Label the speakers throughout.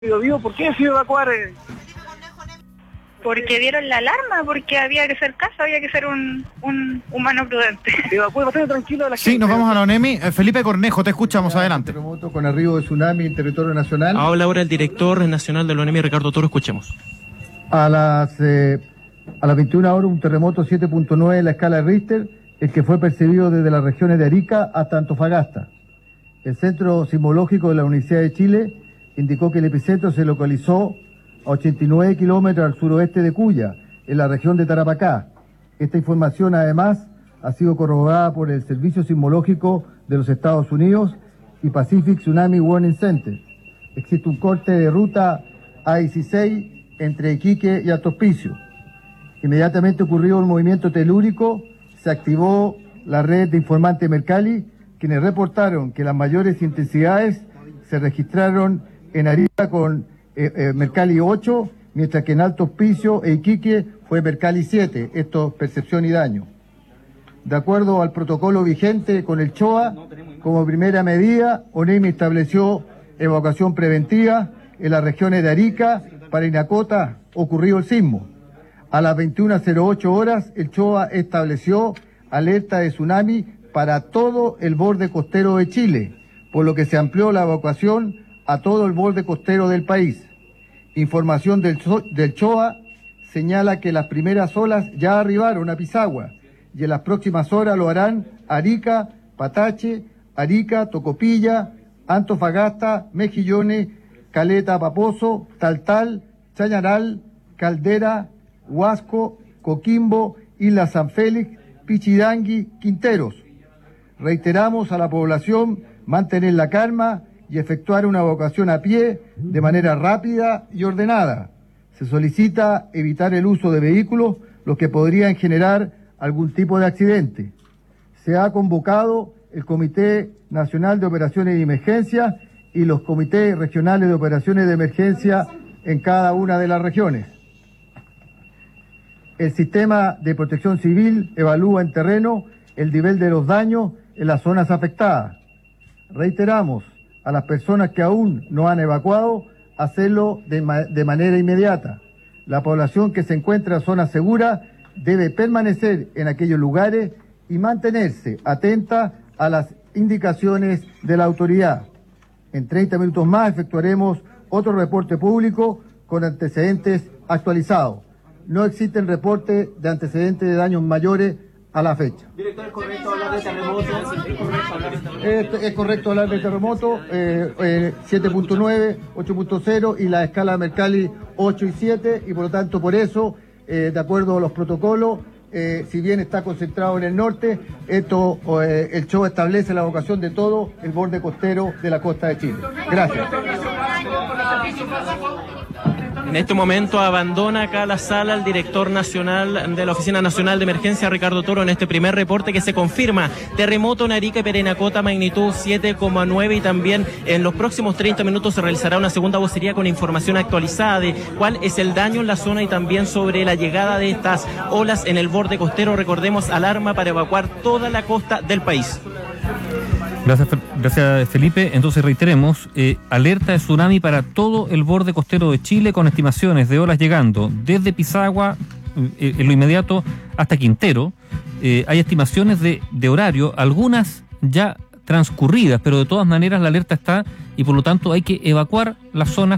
Speaker 1: ¿Por qué decidió evacuar?
Speaker 2: Porque dieron la alarma, porque había que hacer caso, había que ser un humano prudente.
Speaker 1: Evacuó bastante tranquilo la gente.
Speaker 3: Sí, nos vamos a la ONEMI. Felipe Cornejo, te escuchamos, adelante.
Speaker 4: Terremoto con arribo de tsunami en territorio nacional.
Speaker 5: Habla ahora el director nacional de la ONEMI, Ricardo Toro, escuchemos.
Speaker 4: A las 21 horas un terremoto 7.9 en la escala de Richter, el que fue percibido desde las regiones de Arica hasta Antofagasta. El Centro Sismológico de la Universidad de Chile indicó que el epicentro se localizó a 89 kilómetros al suroeste de Cuya, en la región de Tarapacá. Esta información, además, ha sido corroborada por el Servicio Sismológico de los Estados Unidos y Pacific Tsunami Warning Center. Existe un corte de ruta A16 entre Iquique y Alto Hospicio. Inmediatamente ocurrió un movimiento telúrico, se activó la red de informantes Mercalli, quienes reportaron que las mayores intensidades se registraron en Arica con Mercalli 8, mientras que en Alto Hospicio e Iquique fue Mercalli 7, esto es percepción y daño. De acuerdo al protocolo vigente con el CHOA, como primera medida, ONEMI estableció evacuación preventiva en las regiones de Arica, Parinacota, ocurrido el sismo. A las 21:08 horas, el CHOA estableció alerta de tsunami para todo el borde costero de Chile, por lo que se amplió la evacuación a todo el borde costero del país. Información del CHOA señala que las primeras olas ya arribaron a Pisagua y en las próximas horas lo harán Arica, Patache, Arica, Tocopilla, Antofagasta, Mejillones, Caleta, Paposo, Taltal, Chañaral, Caldera, Huasco, Coquimbo, Isla San Félix, Pichidangui, Quinteros. Reiteramos a la población mantener la calma y efectuar una evacuación a pie de manera rápida y ordenada. Se solicita evitar el uso de vehículos, los que podrían generar algún tipo de accidente. Se ha convocado el Comité Nacional de Operaciones de Emergencia y los comités regionales de operaciones de emergencia en cada una de las regiones. El sistema de protección civil evalúa en terreno el nivel de los daños en las zonas afectadas. Reiteramos a las personas que aún no han evacuado, hacerlo de manera inmediata. La población que se encuentra en zonas seguras debe permanecer en aquellos lugares y mantenerse atenta a las indicaciones de la autoridad. En 30 minutos más efectuaremos otro reporte público con antecedentes actualizados. No existen reportes de antecedentes de daños mayores a la fecha.
Speaker 5: Director, ¿es correcto hablar de terremoto?
Speaker 4: Es correcto hablar de terremoto, 7.9, 8.0 y la escala Mercalli 8 y 7, y por lo tanto por eso, de acuerdo a los protocolos, si bien está concentrado en el norte, el CHOA establece la evacuación de todo el borde costero de la costa de Chile. Gracias.
Speaker 5: En este momento abandona acá la sala el director nacional de la Oficina Nacional de Emergencia, Ricardo Toro, en este primer reporte que se confirma. Terremoto en Arica y Parinacota, magnitud 7,9, y también en los próximos 30 minutos se realizará una segunda vocería con información actualizada de cuál es el daño en la zona y también sobre la llegada de estas olas en el borde costero. Recordemos, alarma para evacuar toda la costa del país.
Speaker 6: Gracias Felipe. Entonces reiteremos, alerta de tsunami para todo el borde costero de Chile, con estimaciones de olas llegando desde Pisagua en lo inmediato hasta Quintero. Hay estimaciones de horario, algunas ya transcurridas, pero de todas maneras la alerta está y por lo tanto hay que evacuar las zonas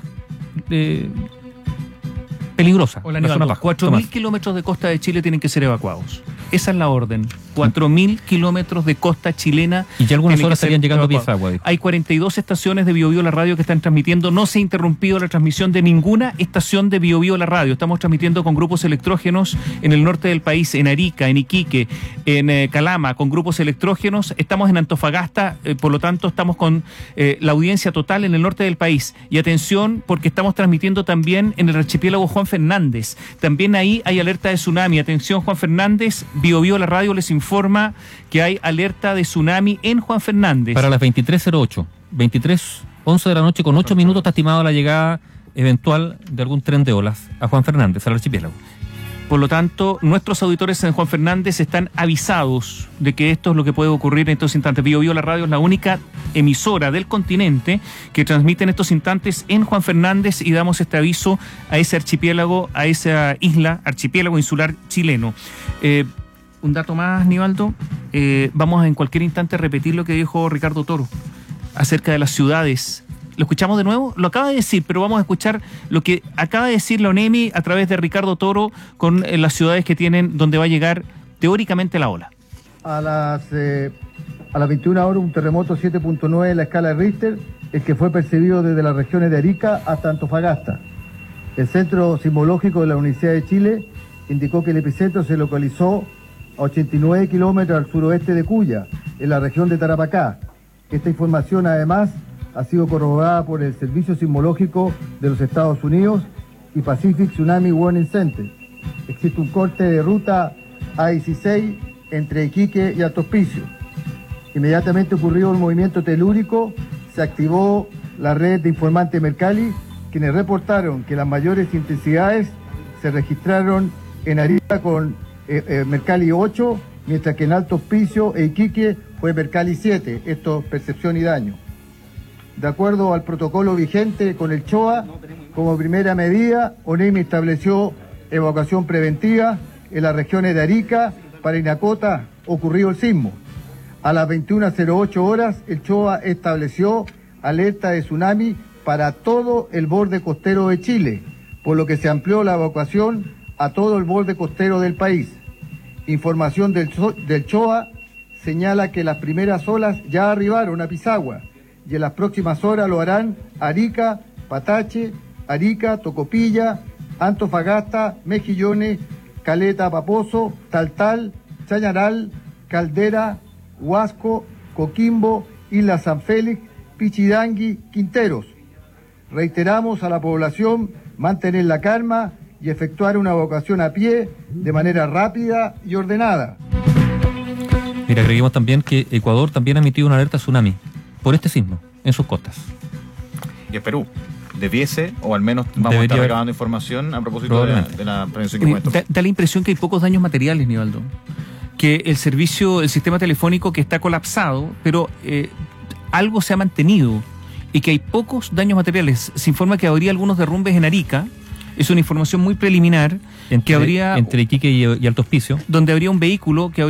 Speaker 6: peligrosas.
Speaker 7: Hola, Aníbal, 4.000 kilómetros de costa de Chile tienen que ser evacuados. Esa es la orden. 4.000 kilómetros de costa chilena.
Speaker 6: Y ya algunas horas estarían llegando a Pisagua.
Speaker 7: Hay 42 estaciones de Bio Bio La Radio que están transmitiendo. No se ha interrumpido la transmisión de ninguna estación de Bio Bio La Radio. Estamos transmitiendo con grupos electrógenos en el norte del país, en Arica, en Iquique, en Calama, con grupos electrógenos. Estamos en Antofagasta, por lo tanto estamos con la audiencia total en el norte del país. Y atención, porque estamos transmitiendo también en el archipiélago Juan Fernández. También ahí hay alerta de tsunami. Atención, Juan Fernández, Bio Bio La Radio les informa que hay alerta de tsunami en Juan Fernández.
Speaker 6: Para las 23:08, 23:11 de la noche, con 8 minutos está estimada la llegada eventual de algún tren de olas a Juan Fernández, al archipiélago.
Speaker 7: Por lo tanto, nuestros auditores en Juan Fernández están avisados de que esto es lo que puede ocurrir en estos instantes. Bio Bio, la radio, es la única emisora del continente que transmite en estos instantes en Juan Fernández, y damos este aviso a ese archipiélago, a esa isla, archipiélago insular chileno. Un dato más, Nivaldo. Vamos en cualquier instante a repetir lo que dijo Ricardo Toro acerca de las ciudades. ¿Lo escuchamos de nuevo? Lo acaba de decir, pero vamos a escuchar lo que acaba de decir la ONEMI a través de Ricardo Toro con las ciudades que tienen, donde va a llegar teóricamente la ola.
Speaker 4: A las 21 horas, un terremoto 7.9 en la escala de Richter, el que fue percibido desde las regiones de Arica hasta Antofagasta. El Centro Sismológico de la Universidad de Chile indicó que el epicentro se localizó a 89 kilómetros al suroeste de Cuya, en la región de Tarapacá. Esta información, además, ha sido corroborada por el Servicio Sismológico de los Estados Unidos y Pacific Tsunami Warning Center. Existe un corte de ruta A16 entre Iquique y Alto Hospicio. Inmediatamente ocurrió el movimiento telúrico, se activó la red de informantes Mercalli, quienes reportaron que las mayores intensidades se registraron en Arica con Mercalli 8, mientras que en Alto Hospicio e Iquique fue Mercalli 7, esto percepción y daño. De acuerdo al protocolo vigente con el CHOA, como primera medida, ONEMI estableció evacuación preventiva en las regiones de Arica, Parinacota, ocurrido el sismo. A las 21:08 horas, el CHOA estableció alerta de tsunami para todo el borde costero de Chile, por lo que se amplió la evacuación a todo el borde costero del país. Información del CHOA señala que las primeras olas ya arribaron a Pisagua, y en las próximas horas lo harán Arica, Patache, Arica, Tocopilla, Antofagasta, Mejillones, Caleta, Paposo, Taltal, Chañaral, Caldera, Huasco, Coquimbo, Isla San Félix, Pichidangui, Quinteros. Reiteramos a la población mantener la calma y efectuar una evacuación a pie de manera rápida y ordenada.
Speaker 6: Mira, agreguemos también que Ecuador también ha emitido una alerta tsunami por este sismo en sus costas.
Speaker 3: Y es Perú. Debiese, o al menos vamos a estar recabando información a propósito de la prevención que comentó.
Speaker 7: Da la impresión que hay pocos daños materiales, Nivaldo. Que el sistema telefónico que está colapsado, pero algo se ha mantenido y que hay pocos daños materiales. Se informa que habría algunos derrumbes en Arica. Es una información muy preliminar. Entre Iquique y Alto Hospicio. Donde habría un vehículo que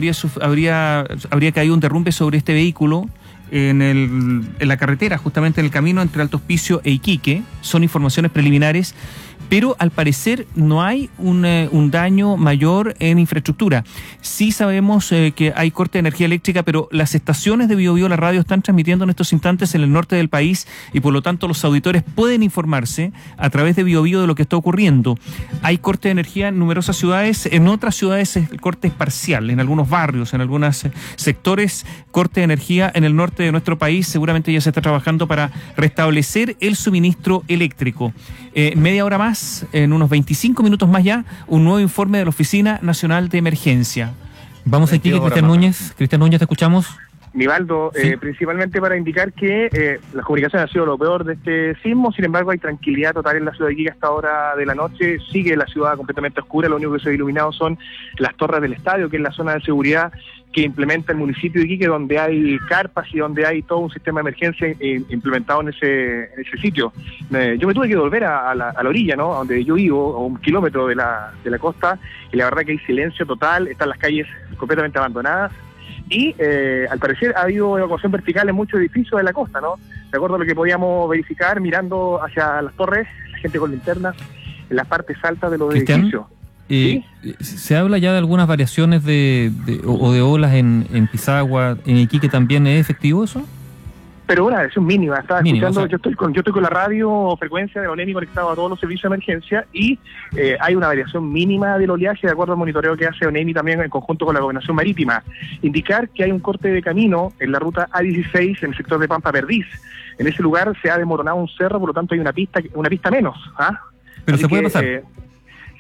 Speaker 7: habría caído un derrumbe sobre este vehículo en la carretera, justamente en el camino entre Alto Hospicio e Iquique. Son informaciones preliminares, pero al parecer no hay un daño mayor en infraestructura. Sí sabemos que hay corte de energía eléctrica, pero las estaciones de Bio Bio, la radio, están transmitiendo en estos instantes en el norte del país, y por lo tanto los auditores pueden informarse a través de Bio Bio de lo que está ocurriendo. Hay corte de energía en numerosas ciudades, en otras ciudades el corte es parcial, en algunos barrios, en algunos sectores, corte de energía. En el norte de nuestro país seguramente ya se está trabajando para restablecer el suministro eléctrico. Media hora más, en unos 25 minutos más ya, un nuevo informe de la Oficina Nacional de Emergencia.
Speaker 6: Vamos aquí, Cristian Núñez. Cristian Núñez, te escuchamos.
Speaker 1: Nivaldo,
Speaker 6: ¿Sí?
Speaker 1: Principalmente para indicar que las comunicaciones han sido lo peor de este sismo. Sin embargo, hay tranquilidad total en la ciudad de Iquique a esta hora de la noche. Sigue la ciudad completamente oscura. Lo único que se ha iluminado son las torres del estadio, que es la zona de seguridad que implementa el municipio de Iquique, donde hay carpas y donde hay todo un sistema de emergencia implementado en ese sitio. Yo me tuve que volver a la orilla, ¿no? Donde yo vivo, a 1 kilómetro de la costa, y la verdad que hay silencio total. Están las calles completamente abandonadas. Y al parecer ha habido evacuación vertical en muchos edificios de la costa, ¿no? De acuerdo a lo que podíamos verificar mirando hacia las torres, la gente con linternas, en las partes altas de los edificios. ¿Sí?
Speaker 6: ¿Se habla ya de algunas variaciones de olas en Pisagua, en Iquique también? ¿Es efectivo eso?
Speaker 1: Pero una versión mínima. Estaba escuchando,
Speaker 6: o sea,
Speaker 1: yo estoy con la radio frecuencia de ONEMI conectado a todos los servicios de emergencia, y hay una variación mínima del oleaje de acuerdo al monitoreo que hace ONEMI también en conjunto con la Gobernación Marítima. Indicar que hay un corte de camino en la ruta A16 en el sector de Pampa Perdiz. En ese lugar se ha desmoronado un cerro, por lo tanto hay una pista menos.
Speaker 6: Pero así se puede pasar.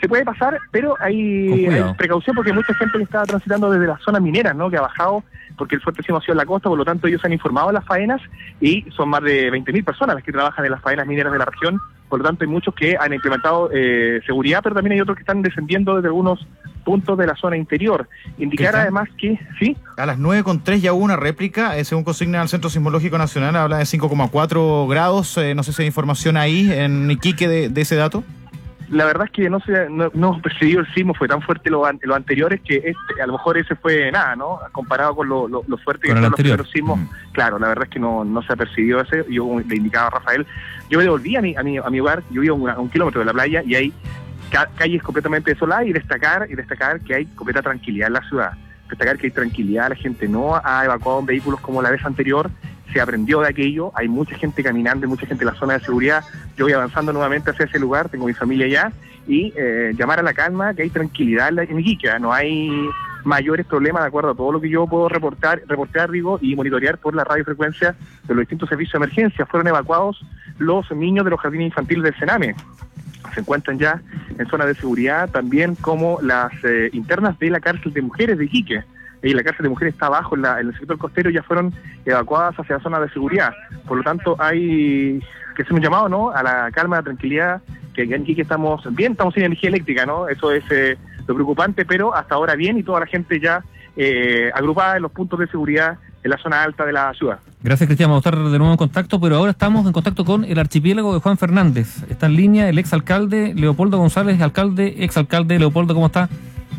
Speaker 1: se puede pasar, pero hay precaución porque hay mucha gente que está transitando desde las zonas mineras, ¿no? Que ha bajado porque el fuerte sismo ha sido en la costa, por lo tanto ellos se han informado de las faenas y son más de 20.000 personas las que trabajan en las faenas mineras de la región, por lo tanto hay muchos que han implementado seguridad, pero también hay otros que están descendiendo desde algunos puntos de la zona interior. Indicar además que, ¿sí?
Speaker 3: A las 9:03 ya hubo una réplica, según consigna el Centro Sismológico Nacional, habla de 5,4 grados, no sé si hay información ahí en Iquique de ese dato.
Speaker 1: La verdad es que no percibió el sismo, fue tan fuerte los anteriores que a lo mejor ese fue nada, ¿no? Comparado con lo fuerte que fueron los primeros sismos, claro, la verdad es que no se ha percibido ese. Yo le indicaba a Rafael, yo me devolví a mi hogar, yo vivo a un kilómetro de la playa y hay calles completamente desoladas y destacar que hay completa tranquilidad en la ciudad, destacar que hay tranquilidad, la gente no ha evacuado en vehículos como la vez anterior, se aprendió de aquello, hay mucha gente caminando, mucha gente en la zona de seguridad. Yo voy avanzando nuevamente hacia ese lugar, tengo mi familia allá, y llamar a la calma, que hay tranquilidad en Iquique, no hay mayores problemas de acuerdo a todo lo que yo puedo reportar, digo, y monitorear por la radiofrecuencia de los distintos servicios de emergencia. Fueron evacuados los niños de los jardines infantiles del Sename, se encuentran ya en zona de seguridad, también como las internas de la cárcel de mujeres de Iquique. Y la cárcel de mujeres está abajo en el sector costero, ya fueron evacuadas hacia la zona de seguridad. Por lo tanto, hay que hacer un llamado, ¿no?, a la calma, a la tranquilidad, que en Iquique estamos bien, estamos sin energía eléctrica, ¿no? Eso es lo preocupante, pero hasta ahora bien, y toda la gente ya agrupada en los puntos de seguridad en la zona alta de la ciudad.
Speaker 6: Gracias, Cristian, vamos a estar de nuevo en contacto, pero ahora estamos en contacto con el archipiélago de Juan Fernández. Está en línea el exalcalde Leopoldo González, exalcalde Leopoldo, ¿cómo está?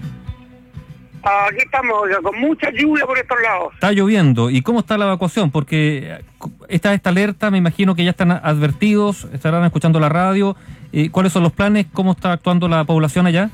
Speaker 8: Aquí estamos, con mucha lluvia por estos lados.
Speaker 6: Está lloviendo. ¿Y cómo está la evacuación? Porque está esta alerta, me imagino que ya están advertidos, estarán escuchando la radio. ¿Cuáles son los planes? ¿Cómo está actuando la población allá?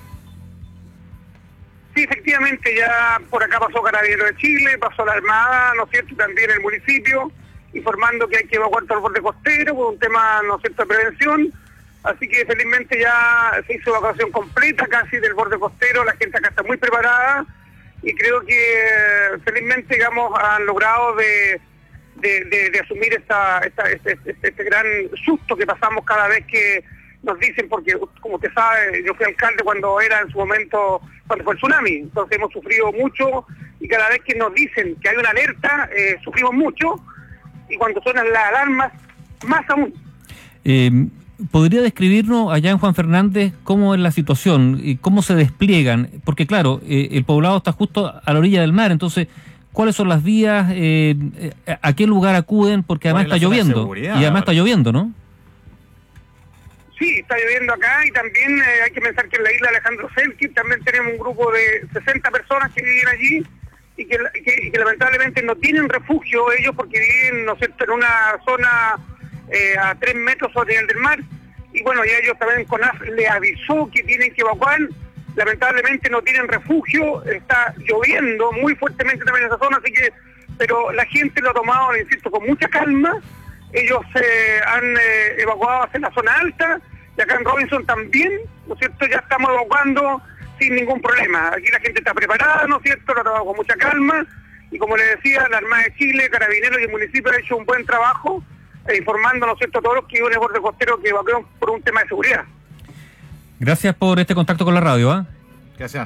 Speaker 8: Sí, efectivamente, ya por acá pasó Carabineros de Chile, pasó la Armada, ¿no es cierto?, también el municipio, informando que hay que evacuar todo el borde costero por un tema, ¿no es cierto?, de prevención. Así que felizmente ya se hizo evacuación completa casi del borde costero, la gente acá está muy preparada y creo que felizmente, digamos, han logrado de asumir este gran susto que pasamos cada vez que nos dicen, porque como usted sabe, yo fui alcalde cuando era en su momento, cuando fue el tsunami, entonces hemos sufrido mucho y cada vez que nos dicen que hay una alerta, sufrimos mucho, y cuando suenan las alarmas, más aún.
Speaker 6: ¿Podría describirnos allá en Juan Fernández cómo es la situación y cómo se despliegan? Porque claro, el poblado está justo a la orilla del mar, entonces, ¿cuáles son las vías? ¿A qué lugar acuden? Porque además está lloviendo. Y además está lloviendo, ¿no?
Speaker 8: Sí, está lloviendo acá y también hay que pensar que en la isla Alejandro Selkirk también tenemos un grupo de 60 personas que viven allí y que lamentablemente no tienen refugio ellos porque viven, ¿no es cierto?, en una zona a 3 metros sobre el nivel del mar, y bueno, ya ellos también, CONAF le avisó que tienen que evacuar, lamentablemente no tienen refugio, está lloviendo muy fuertemente también en esa zona, así que, pero la gente lo ha tomado, insisto, con mucha calma. Ellos han evacuado hacia la zona alta, y acá en Robinson también, ¿no es cierto?, ya estamos evacuando sin ningún problema. Aquí la gente está preparada, ¿no es cierto?, lo ha tomado con mucha calma, y como les decía, la Armada de Chile, Carabineros y el municipio han hecho un buen trabajo, informando, ¿no es cierto?, a todos los que viven en el borde costero que evacuaron por un tema de seguridad.
Speaker 6: Gracias por este contacto con la radio,
Speaker 3: Gracias.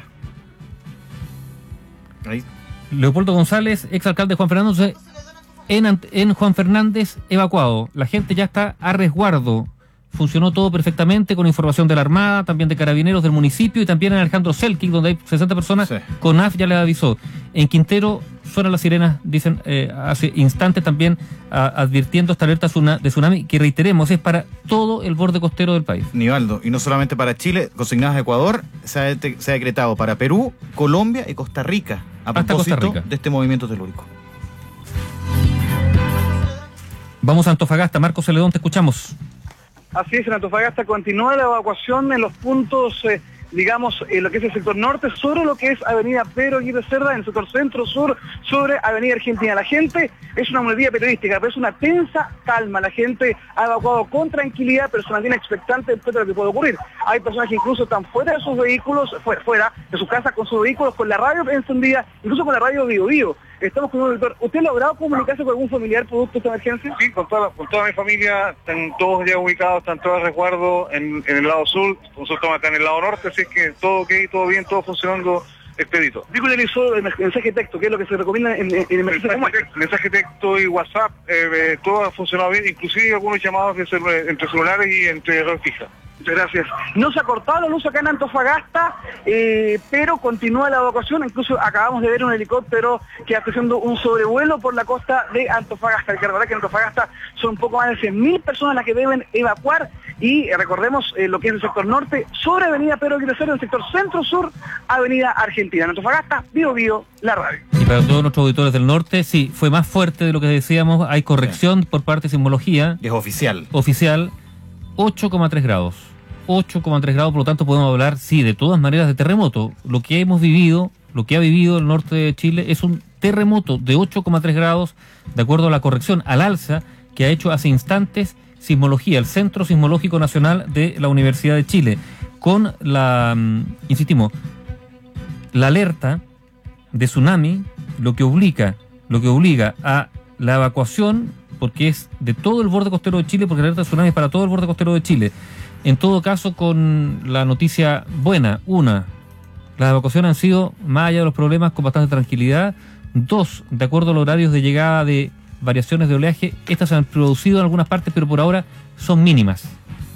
Speaker 3: Ahí.
Speaker 6: Leopoldo González, exalcalde de Juan Fernández, en Juan Fernández evacuado. La gente ya está a resguardo. Funcionó todo perfectamente con información de la Armada, también de Carabineros del municipio y también en Alejandro Selkirk, donde hay 60 personas. Sí. CONAF ya les avisó. En Quintero suenan las sirenas, dicen hace instantes también, advirtiendo esta alerta de tsunami, que reiteremos, es para todo el borde costero del país.
Speaker 3: Nivaldo, y no solamente para Chile, consignadas a Ecuador, se ha decretado para Perú, Colombia y Costa Rica, a propósito de este movimiento telúrico.
Speaker 6: Vamos a Antofagasta. Marcos Celedón, te escuchamos.
Speaker 9: Así es, en Antofagasta continúa la evacuación en los puntos, digamos, en lo que es el sector norte, sobre lo que es Avenida Pedro Aguirre Cerda, en el sector centro-sur, sobre Avenida Argentina. La gente es una melodía periodística, pero es una tensa calma. La gente ha evacuado con tranquilidad, pero se mantiene expectante respecto a lo que puede ocurrir. Hay personas que incluso están fuera de sus vehículos, fuera de su casa con sus vehículos, con la radio encendida, incluso con la radio Bio Bio. Estamos con un director. ¿Usted ha logrado comunicarse con algún familiar producto de esta emergencia?
Speaker 10: Sí, con toda mi familia, están todos ya ubicados, están todos a resguardo en el lado sur, nosotros estamos acá en el lado norte, así es que todo ok, todo bien, todo funcionando expedito.
Speaker 9: Digo, utilizó el mensaje de texto, que es lo que se recomienda en emergencia.
Speaker 10: Mensaje de texto y WhatsApp, todo ha funcionado bien, inclusive algunos llamados entre celulares y entre red fija.
Speaker 9: Muchas gracias. No se ha cortado la luz acá en Antofagasta, pero continúa la evacuación. Incluso acabamos de ver un helicóptero que está haciendo un sobrevuelo por la costa de Antofagasta. Hay que recordar que en Antofagasta son un poco más de 100.000 personas las que deben evacuar. Y recordemos lo que es el sector norte, sobre Avenida Pedro Aguirre Cerda, en el sector centro-sur, Avenida Argentina. En Antofagasta, Bio, la radio.
Speaker 6: Y para todos nuestros auditores del norte, sí, fue más fuerte de lo que decíamos. Hay corrección por parte de Sismología.
Speaker 3: Es oficial.
Speaker 6: Oficial, 8,3 grados. 8,3 grados, por lo tanto podemos hablar, sí, de todas maneras de terremoto. Lo que hemos vivido, lo que ha vivido el norte de Chile es un terremoto de 8,3 grados, de acuerdo a la corrección al alza que ha hecho hace instantes Sismología, el Centro Sismológico Nacional de la Universidad de Chile, con la, insistimos, la alerta de tsunami, lo que obliga a la evacuación, porque es de todo el borde costero de Chile, porque la alerta de tsunami es para todo el borde costero de Chile. En todo caso, con la noticia buena, las evacuaciones han sido, más allá de los problemas, con bastante tranquilidad. 2, de acuerdo a los horarios de llegada de variaciones de oleaje, estas se han producido en algunas partes, pero por ahora son mínimas.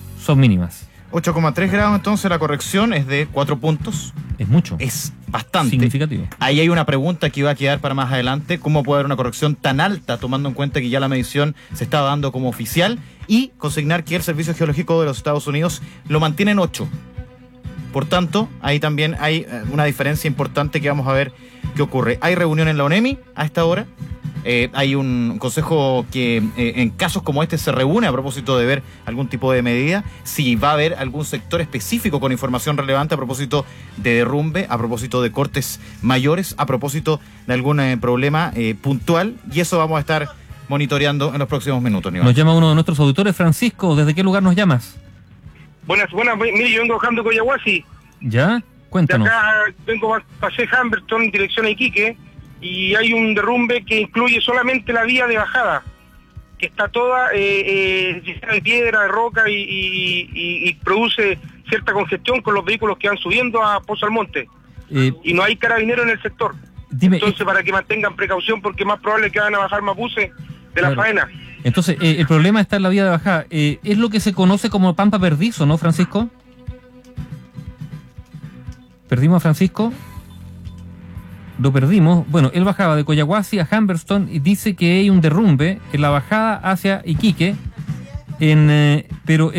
Speaker 3: 8,3 grados, entonces la corrección es de 4 puntos.
Speaker 6: Es mucho.
Speaker 3: Es bastante
Speaker 6: significativo.
Speaker 3: Ahí hay una pregunta que iba a quedar para más adelante. ¿Cómo puede haber una corrección tan alta, tomando en cuenta que ya la medición se estaba dando como oficial? Y consignar que el Servicio Geológico de los Estados Unidos lo mantiene en 8. Por tanto, ahí también hay una diferencia importante que vamos a ver qué ocurre. Hay reunión en la ONEMI a esta hora. Hay un consejo que en casos como este se reúne a propósito de ver algún tipo de medida, si va a haber algún sector específico con información relevante a propósito de derrumbe, a propósito de cortes mayores, a propósito de algún problema puntual, y eso vamos a estar monitoreando en los próximos minutos.
Speaker 6: Nos llama uno de nuestros auditores. Francisco, ¿desde qué lugar nos llamas?
Speaker 8: Buenas, mire, yo vengo bajando Coyahuasi.
Speaker 6: ¿Ya? Cuéntanos.
Speaker 8: De acá vengo, pasé Humberton en dirección a Iquique, y hay un derrumbe que incluye solamente la vía de bajada, que está toda llena de piedra, de roca y produce cierta congestión con los vehículos que van subiendo a Pozo Almonte. Y no hay carabineros en el sector. Entonces, para que mantengan precaución, porque es más probable que van a bajar más buses de la faena.
Speaker 6: Entonces, el problema está en la vía de bajada. Es lo que se conoce como Pampa Perdizo, ¿no, Francisco? ¿Perdimos a Francisco? Lo perdimos. Bueno, él bajaba de Coyahuasi a Humberton y dice que hay un derrumbe en la bajada hacia Iquique, pero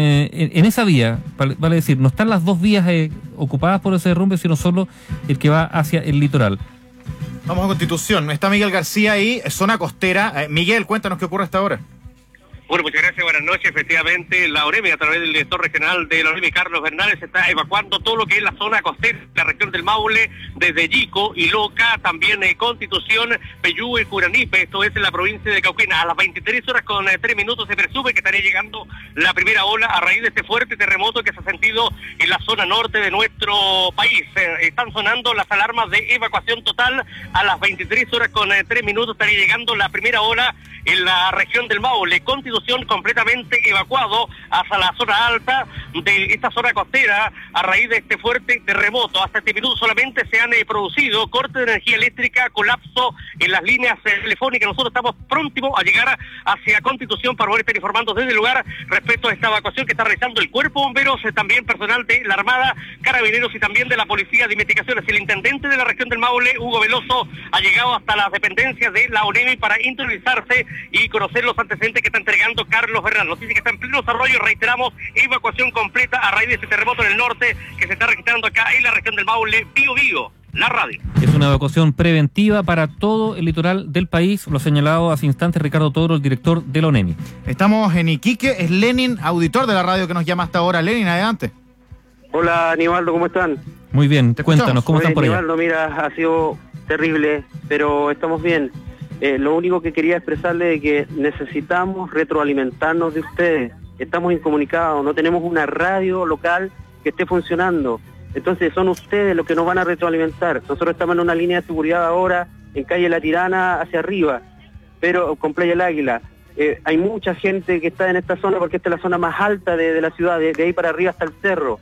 Speaker 6: en esa vía, vale decir, no están las dos vías ocupadas por ese derrumbe, sino solo el que va hacia el litoral.
Speaker 3: Vamos a Constitución. Está Miguel García ahí, zona costera. Miguel, cuéntanos qué ocurre hasta ahora.
Speaker 11: Bueno, muchas gracias, buenas noches. Efectivamente, la ONEMI, a través del director regional de la ONEMI, Carlos Bernales, está evacuando todo lo que es la zona costera, la región del Maule, desde Yico, Iloca, también Constitución, Peyú y Curanipe. Esto es en la provincia de Cauquenes. A las 23 horas con 3 minutos se presume que estaría llegando la primera ola a raíz de este fuerte terremoto que se ha sentido en la zona norte de nuestro país. Están sonando las alarmas de evacuación total. A las 23 horas con 3 minutos estaría llegando la primera ola en la región del Maule. Constitución completamente evacuado hacia la zona alta de esta zona costera a raíz de este fuerte terremoto. Hasta este minuto solamente se han producido cortes de energía eléctrica, colapso en las líneas telefónicas. Nosotros estamos próximos a llegar hacia Constitución para poder estar informando desde el lugar respecto a esta evacuación que está realizando el Cuerpo de Bomberos, también personal de la Armada, Carabineros y también de la Policía de Investigaciones. El intendente de la región del Maule, Hugo Veloso, ha llegado hasta las dependencias de la ONEMI para interiorizarse y conocer los antecedentes que está entregando Carlos Bernal. Nos dice que está en pleno desarrollo. Reiteramos, evacuación completa a raíz de este terremoto en el norte que se está registrando acá en la región del Maule. Bio, la radio.
Speaker 6: Es una evacuación preventiva para todo el litoral del país, lo ha señalado hace instantes Ricardo Toro, el director de la ONEMI.
Speaker 3: Estamos en Iquique, es Lenin, auditor de la radio que nos llama hasta ahora. Lenin, adelante.
Speaker 12: Hola, Nivaldo, ¿cómo están?
Speaker 6: Muy bien, cuéntanos, ¿cómo están por allá?
Speaker 12: Nivaldo, mira, ha sido terrible, pero estamos bien. Lo único que quería expresarle es que necesitamos retroalimentarnos de ustedes. Estamos incomunicados, no tenemos una radio local que esté funcionando. Entonces son ustedes los que nos van a retroalimentar. Nosotros estamos en una línea de seguridad ahora, en calle La Tirana hacia arriba, pero con Playa El Águila. Hay mucha gente que está en esta zona porque esta es la zona más alta de la ciudad, de ahí para arriba hasta el cerro.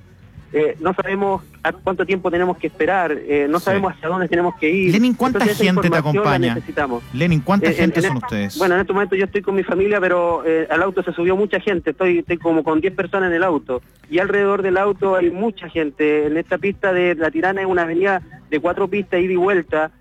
Speaker 12: no sabemos a cuánto tiempo tenemos que esperar, no sabemos hacia dónde tenemos que ir.
Speaker 3: Lenin, ¿cuánta
Speaker 12: Entonces,
Speaker 3: gente te
Speaker 12: esa información
Speaker 3: acompaña?
Speaker 12: la necesitamos.
Speaker 3: Lenin, ¿cuánta gente son ustedes?
Speaker 12: Bueno, en este momento yo estoy con mi familia, pero al auto se subió mucha gente, estoy como con 10 personas en el auto, y alrededor del auto hay mucha gente. En esta pista de La Tirana es una avenida de 4 pistas, ida y vuelta,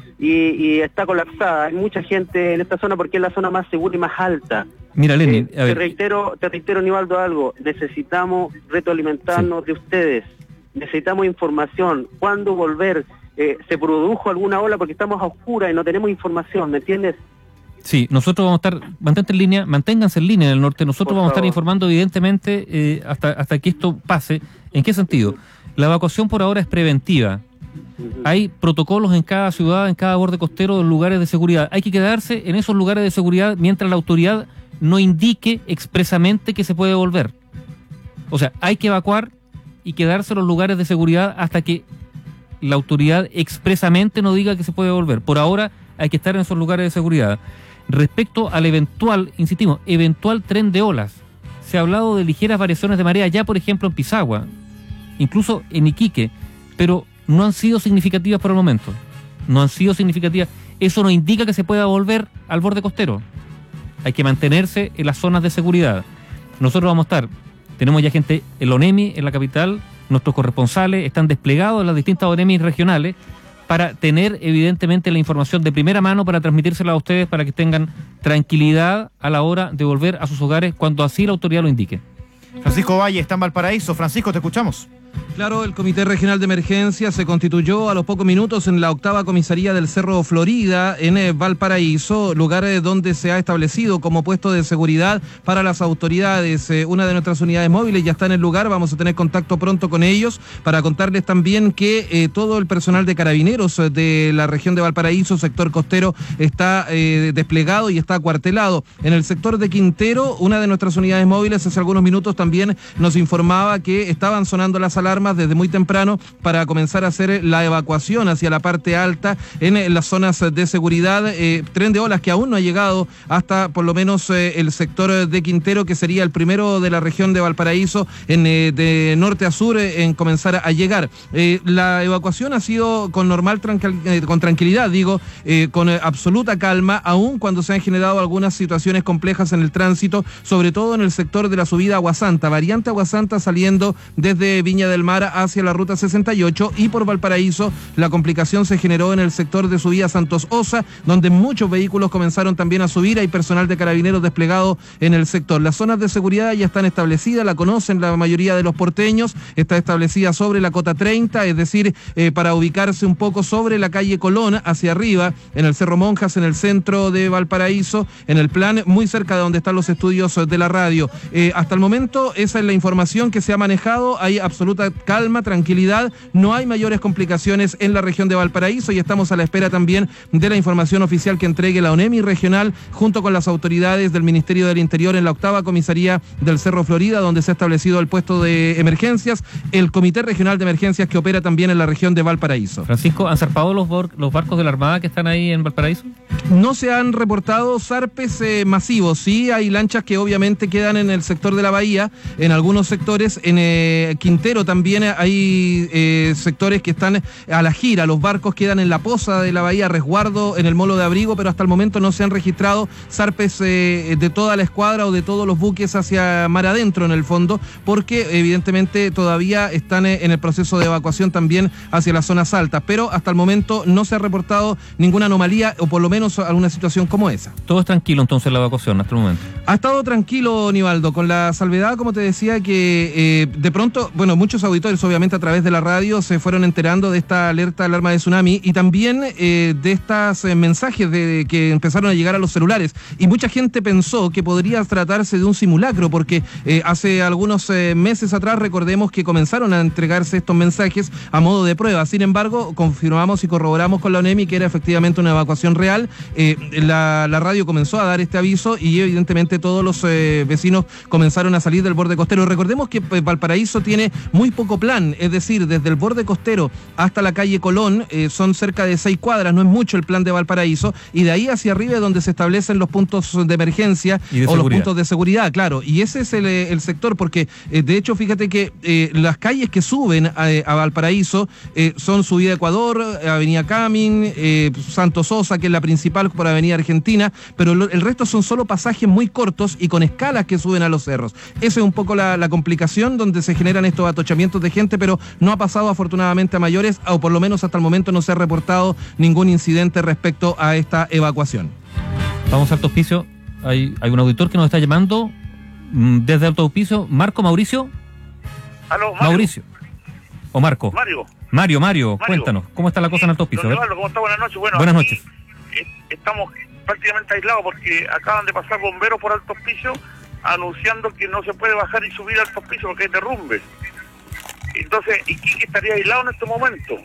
Speaker 12: y está colapsada. Hay mucha gente en esta zona porque es la zona más segura y más alta.
Speaker 6: Mira, Lenin, a ver.
Speaker 12: Te reitero, Nivaldo, algo. Necesitamos retroalimentarnos de ustedes. Necesitamos información. ¿Cuándo volver? ¿Se produjo alguna ola? Porque estamos a oscuras y no tenemos información, ¿me entiendes?
Speaker 6: Sí, nosotros vamos a estar, manténganse en línea en el norte, nosotros vamos a estar informando evidentemente hasta que esto pase. ¿En qué sentido? La evacuación por ahora es preventiva. Hay protocolos en cada ciudad, en cada borde costero, de lugares de seguridad. Hay que quedarse en esos lugares de seguridad mientras la autoridad no indique expresamente que se puede volver. O sea, hay que evacuar y quedarse en los lugares de seguridad hasta que la autoridad expresamente no diga que se puede volver. Por ahora hay que estar en esos lugares de seguridad. Respecto al eventual tren de olas, se ha hablado de ligeras variaciones de marea ya, por ejemplo, en Pisagua, incluso en Iquique, pero no han sido significativas por el momento. No han sido significativas. Eso no indica que se pueda volver al borde costero. Hay que mantenerse en las zonas de seguridad. Nosotros vamos a estar, tenemos ya gente en la ONEMI, en la capital, nuestros corresponsales están desplegados en las distintas ONEMI regionales para tener evidentemente la información de primera mano, para transmitírsela a ustedes, para que tengan tranquilidad a la hora de volver a sus hogares cuando así la autoridad lo indique.
Speaker 3: Francisco Valle está en Valparaíso. Francisco, te escuchamos.
Speaker 13: Claro, el Comité Regional de Emergencia se constituyó a los pocos minutos en la 8ª comisaría del Cerro Florida, en Valparaíso, lugar donde se ha establecido como puesto de seguridad para las autoridades. Una de nuestras unidades móviles ya está en el lugar, vamos a tener contacto pronto con ellos para contarles también que todo el personal de carabineros de la región de Valparaíso, sector costero, está desplegado y está acuartelado. En el sector de Quintero, una de nuestras unidades móviles hace algunos minutos también nos informaba que estaban sonando las alarmas desde muy temprano para comenzar a hacer la evacuación hacia la parte alta en las zonas de seguridad. Tren de olas que aún no ha llegado hasta por lo menos el sector de Quintero, que sería el primero de la región de Valparaíso de norte a sur en comenzar a llegar. La evacuación ha sido con tranquilidad, con absoluta calma, aun cuando se han generado algunas situaciones complejas en el tránsito, sobre todo en el sector de la subida a Aguasanta, variante Aguasanta saliendo desde Viña del Mar hacia la ruta 68, y por Valparaíso la complicación se generó en el sector de subida Santos Osa, donde muchos vehículos comenzaron también a subir. Hay personal de carabineros desplegado en el sector. Las zonas de seguridad ya están establecidas, la conocen la mayoría de los porteños, está establecida sobre la cota 30, es decir, para ubicarse un poco sobre la calle Colón hacia arriba, en el Cerro Monjas, en el centro de Valparaíso, en el plan muy cerca de donde están los estudios de la radio. Hasta el momento esa es la información que se ha manejado. Hay absoluta calma, tranquilidad, no hay mayores complicaciones en la región de Valparaíso y estamos a la espera también de la información oficial que entregue la ONEMI regional junto con las autoridades del Ministerio del Interior en la 8ª comisaría del Cerro Florida, donde se ha establecido el puesto de emergencias, el Comité Regional de Emergencias que opera también en la región de Valparaíso.
Speaker 6: Francisco, ¿han zarpado los barcos de la Armada que están ahí en Valparaíso?
Speaker 13: No se han reportado zarpes masivos, sí hay lanchas que obviamente quedan en el sector de la bahía, en algunos sectores, en Quintero también hay sectores que están a la gira, los barcos quedan en la poza de la bahía, resguardo en el molo de abrigo, pero hasta el momento no se han registrado zarpes de toda la escuadra o de todos los buques hacia mar adentro en el fondo, porque evidentemente todavía están en el proceso de evacuación también hacia las zonas altas, pero hasta el momento no se ha reportado ninguna anomalía o por lo menos alguna situación como esa.
Speaker 6: Todo es tranquilo entonces la evacuación hasta el momento.
Speaker 13: Ha estado tranquilo, Nivaldo, con la salvedad, como te decía, que de pronto, bueno, muchos auditores obviamente a través de la radio se fueron enterando de esta alarma de tsunami y también de estos mensajes que empezaron a llegar a los celulares, y mucha gente pensó que podría tratarse de un simulacro porque hace algunos meses atrás recordemos que comenzaron a entregarse estos mensajes a modo de prueba. Sin embargo, confirmamos y corroboramos con la ONEMI que era efectivamente una evacuación real. La radio comenzó a dar este aviso y evidentemente todos los vecinos comenzaron a salir del borde costero. Recordemos que Valparaíso tiene muy poco único plan, es decir, desde el borde costero hasta la calle Colón, son cerca de 6 cuadras, no es mucho el plan de Valparaíso, y de ahí hacia arriba es donde se establecen los puntos de emergencia o los puntos de seguridad, claro, y ese es el sector, porque de hecho fíjate que las calles que suben a Valparaíso son Subida Ecuador, Avenida Camin, Santo Sosa, que es la principal por Avenida Argentina, pero el resto son solo pasajes muy cortos y con escalas que suben a los cerros. Esa es un poco la complicación donde se generan estos atochamientos de gente, pero no ha pasado afortunadamente a mayores, o por lo menos hasta el momento no se ha reportado ningún incidente respecto a esta evacuación.
Speaker 6: Vamos a Alto Hospicio. Hay un auditor que nos está llamando desde Alto Hospicio. Mauricio.
Speaker 10: Aló,
Speaker 6: Mauricio. ¿O Marco? Mario, cuéntanos, ¿cómo está la cosa en Alto Hospicio?
Speaker 10: ¿Cómo está? Buenas noches. Bueno,
Speaker 6: buenas noches.
Speaker 10: Estamos prácticamente aislados porque acaban de pasar bomberos por Alto Hospicio anunciando que no se puede bajar y subir al Alto Hospicio porque hay derrumbes. Entonces, Iquique estaría aislado en este momento.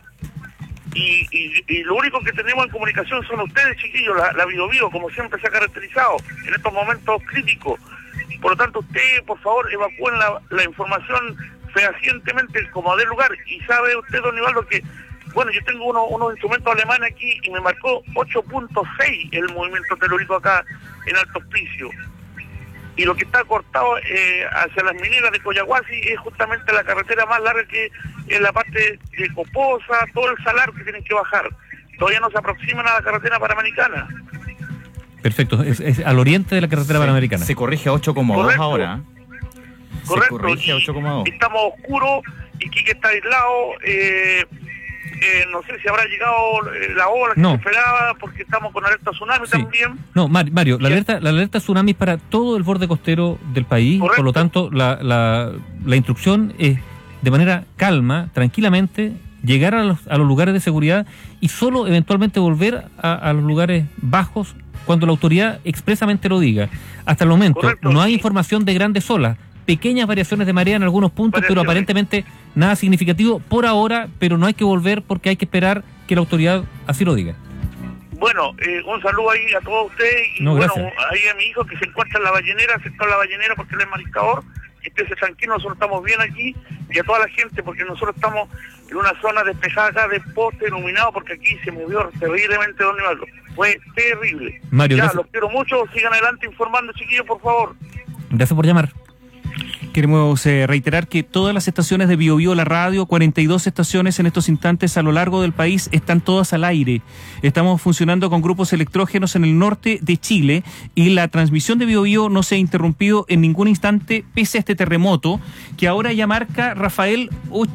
Speaker 10: Y lo único que tenemos en comunicación son ustedes, chiquillos, la Biobío, como siempre se ha caracterizado en estos momentos críticos. Por lo tanto, ustedes, por favor, evacúen la información fehacientemente como dé lugar. Y sabe usted, don Nivaldo, que, bueno, yo tengo unos instrumentos alemanes aquí y me marcó 8.6 el movimiento telúrico acá en Alto Hospicio. Y lo que está cortado hacia las mineras de Coyahuasi es justamente la carretera más larga, que es la parte de Coposa, todo el salar que tienen que bajar. Todavía no se aproximan a la carretera panamericana.
Speaker 6: Perfecto, es al oriente de la carretera panamericana.
Speaker 3: Se corrige a 8,2 ahora.
Speaker 10: Correcto,
Speaker 3: se corrige a 8,2.
Speaker 10: Estamos oscuros, Iquique está aislado, no sé si habrá llegado la ola que se esperaba, porque estamos con alerta tsunami también.
Speaker 6: No, Mario, la alerta tsunami es para todo el borde costero del país. Correcto. Por lo tanto, la instrucción es de manera calma, tranquilamente, llegar a los lugares de seguridad y solo eventualmente volver a los lugares bajos cuando la autoridad expresamente lo diga. Hasta el momento no hay información de grandes olas, pequeñas variaciones de marea en algunos puntos, pero aparentemente nada significativo por ahora, pero no hay que volver porque hay que esperar que la autoridad así lo diga.
Speaker 10: Bueno, un saludo ahí a todos ustedes y ahí a mi hijo que se encuentra en la ballenera, sector la ballenera porque él es mariscador, que esté tranquilo, nosotros estamos bien aquí, y a toda la gente porque nosotros estamos en una zona despejada acá de poste iluminado porque aquí se movió terriblemente don Nivaldo. Fue terrible.
Speaker 6: Mario,
Speaker 10: ya, los quiero mucho, sigan adelante informando, chiquillos, por favor.
Speaker 6: Gracias por llamar.
Speaker 7: Queremos reiterar que todas las estaciones de Biobío, la radio, 42 estaciones en estos instantes a lo largo del país, están todas al aire. Estamos funcionando con grupos electrógenos en el norte de Chile y la transmisión de Biobío no se ha interrumpido en ningún instante pese a este terremoto, que ahora ya marca, Rafael,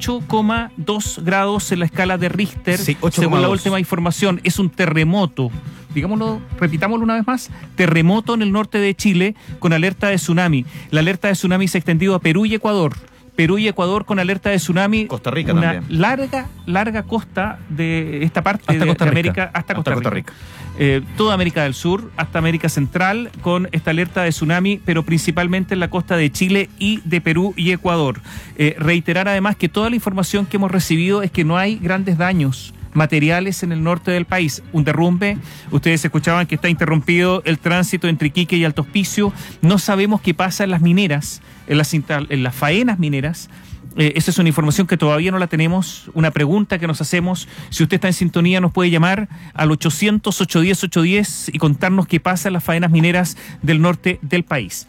Speaker 7: 8,2 grados en la escala de Richter, según la última información. Es un terremoto. Digámoslo, repitámoslo una vez más, terremoto en el norte de Chile con alerta de tsunami. La alerta de tsunami se ha extendido a Perú y Ecuador. Perú y Ecuador con alerta de tsunami.
Speaker 3: Costa Rica
Speaker 7: una
Speaker 3: también.
Speaker 7: larga costa de esta parte de América hasta Costa Rica. Toda América del Sur hasta América Central con esta alerta de tsunami, pero principalmente en la costa de Chile y de Perú y Ecuador. Reiterar además que toda la información que hemos recibido es que no hay grandes daños materiales en el norte del país. Un derrumbe, ustedes escuchaban que está interrumpido el tránsito entre Iquique y Alto Hospicio. No sabemos qué pasa en las mineras, en las faenas mineras. Esa es una información que todavía no la tenemos, una pregunta que nos hacemos. Si usted está en sintonía nos puede llamar al 800-810-810 y contarnos qué pasa en las faenas mineras del norte del país.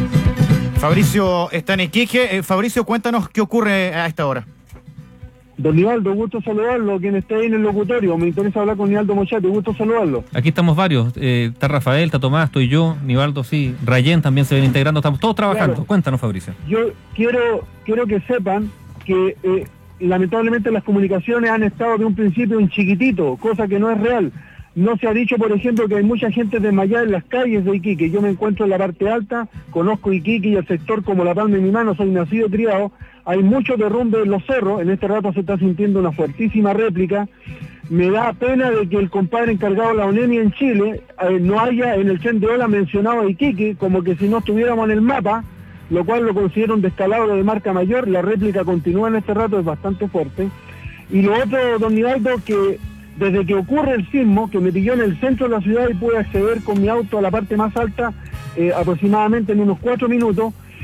Speaker 3: Fabricio está en Iquique. Fabricio, cuéntanos qué ocurre a esta hora.
Speaker 14: Don Nivaldo, gusto saludarlo, quien esté ahí en el locutorio. Me interesa hablar con Nivaldo Mochati, gusto saludarlo.
Speaker 6: Aquí estamos varios, está Rafael, está Tomás, estoy yo, Nivaldo, sí, Rayén también se ven integrando, estamos todos trabajando. Claro. Cuéntanos, Fabricio.
Speaker 14: Yo quiero que sepan que lamentablemente las comunicaciones han estado de un principio en chiquitito, cosa que no es real. No se ha dicho, por ejemplo, que hay mucha gente desmayada en las calles de Iquique. Yo me encuentro en la parte alta, conozco Iquique y el sector como la palma de mi mano, soy nacido y criado. Hay mucho derrumbe en los cerros, en este rato se está sintiendo una fuertísima réplica. Me da pena de que el compadre encargado de la ONEMI en Chile no haya en el tren de ola mencionado a Iquique, como que si no estuviéramos en el mapa, lo cual lo considero un descalabro de marca mayor. La réplica continúa en este rato, es bastante fuerte. Y lo otro, don Nivaldo, que desde que ocurre el sismo, que me pilló en el centro de la ciudad y pude acceder con mi auto a la parte más alta, aproximadamente en unos 4 minutos,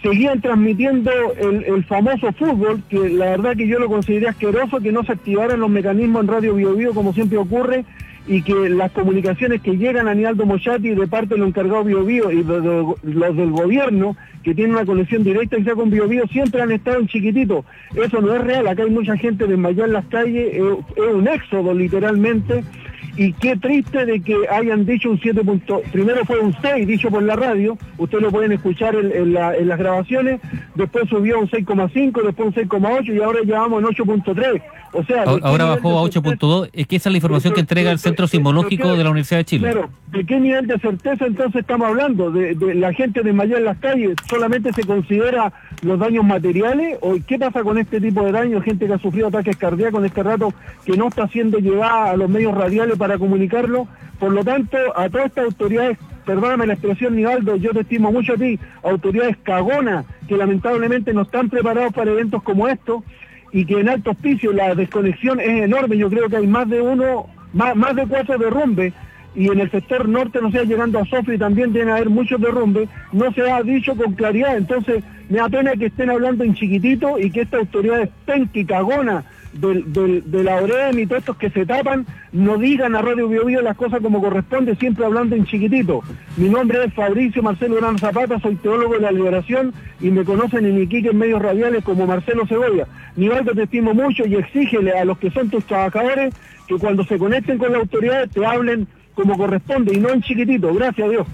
Speaker 14: seguían transmitiendo el famoso fútbol, que la verdad que yo lo consideré asqueroso que no se activaran los mecanismos en Radio Bio Bio como siempre ocurre, y que las comunicaciones que llegan a Nialdo Moyati de parte de los encargados Bio Bio y los del gobierno, que tienen una conexión directa ya con Bio Bio, siempre han estado en chiquitito. Eso no es real, acá hay mucha gente desmayada en las calles, es un éxodo literalmente. Y qué triste de que hayan dicho un 7 punto, primero fue un 6 dicho por la radio, ustedes lo pueden escuchar en las grabaciones, después subió a un 6,5, después un 6,8 y ahora llevamos en 8,3. O sea,
Speaker 6: ahora bajó a 8,2, es que esa es la información que entrega el Centro Sismológico de la Universidad de Chile.
Speaker 14: Claro, ¿de qué nivel de certeza entonces estamos hablando? ¿De la gente desmayada en las calles? ¿Solamente se considera los daños materiales? ¿O qué pasa con este tipo de daños? Gente que ha sufrido ataques cardíacos en este rato, que no está siendo llevada a los medios radiales para comunicarlo. Por lo tanto, a todas estas autoridades, perdóname la expresión, Nivaldo, yo te estimo mucho a ti, autoridades cagonas, que lamentablemente no están preparados para eventos como estos, y que en Alto Hospicio la desconexión es enorme. Yo creo que hay más de 4 derrumbes, y en el sector norte, no sé, llegando a Sofri también deben haber muchos derrumbes, no se ha dicho con claridad. Entonces me da pena que estén hablando en chiquitito y que estas autoridades penca y cagona de la OREM y todos estos que se tapan no digan a Radio Bio Bio las cosas como corresponde, siempre hablando en chiquitito. Mi nombre es Fabricio Marcelo Gran Zapata, soy teólogo de la Liberación y me conocen en Iquique en medios radiales como Marcelo Cebolla. Nivaldo, te estimo mucho y exígele a los que son tus trabajadores que cuando se conecten con las autoridades te hablen como corresponde y no en chiquitito. Gracias a Dios.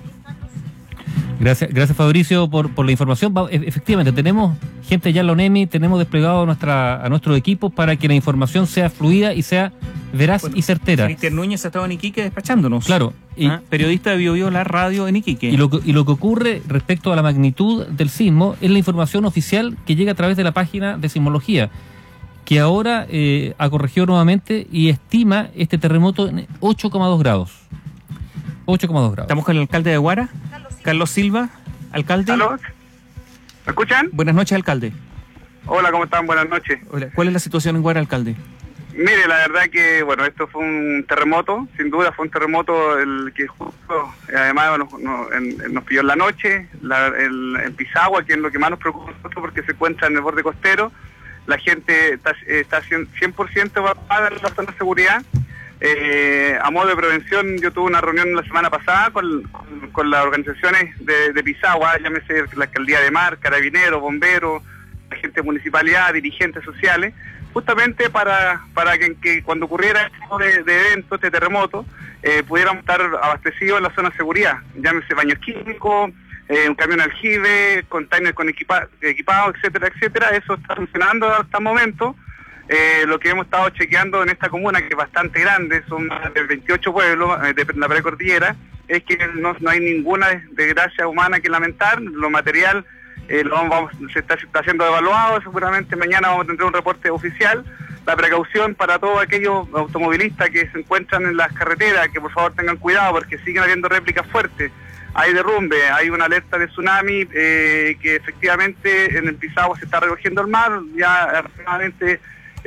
Speaker 6: Gracias Fabricio por la información. Efectivamente, tenemos gente ya en la ONEMI, tenemos desplegado a nuestros equipos para que la información sea fluida y sea veraz y certera.
Speaker 7: Cristian Núñez ha estado en Iquique despachándonos.
Speaker 6: Claro.
Speaker 7: Periodista de Bio Bio, la radio en Iquique.
Speaker 6: Y lo que ocurre respecto a la magnitud del sismo es la información oficial que llega a través de la página de sismología, que ahora ha corregido nuevamente y estima este terremoto en 8,2 grados. 8,2 grados.
Speaker 7: Estamos con el alcalde de Huara, Carlos Silva. Alcalde.
Speaker 8: ¿Aló? ¿Me escuchan?
Speaker 7: Buenas noches, alcalde.
Speaker 8: Hola, ¿cómo están? Buenas noches.
Speaker 7: Hola. ¿Cuál es la situación en Huara, alcalde?
Speaker 8: Mire, la verdad que, bueno, esto fue un terremoto, sin duda fue un terremoto el que justo, además nos pilló en la noche, en Pisagua, que es lo que más nos preocupa porque se encuentra en el borde costero. La gente está 100% evacuada en la zona de seguridad. A modo de prevención, yo tuve una reunión la semana pasada con las organizaciones de Pisagua, llámese la Alcaldía de Mar, Carabineros, Bomberos, la gente de municipalidad, dirigentes sociales, justamente para que cuando ocurriera este tipo de evento, este terremoto, pudiéramos estar abastecidos en la zona de seguridad, llámese baños químicos, un camión de aljibe, containers con equipados, etcétera, etcétera. Eso está funcionando hasta el momento. Lo que hemos estado chequeando en esta comuna, que es bastante grande, son más de 28 pueblos de la precordillera, es que no hay ninguna desgracia humana que lamentar. Lo material se está siendo evaluado, seguramente mañana vamos a tener un reporte oficial. La precaución para todos aquellos automovilistas que se encuentran en las carreteras, que por favor tengan cuidado porque siguen habiendo réplicas fuertes. Hay derrumbe, hay una alerta de tsunami que efectivamente en el Pisagua se está recogiendo el mar, ya aproximadamente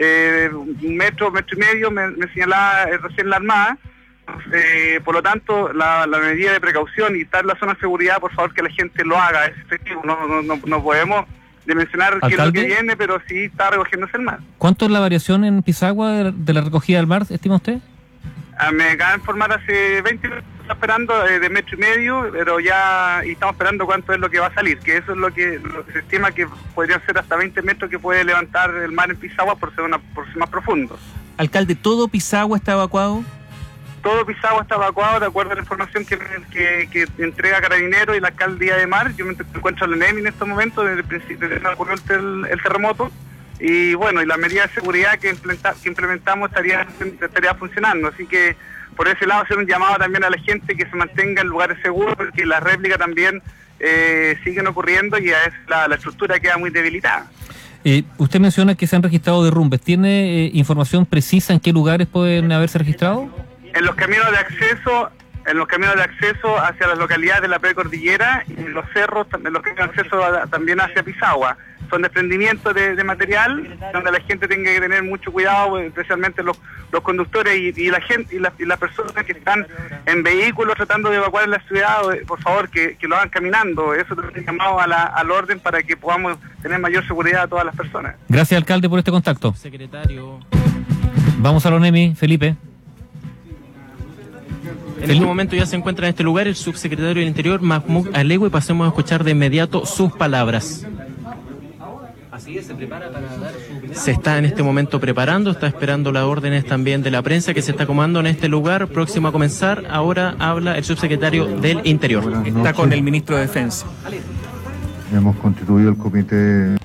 Speaker 8: un metro y medio me señalaba recién la Armada. Por lo tanto, la medida de precaución y estar en la zona de seguridad, por favor que la gente lo haga, es efectivo, no podemos dimensionar qué es lo que viene, pero sí está recogiéndose el mar.
Speaker 6: ¿Cuánto es la variación en Pisagua de la recogida del mar, estima usted?
Speaker 8: Me acaba de informar hace 20 minutos, está esperando de metro y medio, pero ya y estamos esperando cuánto es lo que va a salir, que eso es lo que se estima que podrían ser hasta 20 metros que puede levantar el mar en Pisagua por ser más profundo.
Speaker 7: Alcalde, ¿todo Pisagua está evacuado?
Speaker 8: Todo Pisagua está evacuado de acuerdo a la información que entrega Carabineros y la Alcaldía de Mar. Yo me encuentro en el EMI en estos momentos, desde el principio desde que ocurrió el terremoto. Y bueno, y las medidas de seguridad que implementamos estaría funcionando, así que por ese lado hacer un llamado también a la gente que se mantenga en lugares seguros, porque las réplicas también siguen ocurriendo y a veces la estructura queda muy debilitada.
Speaker 6: Usted menciona que se han registrado derrumbes, ¿tiene información precisa en qué lugares pueden haberse registrado?
Speaker 8: En los caminos de acceso en los caminos de acceso hacia las localidades de la precordillera y en los cerros, en los caminos de acceso también hacia Pisagua. Son desprendimientos de material donde la gente tiene que tener mucho cuidado, especialmente los conductores y la gente y las personas que están en vehículos tratando de evacuar en la ciudad, por favor que lo hagan caminando. Eso también llamado al orden para que podamos tener mayor seguridad a todas las personas.
Speaker 6: Gracias, alcalde, por este contacto.
Speaker 5: Secretario.
Speaker 6: Vamos a la ONEMI, Felipe.
Speaker 5: En este momento ya se encuentra en este lugar el subsecretario del Interior, Mahmoud Alegui, y pasemos a escuchar de inmediato sus palabras.
Speaker 15: Así es, se prepara para dar su...
Speaker 5: Se está en este momento preparando, está esperando las órdenes también de la prensa que se está comando en este lugar, próximo a comenzar. Ahora habla el subsecretario del Interior.
Speaker 7: Está con el ministro de Defensa.
Speaker 16: Hemos constituido el comité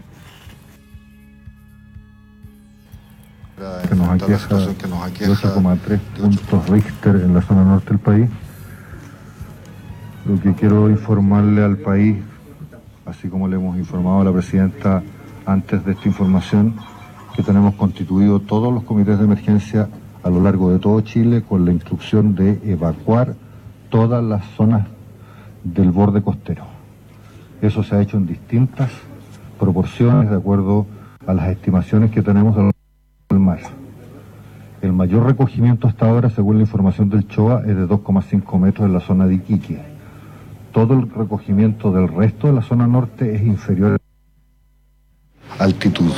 Speaker 16: que nos aqueja 8,3 puntos Richter en la zona norte del país. Lo que quiero informarle al país, así como le hemos informado a la presidenta antes de esta información, que tenemos constituido todos los comités de emergencia a lo largo de todo Chile con la instrucción de evacuar todas las zonas del borde costero. Eso se ha hecho en distintas proporciones de acuerdo a las estimaciones que tenemos a lo largo del mar. El mayor recogimiento hasta ahora, según la información del CHOA, es de 2,5 metros en la zona de Iquique. Todo el recogimiento del resto de la zona norte es inferior a altitud.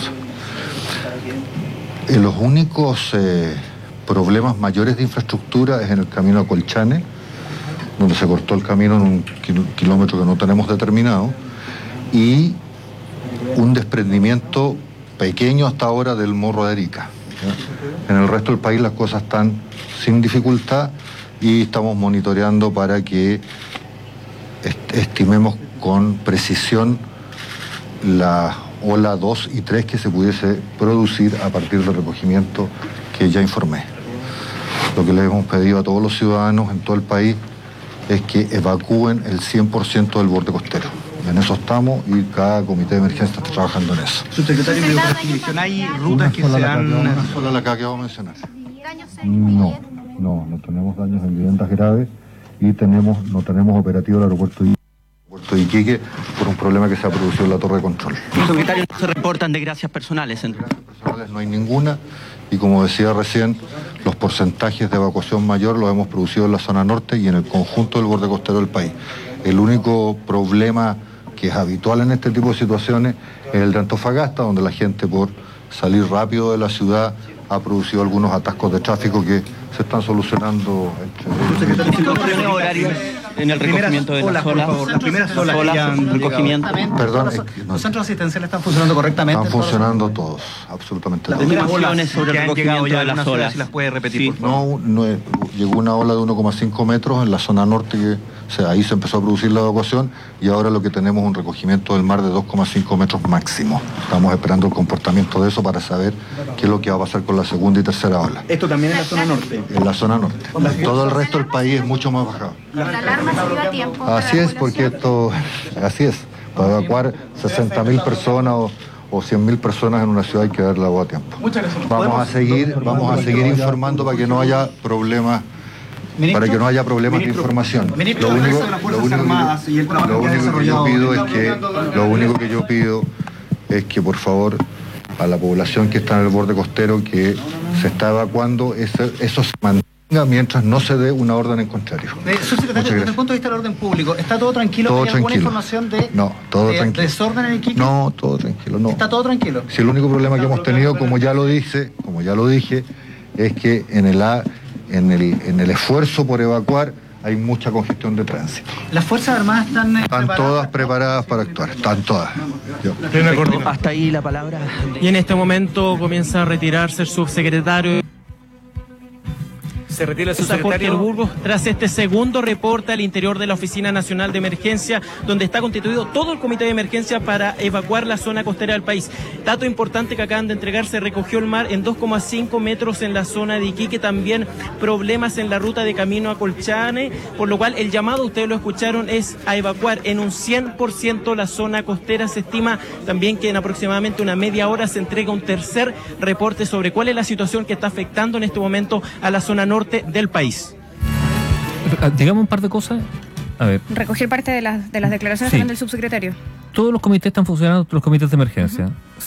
Speaker 16: Los únicos problemas mayores de infraestructura es en el camino a Colchane, donde se cortó el camino en un kilómetro que no tenemos determinado, y un desprendimiento pequeño hasta ahora del Morro de Arica. En el resto del país las cosas están sin dificultad y estamos monitoreando para que estimemos con precisión la ola 2 y 3 que se pudiese producir a partir del recogimiento que ya informé. Lo que le hemos pedido a todos los ciudadanos en todo el país es que evacúen el 100% del borde costero. En eso estamos y cada comité de emergencia está trabajando en eso.
Speaker 15: Subsecretario de Educación, ¿hay rutas que se han...?
Speaker 16: Una sola la que acabo de mencionar. No tenemos daños en viviendas graves y no tenemos operativo el aeropuerto de Iquique por un problema que se ha producido en la torre de control.
Speaker 15: Subsecretario, ¿no se reportan desgracias personales?
Speaker 16: Personales no hay ninguna y como decía recién, los porcentajes de evacuación mayor los hemos producido en la zona norte y en el conjunto del borde costero del país. El único problema que es habitual en este tipo de situaciones es el de Antofagasta, donde la gente por salir rápido de la ciudad ha producido algunos atascos de tráfico que se están solucionando.
Speaker 15: Horarios en el recogimiento de las olas, las primeras olas de recogimiento.
Speaker 16: Perdón,
Speaker 15: los centros asistenciales están funcionando correctamente.
Speaker 16: Están funcionando todos, absolutamente todos.
Speaker 15: Las estimaciones sobre el recogimiento de las olas, si las puede repetir, por favor.
Speaker 16: Llegó una ola de 1,5 metros en la zona norte que ahí se empezó a producir la evacuación y ahora lo que tenemos es un recogimiento del mar de 2,5 metros máximo. Estamos esperando el comportamiento de eso para saber qué es lo que va a pasar con la segunda y tercera ola.
Speaker 15: ¿Esto también en la zona norte?
Speaker 16: En la zona norte. Todo el resto del país es mucho más bajado.
Speaker 17: ¿La alarma se dio a tiempo?
Speaker 16: Así es, porque así es. Para evacuar 60.000 personas o 100.000 personas en una ciudad hay que darle agua a tiempo.
Speaker 15: Muchas gracias.
Speaker 16: Vamos a seguir informando para que no haya problemas. Para que no haya problemas de información. Lo único que yo pido es que por favor a la población que está en el borde costero que se está evacuando, eso se mantenga mientras no se dé una orden en contrario.
Speaker 15: Subsecretario, desde el punto de vista del orden público, ¿está todo tranquilo?
Speaker 16: Todo
Speaker 15: ¿Hay alguna
Speaker 16: tranquilo.
Speaker 15: información de desorden en Iquique?
Speaker 16: No, todo tranquilo, no.
Speaker 15: ¿Está todo tranquilo?
Speaker 16: Si el único problema que hemos tenido, como ya lo dije, es que en el esfuerzo por evacuar hay mucha congestión de tránsito.
Speaker 15: ¿Las Fuerzas Armadas
Speaker 16: están todas preparadas para actuar? Están todas.
Speaker 5: Hasta ahí la palabra. Y en este momento comienza a retirarse el subsecretario.
Speaker 7: Se retira el subsecretario
Speaker 5: Burgos tras este segundo reporte al interior de la Oficina Nacional de Emergencia, donde está constituido todo el comité de emergencia para evacuar la zona costera del país. Dato importante que acaban de entregar: se recogió el mar en 2,5 metros en la zona de Iquique, también problemas en la ruta de camino a Colchane, por lo cual el llamado, ustedes lo escucharon, es a evacuar en un 100% la zona costera. Se estima también que en aproximadamente una media hora se entrega un tercer reporte sobre cuál es la situación que está afectando en este momento a la zona norte del país.
Speaker 6: Digamos un par de cosas. A ver.
Speaker 18: Recoger parte de las declaraciones también del subsecretario.
Speaker 6: Todos los comités están funcionando, los comités de emergencia.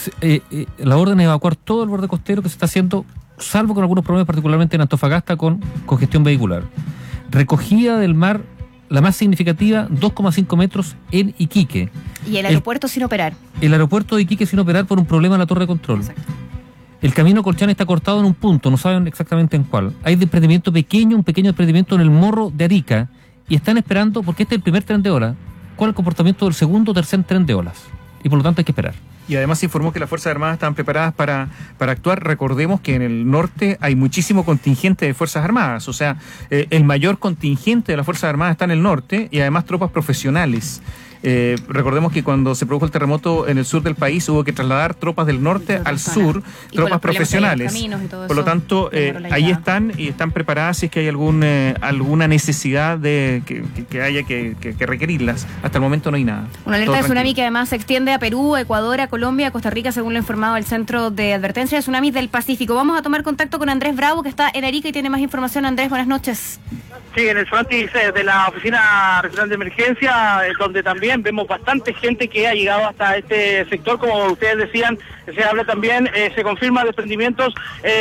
Speaker 6: La orden es evacuar todo el borde costero que se está haciendo, salvo con algunos problemas, particularmente en Antofagasta, con congestión vehicular. Recogida del mar, la más significativa, 2,5 metros en Iquique.
Speaker 18: Y el aeropuerto sin operar.
Speaker 6: El aeropuerto de Iquique sin operar por un problema en la torre de control.
Speaker 18: Exacto.
Speaker 6: El camino Colchane está cortado en un punto, no saben exactamente en cuál. Hay desprendimiento pequeño, un pequeño desprendimiento en el morro de Arica, y están esperando, porque este es el primer tren de ola, cuál es el comportamiento del segundo o tercer tren de olas. Y por lo tanto hay que esperar.
Speaker 7: Y además se informó que las Fuerzas Armadas están preparadas para actuar. Recordemos que en el norte hay muchísimo contingente de Fuerzas Armadas. O sea, el mayor contingente de las Fuerzas Armadas está en el norte y además tropas profesionales. Recordemos que cuando se produjo el terremoto en el sur del país hubo que trasladar tropas del norte al sur, tropas profesionales. Por lo tanto, ahí están y están preparadas si es que hay alguna necesidad de que haya que requerirlas. Hasta el momento no hay nada.
Speaker 18: Una alerta de tsunami que además se extiende a Perú, Ecuador, a Colombia, a Costa Rica, según lo ha informado el Centro de Advertencia de Tsunamis del Pacífico. Vamos a tomar contacto con Andrés Bravo, que está en Arica y tiene más información. Andrés, buenas noches.
Speaker 8: Sí, en el frontis de la Oficina Regional de Emergencia, donde también vemos bastante gente que ha llegado hasta este sector, como ustedes decían, se habla también, se confirma desprendimientos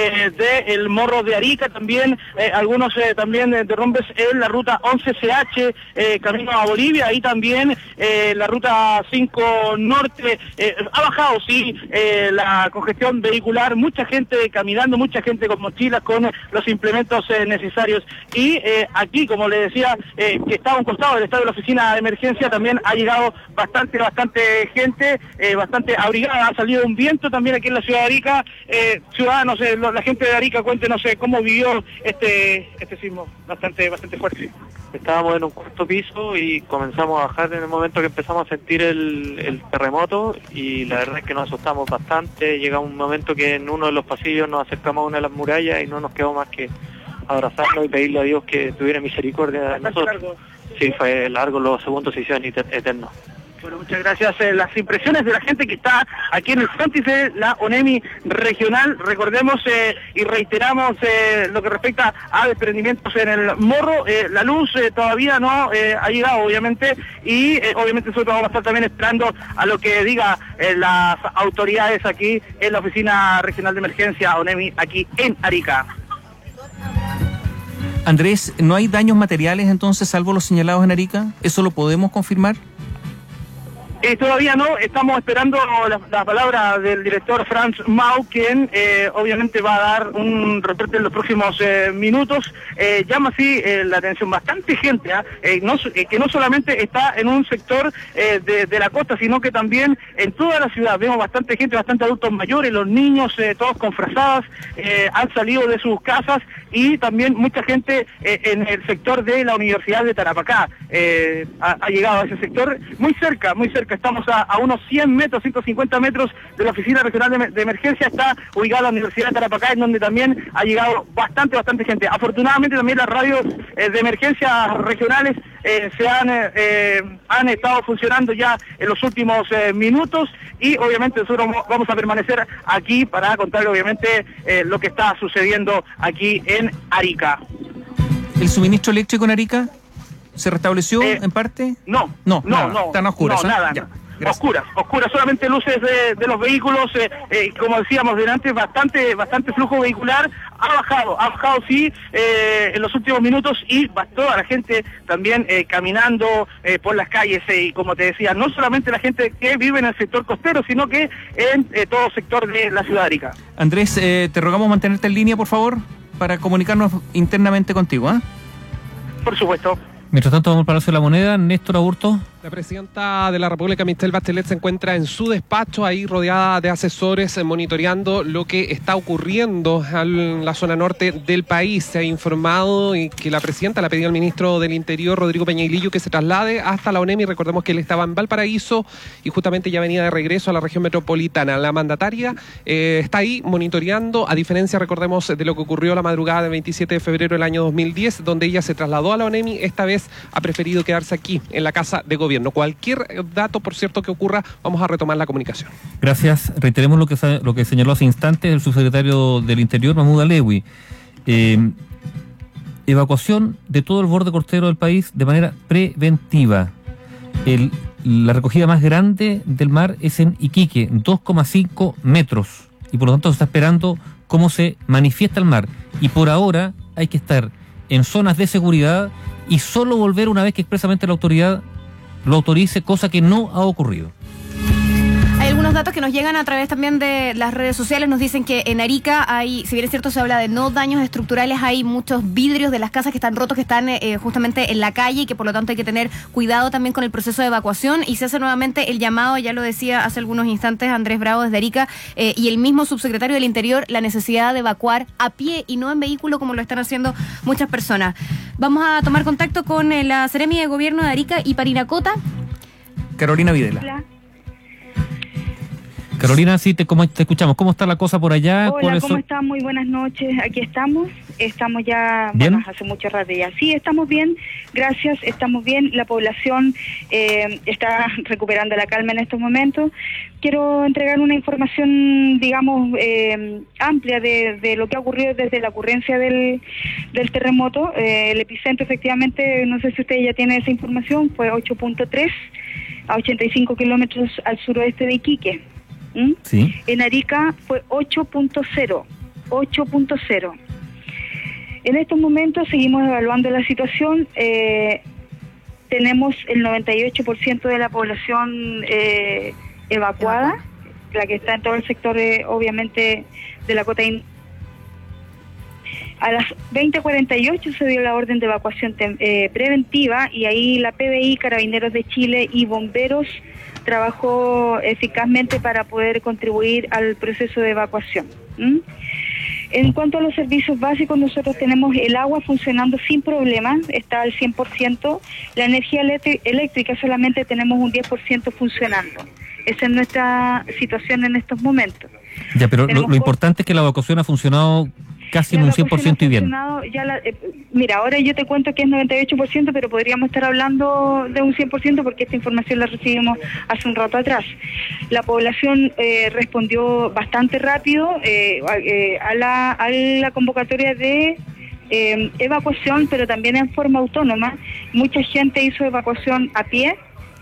Speaker 8: del morro de Arica, también algunos también derrumbes en la ruta 11CH, camino a Bolivia, ahí también la ruta 5 norte, ha bajado, sí, la congestión vehicular, mucha gente caminando, mucha gente con mochilas, con los implementos necesarios, y aquí, como le decía, que estaba a un costado del estadio de la Oficina de Emergencia, también ha llegado bastante gente, bastante abrigada, ha salido un viento también aquí en la ciudad de Arica. Ciudadanos, la gente de Arica, cuéntenos cómo vivió este sismo bastante fuerte.
Speaker 19: Estábamos en un cuarto piso y comenzamos a bajar en el momento que empezamos a sentir el terremoto, y la verdad es que nos asustamos bastante. Llega un momento que en uno de los pasillos nos acercamos a una de las murallas y no nos quedó más que abrazarlo y pedirle a Dios que tuviera misericordia de nosotros. Largo. Sí, fue largo, los segundos se hicieron eternos.
Speaker 8: Bueno, muchas gracias. Las impresiones de la gente que está aquí en el frontis de la ONEMI regional, recordemos y reiteramos lo que respecta a desprendimientos en el morro, la luz todavía no ha llegado, obviamente, y obviamente nosotros vamos a estar también esperando a lo que diga las autoridades aquí en la Oficina Regional de Emergencia ONEMI aquí en Arica.
Speaker 7: Andrés, ¿no hay daños materiales entonces, salvo los señalados en Arica? ¿Eso lo podemos confirmar?
Speaker 8: Todavía no, estamos esperando la palabra del director Franz Mau, quien obviamente va a dar un reporte en los próximos minutos. Llama así la atención bastante gente, que no solamente está en un sector de la costa, sino que también en toda la ciudad. Vemos bastante gente, bastante adultos mayores, los niños todos con frazadas, han salido de sus casas, y también mucha gente en el sector de la Universidad de Tarapacá ha llegado a ese sector, muy cerca. Estamos a unos 100 metros, 150 metros de la Oficina Regional de Emergencia, está ubicada la Universidad de Tarapacá, en donde también ha llegado bastante gente. Afortunadamente también las radios de emergencia regionales han estado funcionando ya en los últimos minutos, y obviamente nosotros vamos a permanecer aquí para contarle obviamente lo que está sucediendo aquí en Arica.
Speaker 7: ¿El suministro eléctrico en Arica se restableció en parte?
Speaker 8: No,
Speaker 7: están oscuras.
Speaker 8: No, nada.
Speaker 7: Ya,
Speaker 8: oscuras, solamente luces de los vehículos, como decíamos delante, bastante flujo vehicular, ha bajado sí, en los últimos minutos, y toda la gente también caminando por las calles, y como te decía, no solamente la gente que vive en el sector costero, sino que en todo sector de la ciudad de Arica.
Speaker 7: Andrés, te rogamos mantenerte en línea, por favor, para comunicarnos internamente contigo, ¿eh?
Speaker 8: Por supuesto.
Speaker 6: Mientras tanto, vamos al Palacio de la Moneda. Néstor Aburto.
Speaker 20: La presidenta de la República, Michelle Bachelet, se encuentra en su despacho, ahí rodeada de asesores, monitoreando lo que está ocurriendo en la zona norte del país. Se ha informado y que la presidenta le ha pedido al ministro del Interior, Rodrigo Peñailillo, que se traslade hasta la ONEMI. Recordemos que él estaba en Valparaíso y justamente ya venía de regreso a la región metropolitana. La mandataria está ahí monitoreando, a diferencia, recordemos, de lo que ocurrió la madrugada del 27 de febrero del año 2010, donde ella se trasladó a la ONEMI. Esta vez ha preferido quedarse aquí, en la Casa de Gobierno. Cualquier dato, por cierto, que ocurra, vamos a retomar la comunicación.
Speaker 6: Gracias. Reiteremos lo que señaló hace instantes el subsecretario del Interior, Mahmoud Alewi. evacuación de todo el borde costero del país de manera preventiva. La recogida más grande del mar es en Iquique, 2,5 metros, y por lo tanto se está esperando cómo se manifiesta el mar. Y por ahora hay que estar en zonas de seguridad y solo volver una vez que expresamente la autoridad lo autorice, cosa que no ha ocurrido.
Speaker 18: Hay algunos datos que nos llegan a través también de las redes sociales. Nos dicen que en Arica hay, si bien es cierto se habla de no daños estructurales, hay muchos vidrios de las casas que están rotos, que están justamente en la calle, y que por lo tanto hay que tener cuidado también con el proceso de evacuación. Y se hace nuevamente el llamado, ya lo decía hace algunos instantes Andrés Bravo desde Arica, y el mismo subsecretario del Interior, la necesidad de evacuar a pie y no en vehículo como lo están haciendo muchas personas. Vamos a tomar contacto con la Seremi de Gobierno de Arica y Parinacota.
Speaker 7: Carolina Videla.
Speaker 2: Hola.
Speaker 6: Carolina, sí, te escuchamos. ¿Cómo está la cosa por allá?
Speaker 2: Hola, ¿cómo están? Muy buenas noches. Aquí estamos ya,
Speaker 6: ¿bien?
Speaker 2: Bueno, hace mucho rato ya. Sí, estamos bien, gracias, estamos bien. La población está recuperando la calma en estos momentos. Quiero entregar una información, digamos, amplia de lo que ha ocurrido desde la ocurrencia del terremoto. El epicentro, efectivamente, no sé si usted ya tiene esa información, fue 8.3 a 85 kilómetros al suroeste de Iquique.
Speaker 6: Sí.
Speaker 2: En Arica fue 8.0. En estos momentos seguimos evaluando la situación. Tenemos el 98% de la población evacuada, la que está en todo el sector, obviamente, de la cota. A las 20:48 se dio la orden de evacuación preventiva, y ahí la PBI, Carabineros de Chile y Bomberos trabajó eficazmente para poder contribuir al proceso de evacuación. En cuanto a los servicios básicos, nosotros tenemos el agua funcionando sin problemas, está al 100%. La energía eléctrica solamente tenemos un 10% funcionando. Esa es nuestra situación en estos momentos.
Speaker 6: Ya, pero lo importante es que la evacuación ha funcionado casi en un 100% y bien.
Speaker 2: Mira, ahora yo te cuento que es 98%, pero podríamos estar hablando de un 100% porque esta información la recibimos hace un rato atrás. La población respondió bastante rápido a la convocatoria de evacuación, pero también en forma autónoma. Mucha gente hizo evacuación a pie.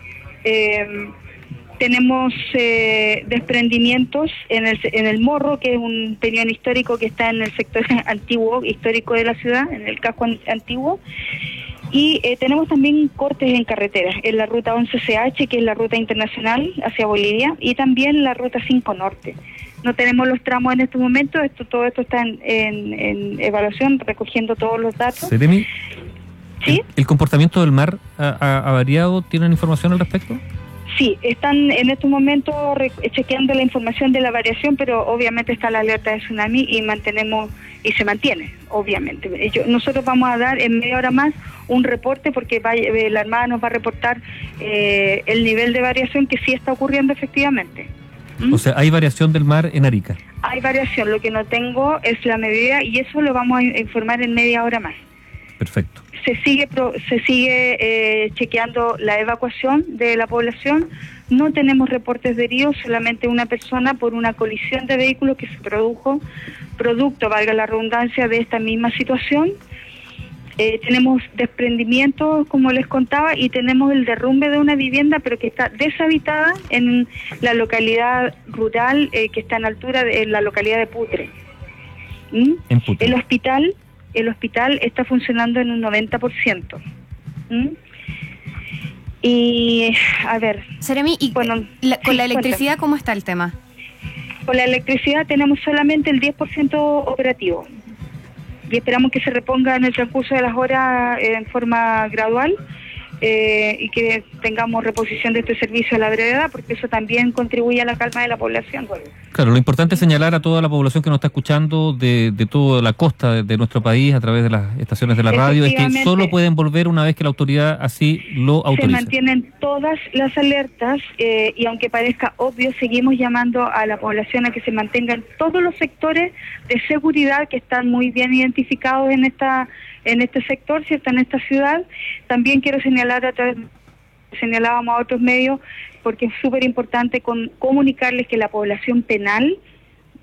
Speaker 2: Tenemos desprendimientos en el Morro, que es un peñón histórico que está en el sector antiguo, histórico de la ciudad, en el casco antiguo. Y tenemos también cortes en carreteras, en la ruta 11CH, que es la ruta internacional hacia Bolivia, y también la ruta 5 Norte. No tenemos los tramos en estos momentos, todo esto está en evaluación, recogiendo todos los datos.
Speaker 6: Seremi,
Speaker 2: ¿sí?
Speaker 6: ¿El comportamiento del mar ha variado? ¿Tienen información al respecto?
Speaker 2: Sí, están en estos momentos chequeando la información de la variación, pero obviamente está la alerta de tsunami y se mantiene, obviamente. Nosotros vamos a dar en media hora más un reporte, porque la Armada nos va a reportar el nivel de variación que sí está ocurriendo efectivamente.
Speaker 6: O sea, ¿hay variación del mar en Arica?
Speaker 2: Hay variación, lo que no tengo es la medida, y eso lo vamos a informar en media hora más.
Speaker 6: Perfecto.
Speaker 2: Se sigue chequeando la evacuación de la población. No tenemos reportes de heridos, solamente una persona por una colisión de vehículos que se produjo, producto, valga la redundancia, de esta misma situación. Tenemos desprendimientos, como les contaba, y tenemos el derrumbe de una vivienda, pero que está deshabitada en la localidad rural, que está en altura de la localidad de Putre.
Speaker 6: En Putre.
Speaker 2: El hospital está funcionando en un 90%. Y, a ver...
Speaker 18: Seremi, ¿y con la electricidad cómo está el tema?
Speaker 2: Con la electricidad tenemos solamente el 10% operativo. Y esperamos que se reponga en el transcurso de las horas en forma gradual, y que tengamos reposición de este servicio a la brevedad, porque eso también contribuye a la calma de la población.
Speaker 6: Claro, lo importante es señalar a toda la población que nos está escuchando de toda la costa de nuestro país, a través de las estaciones de la radio, es que solo pueden volver una vez que la autoridad así lo autorice.
Speaker 2: Se mantienen todas las alertas, y aunque parezca obvio, seguimos llamando a la población a que se mantengan todos los sectores de seguridad que están muy bien identificados en este sector, ¿cierto?, en esta ciudad. También quiero señalar, señalábamos a otros medios, porque es súper importante comunicarles que la población penal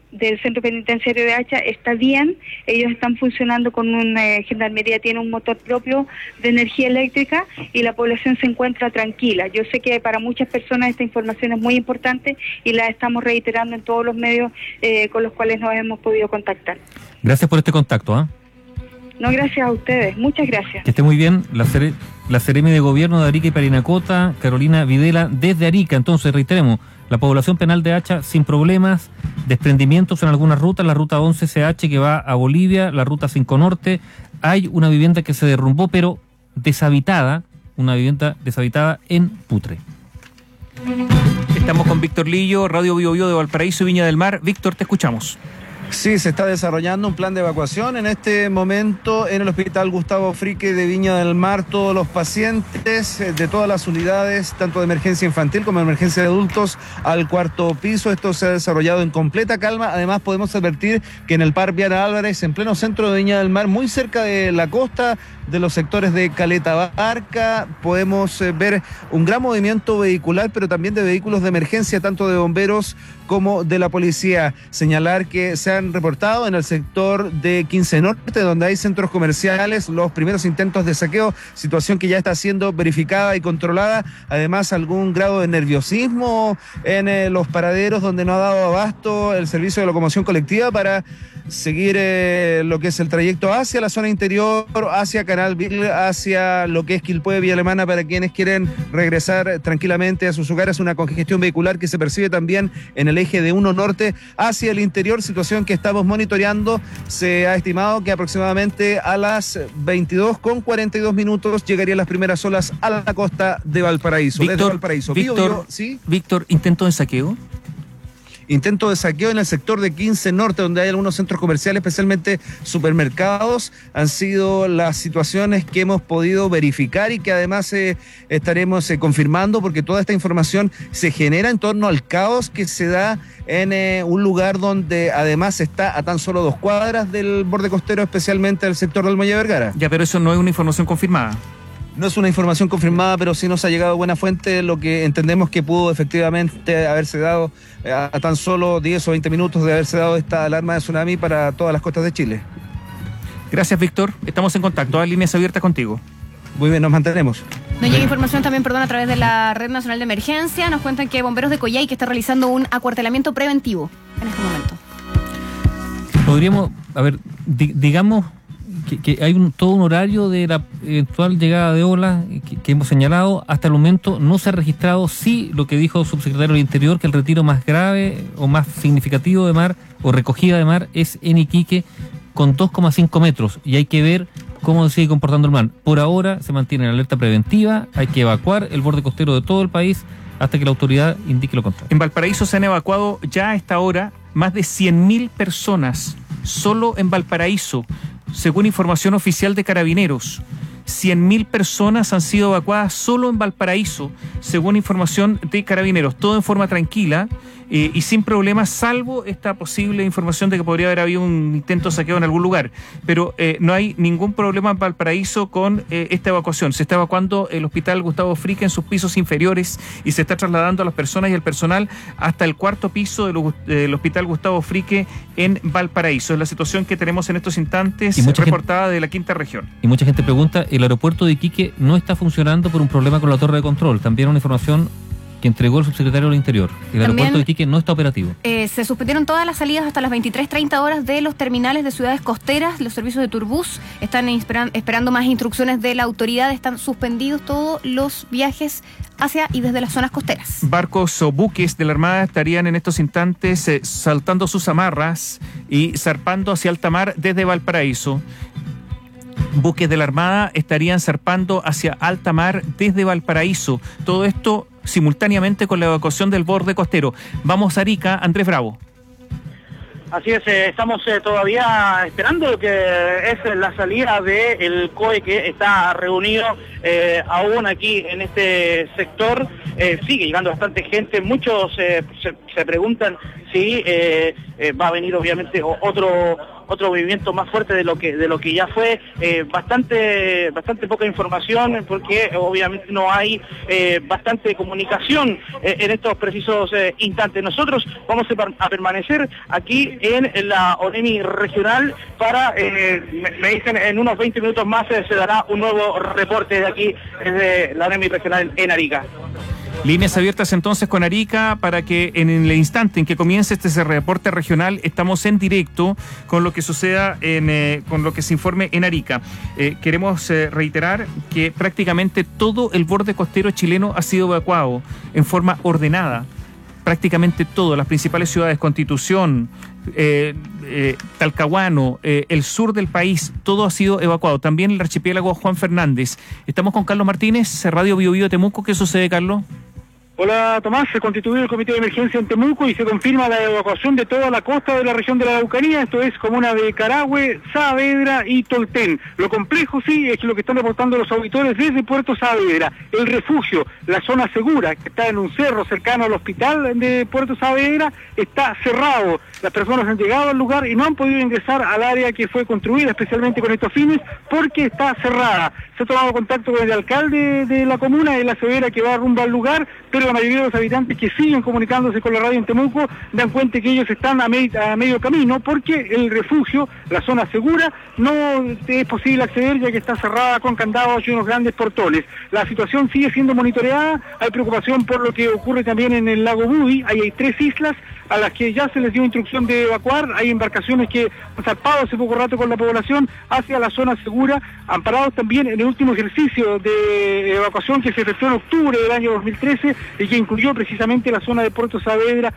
Speaker 2: del centro penitenciario de Hacha está bien. Ellos están funcionando con Gendarmería tiene un motor propio de energía eléctrica y la población se encuentra tranquila. Yo sé que para muchas personas esta información es muy importante y la estamos reiterando en todos los medios con los cuales nos hemos podido contactar.
Speaker 6: Gracias por este contacto.
Speaker 2: No, gracias a ustedes. Muchas gracias.
Speaker 6: Que esté muy bien. La Seremi de Gobierno de Arica y Parinacota, Carolina Videla, desde Arica. Entonces, reiteremos, la población penal de Hacha sin problemas, desprendimientos en algunas rutas, la ruta 11CH que va a Bolivia, la ruta 5 Norte. Hay una vivienda que se derrumbó, pero deshabitada, una vivienda deshabitada en Putre.
Speaker 7: Estamos con Víctor Lillo, Radio Bio Bio de Valparaíso y Viña del Mar. Víctor, te escuchamos.
Speaker 21: Sí, se está desarrollando un plan de evacuación en este momento en el Hospital Gustavo Frique de Viña del Mar. Todos los pacientes de todas las unidades, tanto de emergencia infantil como de emergencia de adultos, al 4º piso. Esto se ha desarrollado en completa calma. Además, podemos advertir que en el Parque Viana Álvarez, en pleno centro de Viña del Mar, muy cerca de la costa, de los sectores de Caleta Barca, podemos ver un gran movimiento vehicular, pero también de vehículos de emergencia, tanto de bomberos como de la policía. Señalar que se han reportado en el sector de 15 Norte, donde hay centros comerciales, los primeros intentos de saqueo, situación que ya está siendo verificada y controlada. Además, algún grado de nerviosismo en los paraderos donde no ha dado abasto el servicio de locomoción colectiva para seguir lo que es el trayecto hacia la zona interior, hacia Canal Vil, hacia lo que es Quilpué, Villa Alemana, para quienes quieren regresar tranquilamente a sus hogares. Una congestión vehicular que se percibe también en el eje de 1 Norte hacia el interior, situación que estamos monitoreando. Se ha estimado que aproximadamente a las 22:42 llegarían las primeras olas a la costa de Valparaíso.
Speaker 7: Víctor,
Speaker 21: desde Valparaíso.
Speaker 7: ¿Sí? Víctor, ¿intento de saqueo?
Speaker 21: Intento de saqueo en el sector de 15 Norte, donde hay algunos centros comerciales, especialmente supermercados. Han sido las situaciones que hemos podido verificar y que además estaremos confirmando, porque toda esta información se genera en torno al caos que se da en un lugar donde además está a tan solo 2 cuadras del borde costero, especialmente el sector del Muelle Vergara.
Speaker 7: Ya, pero eso no es una información confirmada.
Speaker 21: No es una información confirmada, pero sí nos ha llegado buena fuente, lo que entendemos que pudo efectivamente haberse dado a tan solo 10 o 20 minutos de haberse dado esta alarma de tsunami para todas las costas de Chile.
Speaker 7: Gracias, Víctor. Estamos en contacto. Hay líneas abiertas contigo.
Speaker 21: Muy bien, nos mantenemos.
Speaker 18: Nos llega información también, a través de la Red Nacional de Emergencia. Nos cuentan que Bomberos de Coyhai que está realizando un acuartelamiento preventivo en este momento.
Speaker 6: Podríamos, digamos que hay todo un horario de la eventual llegada de olas que hemos señalado. Hasta el momento no se ha registrado, sí, lo que dijo el subsecretario del Interior, que el retiro más grave o más significativo de mar o recogida de mar es en Iquique con 2,5 metros y hay que ver cómo se sigue comportando el mar. Por ahora se mantiene en alerta preventiva, hay que evacuar el borde costero de todo el país hasta que la autoridad indique lo contrario.
Speaker 7: En Valparaíso se han evacuado ya a esta hora más de 100.000 personas, solo en Valparaíso. Según información oficial de Carabineros, 100.000 personas han sido evacuadas solo en Valparaíso, según información de Carabineros. Todo en forma tranquila y sin problemas, salvo esta posible información de que podría haber habido un intento de saqueo en algún lugar. Pero no hay ningún problema en Valparaíso con esta evacuación. Se está evacuando el Hospital Gustavo Frique en sus pisos inferiores y se está trasladando a las personas y el personal hasta el 4º piso del Hospital Gustavo Frique en Valparaíso. Es la situación que tenemos en estos instantes, reportada de la 5ª región.
Speaker 6: Y mucha gente pregunta, el aeropuerto de Iquique no está funcionando por un problema con la torre de control. También una información que entregó el subsecretario del Interior. El aeropuerto de Iquique no está operativo.
Speaker 18: Se suspendieron todas las salidas hasta las 23:30 horas de los terminales de ciudades costeras. Los servicios de Turbus están esperando más instrucciones de la autoridad. Están suspendidos todos los viajes hacia y desde las zonas costeras.
Speaker 7: Barcos o buques de la Armada estarían en estos instantes saltando sus amarras y zarpando hacia alta mar desde Valparaíso. Buques de la Armada estarían zarpando hacia alta mar desde Valparaíso. Todo esto simultáneamente con la evacuación del borde costero. Vamos a Arica, Andrés Bravo.
Speaker 22: Así es, estamos todavía esperando lo que es la salida del COE que está reunido aún aquí en este sector. Sigue llegando bastante gente, muchos se preguntan sí va a venir obviamente otro movimiento más fuerte de lo que ya fue. Bastante poca información, porque obviamente no hay bastante comunicación en estos precisos instantes. Nosotros vamos a permanecer aquí en la ONEMI regional para, me dicen, en unos 20 minutos más se dará un nuevo reporte de aquí desde la ONEMI regional en Arica.
Speaker 7: Líneas abiertas entonces con Arica para que en el instante en que comience este reporte regional estamos en directo con lo que suceda con lo que se informe en Arica. Queremos reiterar que prácticamente todo el borde costero chileno ha sido evacuado en forma ordenada. Prácticamente todo, las principales ciudades, Constitución, Talcahuano, el sur del país, todo ha sido evacuado. También el archipiélago Juan Fernández. Estamos con Carlos Martínez, Radio Bio Bio Temuco. ¿Qué sucede, Carlos?
Speaker 22: Hola Tomás, se constituyó el comité de emergencia en Temuco y se confirma la evacuación de toda la costa de la región de la Araucanía, esto es comuna de Carahue, Saavedra y Tolten. Lo complejo sí es que lo que están reportando los auditores desde Puerto Saavedra, el refugio, la zona segura, que está en un cerro cercano al hospital de Puerto Saavedra, está cerrado. Las personas han llegado al lugar y no han podido ingresar al área que fue construida especialmente con estos fines porque está cerrada. Se ha tomado contacto con el alcalde de la comuna, él asevera que va rumbo al lugar, pero la mayoría de los habitantes que siguen comunicándose con la radio en Temuco dan cuenta que ellos están a medio camino porque el refugio, la zona segura, no es posible acceder ya que está cerrada con candados y unos grandes portones. La situación sigue siendo monitoreada, hay preocupación por lo que ocurre también en el lago Budi, ahí hay 3 islas a las que ya se les dio instrucción de evacuar, hay embarcaciones que han zarpado hace poco rato con la población hacia la zona segura, amparados también en el último ejercicio de evacuación que se efectuó en octubre del año 2013 y que incluyó precisamente la zona de Puerto Saavedra,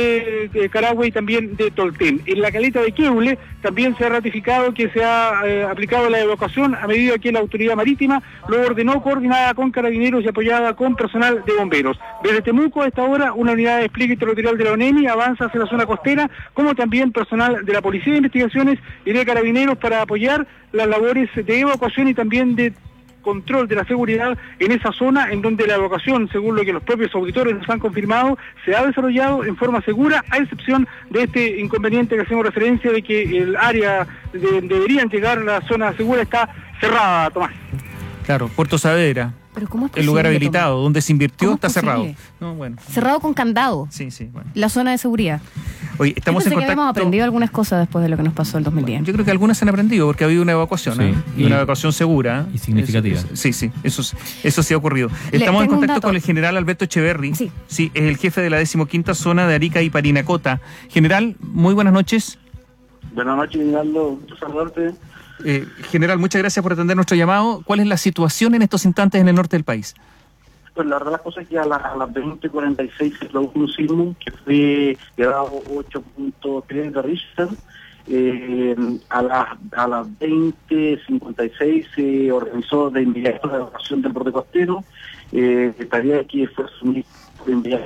Speaker 22: de Carahue y también de Tolten. En la caleta de Queule también se ha ratificado que se ha aplicado la evacuación a medida que la autoridad marítima lo ordenó, coordinada con carabineros y apoyada con personal de bomberos. Desde Temuco a esta hora una unidad de despliegue territorial de la ONEMI avanza hacia la zona costera, como también personal de la Policía de Investigaciones y de Carabineros para apoyar las labores de evacuación y también de control de la seguridad en esa zona en donde la evacuación, según lo que los propios auditores nos han confirmado, se ha desarrollado en forma segura, a excepción de este inconveniente que hacemos referencia de que el área deberían llegar a la zona segura está cerrada, Tomás.
Speaker 7: Claro, Puerto Saavedra.
Speaker 18: ¿Pero cómo es posible,
Speaker 7: el lugar habilitado,
Speaker 18: Tomás?
Speaker 7: donde se invirtió, está
Speaker 18: posible?
Speaker 7: cerrado. No, bueno.
Speaker 18: Cerrado con candado.
Speaker 7: Sí, bueno.
Speaker 18: La zona de seguridad.
Speaker 7: Oye, estamos en
Speaker 18: contacto. Que habíamos aprendido algunas cosas después de lo que nos pasó el 2010.
Speaker 7: Bueno, yo creo que algunas se han aprendido porque ha habido una evacuación, y una evacuación segura.
Speaker 6: Y significativa.
Speaker 7: Eso sí ha ocurrido. Estamos en contacto con el general Alberto Echeverri. Sí, es el jefe de la 15ª zona de Arica y Parinacota. General, muy buenas noches.
Speaker 1: Buenas noches, Ginaldo. Saludarte.
Speaker 7: General, muchas gracias por atender nuestro llamado. ¿Cuál es la situación en estos instantes en el norte del país?
Speaker 1: Pues la verdad las cosas es que a las 20:46 se produjo un sismo que fue grado 8.3 de Richter. A las 20:56 se organizó de inmediato la evacuación del borde costero. Tarea que fue asumido de inmediato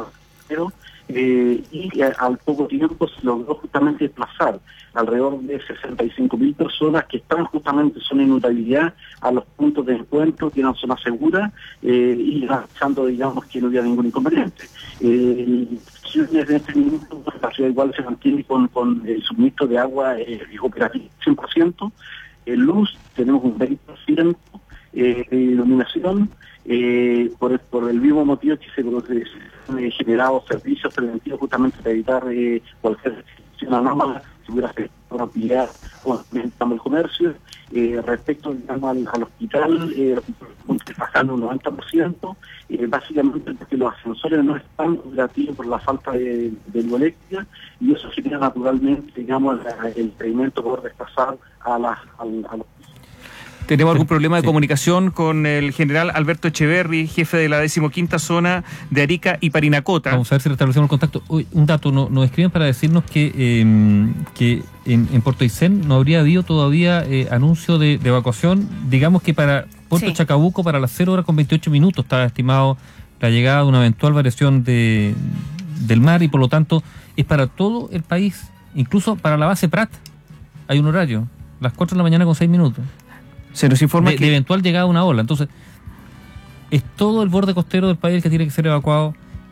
Speaker 1: y al poco tiempo se logró justamente desplazar alrededor de 65.000 personas que estaban justamente en zona de inmutabilidad a los puntos de encuentro que eran zona segura y avanzando, digamos, que no había ningún inconveniente. Desde este minuto la ciudad igual se mantiene con el suministro de agua operativo 100%, luz, tenemos un 20% de iluminación, por el mismo motivo que se han generado servicios preventivos justamente para evitar cualquier restricción anómala, si hubiera propiedad o el comercio. Respecto, digamos, al hospital, pasando un 90%, básicamente porque los ascensores no están operativos por la falta de luz eléctrica, y eso genera naturalmente, digamos, el impedimento por desplazar a los.
Speaker 7: ¿Tenemos algún problema de comunicación con el general Alberto Echeverri, jefe de la 15ª zona de Arica y Parinacota?
Speaker 6: Vamos a ver si restablecemos el contacto. Hoy, un dato, nos escriben para decirnos que en Puerto Aysén no habría habido todavía anuncio de evacuación. Digamos que para Puerto Chacabuco, para las 0:28 estaba estimado la llegada de una eventual variación del mar, y por lo tanto es para todo el país, incluso para la base Prat. Hay un horario, las 4 de la mañana con 6 minutos.
Speaker 7: Se nos informa
Speaker 6: de eventual llegada a una ola. Entonces, es todo el borde costero del país el que tiene que ser evacuado,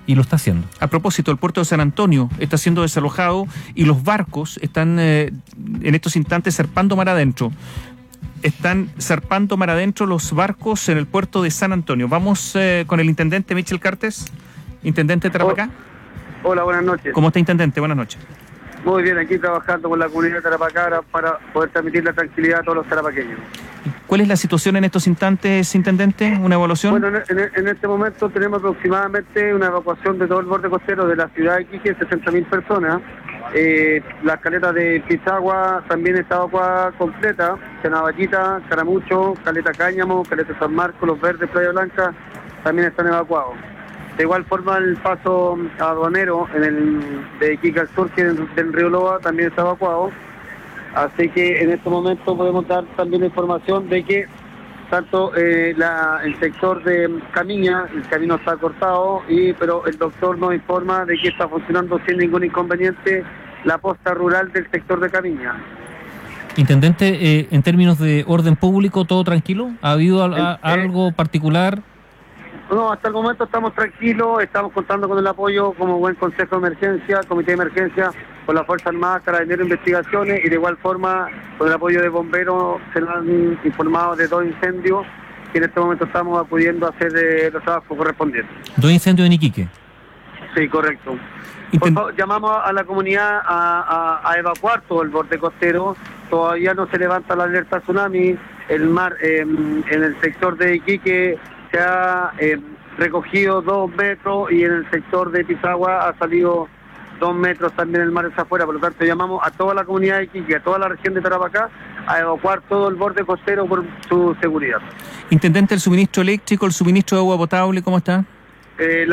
Speaker 6: Y lo está haciendo.
Speaker 7: A propósito, el puerto de San Antonio está siendo desalojado y los barcos están en estos instantes zarpando mar adentro. Están zarpando mar adentro los barcos en el puerto de San Antonio. Vamos con el intendente Michel Cartes, intendente de Tarapacá.
Speaker 4: Hola, buenas noches.
Speaker 7: ¿Cómo está, intendente? Buenas noches.
Speaker 4: Muy bien, aquí trabajando con la comunidad de Tarapacá para poder transmitir la tranquilidad a todos los tarapaqueños.
Speaker 7: ¿Cuál es la situación en estos instantes, intendente? ¿Una evaluación?
Speaker 4: Bueno, en este momento tenemos aproximadamente una evacuación de todo el borde costero de la ciudad de Iquique, 60.000 personas. La caleta de Pisagua también está evacuada completa, Chanavallita, Caramucho, caleta Cáñamo, caleta San Marcos, Los Verdes, Playa Blanca, también están evacuados. De igual forma el paso aduanero de Iquique al sur, que del río Loa, también está evacuado. Así que en este momento podemos dar también la información de que tanto el sector de Camiña, el camino está cortado, pero el doctor nos informa de que está funcionando sin ningún inconveniente la posta rural del sector de Camiña.
Speaker 6: Intendente, en términos de orden público, ¿todo tranquilo? ¿Ha habido algo particular?
Speaker 4: No, hasta el momento estamos tranquilos, estamos contando con el apoyo como buen consejo de emergencia, comité de emergencia, con la Fuerza Armada, Carabineros, Investigaciones, y de igual forma con el apoyo de bomberos se nos han informado de 2 incendios que en este momento estamos acudiendo a hacer los trabajos correspondientes.
Speaker 6: 2 incendios en Iquique.
Speaker 4: Sí, correcto. Por favor, llamamos a la comunidad a evacuar todo el borde costero. Todavía no se levanta la alerta tsunami. El mar en el sector de Iquique se ha recogido 2 metros y en el sector de Pisagua ha salido 2 metros también el mar hacia afuera. Por lo tanto, llamamos a toda la comunidad de Iquique, a toda la región de Tarapacá, a evacuar todo el borde costero por su seguridad.
Speaker 7: Intendente, el suministro eléctrico, el suministro de agua potable, ¿cómo está?
Speaker 4: El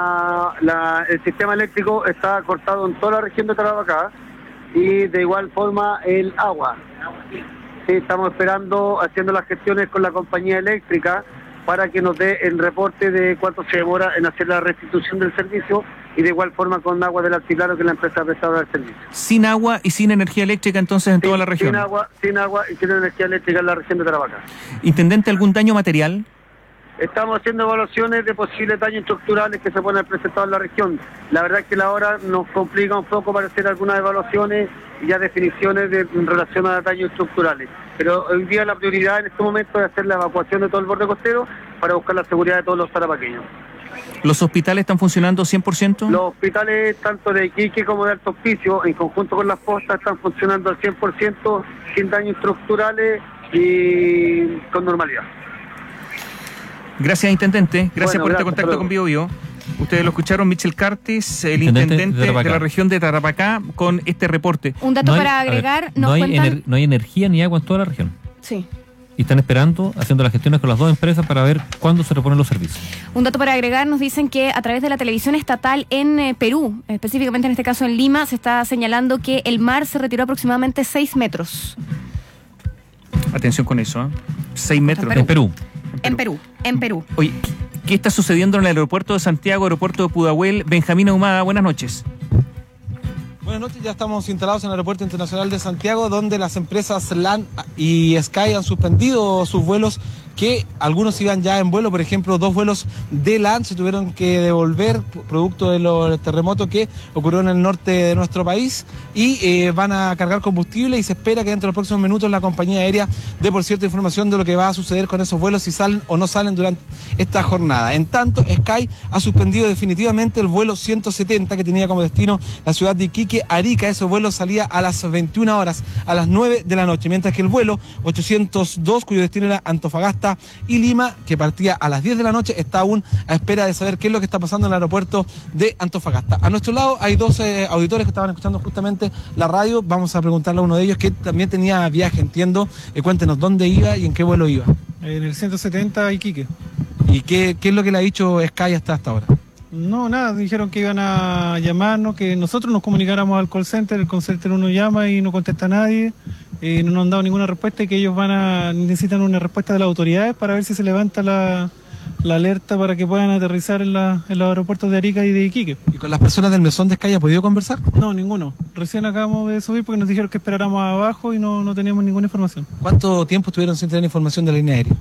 Speaker 4: sistema eléctrico está cortado en toda la región de Tarapacá y de igual forma el agua. Sí, estamos esperando, haciendo las gestiones con la compañía eléctrica para que nos dé el reporte de cuánto se demora en hacer la restitución del servicio y de igual forma con agua del Altiplano, que es la empresa prestadora del servicio.
Speaker 7: Sin agua y sin energía eléctrica entonces en toda la región.
Speaker 4: Sin agua y sin energía eléctrica en la región de Tarapacá.
Speaker 7: Intendente, ¿algún daño material?
Speaker 4: Estamos haciendo evaluaciones de posibles daños estructurales que se pueden presentar en la región. La verdad es que la hora nos complica un poco para hacer algunas evaluaciones y ya definiciones en relación a daños estructurales. Pero hoy día la prioridad en este momento es hacer la evacuación de todo el borde costero para buscar la seguridad de todos los tarapaqueños.
Speaker 7: ¿Los hospitales están funcionando 100%?
Speaker 4: Los hospitales, tanto de Iquique como de Alto Hospicio, en conjunto con las postas, están funcionando al 100%, sin daños estructurales y con normalidad.
Speaker 7: Gracias, intendente. Gracias por este contacto con Bio Bio. Ustedes lo escucharon, Michel Cartes, el intendente de la región de Tarapacá, con este reporte.
Speaker 18: Un dato para agregar,
Speaker 6: no hay energía ni agua en toda la región.
Speaker 18: Sí.
Speaker 6: Y están esperando, haciendo las gestiones con las 2 empresas para ver cuándo se reponen los servicios.
Speaker 18: Un dato para agregar, nos dicen que a través de la televisión estatal en Perú, específicamente en este caso en Lima, se está señalando que el mar se retiró aproximadamente 6 metros.
Speaker 7: Atención con eso, ¿eh? 6 metros.
Speaker 6: En Perú.
Speaker 18: En Perú.
Speaker 7: Oye, ¿qué está sucediendo en el aeropuerto de Santiago, aeropuerto de Pudahuel? Benjamín Ahumada, buenas noches.
Speaker 9: Buenas noches, ya estamos instalados en el Aeropuerto Internacional de Santiago, donde las empresas LAN y Sky han suspendido sus vuelos, que algunos iban ya en vuelo. Por ejemplo, 2 vuelos de LAN se tuvieron que devolver producto de los terremotos que ocurrió en el norte de nuestro país, y van a cargar combustible, y se espera que dentro de los próximos minutos la compañía aérea dé, por cierto, información de lo que va a suceder con esos vuelos, si salen o no salen durante esta jornada. En tanto, Sky ha suspendido definitivamente el vuelo 170 que tenía como destino la ciudad de Iquique, Arica. Ese vuelo salía a las 21 horas, a las 9 de la noche, mientras que el vuelo 802, cuyo destino era Antofagasta y Lima, que partía a las 10 de la noche, está aún a espera de saber qué es lo que está pasando en el aeropuerto de Antofagasta. A nuestro lado hay 2 auditores que estaban escuchando justamente la radio. Vamos a preguntarle a uno de ellos, que también tenía viaje, entiendo. Cuéntenos dónde iba y en qué vuelo iba.
Speaker 23: En el 170 Iquique.
Speaker 9: ¿Y qué es lo que le ha dicho Sky hasta ahora?
Speaker 23: No, nada, dijeron que iban a llamarnos, que nosotros nos comunicáramos al call center. El call center no llama y no contesta a nadie, no nos han dado ninguna respuesta, y que ellos necesitan una respuesta de las autoridades para ver si se levanta la alerta para que puedan aterrizar en los aeropuertos de Arica y de Iquique.
Speaker 9: ¿Y con las personas del mesón de Sky ha podido conversar?
Speaker 23: No, ninguno. Recién acabamos de subir porque nos dijeron que esperáramos abajo y no teníamos ninguna información.
Speaker 9: ¿Cuánto tiempo estuvieron sin tener información de la línea aérea?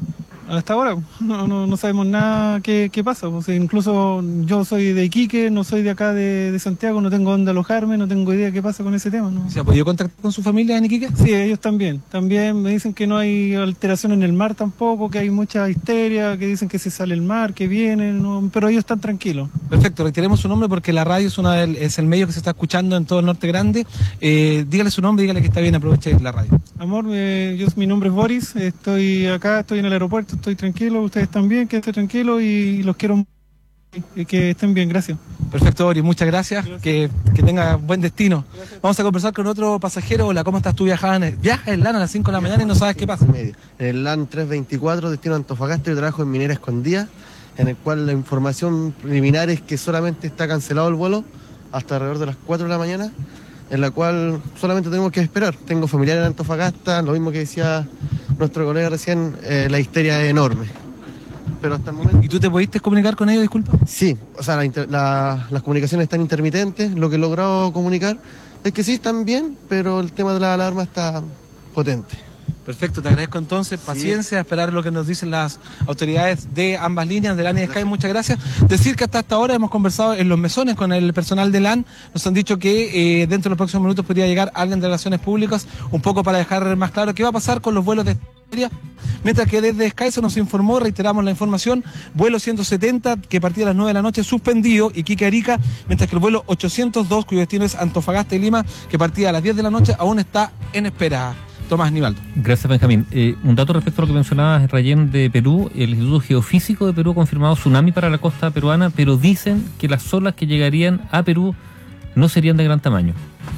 Speaker 23: Hasta ahora no sabemos nada qué pasa. O sea, incluso yo soy de Iquique, no soy de acá de Santiago, no tengo dónde alojarme, no tengo idea qué pasa con ese tema, ¿no?
Speaker 9: ¿Se ha podido contactar con su familia en Iquique?
Speaker 23: Sí, ellos también. También me dicen que no hay alteración en el mar tampoco, que hay mucha histeria, que dicen que se sale el mar, que viene, ¿no? Pero ellos están tranquilos.
Speaker 9: Perfecto, reiteremos su nombre porque la radio es el medio que se está escuchando en todo el Norte Grande. Dígale su nombre, dígale que está bien, aproveche la radio.
Speaker 23: Amor, mi nombre es Boris, estoy acá, estoy en el aeropuerto, estoy tranquilo, ustedes también, quédense tranquilos y los quiero y que estén bien, gracias.
Speaker 9: Perfecto, Boris, muchas gracias. Que tenga buen destino. Gracias. Vamos a conversar con otro pasajero. Hola, ¿cómo estás? Tú viajas en LAN a las 5 de la mañana y no sabes qué pasa.
Speaker 11: En el LAN 324, destino Antofagasta, yo trabajo en Minera Escondida, en el cual la información preliminar es que solamente está cancelado el vuelo hasta alrededor de las 4 de la mañana, en la cual solamente tenemos que esperar. Tengo familiares en Antofagasta, lo mismo que decía nuestro colega recién, la histeria es enorme. Pero hasta el momento...
Speaker 9: ¿Y tú te pudiste comunicar con ellos, disculpa?
Speaker 11: Sí, o sea, las comunicaciones están intermitentes. Lo que he logrado comunicar es que sí están bien, pero el tema de la alarma está potente.
Speaker 9: Perfecto, te agradezco entonces, paciencia, a esperar lo que nos dicen las autoridades de ambas líneas, de LAN y de Sky, muchas gracias. Decir que hasta ahora hemos conversado en Los Mesones con el personal de LAN, nos han dicho que dentro de los próximos minutos podría llegar alguien de Relaciones Públicas, un poco para dejar más claro qué va a pasar con los vuelos de mientras que desde Sky se nos informó, reiteramos la información, vuelo 170 que partía a las 9 de la noche suspendido, Iquique Arica, mientras que el vuelo 802 cuyo destino es Antofagasta y Lima, que partía a las 10 de la noche, aún está en espera. Tomás Nivaldo.
Speaker 6: Gracias, Benjamín. Un dato respecto a lo que mencionabas, Rayén, de Perú. El Instituto Geofísico de Perú ha confirmado tsunami para la costa peruana, pero dicen que las olas que llegarían a Perú no serían de gran tamaño.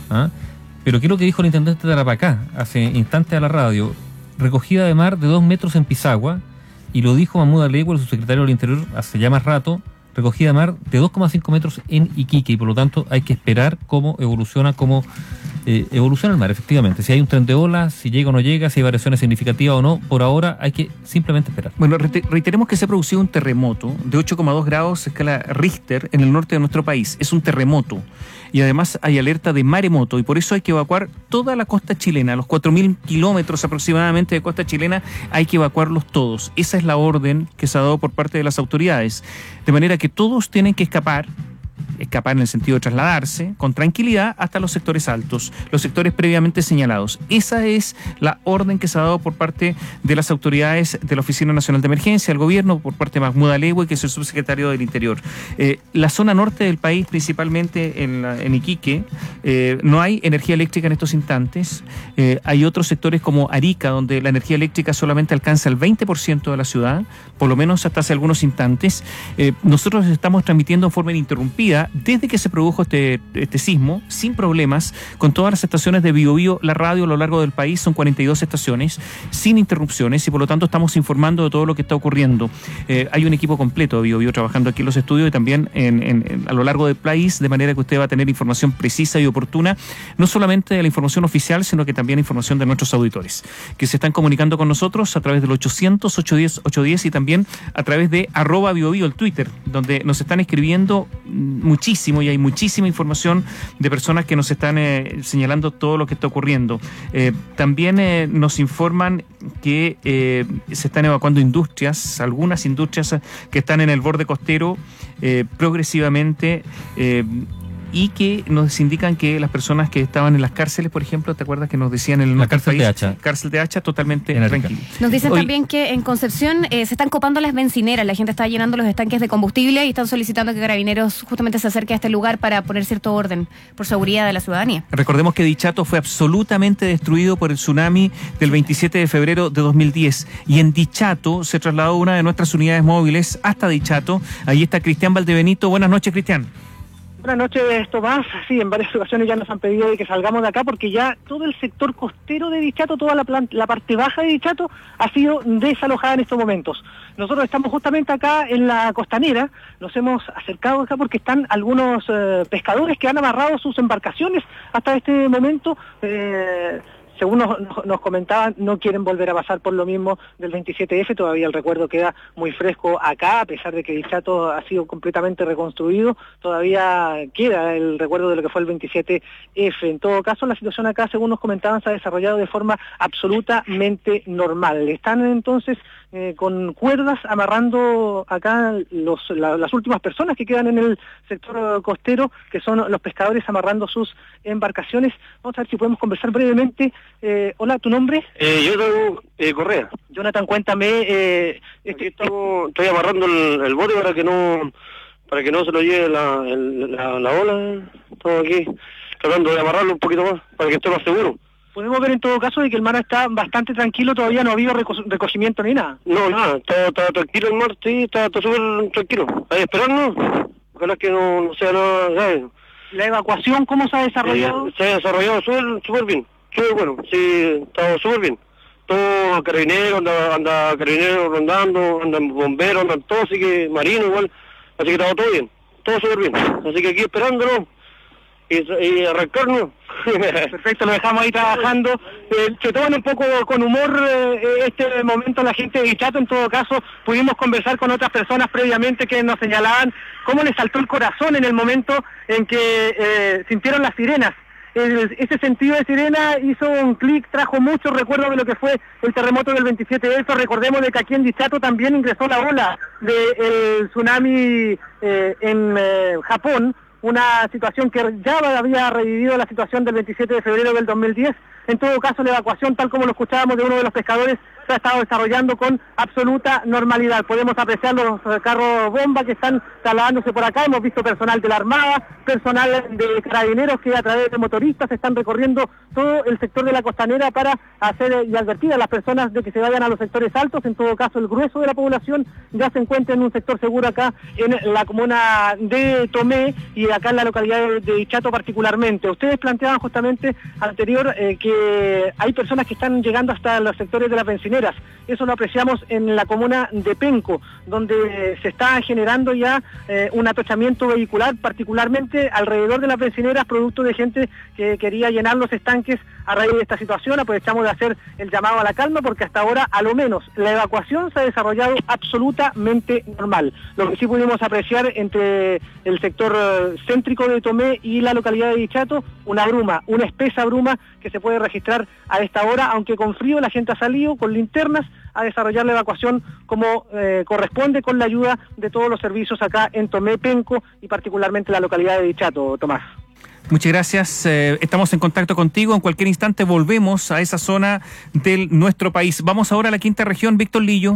Speaker 6: Pero ¿qué es lo que dijo el intendente de Tarapacá hace instantes a la radio? Recogida de mar de 2 metros en Pisagua, y lo dijo Mahmoud Alegua, el subsecretario del Interior, hace ya más rato, recogida de mar de 2,5 metros en Iquique, y por lo tanto hay que esperar cómo evoluciona el mar, efectivamente. Si hay un tren de olas, si llega o no llega, si hay variaciones significativas o no, por ahora hay que simplemente esperar.
Speaker 7: Bueno, reiteremos que se ha producido un terremoto de 8,2 grados escala Richter en el norte de nuestro país. Es un terremoto. Y además hay alerta de maremoto, y por eso hay que evacuar toda la costa chilena, los 4.000 kilómetros aproximadamente de costa chilena, hay que evacuarlos todos. Esa es la orden que se ha dado por parte de las autoridades. De manera que todos tienen que escapar en el sentido de trasladarse con tranquilidad hasta los sectores altos, los sectores previamente señalados. Esa es la orden que se ha dado por parte de las autoridades de la Oficina Nacional de Emergencia, el gobierno, por parte de Mahmoud Alegua, que es el subsecretario del Interior. La zona norte del país, principalmente en Iquique, no hay energía eléctrica en estos instantes. Hay otros sectores como Arica, donde la energía eléctrica solamente alcanza el 20% de la ciudad, por lo menos hasta hace algunos instantes. Nosotros estamos transmitiendo en forma ininterrumpida desde que se produjo este sismo, sin problemas, con todas las estaciones de Biobío, la radio a lo largo del país, son 42 estaciones, sin interrupciones, y por lo tanto estamos informando de todo lo que está ocurriendo. Hay un equipo completo de Biobío trabajando aquí en los estudios y también a lo largo del país, de manera que usted va a tener información precisa y oportuna, no solamente de la información oficial, sino que también información de nuestros auditores, que se están comunicando con nosotros a través del 800-810-810 y también a través de @Biobío, el Twitter, donde nos están escribiendo muchísimo, y hay muchísima información de personas que nos están señalando todo lo que está ocurriendo. También nos informan que se están evacuando industrias, algunas industrias que están en el borde costero progresivamente, y que nos indican que las personas que estaban en las cárceles, por ejemplo, ¿te acuerdas que nos decían en el norte del país? Cárcel de Hacha, totalmente tranquilo.
Speaker 18: Nos dicen también que en Concepción se están copando las bencineras, la gente está llenando los estanques de combustible y están solicitando que Carabineros justamente se acerque a este lugar para poner cierto orden por seguridad de la ciudadanía.
Speaker 7: Recordemos que Dichato fue absolutamente destruido por el tsunami del 27 de febrero de 2010, y en Dichato se trasladó una de nuestras unidades móviles hasta Dichato. Ahí está Cristian Valdebenito. Buenas noches, Cristian.
Speaker 22: Buenas noches, Tomás. Sí, en varias ocasiones ya nos han pedido de que salgamos de acá porque ya todo el sector costero de Dichato, toda la parte baja de Dichato ha sido desalojada en estos momentos. Nosotros estamos justamente acá en la costanera, nos hemos acercado acá porque están algunos pescadores que han amarrado sus embarcaciones hasta este momento.
Speaker 10: según nos comentaban, no quieren volver a pasar por lo mismo del 27F, todavía el recuerdo queda muy fresco acá, a pesar de que Dichato ha sido completamente reconstruido, todavía queda el recuerdo de lo que fue el 27F. En todo caso, la situación acá, según nos comentaban, se ha desarrollado de forma absolutamente normal. Están entonces con cuerdas amarrando acá las últimas personas que quedan en el sector costero, que son los pescadores amarrando sus embarcaciones. Vamos a ver si podemos conversar brevemente. Hola, ¿tu nombre?
Speaker 12: Yo tengo Correa.
Speaker 10: Jonathan, cuéntame.
Speaker 12: Aquí estoy amarrando el bote para que no se lo lleve la ola. Estamos aquí tratando de amarrarlo un poquito más para que esté más seguro.
Speaker 10: Podemos ver en todo caso de que el mar está bastante tranquilo, todavía no ha habido recogimiento ni nada.
Speaker 12: No, nada, está tranquilo el mar, sí, está súper tranquilo. Hay esperarnos, ojalá que no sea nada grave.
Speaker 10: ¿La evacuación cómo se ha desarrollado?
Speaker 12: Se ha desarrollado súper bien, súper bueno, sí, está súper bien. Todo carabineros, anda carabineros rondando, andan bomberos, andan todos, así que marinos igual, así que está todo bien, todo súper bien. Así que aquí esperándolo y arrancarnos.
Speaker 10: Perfecto, lo dejamos ahí trabajando. Se toman un poco con humor este momento la gente de Dichato. En todo caso, pudimos conversar con otras personas previamente que nos señalaban cómo les saltó el corazón en el momento en que sintieron las sirenas. Ese sentido de sirena hizo un clic, trajo muchos recuerdos de lo que fue el terremoto del 27F. Recordemos de que aquí en Dichato también ingresó la ola del tsunami en Japón, una situación que ya había revivido la situación del 27 de febrero del 2010. En todo caso, la evacuación, tal como lo escuchábamos de uno de los pescadores, se ha estado desarrollando con absoluta normalidad. Podemos apreciar los carros bomba que están trasladándose por acá. Hemos visto personal de la Armada, personal de carabineros que a través de motoristas están recorriendo todo el sector de la costanera para hacer y advertir a las personas de que se vayan a los sectores altos. En todo caso, el grueso de la población ya se encuentra en un sector seguro acá en la comuna de Tomé y acá en la localidad de Dichato particularmente. Ustedes planteaban justamente anterior que hay personas que están llegando hasta los sectores de las bencineras. Eso lo apreciamos en la comuna de Penco, donde se está generando ya un atochamiento vehicular, particularmente alrededor de las bencineras, producto de gente que quería llenar los estanques a raíz de esta situación. Aprovechamos de hacer el llamado a la calma, porque hasta ahora, a lo menos, la evacuación se ha desarrollado absolutamente normal. Lo que sí pudimos apreciar entre el sector céntrico de Tomé y la localidad de Dichato, una bruma, una espesa bruma que se puede registrar a esta hora, aunque con frío la gente ha salido con linternas a desarrollar la evacuación como corresponde, con la ayuda de todos los servicios acá en Tomé, Penco y particularmente la localidad de Dichato. Tomás.
Speaker 7: Muchas gracias. Estamos en contacto contigo. En cualquier instante volvemos a esa zona de nuestro país. Vamos ahora a la quinta región. Víctor Lillo.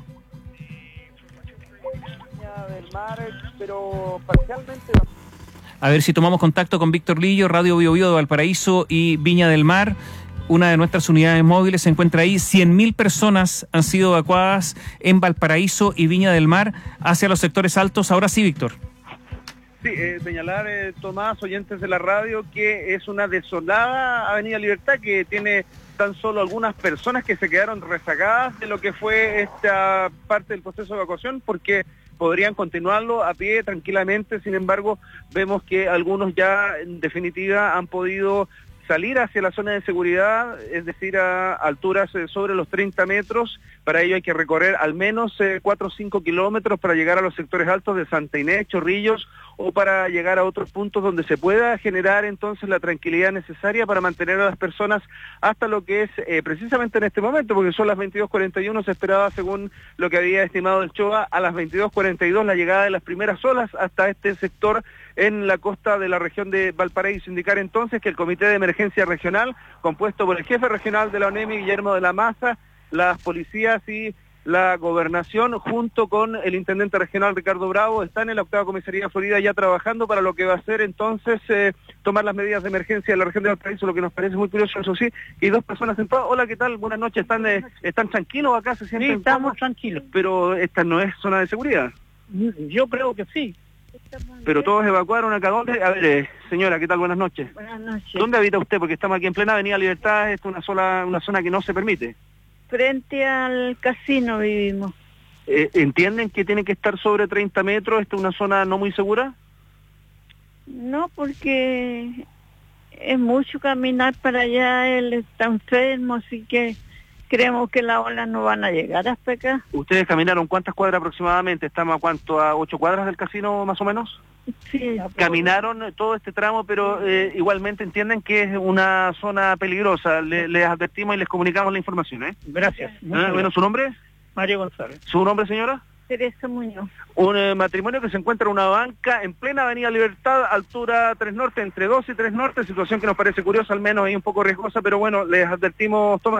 Speaker 7: A ver si tomamos contacto con Víctor Lillo, Radio Bio Bio de Valparaíso y Viña del Mar. Una de nuestras unidades móviles se encuentra ahí. 100.000 personas han sido evacuadas en Valparaíso y Viña del Mar hacia los sectores altos. Ahora sí, Víctor.
Speaker 21: Sí, señalar, Tomás, oyentes de la radio, que es una desolada Avenida Libertad que tiene tan solo algunas personas que se quedaron rezagadas de lo que fue esta parte del proceso de evacuación, porque podrían continuarlo a pie tranquilamente. Sin embargo, vemos que algunos ya en definitiva han podido salir hacia la zona de seguridad, es decir, a alturas sobre los 30 metros. Para ello hay que recorrer al menos 4 o 5 kilómetros para llegar a los sectores altos de Santa Inés, Chorrillos, o para llegar a otros puntos donde se pueda generar entonces la tranquilidad necesaria para mantener a las personas hasta lo que es precisamente en este momento, porque son las 22:41, se esperaba, según lo que había estimado el CHOA, a las 22:42 la llegada de las primeras olas hasta este sector en la costa de la región de Valparaíso. Indicar entonces que el Comité de Emergencia Regional, compuesto por el jefe regional de la ONEMI, Guillermo de la Maza, las policías y la gobernación, junto con el intendente regional Ricardo Bravo, están en la 8ª Comisaría Florida ya trabajando para lo que va a ser entonces tomar las medidas de emergencia en la región de Valparaíso, lo que nos parece muy curioso, eso sí, y dos personas sentadas. Hola, ¿qué tal? Buenas noches, ¿están tranquilos acá? ¿Se sienten?
Speaker 13: Sí, estamos tranquilos.
Speaker 21: Pero esta no es zona de seguridad.
Speaker 13: Yo creo que sí.
Speaker 21: Pero todos evacuaron acá. ¿Dónde? A ver, señora, ¿qué tal? Buenas noches.
Speaker 13: Buenas noches.
Speaker 21: ¿Dónde habita usted? Porque estamos aquí en plena Avenida Libertad, es una zona que no se permite.
Speaker 13: Frente al casino vivimos.
Speaker 21: ¿Entienden que tiene que estar sobre 30 metros? ¿Esta es una zona no muy segura?
Speaker 13: No, porque es mucho caminar para allá, él está enfermo, así que creemos que las olas no van a llegar hasta acá.
Speaker 21: ¿Ustedes caminaron cuántas cuadras aproximadamente? ¿Estamos a cuánto? ¿A 8 cuadras del casino más o menos?
Speaker 13: Sí.
Speaker 21: Caminaron todo este tramo, pero igualmente entienden que es una zona peligrosa. Les advertimos y les comunicamos la información, ¿eh?
Speaker 13: Gracias.
Speaker 21: Bueno, ¿su nombre?
Speaker 13: María González.
Speaker 21: ¿Su nombre, señora?
Speaker 13: Teresa Muñoz.
Speaker 21: Un matrimonio que se encuentra en una banca en plena Avenida Libertad, altura 3 Norte, entre 2 y 3 Norte, situación que nos parece curiosa, al menos y un poco riesgosa, pero bueno, les advertimos, Tomás.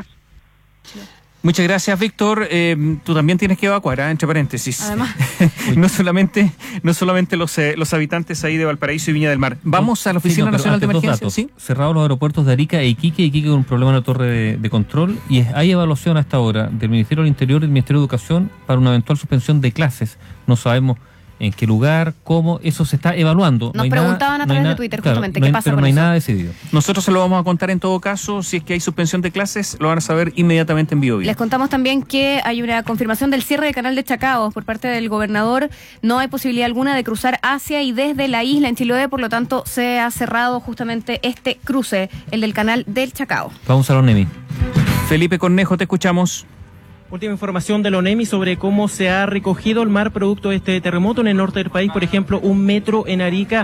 Speaker 7: Muchas gracias, Víctor. Tú también tienes que evacuar, entre paréntesis.
Speaker 18: Además.
Speaker 7: no solamente los habitantes ahí de Valparaíso y Viña del Mar. Vamos a la Oficina Nacional de Emergencia.
Speaker 6: ¿Sí? Cerrados los aeropuertos de Arica e Iquique con un problema en la torre de control, y hay evaluación hasta ahora del Ministerio del Interior y del Ministerio de Educación para una eventual suspensión de clases. No sabemos en qué lugar, cómo, eso se está evaluando.
Speaker 18: Nos preguntaban a través de Twitter justamente qué pasa
Speaker 6: pero
Speaker 18: con
Speaker 6: no hay
Speaker 18: eso.
Speaker 6: nada decidido.
Speaker 7: Nosotros se lo vamos a contar en todo caso. Si es que hay suspensión de clases, lo van a saber inmediatamente en Biobío.
Speaker 18: Les contamos también que hay una confirmación del cierre del canal de Chacao por parte del gobernador. No hay posibilidad alguna de cruzar hacia y desde la isla en Chiloé, por lo tanto se ha cerrado justamente este cruce, el del canal del Chacao.
Speaker 6: Vamos a la ONEMI.
Speaker 7: Felipe Cornejo, te escuchamos.
Speaker 5: Última información de la ONEMI sobre cómo se ha recogido el mar producto de este terremoto en el norte del país. Por ejemplo, 1 metro en Arica,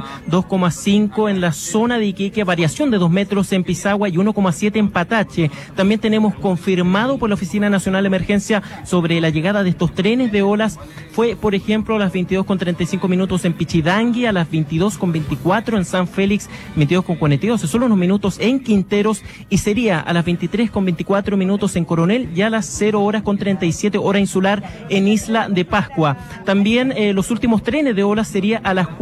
Speaker 5: 2,5 en la zona de Iquique, variación de 2 metros en Pisagua y 1,7 en Patache. También tenemos confirmado por la Oficina Nacional de Emergencia sobre la llegada de estos trenes de olas. Fue, por ejemplo, a las 22:35 en Pichidangui, a las 22:24 en San Félix, 22:42, hace solo unos minutos en Quinteros, y sería a las 23:24 en Coronel y a las 0:37 hora insular en Isla de Pascua. También los últimos trenes de olas sería a las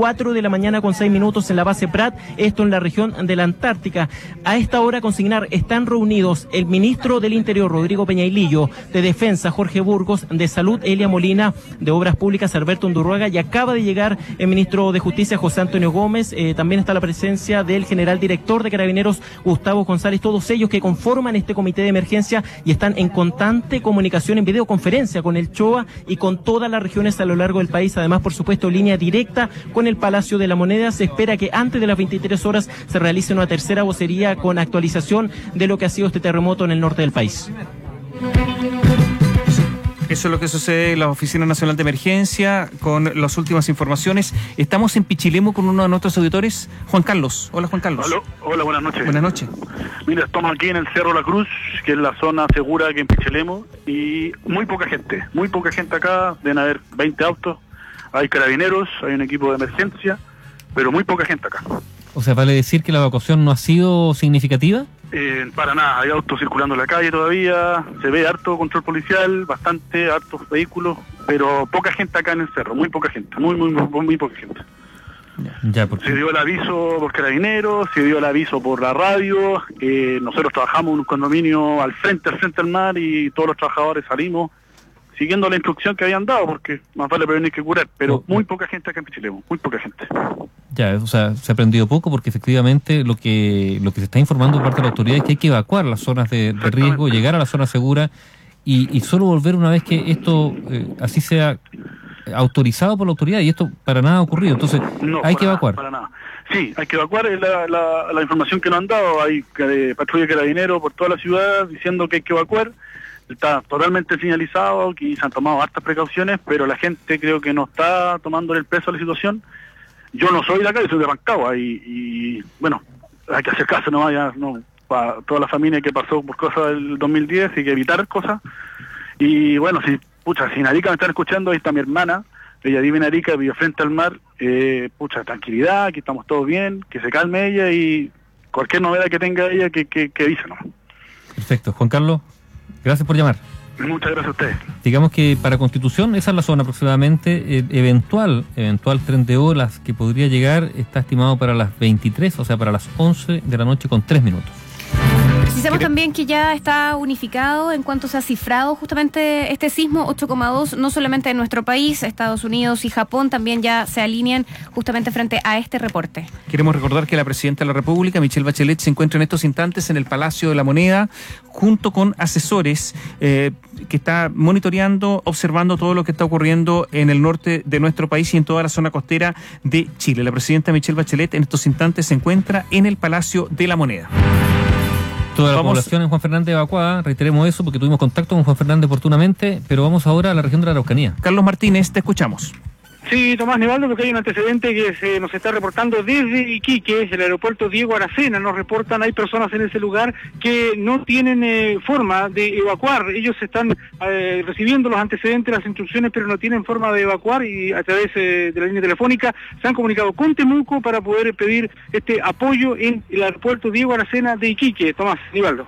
Speaker 5: 4:06 en la base Prat, esto en la región de la Antártica. A esta hora consignar, están reunidos el ministro del Interior, Rodrigo Peñailillo, de Defensa, Jorge Burgos, de Salud, Elia Molina, de Obras Públicas, Alberto Undurraga, y acaba de llegar el ministro de Justicia, José Antonio Gómez. También está la presencia del general director de Carabineros, Gustavo González, todos ellos que conforman este comité de emergencia y están en constante comunicación en videoconferencia con el CHOA y con todas las regiones a lo largo del país. Además, por supuesto, línea directa con el Palacio de la Moneda. Se espera que antes de las 23 horas se realice una tercera vocería con actualización de lo que ha sido este terremoto en el norte del país.
Speaker 7: Eso es lo que sucede en la Oficina Nacional de Emergencia con las últimas informaciones. Estamos en Pichilemu con uno de nuestros auditores, Juan Carlos. Hola, Juan Carlos.
Speaker 3: Hola, buenas noches.
Speaker 7: Buenas noches.
Speaker 3: Mira, estamos aquí en el Cerro La Cruz, que es la zona segura aquí en Pichilemu, y muy poca gente acá, deben haber 20 autos, hay carabineros, hay un equipo de emergencia, pero muy poca gente acá.
Speaker 6: O sea, ¿vale decir que la evacuación no ha sido significativa?
Speaker 3: Para nada, hay autos circulando en la calle todavía, se ve harto control policial, hartos vehículos, pero poca gente acá en el cerro, muy poca gente, muy poca gente.
Speaker 6: Ya, porque...
Speaker 3: Se dio el aviso por carabineros, se dio el aviso por la radio, nosotros trabajamos en un condominio al frente al mar, y todos los trabajadores salimos siguiendo la instrucción que habían dado, porque más vale prevenir que curar, pero muy poca gente acá en Pichilemu, muy poca gente.
Speaker 6: Ya, o sea, se ha aprendido poco, porque efectivamente lo que se está informando por parte de la autoridad es que hay que evacuar las zonas de riesgo, llegar a la zona segura y solo volver una vez que esto así sea autorizado por la autoridad, y esto para nada ha ocurrido, entonces hay que evacuar.
Speaker 3: Para nada. Sí, hay que evacuar, es la información que nos han dado, hay patrulla de carabineros por toda la ciudad diciendo que hay que evacuar. Está totalmente señalizado, que se han tomado hartas precauciones, pero la gente creo que no está tomando el peso a la situación. Yo no soy de acá, yo soy de Rancagua, y bueno, hay que hacer caso nomás, para toda la familia que pasó por cosas del 2010, hay que evitar cosas. Y bueno, si en Arica me están escuchando, ahí está mi hermana, ella vive en Arica, vive frente al mar, tranquilidad, aquí estamos todos bien, que se calme ella, y cualquier novedad que tenga ella, que avise nomás.
Speaker 6: Perfecto, Juan Carlos. Gracias por llamar.
Speaker 3: Muchas gracias a ustedes.
Speaker 6: Digamos que para Constitución, esa es la zona aproximadamente, eventual tren de olas que podría llegar está estimado para las 23, o sea, para las 11 de la noche con 3 minutos.
Speaker 18: Precisamos también que ya está unificado en cuanto se ha cifrado justamente este sismo, 8,2, no solamente en nuestro país, Estados Unidos y Japón también ya se alinean justamente frente a este reporte.
Speaker 7: Queremos recordar que la Presidenta de la República, Michelle Bachelet, se encuentra en estos instantes en el Palacio de la Moneda, junto con asesores que está monitoreando, observando todo lo que está ocurriendo en el norte de nuestro país y en toda la zona costera de Chile. La Presidenta Michelle Bachelet en estos instantes se encuentra en el Palacio de la Moneda.
Speaker 6: Toda la población en Juan Fernández evacuada, reiteremos eso porque tuvimos contacto con Juan Fernández oportunamente, pero vamos ahora a la región de la Araucanía.
Speaker 7: Carlos Martínez, te escuchamos.
Speaker 22: Sí, Tomás Nivaldo, porque hay un antecedente que nos está reportando desde Iquique, el aeropuerto Diego Aracena. Nos reportan, hay personas en ese lugar que no tienen forma de evacuar. Ellos están recibiendo los antecedentes, las instrucciones, pero no tienen forma de evacuar y a través de la línea telefónica se han comunicado con Temuco para poder pedir este apoyo en el aeropuerto Diego Aracena de Iquique. Tomás Nivaldo.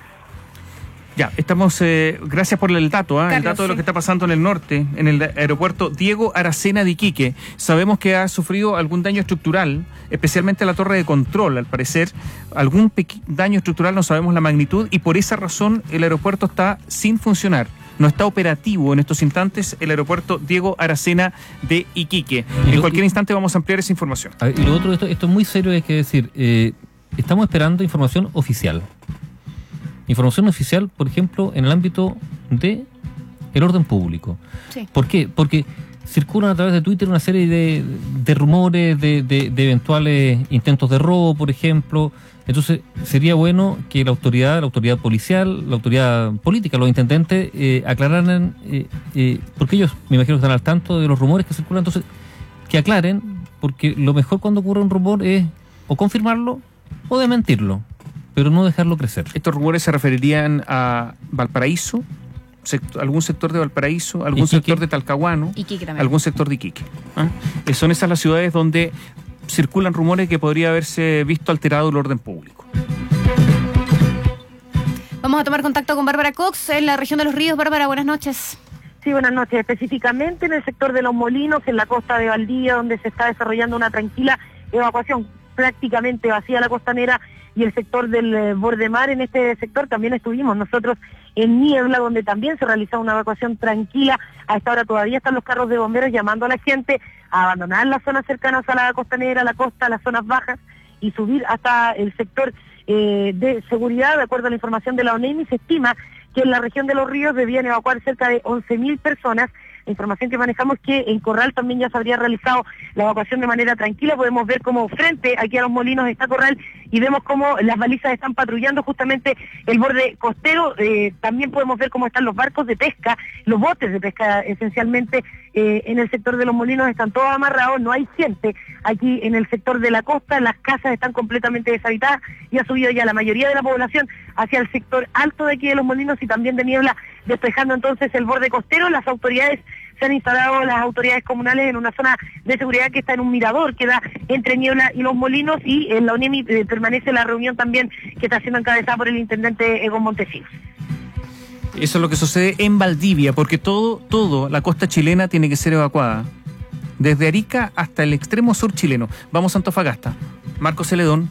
Speaker 7: Ya, estamos, gracias por el dato,
Speaker 18: Carlos,
Speaker 7: el dato de lo
Speaker 18: sí.
Speaker 7: que está pasando en el norte, en el aeropuerto Diego Aracena de Iquique. Sabemos que ha sufrido algún daño estructural, especialmente la torre de control, al parecer, algún daño estructural, no sabemos la magnitud, y por esa razón el aeropuerto está sin funcionar. No está operativo en estos instantes el aeropuerto Diego Aracena de Iquique. En cualquier instante vamos a ampliar esa información.
Speaker 6: Y lo otro, esto es muy serio, hay que decir, estamos esperando información oficial. Información oficial, por ejemplo, en el ámbito de el orden público.
Speaker 18: Sí.
Speaker 6: ¿Por qué? Porque circulan a través de Twitter una serie de rumores de eventuales intentos de robo, por ejemplo. Entonces, sería bueno que la autoridad policial, la autoridad política, los intendentes aclararan, porque ellos, me imagino que están al tanto de los rumores que circulan, entonces, que aclaren, porque lo mejor cuando ocurre un rumor es o confirmarlo o desmentirlo, pero no dejarlo crecer.
Speaker 7: ¿Estos rumores se referirían a Valparaíso, algún sector de Valparaíso, algún sector de Talcahuano, algún sector de Iquique? Son esas las ciudades donde circulan rumores que podría haberse visto alterado el orden público.
Speaker 18: Vamos a tomar contacto con Bárbara Cox en la región de Los Ríos. Bárbara, buenas noches.
Speaker 14: Sí, buenas noches. Específicamente en el sector de Los Molinos, en la costa de Valdivia, donde se está desarrollando una tranquila evacuación, prácticamente vacía la costanera, y el sector del borde mar. En este sector también estuvimos nosotros en Niebla, donde también se realizaba una evacuación tranquila. A esta hora todavía están los carros de bomberos llamando a la gente a abandonar las zonas cercanas a la costanera, la costa, las zonas bajas, y subir hasta el sector de seguridad. De acuerdo a la información de la ONEMI, se estima que en la región de Los Ríos debían evacuar cerca de 11.000 personas. La información que manejamos que en Corral también ya se habría realizado la evacuación de manera tranquila. Podemos ver cómo frente aquí a Los Molinos está Corral y vemos cómo las balizas están patrullando justamente el borde costero. También podemos ver cómo están los barcos de pesca, los botes de pesca esencialmente en el sector de Los Molinos están todos amarrados, no hay gente aquí en el sector de la costa, las casas están completamente deshabitadas y ha subido ya la mayoría de la población hacia el sector alto de aquí de Los Molinos y también de Niebla, despejando entonces el borde costero. Las autoridades se han instalado, las autoridades comunales, en una zona de seguridad que está en un mirador que da entre Niebla y Los Molinos, y en la UNEMI permanece la reunión también que está siendo encabezada por el intendente Egon Montesinos.
Speaker 7: Eso es lo que sucede en Valdivia, porque todo la costa chilena tiene que ser evacuada, desde Arica hasta el extremo sur chileno. Vamos a Antofagasta. Marcos Celedón.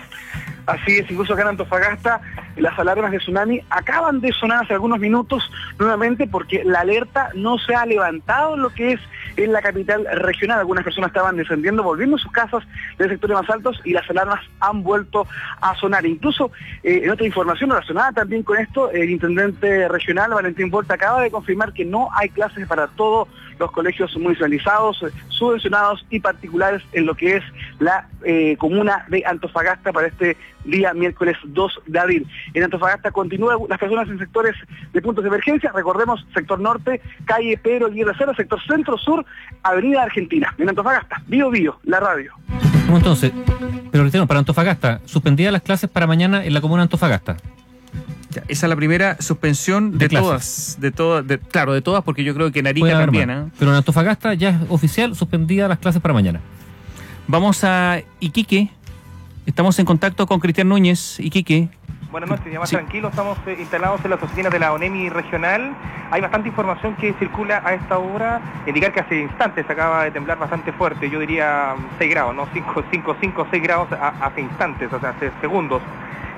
Speaker 22: Así es, incluso acá en Antofagasta las alarmas de tsunami acaban de sonar hace algunos minutos nuevamente, porque la alerta no se ha levantado en lo que es en la capital regional. Algunas personas estaban descendiendo, volviendo a sus casas de sectores más altos, y las alarmas han vuelto a sonar. Incluso en otra información relacionada también con esto, el intendente regional Valentín Volta acaba de confirmar que no hay clases para todos los colegios municipalizados, subvencionados y particulares en lo que es la comuna de Antofagasta para este día miércoles 2 de abril. En Antofagasta continúan las personas en sectores de puntos de emergencia. Recordemos, sector norte, calle Pedro Aguirre Cerda, sector centro-sur, avenida Argentina. En Antofagasta, Bio Bio, la radio.
Speaker 6: Entonces, pero reitero, para Antofagasta, suspendidas las clases para mañana en la comuna de Antofagasta.
Speaker 7: Ya, esa es la primera suspensión de todas, claro, de todas, porque yo creo que en Arica también.
Speaker 6: Pero en Antofagasta ya es oficial suspendida las clases para mañana.
Speaker 7: Vamos a Iquique. Estamos en contacto con Cristian Núñez. Iquique.
Speaker 15: Buenas noches, ya más tranquilo, estamos instalados en las oficinas de la ONEMI regional. Hay bastante información que circula a esta hora, indicar que hace instantes acaba de temblar bastante fuerte, yo diría 6 grados, ¿no? 5 o 6 grados hace instantes, o sea, hace segundos.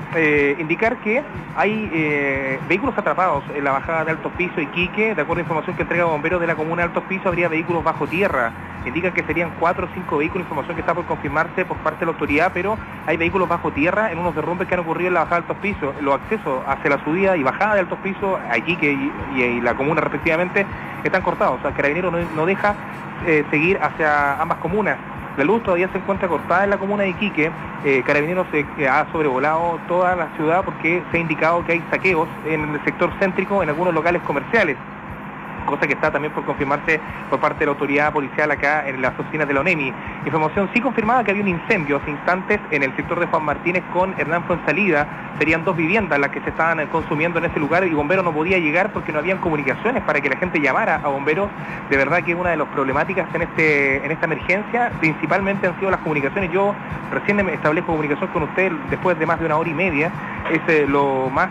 Speaker 15: indicar que hay vehículos atrapados en la bajada de Altos Pisos, Iquique. De acuerdo a información que entrega bomberos de la comuna de Altos Pisos, habría vehículos bajo tierra. Indican que serían 4 o 5 vehículos, información que está por confirmarse por parte de la autoridad, pero hay vehículos bajo tierra en unos derrumbes que han ocurrido en la bajada de Altos Pisos. Los accesos hacia la subida y bajada de Altos Pisos, a Iquique y la comuna respectivamente, están cortados. O sea, Carabineros no deja seguir hacia ambas comunas. La luz todavía se encuentra cortada en la comuna de Iquique. Carabineros ha sobrevolado toda la ciudad porque se ha indicado que hay saqueos en el sector céntrico en algunos locales comerciales, cosa que está también por confirmarse por parte de la autoridad policial acá en las oficinas de la ONEMI. Información sí confirmada que había un incendio hace instantes en el sector de Juan Martínez con Hernán Fuensalida. Serían 2 viviendas las que se estaban consumiendo en ese lugar y bomberos no podía llegar porque no habían comunicaciones para que la gente llamara a bomberos. De verdad que una de las problemáticas en esta emergencia principalmente han sido las comunicaciones. Yo recién me establezco comunicación con usted después de más de 1 hora y media. Es lo más...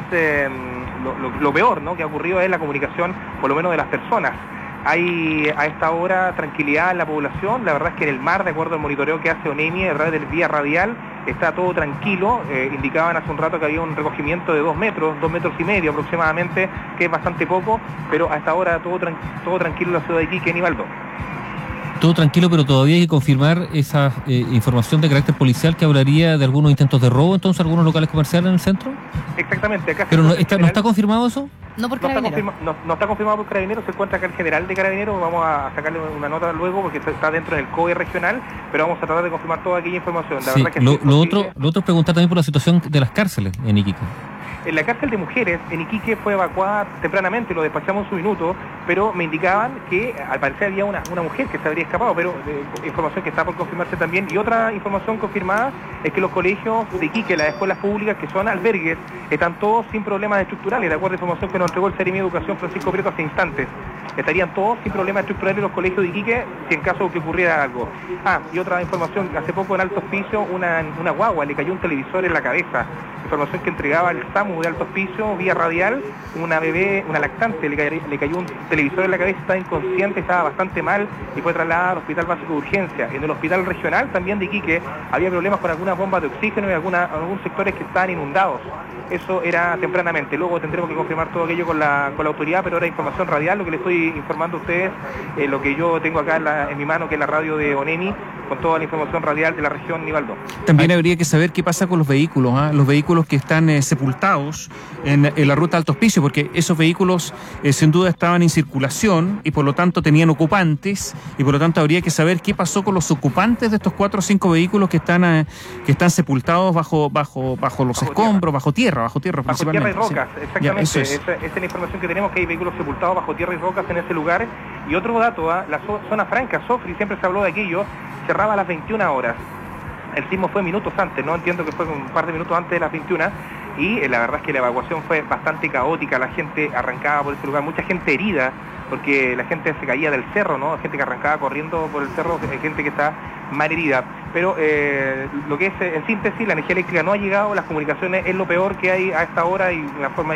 Speaker 15: Lo peor, ¿no?, que ha ocurrido es la comunicación, por lo menos de las personas. Hay a esta hora tranquilidad en la población. La verdad es que en el mar, de acuerdo al monitoreo que hace ONEMI a través del vía radial, está todo tranquilo. Indicaban hace un rato que había un recogimiento de 2 metros y medio aproximadamente, que es bastante poco, pero a esta hora todo tranquilo en la ciudad de Iquique, Nivaldo.
Speaker 6: Todo tranquilo, pero todavía hay que confirmar esa información de carácter policial que hablaría de algunos intentos de robo, entonces, algunos locales comerciales en el centro.
Speaker 15: Exactamente. Acá
Speaker 6: ¿Pero no está confirmado eso?
Speaker 18: No, por Carabineros.
Speaker 15: No está confirmado por Carabineros. Se encuentra acá el general de Carabineros. Vamos a sacarle una nota luego porque está dentro del COE regional, pero vamos a tratar de confirmar toda aquella información. La verdad que lo otro es preguntar también por la situación de las cárceles en Iquique. En la cárcel de mujeres en Iquique fue evacuada tempranamente, lo despachamos en su minuto, pero me indicaban que al parecer había una mujer que se habría escapado, pero información que está por confirmarse también. Y otra información confirmada es que los colegios de Iquique, las escuelas públicas que son albergues, están todos sin problemas estructurales, de acuerdo a información que nos entregó el Seremi de Educación Francisco Prieto hace instantes. Estarían todos sin problemas estructurales los colegios de Iquique si en caso de que ocurriera algo. Y otra información, hace poco en Altos Pisos una guagua le cayó un televisor en la cabeza. Información que entregaba el SAMU de Altos Pisos vía radial, una bebé, una lactante, le cayó un televisor en la cabeza, estaba inconsciente, estaba bastante mal y fue trasladada al Hospital Básico de Urgencia. En el Hospital Regional también de Iquique había problemas con algunas bombas de oxígeno y algunos sectores que estaban inundados. Eso era tempranamente. Luego tendremos que confirmar todo aquello con la autoridad, pero ahora información radial, lo que les estoy informando a ustedes, lo que yo tengo acá en mi mano, que es la radio de ONEMI, con toda la información radial de la región Nivaldo.
Speaker 7: También habría que saber qué pasa con los vehículos, los vehículos que están sepultados en la ruta Altos Pisos, porque esos vehículos sin duda estaban en circulación y por lo tanto tenían ocupantes, y por lo tanto habría que saber qué pasó con los ocupantes de estos 4 o 5 vehículos que están sepultados bajo los escombros, bajo tierra principalmente.
Speaker 15: Bajo tierra y rocas, sí. Exactamente.
Speaker 7: Esa
Speaker 15: es la información que tenemos, que hay vehículos sepultados bajo tierra y rocas en ese lugar. Y otro dato, la zona franca, Sofri, siempre se habló de aquello, cerraba a las 21 horas. El sismo fue minutos antes, no entiendo que fue un par de minutos antes de las 21, y la verdad es que la evacuación fue bastante caótica, la gente arrancaba por ese lugar, mucha gente herida, porque la gente se caía del cerro, ¿no? Gente que arrancaba corriendo por el cerro, gente que está mal herida. Pero lo que es, en síntesis, la energía eléctrica no ha llegado, las comunicaciones es lo peor que hay a esta hora y una forma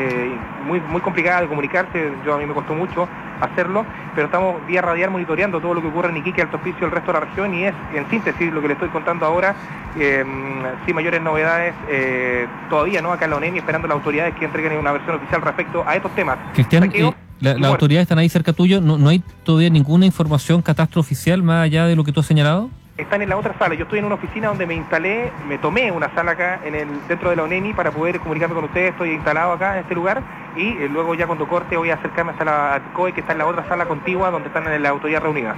Speaker 15: muy complicada de comunicarse. A mí me costó mucho hacerlo, pero estamos vía radial monitoreando todo lo que ocurre en Iquique, Altos Pisos y el resto de la región, y es, en síntesis, lo que le estoy contando ahora, sin mayores novedades todavía, ¿no? Acá en la ONEMI, esperando las autoridades que entreguen una versión oficial respecto a estos temas.
Speaker 6: Cristian, las autoridades están ahí cerca tuyo, ¿no hay todavía ninguna información catastro oficial más allá de lo que tú has señalado?
Speaker 15: Están en la otra sala. Yo estoy en una oficina donde me instalé, me tomé una sala acá dentro de la ONEMI para poder comunicarme con ustedes. Estoy instalado acá en este lugar y luego ya cuando corte voy a acercarme hasta la COE, que está en la otra sala contigua donde están las autoridades reunidas.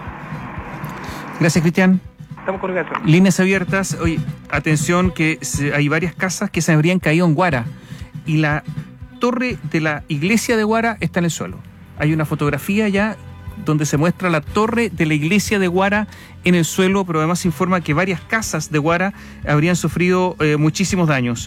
Speaker 7: Gracias, Cristian.
Speaker 15: Estamos con comunicación.
Speaker 7: Líneas abiertas. Oye, atención que hay varias casas que se habrían caído en Guara y la torre de la iglesia de Guara está en el suelo. Hay una fotografía ya donde se muestra la torre de la iglesia de Guara en el suelo, pero además se informa que varias casas de Guara habrían sufrido muchísimos daños.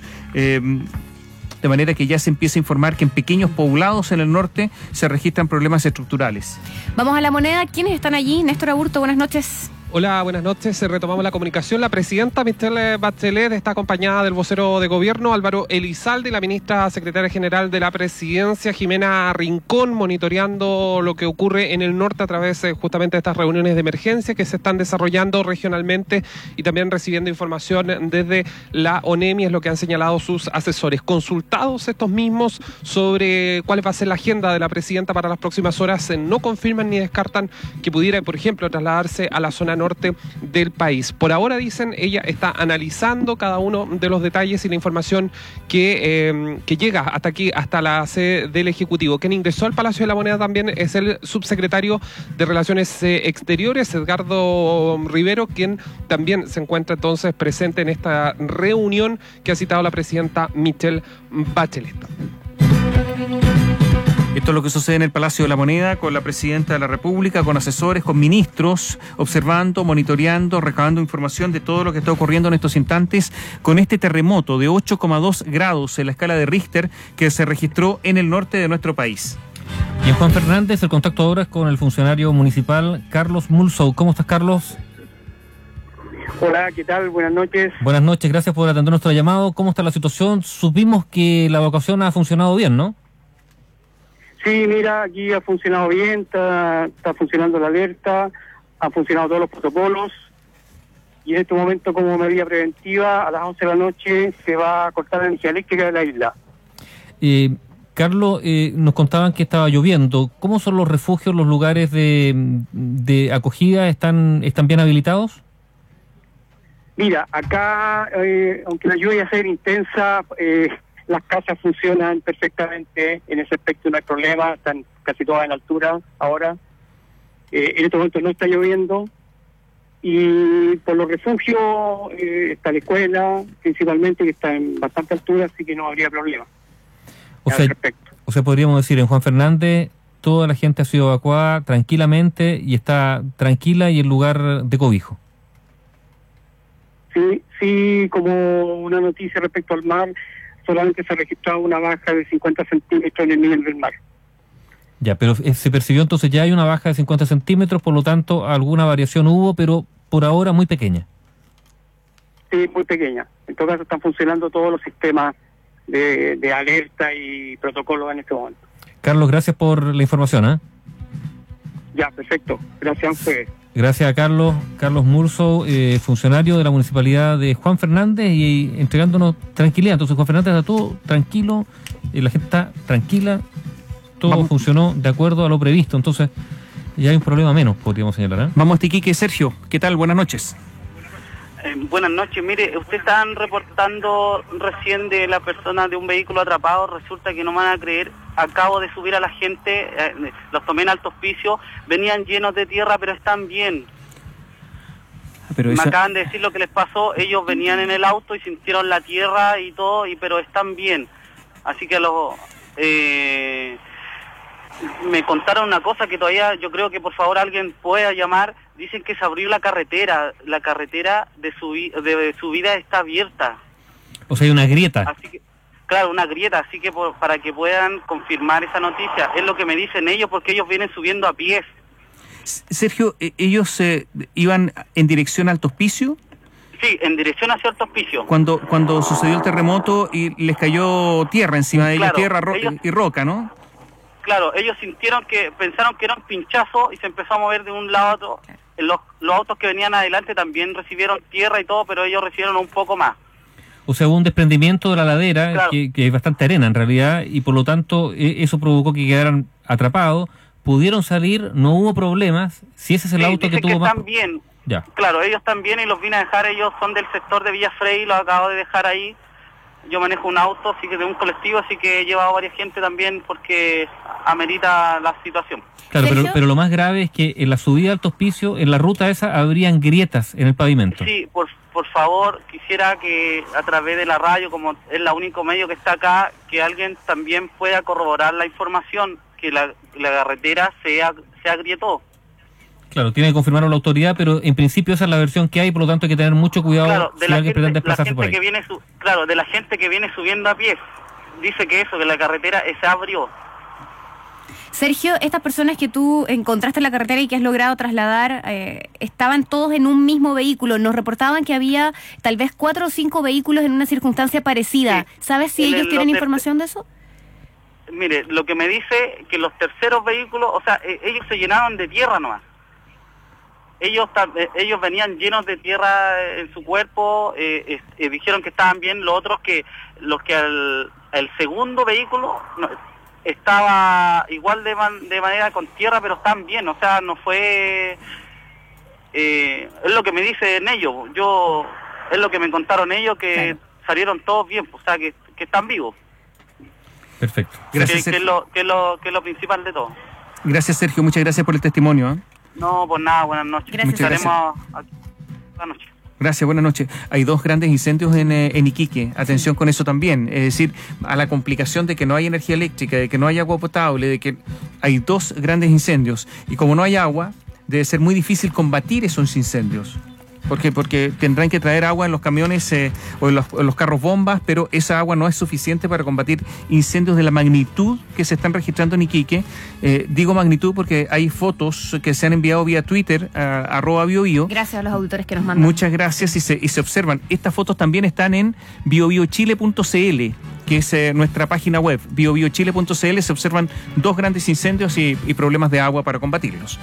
Speaker 7: De manera que ya se empieza a informar que en pequeños poblados en el norte se registran problemas estructurales.
Speaker 18: Vamos a La Moneda. ¿Quiénes están allí? Néstor Aburto, buenas noches.
Speaker 20: Hola, buenas noches. Retomamos la comunicación. La presidenta Michelle Bachelet está acompañada del vocero de gobierno Álvaro Elizalde y la ministra secretaria general de la presidencia Jimena Rincón, monitoreando lo que ocurre en el norte a través justamente de estas reuniones de emergencia que se están desarrollando regionalmente y también recibiendo información desde la ONEMI, es lo que han señalado sus asesores. Consultados estos mismos sobre cuál va a ser la agenda de la presidenta para las próximas horas, no confirman ni descartan que pudiera, por ejemplo, trasladarse a la zona norte del país. Por ahora, dicen, ella está analizando cada uno de los detalles y la información que llega hasta aquí, hasta la sede del Ejecutivo. Quien ingresó al Palacio de la Moneda también es el subsecretario de Relaciones Exteriores, Edgardo Rivero, quien también se encuentra entonces presente en esta reunión que ha citado la presidenta Michelle Bachelet.
Speaker 7: Esto es lo que sucede en el Palacio de la Moneda con la Presidenta de la República, con asesores, con ministros, observando, monitoreando, recabando información de todo lo que está ocurriendo en estos instantes con este terremoto de 8,2 grados en la escala de Richter que se registró en el norte de nuestro país.
Speaker 6: Y en Juan Fernández, el contacto ahora es con el funcionario municipal Carlos Mulsow. ¿Cómo estás, Carlos?
Speaker 16: Hola, ¿qué tal? Buenas noches.
Speaker 6: Buenas noches, gracias por atender nuestro llamado. ¿Cómo está la situación? Supimos que la evacuación ha funcionado bien, ¿no?
Speaker 16: Sí, mira, aquí ha funcionado bien, está funcionando la alerta, han funcionado todos los protocolos y en este momento, como medida preventiva, a las 11 de la noche se va a cortar la energía eléctrica de la isla.
Speaker 6: Carlos, nos contaban que estaba lloviendo. ¿Cómo son los refugios, los lugares de acogida? ¿Están bien habilitados?
Speaker 16: Mira, acá, aunque la lluvia sea intensa, las casas funcionan perfectamente, en ese aspecto no hay problema, están casi todas en altura ahora. En este momento no está lloviendo. Y por los refugios está la escuela, principalmente, que está en bastante altura, así que no habría problema.
Speaker 6: O sea, podríamos decir, en Juan Fernández, toda la gente ha sido evacuada tranquilamente y está tranquila y en lugar de cobijo.
Speaker 16: Sí, como una noticia respecto al mar, solamente se ha registrado una baja de 50 centímetros en el nivel del mar.
Speaker 6: Ya, pero se percibió entonces ya hay una baja de 50 centímetros, por lo tanto alguna variación hubo, pero por ahora muy pequeña.
Speaker 16: Sí, muy pequeña. En todo caso están funcionando todos los sistemas de alerta y protocolos en este momento.
Speaker 6: Carlos, gracias por la información, ¿eh?
Speaker 16: Ya, perfecto. Gracias a ustedes.
Speaker 6: Gracias a Carlos Mulsow, funcionario de la Municipalidad de Juan Fernández y entregándonos tranquilidad. Entonces Juan Fernández está todo tranquilo, la gente está tranquila, todo funcionó de acuerdo a lo previsto, entonces ya hay un problema menos, podríamos señalar, ¿eh?
Speaker 7: Vamos a Iquique, Sergio, ¿qué tal? Buenas noches.
Speaker 17: Buenas noches, mire, ustedes estaban reportando recién de la persona de un vehículo atrapado, resulta que no me van a creer, acabo de subir a la gente, los tomé en Alto Hospicio, venían llenos de tierra, pero están bien. Me acaban de decir lo que les pasó, ellos venían en el auto y sintieron la tierra y todo, pero están bien. Así que me contaron una cosa que todavía yo creo que por favor alguien pueda llamar. Dicen que se abrió la carretera de subida está abierta.
Speaker 6: O sea, hay una grieta.
Speaker 17: Así que, claro, una grieta, así que para que puedan confirmar esa noticia, es lo que me dicen ellos, porque ellos vienen subiendo a pies.
Speaker 7: Sergio, ¿ellos iban en dirección a Alto Hospicio?
Speaker 17: Sí, en dirección hacia Alto Hospicio.
Speaker 7: Cuando sucedió el terremoto y les cayó tierra encima de ellos, tierra y roca, ¿no?
Speaker 17: Claro, ellos pensaron que era un pinchazo y se empezó a mover de un lado a otro. Los autos que venían adelante también recibieron tierra y todo, pero ellos recibieron un poco más.
Speaker 6: O sea, hubo un desprendimiento de la ladera, claro, que es bastante arena en realidad, y por lo tanto eso provocó que quedaran atrapados. Pudieron salir, no hubo problemas. Si ese es el auto que tuvo más...
Speaker 17: están bien.
Speaker 6: Ya.
Speaker 17: Claro, ellos están bien y los vine a dejar, ellos son del sector de Villa Frey, los acabo de dejar ahí. Yo manejo un auto, así que de un colectivo, así que he llevado a varias gente también porque amerita la situación.
Speaker 6: Claro, pero lo más grave es que en la subida al Alto Hospicio, en la ruta esa, habrían grietas en el pavimento.
Speaker 17: Sí, por favor, quisiera que a través de la radio, como es el único medio que está acá, que alguien también pueda corroborar la información, que la carretera se agrietó.
Speaker 6: Claro, tiene que confirmarlo la autoridad, pero en principio esa es la versión que hay, por lo tanto hay que tener mucho cuidado,
Speaker 17: claro,
Speaker 6: si alguien pretende desplazarse por ahí.
Speaker 17: De la gente que viene subiendo a pie, dice que la carretera se abrió.
Speaker 18: Sergio, estas personas que tú encontraste en la carretera y que has logrado trasladar, estaban todos en un mismo vehículo. Nos reportaban que había tal vez 4 o 5 vehículos en una circunstancia parecida.
Speaker 17: Sí.
Speaker 18: ¿Sabes si ellos tienen información de eso?
Speaker 17: Mire, lo que me dice que los terceros vehículos, o sea, ellos se llenaban de tierra nomás. Ellos venían llenos de tierra en su cuerpo, dijeron que estaban bien. Los otros los que el segundo vehículo estaba igual de manera con tierra, pero están bien, o sea, no fue... es lo que me dicen ellos, es lo que me contaron ellos, que salieron todos bien, o sea, que están vivos.
Speaker 7: Perfecto. Gracias,
Speaker 17: que es lo principal de todo.
Speaker 7: Gracias, Sergio. Muchas gracias por el testimonio.
Speaker 17: No, pues nada, buenas noches.
Speaker 7: Gracias.
Speaker 17: Estaremos aquí. Buenas noches.
Speaker 7: Gracias, buenas noches. Hay 2 grandes incendios en Iquique. Atención con eso también. Es decir, a la complicación de que no hay energía eléctrica, de que no hay agua potable, de que hay 2 grandes incendios. Y como no hay agua, debe ser muy difícil combatir esos incendios. Porque tendrán que traer agua en los camiones o en los carros bombas, pero esa agua no es suficiente para combatir incendios de la magnitud que se están registrando en Iquique. Digo magnitud porque hay fotos que se han enviado vía Twitter, @BioBio.
Speaker 18: Gracias a los auditores que nos mandan.
Speaker 7: Muchas gracias y se observan. Estas fotos también están en biobiochile.cl, que es nuestra página web, biobiochile.cl. Se observan 2 grandes incendios y problemas de agua para combatirlos.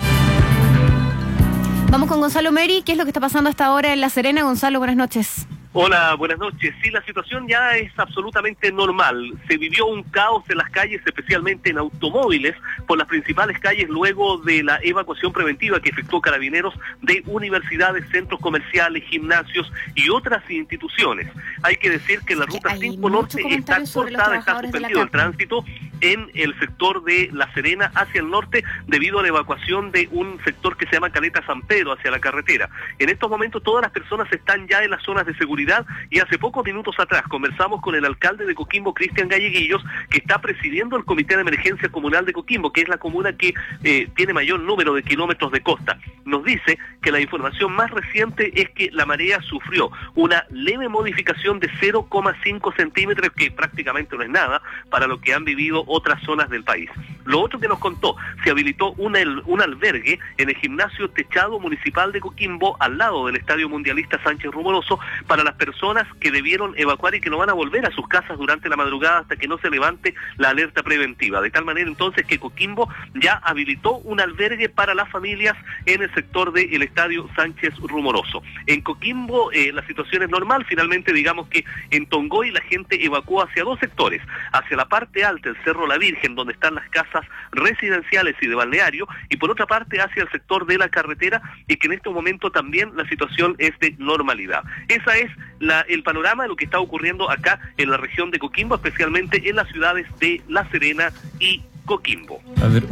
Speaker 18: Vamos con Gonzalo Meri. ¿Qué es lo que está pasando hasta ahora en La Serena? Gonzalo, buenas noches.
Speaker 2: Hola, buenas noches. Sí, la situación ya es absolutamente normal. Se vivió un caos en las calles, especialmente en automóviles, por las principales calles luego de la evacuación preventiva que efectuó Carabineros de universidades, centros comerciales, gimnasios y otras instituciones. Hay que decir que la ruta 5 Norte está cortada, está suspendido el tránsito en el sector de La Serena hacia el norte debido a la evacuación de un sector que se llama Caleta San Pedro hacia la carretera. En estos momentos todas las personas están ya en las zonas de seguridad y hace pocos minutos atrás conversamos con el alcalde de Coquimbo, Cristian Galleguillos, que está presidiendo el Comité de Emergencia Comunal de Coquimbo, que es la comuna que tiene mayor número de kilómetros de costa. Nos dice que la información más reciente es que la marea sufrió una leve modificación de 0,5 centímetros, que prácticamente no es nada para lo que han vivido otras zonas del país. Lo otro que nos contó, se habilitó un albergue en el gimnasio techado municipal de Coquimbo, al lado del Estadio Mundialista Sánchez Rumoroso, para las personas que debieron evacuar y que no van a volver a sus casas durante la madrugada hasta que no se levante la alerta preventiva. De tal manera entonces que Coquimbo ya habilitó un albergue para las familias en el sector del Estadio Sánchez Rumoroso. En Coquimbo la situación es normal. Finalmente, digamos que en Tongoy la gente evacuó hacia 2 sectores, hacia la parte alta, el Cerro La Virgen, donde están las casas residenciales y de balneario, y por otra parte hacia el sector de la carretera, y que en este momento también la situación es de normalidad. Esa es el panorama de lo que está ocurriendo acá en la región de Coquimbo, especialmente en las ciudades de La Serena y Coquimbo.
Speaker 6: A ver,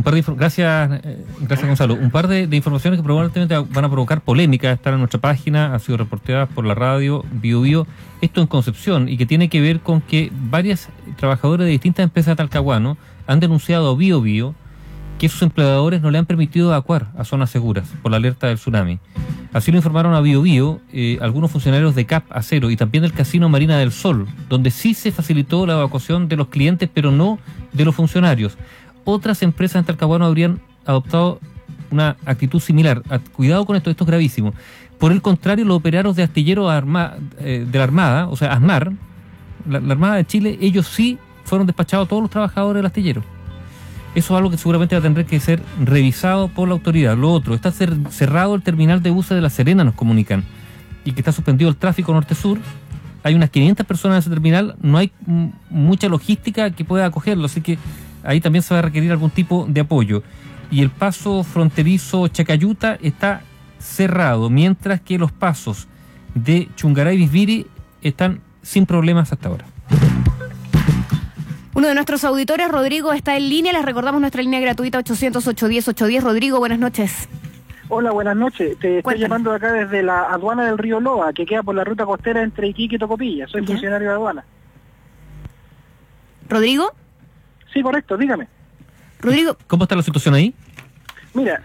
Speaker 6: gracias Gonzalo. Un par de informaciones que probablemente van a provocar polémica. Están en nuestra página, han sido reporteadas por la radio BioBio. Esto en Concepción, y que tiene que ver con que varios trabajadores de distintas empresas de Talcahuano han denunciado a BioBio que sus empleadores no le han permitido evacuar a zonas seguras por la alerta del tsunami. Así lo informaron a BioBio algunos funcionarios de CAP Acero y también del Casino Marina del Sol, donde sí se facilitó la evacuación de los clientes, pero no de los funcionarios. Otras empresas en Talcahuano habrían adoptado una actitud similar. Cuidado con esto es gravísimo. Por el contrario, los operarios de astilleros de la Armada, o sea, ASMAR, la Armada de Chile, ellos sí fueron despachados todos los trabajadores del astillero. Eso es algo que seguramente va a tener que ser revisado por la autoridad. Lo otro, está cerrado el terminal de buses de La Serena, nos comunican, y que está suspendido el tráfico norte-sur. Hay unas 500 personas en ese terminal, no hay mucha logística que pueda acogerlo, así que ahí también se va a requerir algún tipo de apoyo. Y el paso fronterizo Chacayuta está cerrado, mientras que los pasos de Chungaray y Bisbiri están sin problemas hasta ahora.
Speaker 18: Uno de nuestros auditores, Rodrigo, está en línea. Les recordamos nuestra línea gratuita 800-810-810. Rodrigo, buenas noches.
Speaker 8: Hola, buenas noches. Te estoy llamando acá desde la aduana del río Loa, que queda por la ruta costera entre Iquique y Tocopilla. Soy funcionario de aduana.
Speaker 18: ¿Rodrigo?
Speaker 8: Sí, correcto, dígame.
Speaker 18: Rodrigo,
Speaker 6: ¿cómo está la situación ahí?
Speaker 8: Mira,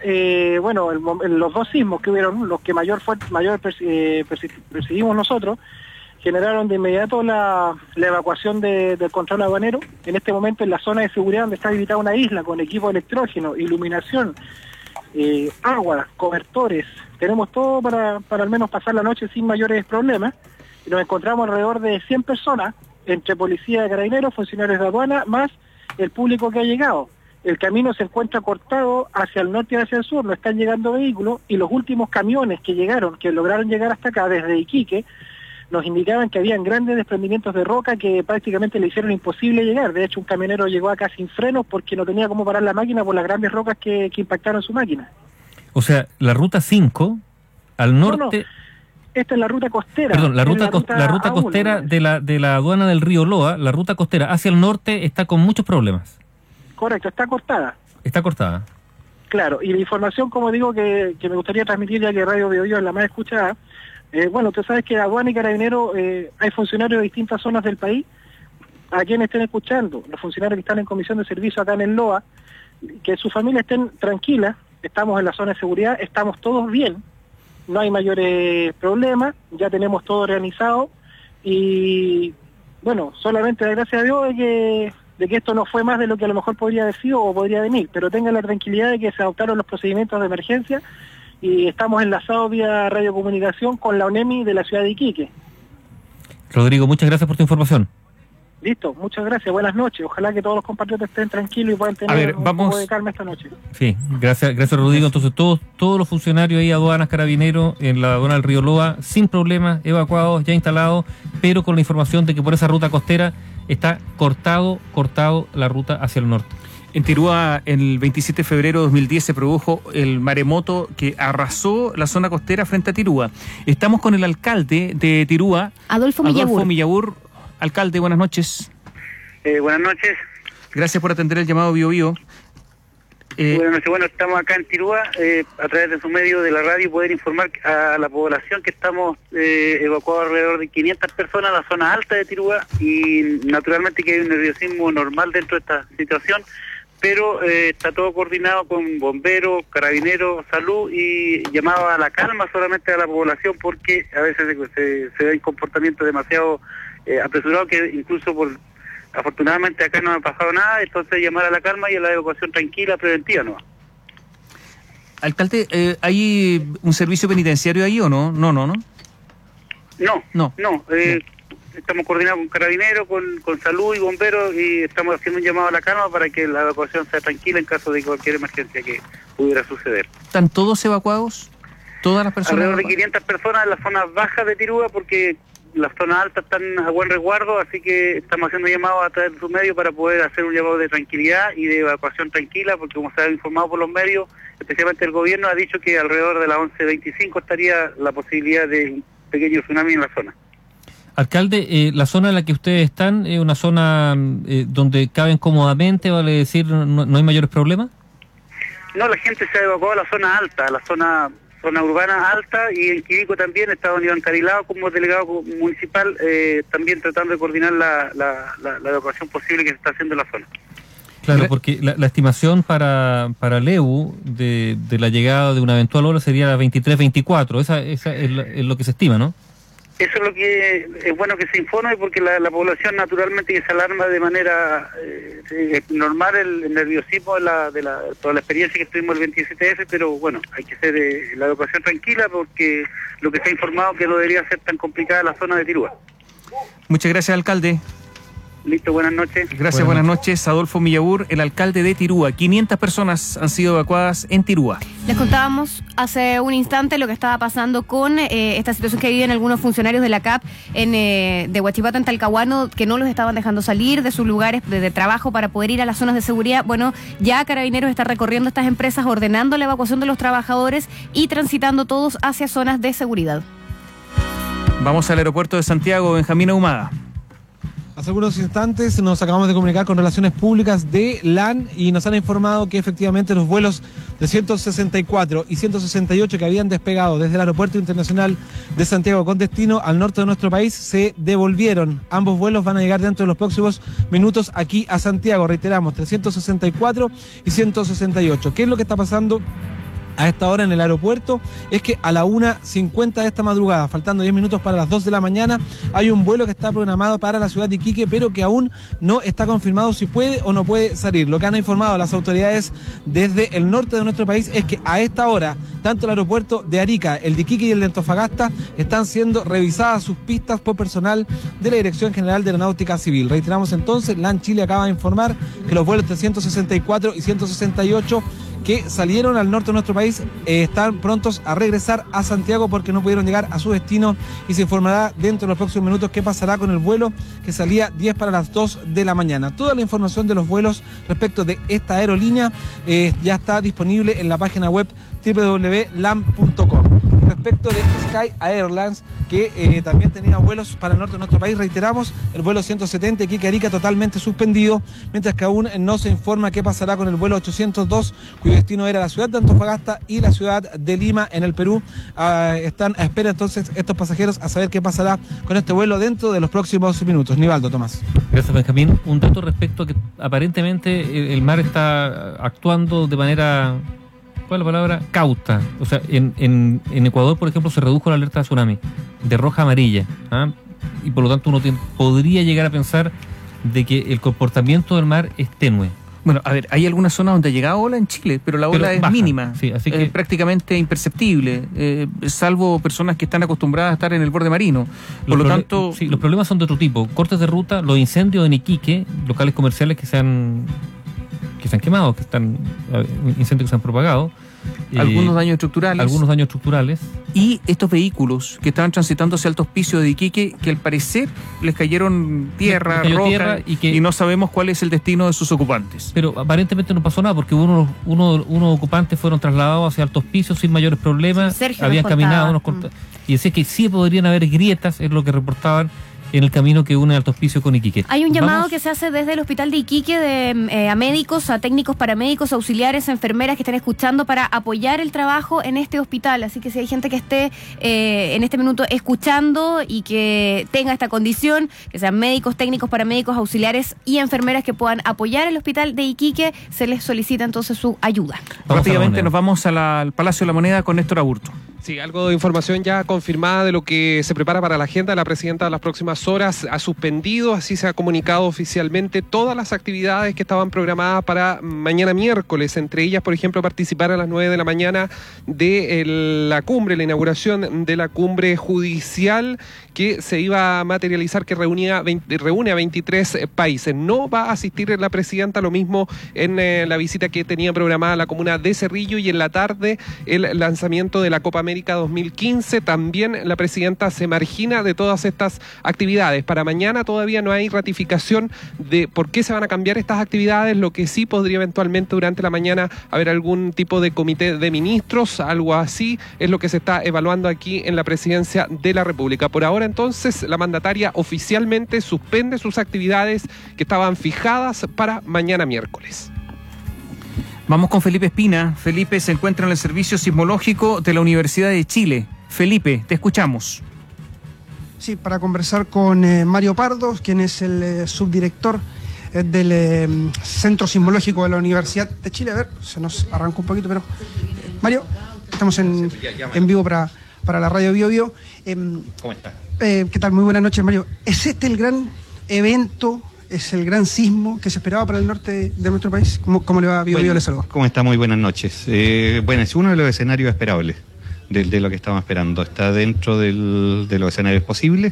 Speaker 8: los 2 sismos que hubieron, los que mayor percibimos nosotros, generaron de inmediato la evacuación del control aduanero. En este momento en la zona de seguridad donde está habilitada una isla con equipo de electrógeno, iluminación, agua, cobertores, tenemos todo para al menos pasar la noche sin mayores problemas. Y nos encontramos alrededor de 100 personas, entre policía de carabineros, funcionarios de aduana, más el público que ha llegado. El camino se encuentra cortado hacia el norte y hacia el sur, no están llegando vehículos, y los últimos camiones que lograron llegar hasta acá desde Iquique, nos indicaban que habían grandes desprendimientos de roca que prácticamente le hicieron imposible llegar. De hecho, un camionero llegó acá sin frenos porque no tenía cómo parar la máquina por las grandes rocas que impactaron su máquina.
Speaker 6: O sea, la ruta 5 al norte...
Speaker 8: No. Esta es la ruta costera.
Speaker 6: Perdón, la ruta costera de la aduana del río Loa, la ruta costera hacia el norte está con muchos problemas.
Speaker 8: Correcto, está cortada.
Speaker 6: Está cortada.
Speaker 8: Claro, y la información, como digo, que me gustaría transmitir, ya que Radio Biobío es la más escuchada. Bueno, tú sabes que aduana y carabinero hay funcionarios de distintas zonas del país. A quienes estén escuchando, los funcionarios que están en comisión de servicio acá en el Loa, que sus familias estén tranquilas, estamos en la zona de seguridad, estamos todos bien, no hay mayores problemas, ya tenemos todo organizado y bueno, solamente la gracia a Dios de que esto no fue más de lo que a lo mejor podría haber sido o podría venir, pero tengan la tranquilidad de que se adoptaron los procedimientos de emergencia y estamos enlazados vía radiocomunicación con la ONEMI de la ciudad de Iquique.
Speaker 6: Rodrigo, muchas gracias por tu información.
Speaker 8: Listo, muchas gracias, buenas noches. Ojalá que todos los compatriotas estén tranquilos y puedan tener un poco de calma esta noche.
Speaker 6: Sí, gracias Rodrigo. Entonces todos los funcionarios ahí, aduanas, carabineros, en la aduana del río Loa, sin problemas, evacuados, ya instalados, pero con la información de que por esa ruta costera está cortado la ruta hacia el norte.
Speaker 7: En Tirúa, el 27 de febrero de 2010 se produjo el maremoto que arrasó la zona costera frente a Tirúa. Estamos con el alcalde de Tirúa, Adolfo Millabur. Alcalde, buenas noches.
Speaker 1: Buenas noches.
Speaker 7: Gracias por atender el llamado Biobío.
Speaker 1: Buenas noches. Bueno, estamos acá en Tirúa, a través de su medio de la radio, poder informar a la población que estamos evacuados alrededor de 500 personas a la zona alta de Tirúa y naturalmente que hay un nerviosismo normal dentro de esta situación, pero está todo coordinado con bomberos, carabineros, salud y llamado a la calma solamente a la población porque a veces se ve un comportamiento demasiado apresurado que incluso afortunadamente acá no ha pasado nada, entonces llamar a la calma y a la evacuación tranquila, preventiva, ¿no?
Speaker 7: Alcalde, ¿hay un servicio penitenciario ahí o no? No.
Speaker 1: Estamos coordinados con carabineros, con salud y bomberos y estamos haciendo un llamado a la calma para que la evacuación sea tranquila en caso de cualquier emergencia que pudiera suceder.
Speaker 7: ¿Están todos evacuados? ¿Todas las personas?
Speaker 1: Alrededor de 500 personas en las zonas bajas de Tirúa porque las zonas altas están a buen resguardo, así que estamos haciendo llamados a través de su medio para poder hacer un llamado de tranquilidad y de evacuación tranquila, porque como se ha informado por los medios, especialmente el gobierno ha dicho que alrededor de las 11:25 estaría la posibilidad de un pequeño tsunami en la zona.
Speaker 6: Alcalde, la zona en la que ustedes están es una zona donde caben cómodamente, vale decir, no hay mayores problemas.
Speaker 1: No, la gente se ha evacuado a la zona alta, a la zona urbana alta, y en Quirico también está don Iván Carilao como delegado municipal, también tratando de coordinar la evacuación posible que se está haciendo en la zona.
Speaker 6: Claro, porque la estimación para Leu de la llegada de una eventual ola sería la 23-24, esa es lo que se estima, ¿no?
Speaker 1: Eso es lo que es bueno que se informe, porque la población naturalmente que se alarma de manera normal el nerviosismo de toda la experiencia que tuvimos el 27F, pero bueno, hay que hacer la evacuación tranquila porque lo que se ha informado que no debería ser tan complicada la zona de Tirúa.
Speaker 7: Muchas gracias, alcalde.
Speaker 1: Listo, buenas noches.
Speaker 7: Gracias, buenas noches. Adolfo Millabur, el alcalde de Tirúa. 500 personas han sido evacuadas en Tirúa.
Speaker 18: Les contábamos hace un instante lo que estaba pasando con esta situación que viven algunos funcionarios de la CAP de Huachipata, en Talcahuano, que no los estaban dejando salir de sus lugares de trabajo para poder ir a las zonas de seguridad. Bueno, ya Carabineros está recorriendo estas empresas, ordenando la evacuación de los trabajadores y transitando todos hacia zonas de seguridad.
Speaker 7: Vamos al aeropuerto de Santiago, Benjamín Ahumada.
Speaker 9: Hace algunos instantes nos acabamos de comunicar con Relaciones Públicas de LAN y nos han informado que efectivamente los vuelos de 164 y 168 que habían despegado desde el Aeropuerto Internacional de Santiago con destino al norte de nuestro país se devolvieron. Ambos vuelos van a llegar dentro de los próximos minutos aquí a Santiago. Reiteramos, 364 y 168. ¿Qué es lo que está pasando a esta hora en el aeropuerto es que a la 1:50 de esta madrugada, faltando 10 minutos para las 2 de la mañana, hay un vuelo que está programado para la ciudad de Iquique, pero que aún no está confirmado si puede o no puede salir. Lo que han informado las autoridades desde el norte de nuestro país es que a esta hora, tanto el aeropuerto de Arica, el de Iquique y el de Antofagasta, están siendo revisadas sus pistas por personal de la Dirección General de Aeronáutica Civil. Reiteramos entonces, LAN Chile acaba de informar que los vuelos 364 y 168 que salieron al norte de nuestro país están prontos a regresar a Santiago porque no pudieron llegar a su destino, y se informará dentro de los próximos minutos qué pasará con el vuelo que salía 10 para las 2 de la mañana. Toda la información de los vuelos respecto de esta aerolínea ya está disponible en la página web www.lam.com. Respecto de Sky Airlines, que también tenía vuelos para el norte de nuestro país, reiteramos, el vuelo 170 Iquique-Arica totalmente suspendido, mientras que aún no se informa qué pasará con el vuelo 802, cuyo destino era la ciudad de Antofagasta y la ciudad de Lima, en el Perú. Están a espera entonces estos pasajeros a saber qué pasará con este vuelo dentro de los próximos minutos. Nivaldo, Tomás.
Speaker 6: Gracias, Benjamín. Un dato respecto a que aparentemente el mar está actuando de manera... ¿cuál es la palabra? Cauta. O sea, en Ecuador, por ejemplo, se redujo la alerta de tsunami de roja a amarilla, y por lo tanto uno podría llegar a pensar de que el comportamiento del mar es tenue.
Speaker 7: Bueno, a ver, hay algunas zonas donde ha llegado ola en Chile, pero la ola es baja, mínima, sí, así que prácticamente imperceptible, salvo personas que están acostumbradas a estar en el borde marino. Por lo tanto...
Speaker 6: Sí, los problemas son de otro tipo. Cortes de ruta, los incendios en Iquique, locales comerciales que se han quemado, incendios que se han propagado.
Speaker 7: Algunos daños estructurales. Y estos vehículos que estaban transitando hacia Alto Hospicio de Iquique, que al parecer les cayeron tierra roja y no sabemos cuál es el destino de sus ocupantes.
Speaker 6: Pero aparentemente no pasó nada, porque unos ocupantes fueron trasladados hacia Alto Hospicio sin mayores problemas, habían caminado y decía que sí podrían haber grietas, es lo que reportaban, en el camino que une Alto Hospicio con Iquique.
Speaker 18: Hay un llamado que se hace desde el hospital de Iquique a médicos, a técnicos paramédicos, auxiliares, enfermeras que estén escuchando para apoyar el trabajo en este hospital. Así que si hay gente que esté en este minuto escuchando y que tenga esta condición, que sean médicos, técnicos, paramédicos, auxiliares y enfermeras que puedan apoyar el hospital de Iquique, se les solicita entonces su ayuda.
Speaker 7: Rápidamente nos vamos al Palacio de la Moneda con Néstor Aburto.
Speaker 20: Sí, algo de información ya confirmada de lo que se prepara para la agenda. La presidenta de las próximas horas ha suspendido, así se ha comunicado oficialmente, todas las actividades que estaban programadas para mañana miércoles. Entre ellas, por ejemplo, participar a las 9 de la mañana de la cumbre, la inauguración de la cumbre judicial que se iba a materializar, que reúne a 23 países. No va a asistir la presidenta, lo mismo en la visita que tenía programada a la comuna de Cerrillo, y en la tarde el lanzamiento de la Copa América 2015. También la presidenta se margina de todas estas actividades. Para mañana todavía no hay ratificación de por qué se van a cambiar estas actividades. Lo que sí podría eventualmente durante la mañana haber algún tipo de comité de ministros, algo así, es lo que se está evaluando aquí en la presidencia de la República. Por ahora entonces la mandataria oficialmente suspende sus actividades que estaban fijadas para mañana miércoles.
Speaker 7: Vamos con Felipe Espina. Felipe se encuentra en el Servicio Sismológico de la Universidad de Chile. Felipe, te escuchamos.
Speaker 4: Sí, para conversar con Mario Pardo, quien es el subdirector del Centro Sismológico de la Universidad de Chile. A ver, se nos arrancó un poquito, pero... Mario, estamos en vivo para la radio Bio Bio.
Speaker 19: ¿Cómo está?
Speaker 4: ¿Qué tal? Muy buenas noches, Mario. ¿Es este el gran evento, es el gran sismo que se esperaba para el norte de nuestro país? ¿Cómo le va, Bio Bio? Le saludo.
Speaker 19: ¿Cómo está? Muy buenas noches. Bueno, es uno de los escenarios esperables de lo que estamos esperando. Está dentro de los escenarios posibles.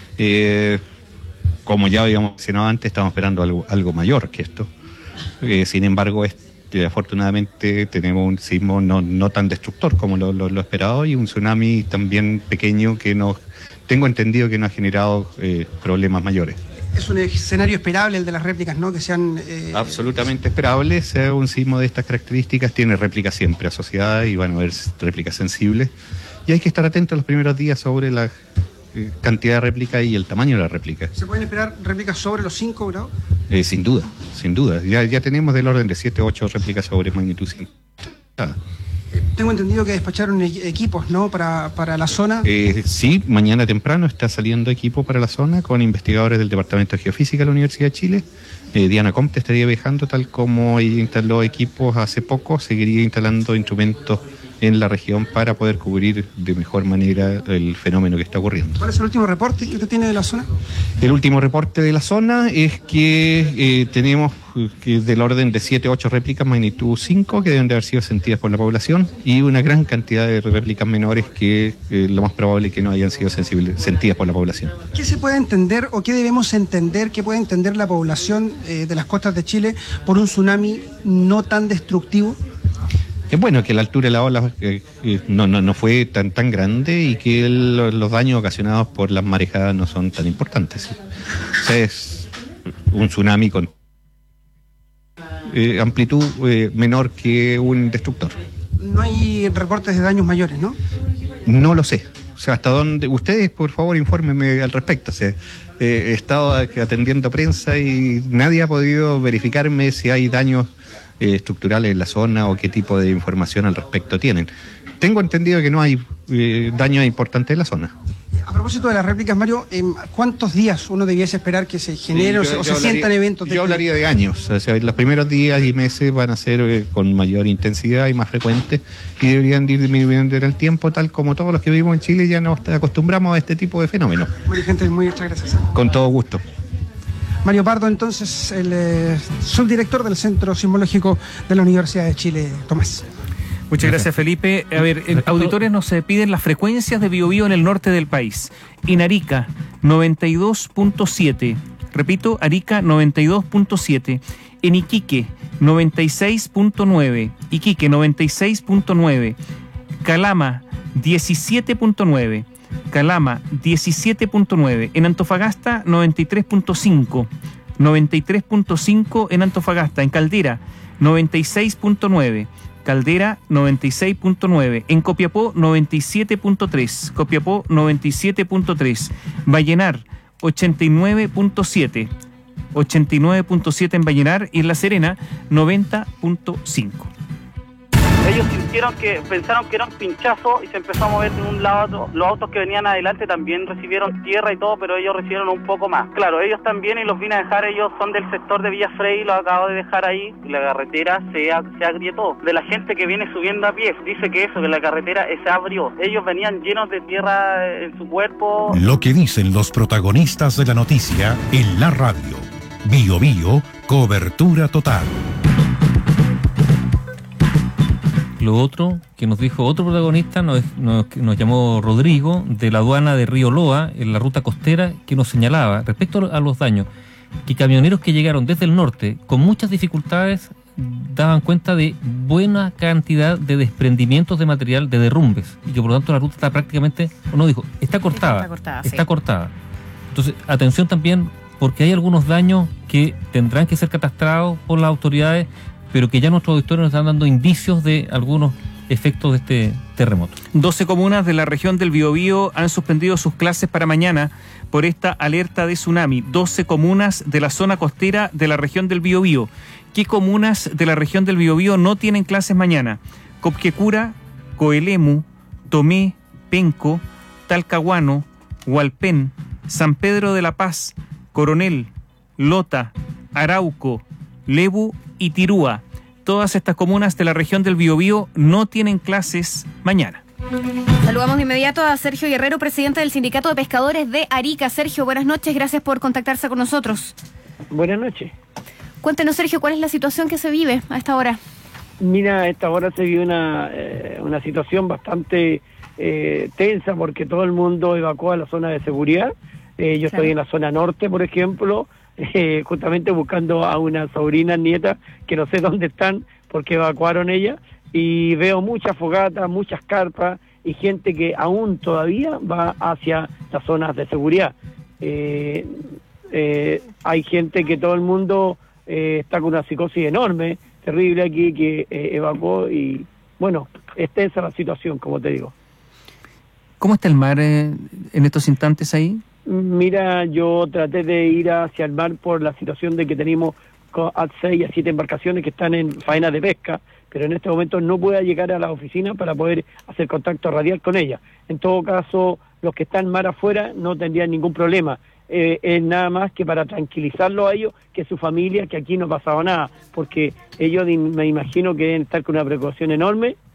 Speaker 19: Como ya habíamos mencionado antes, estamos esperando algo mayor que esto. Sin embargo, afortunadamente tenemos un sismo no tan destructor como lo esperado, y un tsunami también pequeño que tengo entendido que no ha generado problemas mayores.
Speaker 4: Es un escenario esperable el de las réplicas, ¿no? Que sean...
Speaker 19: Absolutamente esperable. Sea un sismo de estas características, tiene réplicas siempre asociadas y van a haber réplicas sensibles. Y hay que estar atentos los primeros días sobre la cantidad de réplica y el tamaño de la réplica.
Speaker 4: ¿Se pueden esperar réplicas sobre los 5 grados?
Speaker 19: Sin duda. Ya tenemos del orden de 7 o 8 réplicas sobre magnitud 5.
Speaker 4: Tengo entendido que despacharon equipos, ¿no? Para la zona.
Speaker 19: Sí, mañana temprano está saliendo equipo para la zona con investigadores del Departamento de Geofísica de la Universidad de Chile. Diana Comte estaría viajando, tal como ella instaló equipos hace poco, seguiría instalando instrumentos en la región para poder cubrir de mejor manera el fenómeno que está ocurriendo.
Speaker 4: ¿Cuál es el último reporte que usted tiene de la zona?
Speaker 19: El último reporte de la zona es que tenemos del orden de 7 o 8 réplicas magnitud 5 que deben de haber sido sentidas por la población y una gran cantidad de réplicas menores que lo más probable es que no hayan sido sentidas por la población.
Speaker 4: ¿Qué se puede entender o qué debemos entender, qué puede entender la población de las costas de Chile por un tsunami no tan destructivo?
Speaker 19: Es bueno que la altura de la ola no fue tan grande y que los daños ocasionados por las marejadas no son tan importantes. O sea, es un tsunami con amplitud menor que un destructor.
Speaker 4: No hay reportes de daños mayores, ¿no?
Speaker 19: No lo sé. O sea, hasta dónde... Ustedes, por favor, infórmenme al respecto. O sea, he estado atendiendo prensa y nadie ha podido verificarme si hay daños estructurales en la zona o qué tipo de información al respecto tienen. Tengo entendido que no hay daños importantes en la zona.
Speaker 4: A propósito de las réplicas, Mario, ¿cuántos días uno debiese esperar que se generen o se sientan eventos?
Speaker 19: Yo hablaría de años. O sea, los primeros días y meses van a ser con mayor intensidad y más frecuentes y deberían ir disminuyendo en el tiempo, tal como todos los que vivimos en Chile ya nos acostumbramos a este tipo de fenómenos.
Speaker 4: Muy gente, muchas gracias.
Speaker 19: Con todo gusto.
Speaker 4: Mario Pardo, entonces, el subdirector del Centro Sismológico de la Universidad de Chile, Tomás.
Speaker 7: Muchas gracias, Felipe. A ver, auditores nos piden las frecuencias de Biobío en el norte del país. En Arica, 92.7. Repito, Arica, 92.7. En Iquique, 96.9. Iquique, 96.9. Calama, 17.9. Calama, 17.9. En Antofagasta, 93.5. 93.5 en Antofagasta. En Caldera, 96.9. Caldera 96.9, en Copiapó 97.3, Copiapó 97.3, Vallenar 89.7, 89.7 en Vallenar y en La Serena 90.5.
Speaker 17: Ellos pensaron que era un pinchazo y se empezó a mover de un lado a otro. Los autos que venían adelante también recibieron tierra y todo, pero ellos recibieron un poco más. Claro, ellos también, y los vine a dejar, ellos son del sector de Villa Frey, los acabo de dejar ahí, y la carretera se agrietó. De la gente que viene subiendo a pie, dice que la carretera se abrió. Ellos venían llenos de tierra en su cuerpo.
Speaker 11: Lo que dicen los protagonistas de la noticia en la radio. Biobío, cobertura total.
Speaker 6: Lo otro que nos dijo otro protagonista nos llamó Rodrigo de la aduana de Río Loa en la ruta costera, que nos señalaba respecto a los daños que camioneros que llegaron desde el norte con muchas dificultades daban cuenta de buena cantidad de desprendimientos de material, de derrumbes, y que por lo tanto la ruta está prácticamente, no dijo, está cortada. Está cortada. Entonces, atención también, porque hay algunos daños que tendrán que ser catastrados por las autoridades, pero que ya nuestros auditores nos están dando indicios de algunos efectos de este terremoto.
Speaker 7: 12 comunas de la región del Biobío han suspendido sus clases para mañana por esta alerta de tsunami. 12 comunas de la zona costera de la región del Biobío. ¿Qué comunas de la región del Biobío no tienen clases mañana? Copquecura, Coelemu, Tomé, Penco, Talcahuano, Hualpén, San Pedro de la Paz, Coronel, Lota, Arauco, Lebu y Tirúa. Todas estas comunas de la región del Biobío no tienen clases mañana.
Speaker 18: Saludamos de inmediato a Sergio Guerrero, presidente del Sindicato de Pescadores de Arica. Sergio, buenas noches, gracias por contactarse con nosotros.
Speaker 12: Buenas noches.
Speaker 18: Cuéntenos, Sergio, ¿cuál es la situación que se vive a esta hora?
Speaker 12: Mira, a esta hora se vive una situación bastante tensa, porque todo el mundo evacuó a la zona de seguridad. Yo estoy en la zona norte, por ejemplo, justamente buscando a una sobrina nieta que no sé dónde están porque evacuaron ella, y veo muchas fogatas, muchas carpas y gente que aún todavía va hacia las zonas de seguridad. Hay gente que todo el mundo está con una psicosis enorme, terrible aquí, que evacuó, y bueno, es tensa la situación, como te digo.
Speaker 7: ¿Cómo está el mar en estos instantes ahí?
Speaker 12: Mira, yo traté de ir hacia el mar por la situación de que tenemos a 6 a 7 embarcaciones que están en faena de pesca, pero en este momento no puedo llegar a la oficina para poder hacer contacto radial con ellas. En todo caso, los que están mar afuera no tendrían ningún problema. Es nada más que para tranquilizarlo a ellos, que su familia, que aquí no pasaba nada, porque ellos me imagino que deben estar con una precaución enorme,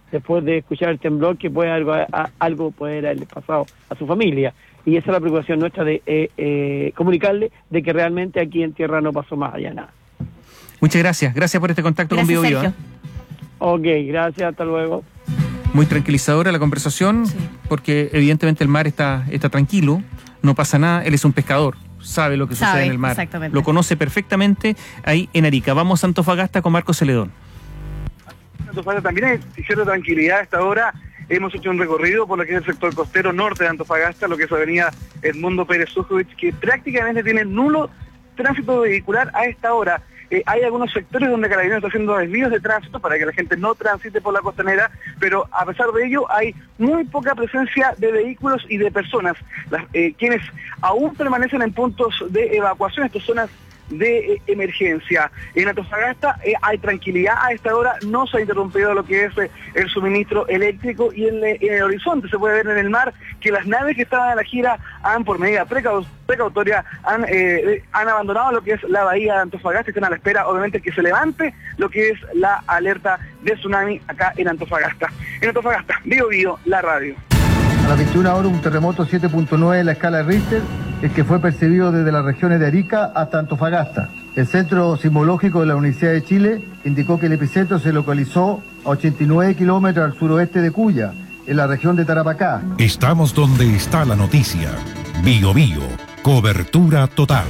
Speaker 12: después de escuchar el temblor, que puede algo puede haberle pasado a su familia. Y esa es la preocupación nuestra, de comunicarle de que realmente aquí en tierra no pasó más allá nada.
Speaker 7: Muchas gracias. Gracias por este contacto con Bio Bio.
Speaker 12: Ok, gracias, hasta luego.
Speaker 7: Muy tranquilizadora la conversación, porque evidentemente el mar está tranquilo, no pasa nada, él es un pescador, sabe lo que sucede en el mar, lo conoce perfectamente ahí en Arica. Vamos a Antofagasta con Marco Celedón.
Speaker 10: Antofagasta también hay cierta tranquilidad a esta hora. Hemos hecho un recorrido por lo que es el sector costero norte de Antofagasta, lo que es avenida Edmundo Pérez Sujovich, que prácticamente tiene nulo tránsito vehicular a esta hora. Hay algunos sectores donde Carabineros está haciendo desvíos de tránsito para que la gente no transite por la costanera, pero a pesar de ello hay muy poca presencia de vehículos y de personas, quienes aún permanecen en puntos de evacuación, estas zonas de emergencia. En Antofagasta hay tranquilidad a esta hora, no se ha interrumpido lo que es el suministro eléctrico, y en el horizonte se puede ver en el mar que las naves que estaban a la gira por medida precautoria han abandonado lo que es la bahía de Antofagasta y están a la espera, obviamente, que se levante lo que es la alerta de tsunami acá en Antofagasta. En Antofagasta, Bio Bio, la radio.
Speaker 13: A las 21 horas, un terremoto 7.9 en la escala de Richter, el que fue percibido desde las regiones de Arica hasta Antofagasta. El Centro Sismológico de la Universidad de Chile indicó que el epicentro se localizó a 89 kilómetros al suroeste de Cuya, en la región de Tarapacá.
Speaker 11: Estamos donde está la noticia. Bio Bio, cobertura total.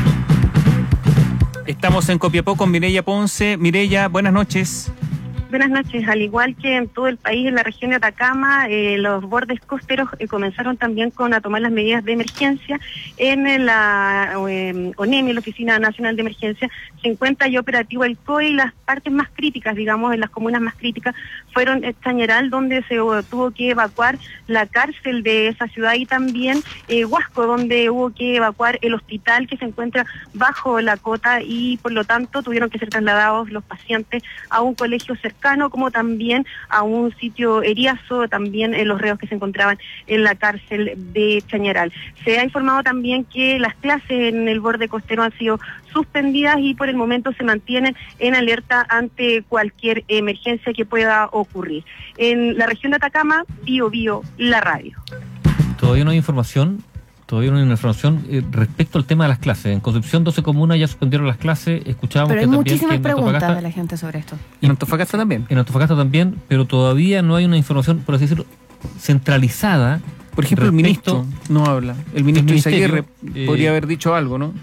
Speaker 7: Estamos en Copiapó con Mireya Ponce. Mireya, buenas noches.
Speaker 23: Buenas noches. Al igual que en todo el país, en la región de Atacama, los bordes costeros comenzaron también a tomar las medidas de emergencia. En la ONEMI, la Oficina Nacional de Emergencia, se encuentra ya operativo el COE, y las partes más críticas, digamos, en las comunas más críticas, fueron Chañaral, donde se tuvo que evacuar la cárcel de esa ciudad, y también Huasco, donde hubo que evacuar el hospital que se encuentra bajo la cota, y por lo tanto tuvieron que ser trasladados los pacientes a un colegio cercano, como también a un sitio Eriazo, también los reos que se encontraban en la cárcel de Chañaral. Se ha informado también que las clases en el borde costero han sido suspendidas y por el momento se mantienen en alerta ante cualquier emergencia que pueda ocurrir. En la región de Atacama, Bio Bio, la radio.
Speaker 6: Todavía no hay información respecto al tema de las clases. En Concepción, 12 comunas ya suspendieron las clases. Escuchábamos
Speaker 18: pero
Speaker 6: que
Speaker 18: hay
Speaker 6: también
Speaker 18: muchísimas preguntas de la gente sobre esto.
Speaker 7: ¿Y en Antofagasta también?
Speaker 6: En Antofagasta también, pero todavía no hay una información, por así decirlo, centralizada.
Speaker 7: Por ejemplo, el ministro no habla. El ministro Izaguirre podría haber dicho algo, ¿no?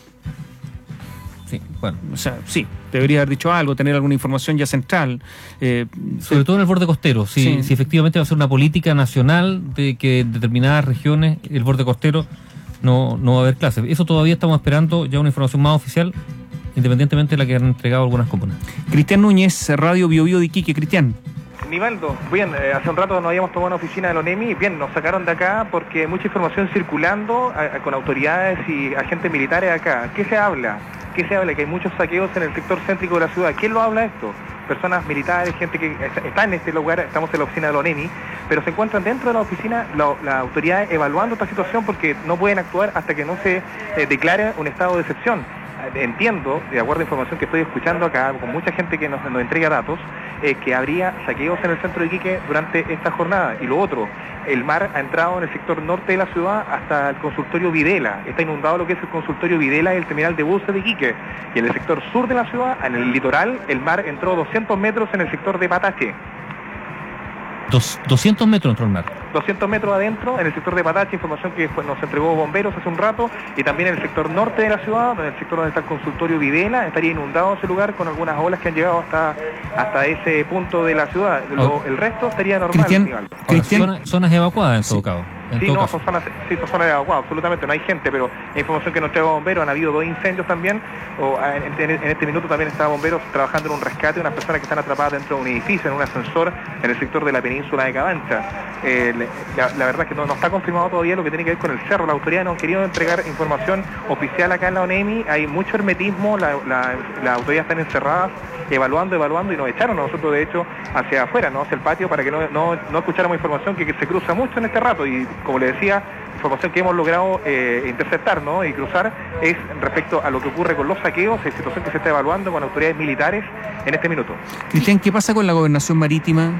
Speaker 6: Sí, bueno.
Speaker 7: O sea, sí, debería haber dicho algo, tener alguna información ya central.
Speaker 6: Sobre todo en el borde costero, si efectivamente va a ser una política nacional de que en determinadas regiones, el borde costero, no va a haber clases. Eso todavía estamos esperando ya una información más oficial, independientemente de la que han entregado algunas comunas.
Speaker 7: Cristian Núñez, Radio Bio Bio de Iquique. Cristian.
Speaker 15: Nivaldo, bien, hace un rato nos habíamos tomado una oficina de la ONEMI, bien, nos sacaron de acá porque hay mucha información circulando con autoridades y agentes militares acá. ¿Qué se habla? Que hay muchos saqueos en el sector céntrico de la ciudad. ¿Quién lo habla esto? Personas militares, gente que está en este lugar, estamos en la oficina de la ONEMI, pero se encuentran dentro de la oficina las autoridades evaluando esta situación porque no pueden actuar hasta que no se declare un estado de excepción. Entiendo, de acuerdo a información que estoy escuchando acá, con mucha gente que nos entrega datos, que habría saqueos en el centro de Iquique durante esta jornada. Y lo otro, el mar ha entrado en el sector norte de la ciudad hasta el consultorio Videla. Está inundado lo que es el consultorio Videla y el terminal de buses de Iquique. Y en el sector sur de la ciudad, en el litoral, el mar entró 200 metros en el sector de Patache.
Speaker 6: 200 metros entró el mar.
Speaker 15: 200 metros adentro, en el sector de Patache, información que nos entregó bomberos hace un rato, y también en el sector norte de la ciudad, en el sector donde está el consultorio Videla, estaría inundado ese lugar con algunas olas que han llegado hasta ese punto de la ciudad. El resto estaría normal.
Speaker 6: Cristian, zonas evacuadas en todo caso.
Speaker 15: Son zonas evacuadas, absolutamente, no hay gente, pero la información que nos entregó bomberos, han habido 2 incendios también, en este minuto también está bomberos trabajando en un rescate de unas personas que están atrapadas dentro de un edificio, en un ascensor, en el sector de la península de Cabancha. La verdad es que no está confirmado todavía lo que tiene que ver con el cerro. Las autoridades no han querido entregar información oficial acá en la ONEMI, hay mucho hermetismo, las autoridades están encerradas, evaluando, y nos echaron a nosotros, de hecho, hacia afuera, ¿no? Hacia el patio, para que no escucháramos información que se cruza mucho en este rato, y como le decía, información que hemos logrado interceptar, ¿no? Y cruzar es respecto a lo que ocurre con los saqueos, es situación que se está evaluando con autoridades militares en este minuto.
Speaker 7: Cristian, ¿qué pasa con la gobernación marítima?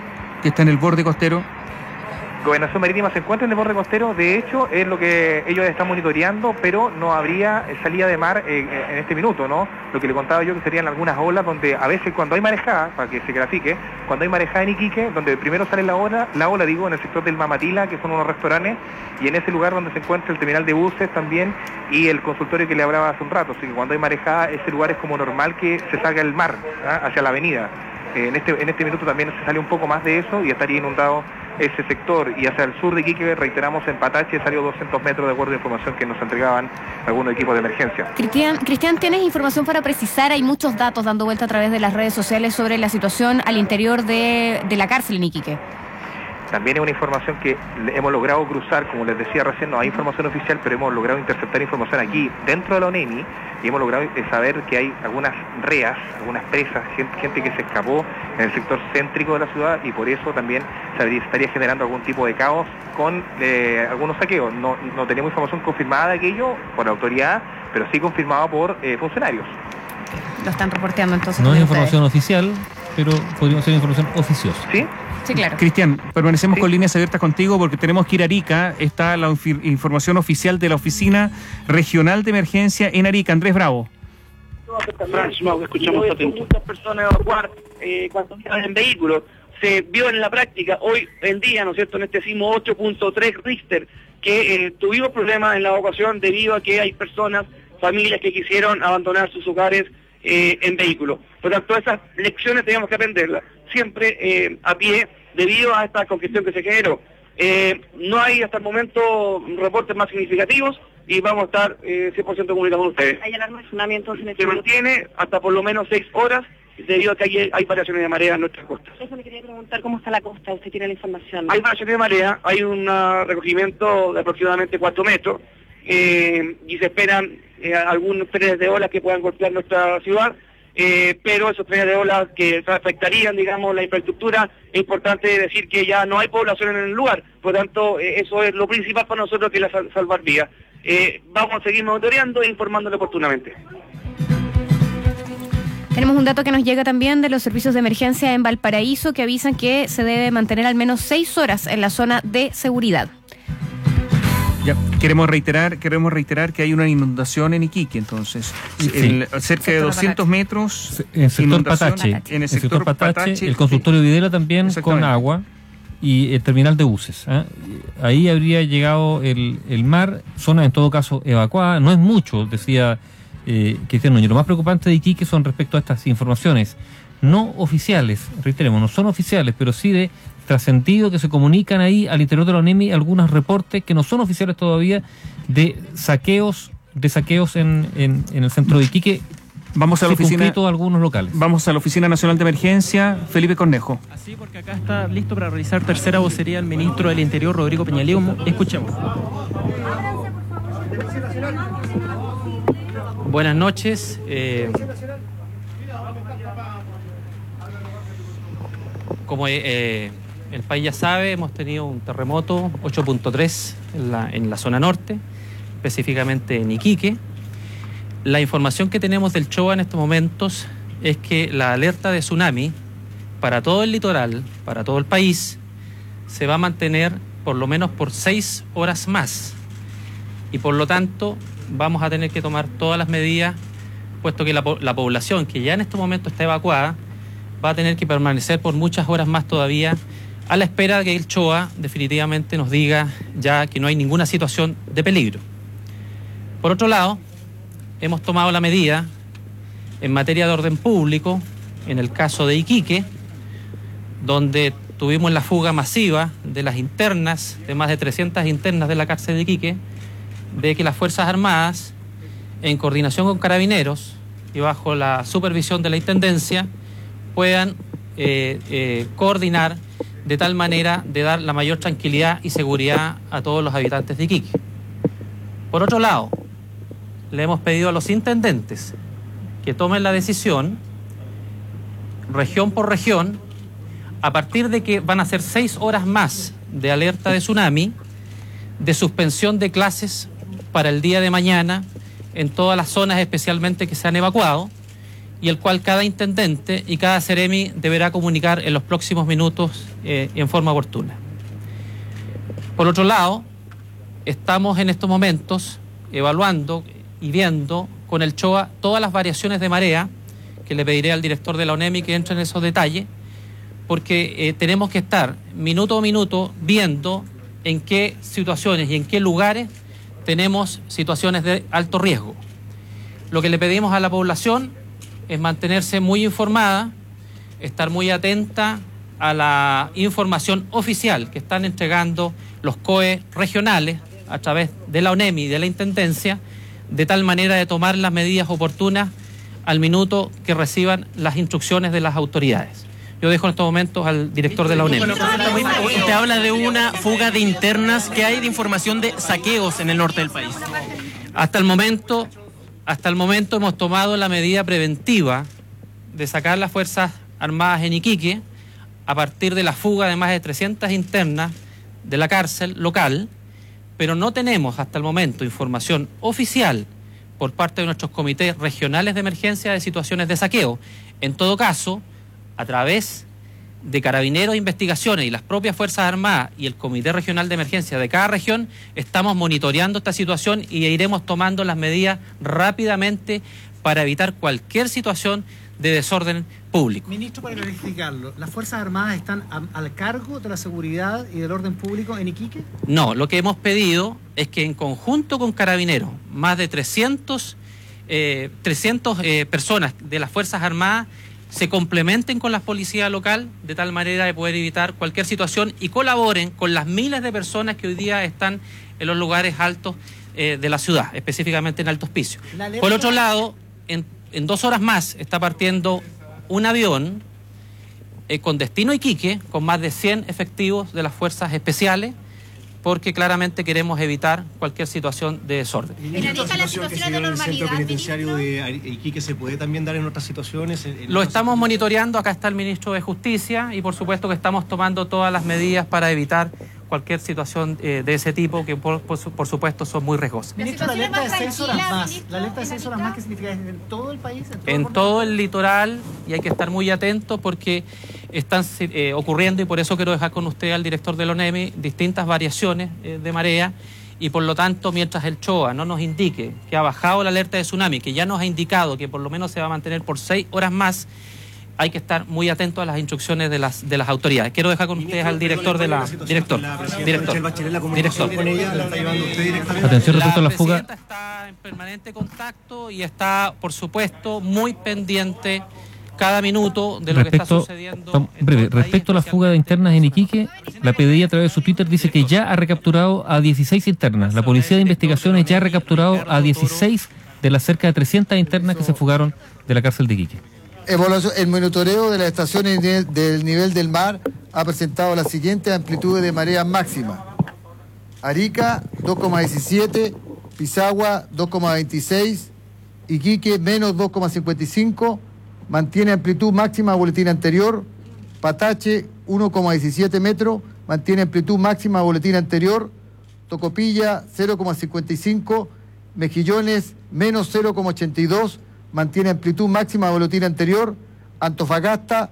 Speaker 7: que está en el borde costero?
Speaker 15: Gobernación Marítima se encuentra en el borde costero, de hecho es lo que ellos están monitoreando, pero no habría salida de mar en este minuto, ¿no? Lo que le contaba yo que serían algunas olas donde a veces cuando hay marejada, para que se grafique, cuando hay marejada en Iquique, donde primero sale la ola digo, en el sector del Mamatila, que son unos restaurantes, y en ese lugar donde se encuentra el terminal de buses también y el consultorio que le hablaba hace un rato, así que cuando hay marejada ese lugar es como normal que se salga el mar, ¿ah? Hacia la avenida. En este minuto también se sale un poco más de eso y estaría inundado ese sector, y hacia el sur de Iquique, reiteramos, en Patache salió 200 metros de acuerdo a información que nos entregaban algunos equipos de emergencia.
Speaker 18: Cristian, ¿tienes información para precisar? Hay muchos datos dando vuelta a través de las redes sociales sobre la situación al interior de la cárcel en Iquique.
Speaker 15: También es una información que hemos logrado cruzar, como les decía recién, no hay información oficial, pero hemos logrado interceptar información aquí dentro de la ONEMI y hemos logrado saber que hay algunas reas, algunas presas, gente que se escapó en el sector céntrico de la ciudad y por eso también se estaría generando algún tipo de caos con algunos saqueos. No tenemos información confirmada de aquello por la autoridad, pero sí confirmada por funcionarios.
Speaker 18: Lo están reporteando entonces.
Speaker 6: No es información oficial, pero podría ser información oficiosa.
Speaker 15: ¿Sí?
Speaker 18: Sí, claro.
Speaker 7: Cristian, permanecemos con líneas abiertas contigo porque tenemos que ir a Arica. Está la información oficial de la Oficina Regional de Emergencia en Arica. Andrés Bravo.
Speaker 3: Escuchamos muchas personas evacuar cuando viajan en vehículos. Se vio en la práctica hoy en día, ¿no es cierto?, en este sismo 8.3 Richter, que tuvimos problemas en la evacuación debido a que hay personas, familias que quisieron abandonar sus hogares en vehículos. Por lo tanto, esas lecciones teníamos que aprenderlas siempre a pie debido a esta congestión que se generó. No hay hasta el momento reportes más significativos y vamos a estar 100% comunicados con ustedes.
Speaker 23: ¿Hay alarma de tsunami entonces en el
Speaker 3: Se mantiene hasta por lo menos 6 horas debido a que hay variaciones de marea en nuestras costas.
Speaker 23: Eso le quería preguntar, ¿cómo está la costa? ¿Usted tiene la información?
Speaker 3: Hay variaciones de marea, hay un recogimiento de aproximadamente 4 metros y se esperan algunos trenes de olas que puedan golpear nuestra ciudad, pero esos trenes de olas que afectarían, digamos, la infraestructura, es importante decir que ya no hay población en el lugar, por lo tanto, eso es lo principal para nosotros, que es la salvar vidas. Vamos a seguir monitoreando e informándole oportunamente.
Speaker 18: Tenemos un dato que nos llega también de los servicios de emergencia en Valparaíso que avisan que se debe mantener al menos 6 horas en la zona de seguridad.
Speaker 7: Ya, queremos reiterar que hay una inundación en Iquique, entonces, cerca de 200 metros.
Speaker 6: En el sector Patache.
Speaker 7: En el sector Patache,
Speaker 6: el consultorio Videla también con agua y el terminal de buses. Ahí habría llegado el mar, zona en todo caso evacuada, no es mucho, decía Cristian Núñez. Lo más preocupante de Iquique son respecto a estas informaciones no oficiales, reiteremos, no son oficiales, pero sí de trascendido que se comunican ahí al interior de la ONEMI algunos reportes que no son oficiales todavía de saqueos en el centro de Iquique.
Speaker 7: Vamos a la oficina
Speaker 6: de algunos locales.
Speaker 7: Vamos a la Oficina Nacional de Emergencia, Felipe Cornejo.
Speaker 5: Así, porque acá está listo para realizar tercera vocería el ministro del Interior, Rodrigo Peñaleumo. Escuchemos. Buenas noches. Como el país ya sabe, hemos tenido un terremoto 8.3 en la zona norte, específicamente en Iquique. La información que tenemos del CHOA en estos momentos es que la alerta de tsunami para todo el litoral, para todo el país, se va a mantener por lo menos por 6 horas más. Y por lo tanto, vamos a tener que tomar todas las medidas, puesto que la población que ya en este momento está evacuada va a tener que permanecer por muchas horas más todavía, a la espera de que el CHOA definitivamente nos diga ya que no hay ninguna situación de peligro. Por otro lado, hemos tomado la medida en materia de orden público, en el caso de Iquique, donde tuvimos la fuga masiva de las internas, de más de 300 internas de la cárcel de Iquique, de que las Fuerzas Armadas, en coordinación con Carabineros y bajo la supervisión de la Intendencia, puedan coordinar de tal manera de dar la mayor tranquilidad y seguridad a todos los habitantes de Iquique. Por otro lado, le hemos pedido a los intendentes que tomen la decisión, región por región, a partir de que van a ser 6 horas más de alerta de tsunami, de suspensión de clases para el día de mañana en todas las zonas especialmente que se han evacuado, y el cual cada intendente y cada seremi deberá comunicar en los próximos minutos en forma oportuna. Por otro lado, estamos en estos momentos evaluando y viendo con el CHOA todas las variaciones de marea, que le pediré al director de la ONEMI que entre en esos detalles, porque tenemos que estar minuto a minuto viendo en qué situaciones y en qué lugares tenemos situaciones de alto riesgo. Lo que le pedimos a la población es mantenerse muy informada, estar muy atenta a la información oficial que están entregando los COE regionales a través de la ONEMI y de la Intendencia, de tal manera de tomar las medidas oportunas al minuto que reciban las instrucciones de las autoridades. Yo dejo en estos momentos al director de la UNEM.
Speaker 14: Usted habla de una fuga de internas. ¿Qué hay de información de saqueos en el norte del país?
Speaker 5: Hasta el momento hemos tomado la medida preventiva de sacar las Fuerzas Armadas en Iquique a partir de la fuga de más de 300 internas de la cárcel local, pero no tenemos hasta el momento información oficial por parte de nuestros comités regionales de emergencia de situaciones de saqueo. En todo caso, a través de Carabineros de Investigaciones y las propias Fuerzas Armadas y el Comité Regional de Emergencia de cada región, estamos monitoreando esta situación y iremos tomando las medidas rápidamente para evitar cualquier situación de desorden público.
Speaker 21: Ministro, para clarificarlo, ¿las Fuerzas Armadas están al cargo de la seguridad y del orden público en Iquique?
Speaker 5: No, lo que hemos pedido es que en conjunto con Carabineros, más de 300 personas de las Fuerzas Armadas se complementen con la policía local de tal manera de poder evitar cualquier situación y colaboren con las miles de personas que hoy día están en los lugares altos de la ciudad, específicamente en Alto Hospicio. Por otro lado, en 2 horas más está partiendo un avión con destino a Iquique, con más de 100 efectivos de las fuerzas especiales, porque claramente queremos evitar cualquier situación de desorden.
Speaker 21: ¿En Arica la situación que se dio en el centro penitenciario de Iquique se puede también dar en otras situaciones?
Speaker 5: Lo estamos monitoreando, acá está el ministro de Justicia y por supuesto que estamos tomando todas las medidas para evitar cualquier situación de ese tipo que por supuesto son muy riesgosas.
Speaker 21: Ministro, la alerta de 6 horas más, ¿la alerta de 6 horas más qué significa? ¿En todo el país?
Speaker 5: En todo el litoral, y hay que estar muy atentos porque están ocurriendo, y por eso quiero dejar con usted al director de la ONEMI, distintas variaciones de marea, y por lo tanto, mientras el CHOA no nos indique que ha bajado la alerta de tsunami, que ya nos ha indicado que por lo menos se va a mantener por 6 horas más, hay que estar muy atentos a las instrucciones de las autoridades. Quiero dejar con ustedes al director de la... Director.
Speaker 6: Atención respecto a la fuga.
Speaker 5: La presidenta está en permanente contacto y está, por supuesto, muy pendiente cada minuto de lo que está sucediendo.
Speaker 6: Respecto a la fuga de internas en Iquique, la PDI a través de su Twitter dice que ya ha recapturado a 16 internas. La Policía de Investigaciones ya ha recapturado a 16 de las cerca de 300 internas que se fugaron de la cárcel de Iquique.
Speaker 13: El monitoreo de las estaciones del nivel del mar ha presentado las siguientes amplitudes de marea máxima. Arica 2,17, Pisagua 2,26, Iquique menos 2,55, mantiene amplitud máxima boletín anterior. Patache 1,17 metros, mantiene amplitud máxima boletín anterior. Tocopilla 0,55, Mejillones menos 0,82, mantiene amplitud máxima boletín anterior. Antofagasta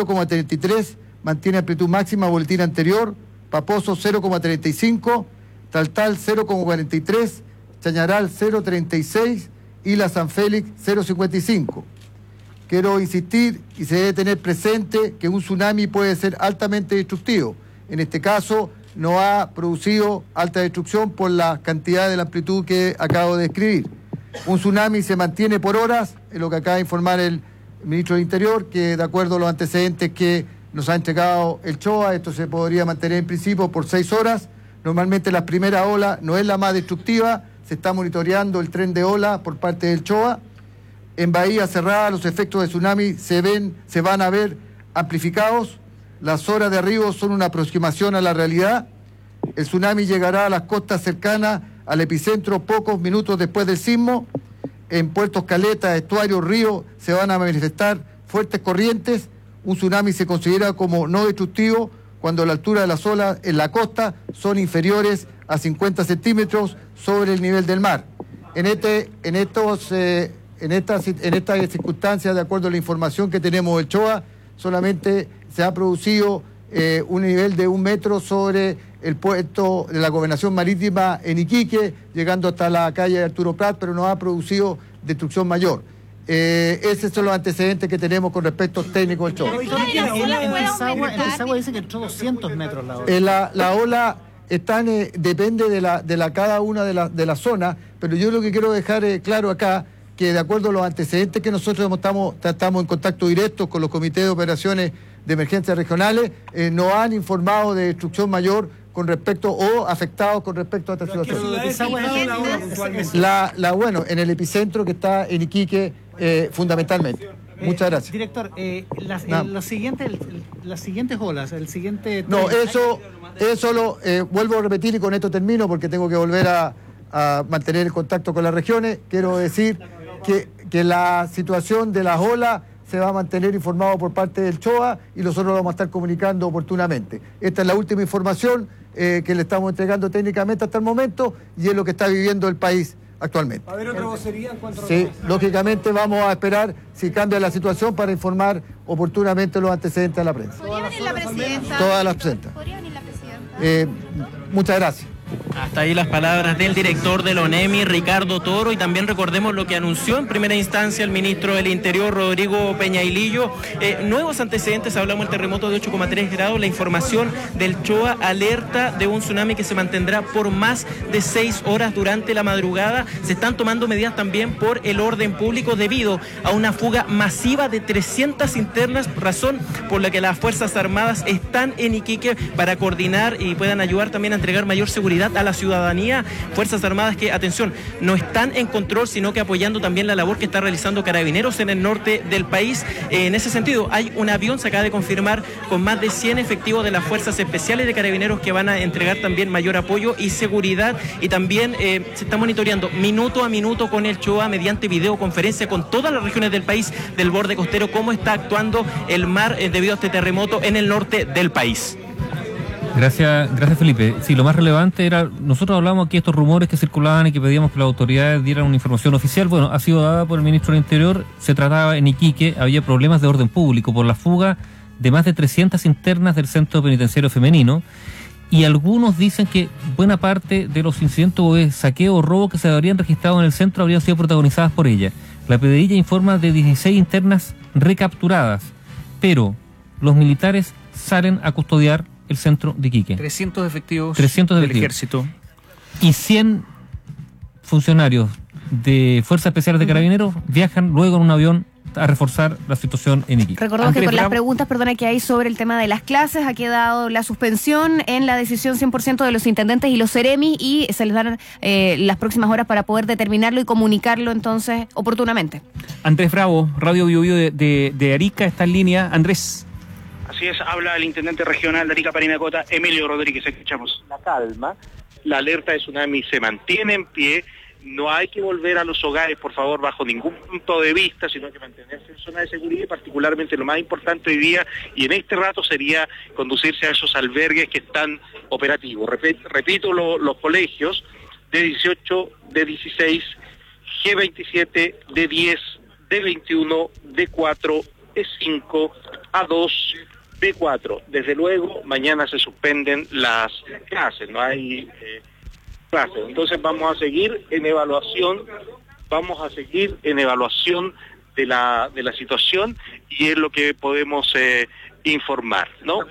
Speaker 13: 0,33, mantiene amplitud máxima boletín anterior. Paposo 0,35, Taltal 0,43, Chañaral 0,36 y la San Félix 0,55. Quiero insistir y se debe tener presente que un tsunami puede ser altamente destructivo. En este caso no ha producido alta destrucción por la cantidad de la amplitud que acabo de describir. Un tsunami se mantiene por horas, es lo que acaba de informar el ministro del Interior, que de acuerdo a los antecedentes que nos ha entregado el CHOA, esto se podría mantener en principio por 6 horas. Normalmente la primera ola no es la más destructiva, se está monitoreando el tren de ola por parte del CHOA. En Bahía Cerrada los efectos de tsunami se van a ver amplificados. Las horas de arribo son una aproximación a la realidad. El tsunami llegará a las costas cercanas al epicentro pocos minutos después del sismo. En puertos, caletas, estuarios, ríos se van a manifestar fuertes corrientes. Un tsunami se considera como no destructivo cuando la altura de las olas en la costa son inferiores a 50 centímetros sobre el nivel del mar. En en estas circunstancias, de acuerdo a la información que tenemos del CHOA, solamente se ha producido un nivel de 1 metro sobre el puerto de la gobernación marítima en Iquique, llegando hasta la calle Arturo Prat, pero no ha producido destrucción mayor. Esos son los antecedentes que tenemos con respecto técnicos del CHOA.
Speaker 21: En Pisagua dice que entró 200 metros la ola.
Speaker 13: La ola depende de cada una de las zonas, pero yo lo que quiero dejar claro acá, que de acuerdo a los antecedentes que nosotros estamos en contacto directo con los comités de operaciones de emergencias regionales, nos han informado de destrucción mayor con respecto o afectados con respecto a esta situación. Bueno, en el epicentro que está en Iquique, fundamentalmente. Muchas gracias.
Speaker 21: Director, las siguientes olas, el siguiente...
Speaker 13: No, eso lo vuelvo a repetir y con esto termino porque tengo que volver a mantener el contacto con las regiones. Quiero decir que la situación de las olas se va a mantener informado por parte del CHOA y nosotros lo vamos a estar comunicando oportunamente. Esta es la última información que le estamos entregando técnicamente hasta el momento y es lo que está viviendo el país actualmente.
Speaker 21: ¿Va a haber otra vocería en cuanto a...
Speaker 13: Sí, lógicamente vamos a esperar si cambia la situación para informar oportunamente los antecedentes a la prensa.
Speaker 18: ¿Podría venir la presidenta?
Speaker 13: Todas las presentas.
Speaker 18: ¿Podría venir la presidenta?
Speaker 13: Muchas gracias.
Speaker 14: Hasta ahí las palabras del director del ONEMI, Ricardo Toro, y también recordemos lo que anunció en primera instancia el ministro del Interior, Rodrigo Peñailillo. Nuevos antecedentes, hablamos del terremoto de 8,3 grados, la información del CHOA alerta de un tsunami que se mantendrá por más de 6 horas durante la madrugada. Se están tomando medidas también por el orden público debido a una fuga masiva de 300 linternas, razón por la que las Fuerzas Armadas están en Iquique para coordinar y puedan ayudar también a entregar mayor seguridad a la ciudadanía. Fuerzas Armadas que, atención, no están en control, sino que apoyando también la labor que está realizando Carabineros en el norte del país. En ese sentido, hay un avión, se acaba de confirmar, con más de 100 efectivos de las Fuerzas Especiales de Carabineros que van a entregar también mayor apoyo y seguridad, y también se está monitoreando minuto a minuto con el CHOA mediante videoconferencia con todas las regiones del país del borde costero cómo está actuando el mar debido a este terremoto en el norte del país.
Speaker 6: Gracias Felipe. Sí, lo más relevante era, nosotros hablamos aquí de estos rumores que circulaban y que pedíamos que las autoridades dieran una información oficial. Bueno, ha sido dada por el ministro del Interior. Se trataba en Iquique, había problemas de orden público por la fuga de más de 300 internas del centro penitenciario femenino, y algunos dicen que buena parte de los incidentes de saqueo o robo que se habrían registrado en el centro habrían sido protagonizadas por ella. La PDI informa de 16 internas recapturadas, pero los militares salen a custodiar el centro de Iquique.
Speaker 7: 300 efectivos
Speaker 6: del
Speaker 7: ejército.
Speaker 6: Y 100 funcionarios de Fuerzas Especiales de Carabineros viajan luego en un avión a reforzar la situación en Iquique.
Speaker 18: Recordemos que con las preguntas, que hay sobre el tema de las clases, ha quedado la suspensión en la decisión 100% de los intendentes y los seremis, y se les dan las próximas horas para poder determinarlo y comunicarlo entonces oportunamente.
Speaker 7: Andrés Bravo, Radio Biobío de Arica, está en línea. Andrés.
Speaker 3: Así es, habla el intendente regional de Arica, Parinacota, Emilio Rodríguez. Escuchamos.
Speaker 2: La calma, la alerta de tsunami se mantiene en pie. No hay que volver a los hogares, por favor, bajo ningún punto de vista, sino que mantenerse en zona de seguridad, y particularmente lo más importante hoy día y en este rato sería conducirse a esos albergues que están operativos. Repito, los colegios de 18, de 16, G27, de 10, de 21, de 4, de 5, A2, B4. Desde luego, mañana se suspenden las clases, no hay clases. Entonces vamos a seguir en evaluación, de la situación, y es lo que podemos informar, ¿no?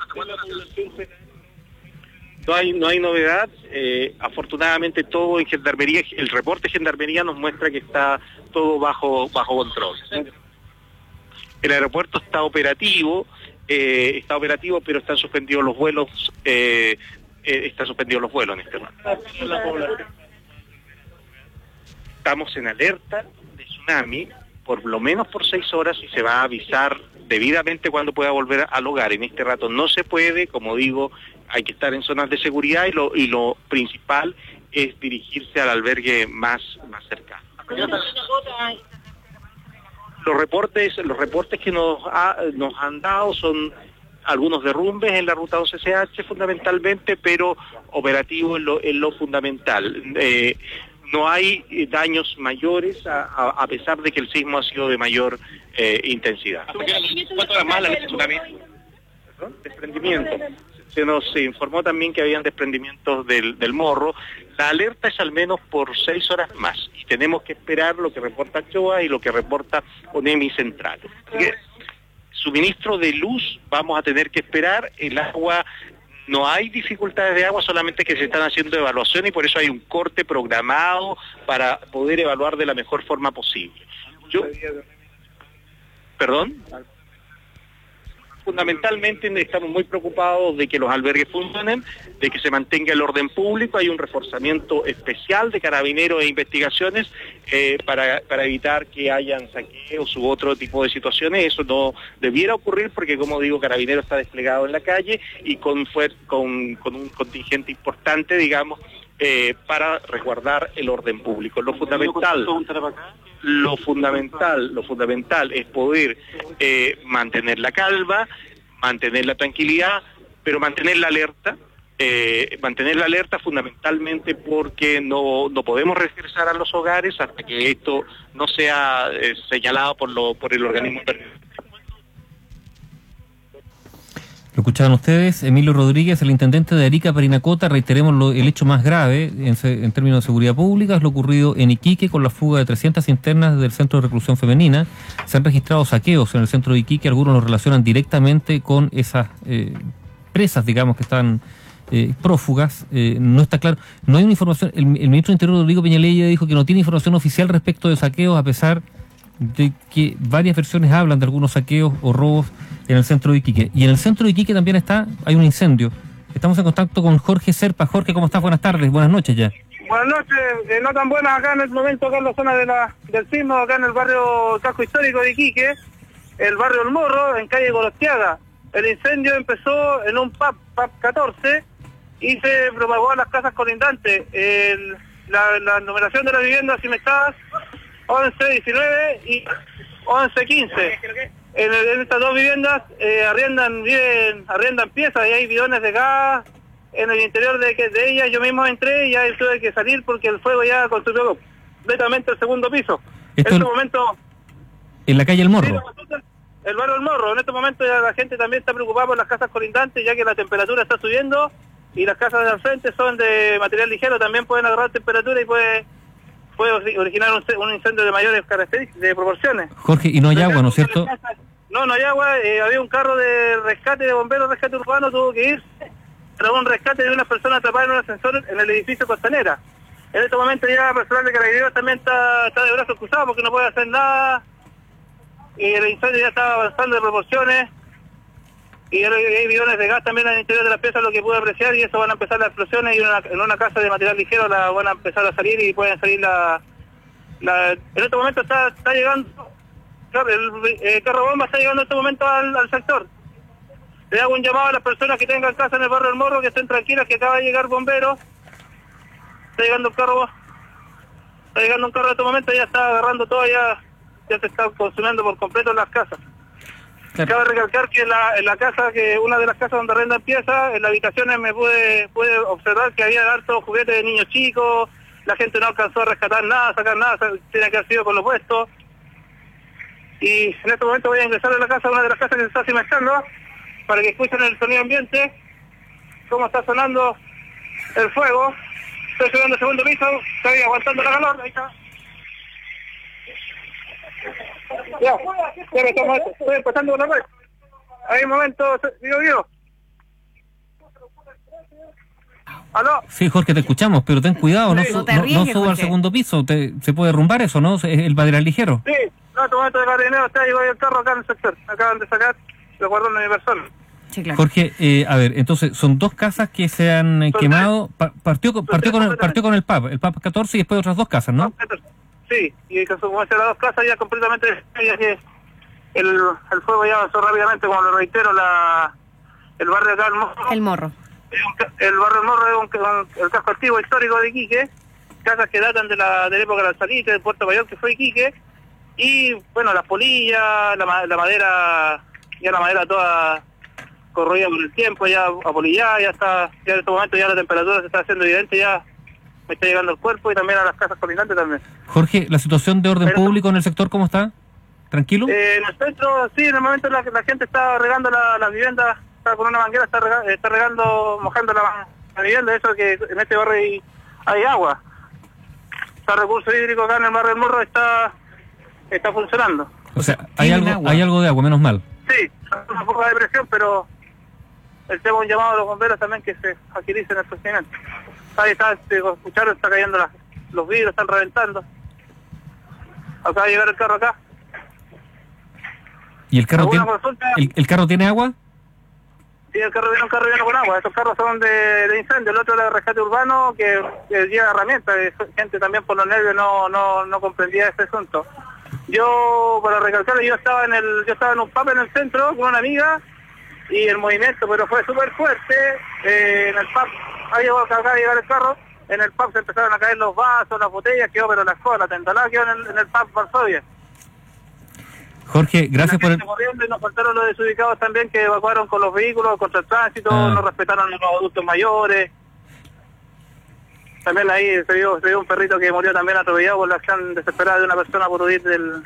Speaker 2: No hay novedad. Afortunadamente todo en Gendarmería, el reporte de Gendarmería nos muestra que está todo bajo control. El aeropuerto está operativo, pero están suspendidos los vuelos. Están suspendidos los vuelos en este momento. Estamos en alerta de tsunami, por lo menos por 6 horas, y se va a avisar debidamente cuando pueda volver al hogar. En este rato no se puede, como digo, hay que estar en zonas de seguridad, y lo principal es dirigirse al albergue más cercano. Los reportes que nos han dado son algunos derrumbes en la ruta 12CH fundamentalmente, pero operativo en lo fundamental. no hay daños mayores a pesar de que el sismo ha sido de mayor intensidad. ¿Cuánto era más la alerta tsunami? Desprendimiento. Se nos informó también que habían desprendimientos del morro. La alerta es al menos por 6 horas más y tenemos que esperar lo que reporta CHOA y lo que reporta ONEMI Central. Así que, suministro de luz vamos a tener que esperar. El agua, no hay dificultades de agua, solamente que se están haciendo evaluaciones y por eso hay un corte programado para poder evaluar de la mejor forma posible. ¿Perdón? Fundamentalmente estamos muy preocupados de que los albergues funcionen, de que se mantenga el orden público. Hay un reforzamiento especial de carabineros e investigaciones para evitar que hayan saqueos u otro tipo de situaciones. Eso no debiera ocurrir porque, como digo, Carabineros está desplegado en la calle y con un contingente importante, digamos, para resguardar el orden público. Lo fundamental es poder mantener la calma, mantener la tranquilidad, pero mantener la alerta fundamentalmente porque no podemos regresar a los hogares hasta que esto no sea señalado por el organismo.
Speaker 6: Lo escuchaban ustedes, Emilio Rodríguez, el intendente de Arica, Parinacota. Reiteremos el hecho más grave en términos de seguridad pública, es lo ocurrido en Iquique con la fuga de 300 internas del Centro de Reclusión Femenina. Se han registrado saqueos en el centro de Iquique, algunos los relacionan directamente con esas presas, digamos, que están prófugas. No está claro, no hay una información. El ministro del Interior, Rodrigo Peñalella, dijo que no tiene información oficial respecto de saqueos, a pesar de que varias versiones hablan de algunos saqueos o robos en el centro de Iquique. Y en el centro de Iquique también hay un incendio. Estamos en contacto con Jorge Serpa. Jorge, ¿cómo estás? Buenas tardes, buenas noches ya.
Speaker 8: Buenas noches, no tan buenas acá en el momento, acá en la zona del sismo, acá en el barrio casco histórico de Iquique, el barrio El Morro, en calle Gorostiaga. El incendio empezó en un PAP 14 y se propagó a las casas colindantes. La numeración de las viviendas afectadas 11-19 y 11-15. En estas dos viviendas arriendan piezas y hay bidones de gas en el interior de ellas. Yo mismo entré y ya tuve que salir porque el fuego ya consumió completamente el segundo piso. En este momento...
Speaker 6: En la calle El Morro.
Speaker 8: El barrio El Morro. En este momento ya la gente también está preocupada por las casas colindantes, ya que la temperatura está subiendo y las casas de al frente son de material ligero, también pueden agarrar temperatura y puede originar un incendio de mayores características, de proporciones.
Speaker 6: Jorge, y no hay agua, ¿no es cierto?
Speaker 8: No hay agua. Había un carro de rescate, de bomberos, rescate urbano, tuvo que ir para un rescate de una persona atrapada en un ascensor en el edificio Costanera. En este momento ya personal de Carabineros también está de brazos cruzados porque no puede hacer nada. Y el incendio ya está avanzando de proporciones. Y hay bidones de gas también en el interior de la pieza, lo que pude apreciar, y eso van a empezar las explosiones y en una casa de material ligero van a empezar a salir y pueden salir en este momento está llegando, el carro bomba está llegando en este momento al sector. Le hago un llamado a las personas que tengan casa en el barrio del Morro, que estén tranquilas, que acaba de llegar bomberos. Está llegando un carro en este momento, ya está agarrando todo, ya se está consumiendo por completo las casas. Claro. Cabe recalcar que en la casa, que una de las casas donde arrendan piezas, en las habitaciones pude observar que había hartos juguetes de niños chicos, la gente no alcanzó a rescatar nada, sacar nada, tiene que haber sido con los puestos. Y en este momento voy a ingresar a la casa, una de las casas que se está cimentando, para que escuchen el sonido ambiente, cómo está sonando el fuego. Estoy subiendo al segundo piso, estoy aguantando la calor, ahí está. Ya estoy empezando con la red. Hay un momento, digo. ¿Aló?
Speaker 6: Sí, Jorge, te escuchamos, pero ten cuidado, no suba al segundo piso, se puede derrumbar eso, ¿no? El material ligero.
Speaker 8: Sí, en este momento de Carabineros está llegó el carro acá en el sector, acaban de sacar los guardones de mi persona.
Speaker 18: Sí, claro.
Speaker 6: Jorge, a ver, entonces son dos casas que se han quemado, partió con el PAP 14 y después otras dos casas, ¿no?
Speaker 8: Sí, y como las dos casas ya completamente, ya que el fuego ya avanzó rápidamente, como lo reitero, el barrio acá,
Speaker 18: El Morro.
Speaker 8: El barrio El Morro es el casco antiguo histórico de Iquique, casas que datan de la época de la salida del Puerto Mayor, que fue Iquique, y bueno, las polillas, la madera, ya la madera toda corroída por el tiempo, ya apolillada, ya en este momento ya la temperatura se está haciendo evidente, ya me está llegando el cuerpo y también a las casas colindantes también.
Speaker 6: Jorge, ¿la situación de orden público en el sector cómo está? ¿Tranquilo?
Speaker 8: En el centro, sí, en el momento la gente está regando las viviendas, está con una manguera, está regando, mojando la vivienda, eso que en este barrio hay agua. El recurso hídrico acá en el barrio del Morro está funcionando.
Speaker 6: O sea, hay algo de agua, menos mal.
Speaker 8: Sí, una poca de presión, pero el tema un llamado a los bomberos también que se agilicen el procedimiento. Ahí está, escucharon, está cayendo los vidrios, están reventando. Acaba de llegar el carro acá.
Speaker 6: ¿Y el carro el carro tiene agua?
Speaker 8: Sí, el carro viene con agua. Estos carros son de incendio. El otro era de rescate urbano que lleva herramientas. Gente también por los nervios no comprendía ese asunto. Yo, para recalcarle, yo estaba en un pub en el centro con una amiga y el movimiento, pero fue súper fuerte. En el pub, acaba de llegar el carro, en el pub se empezaron a caer los vasos, las botellas, pero la escoba, la tentalada quedó en el pub Varsovia.
Speaker 6: Jorge, gracias por el...
Speaker 8: Nos faltaron los desubicados también que evacuaron con los vehículos contra el tránsito, no respetaron a los adultos mayores. También ahí se vio un perrito que murió también atropellado por la acción desesperada de una persona por huir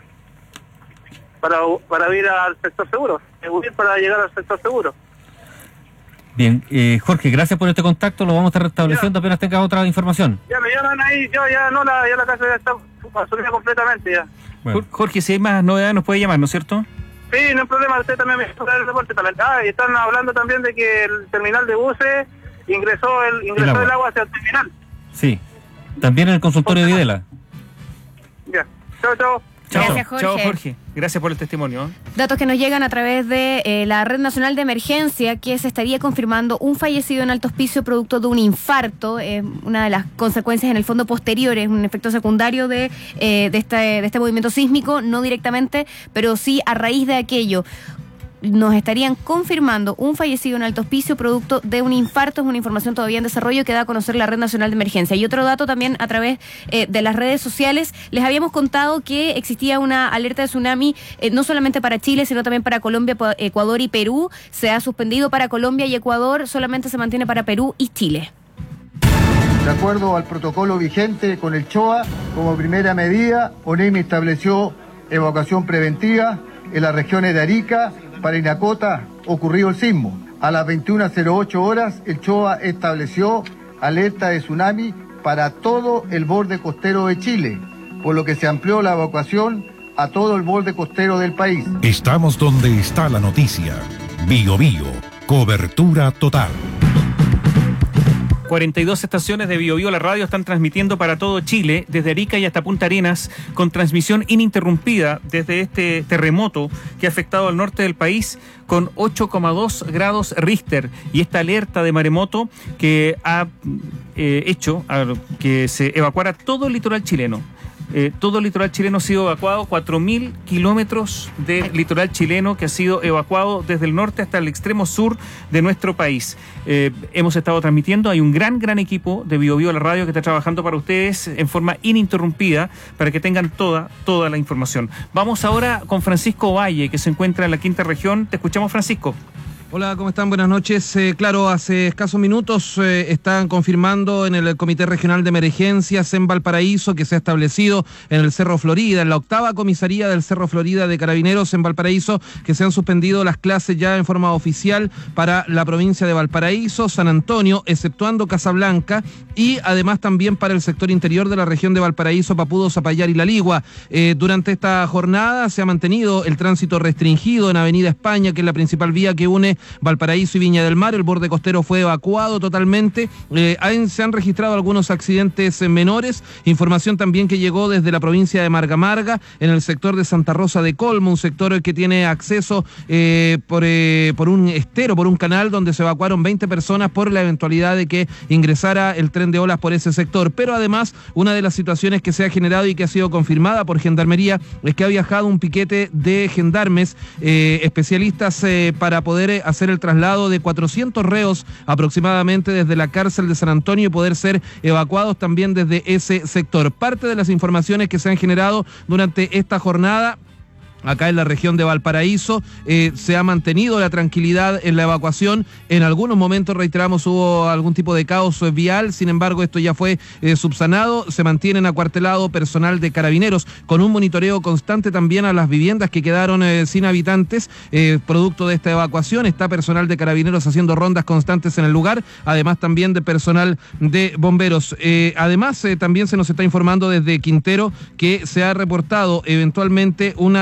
Speaker 8: para huir al sector seguro, huir para llegar al sector seguro.
Speaker 6: Bien, Jorge, gracias por este contacto, lo vamos a estar restableciendo apenas tenga otra información.
Speaker 8: Ya me llaman ahí, ya la casa ya está asumida completamente ya.
Speaker 7: Bueno. Jorge, si hay más novedades nos puede llamar, ¿no es cierto?
Speaker 8: Sí, no hay problema, usted también me hizo el reporte también. Y están hablando también de que el terminal de buses ingresó el agua hacia el terminal.
Speaker 6: Sí, también en el consultorio de Videla.
Speaker 8: Ya, chao.
Speaker 18: Gracias, Jorge.
Speaker 7: Chao, Jorge. Gracias por el testimonio.
Speaker 18: Datos que nos llegan a través de la Red Nacional de Emergencia, que se estaría confirmando un fallecido en Alto Hospicio producto de un infarto, una de las consecuencias en el fondo posteriores, un efecto secundario de este movimiento sísmico, no directamente, pero sí a raíz de aquello. Nos estarían confirmando un fallecido en Alto Hospicio producto de un infarto. Es una información todavía en desarrollo que da a conocer la Red Nacional de Emergencia. Y otro dato también a través de las redes sociales. Les habíamos contado que existía una alerta de tsunami no solamente para Chile, sino también para Colombia, Ecuador y Perú. Se ha suspendido para Colombia y Ecuador, solamente se mantiene para Perú y Chile.
Speaker 13: De acuerdo al protocolo vigente con el CHOA, como primera medida, ONEMI estableció evacuación preventiva en las regiones de Arica, Parinacota, ocurrido el sismo. A las 21:08 horas, el CHOA estableció alerta de tsunami para todo el borde costero de Chile, por lo que se amplió la evacuación a todo el borde costero del país.
Speaker 11: Estamos donde está la noticia. Bío Bío, cobertura total.
Speaker 7: 42 estaciones de Bío Bío la radio están transmitiendo para todo Chile, desde Arica y hasta Punta Arenas, con transmisión ininterrumpida desde este terremoto que ha afectado al norte del país con 8,2 grados Richter, y esta alerta de maremoto que ha hecho que se evacuara todo el litoral chileno. Todo el litoral chileno ha sido evacuado, 4.000 kilómetros de litoral chileno que ha sido evacuado desde el norte hasta el extremo sur de nuestro país. Hemos estado transmitiendo, hay un gran equipo de Bío Bío la radio que está trabajando para ustedes en forma ininterrumpida para que tengan toda la información. Vamos ahora con Francisco Valle, que se encuentra en la quinta región. Te escuchamos, Francisco.
Speaker 9: Hola, ¿cómo están? Buenas noches. Claro, hace escasos minutos están confirmando en el Comité Regional de Emergencias en Valparaíso que se ha establecido en el Cerro Florida, en la 8ª comisaría del Cerro Florida de Carabineros en Valparaíso, que se han suspendido las clases ya en forma oficial para la provincia de Valparaíso, San Antonio, exceptuando Casablanca, y además también para el sector interior de la región de Valparaíso, Papudo, Zapallar y La Ligua. Durante esta jornada se ha mantenido el tránsito restringido en Avenida España, que es la principal vía que une Valparaíso y Viña del Mar. El borde costero fue evacuado totalmente. Se han registrado algunos accidentes menores. Información también que llegó desde la provincia de Marga Marga, en el sector de Santa Rosa de Colmo, un sector que tiene acceso por un estero, por un canal, donde se evacuaron 20 personas por la eventualidad de que ingresara el tren de olas por ese sector. Pero además, una de las situaciones que se ha generado y que ha sido confirmada por Gendarmería es que ha viajado un piquete de gendarmes especialistas para poder hacer el traslado de 400 reos aproximadamente desde la cárcel de San Antonio y poder ser evacuados también desde ese sector. Parte de las informaciones que se han generado durante esta jornada
Speaker 1: acá en la región de Valparaíso. Se ha mantenido la tranquilidad en la evacuación. En algunos momentos, reiteramos, hubo algún tipo de caos vial, sin embargo esto ya fue subsanado. Se mantienen acuartelado personal de Carabineros con un monitoreo constante también a las viviendas que quedaron sin habitantes producto de esta evacuación. Está personal de Carabineros haciendo rondas constantes en el lugar, además también de personal de bomberos. Además también se nos está informando desde Quintero que se ha reportado eventualmente un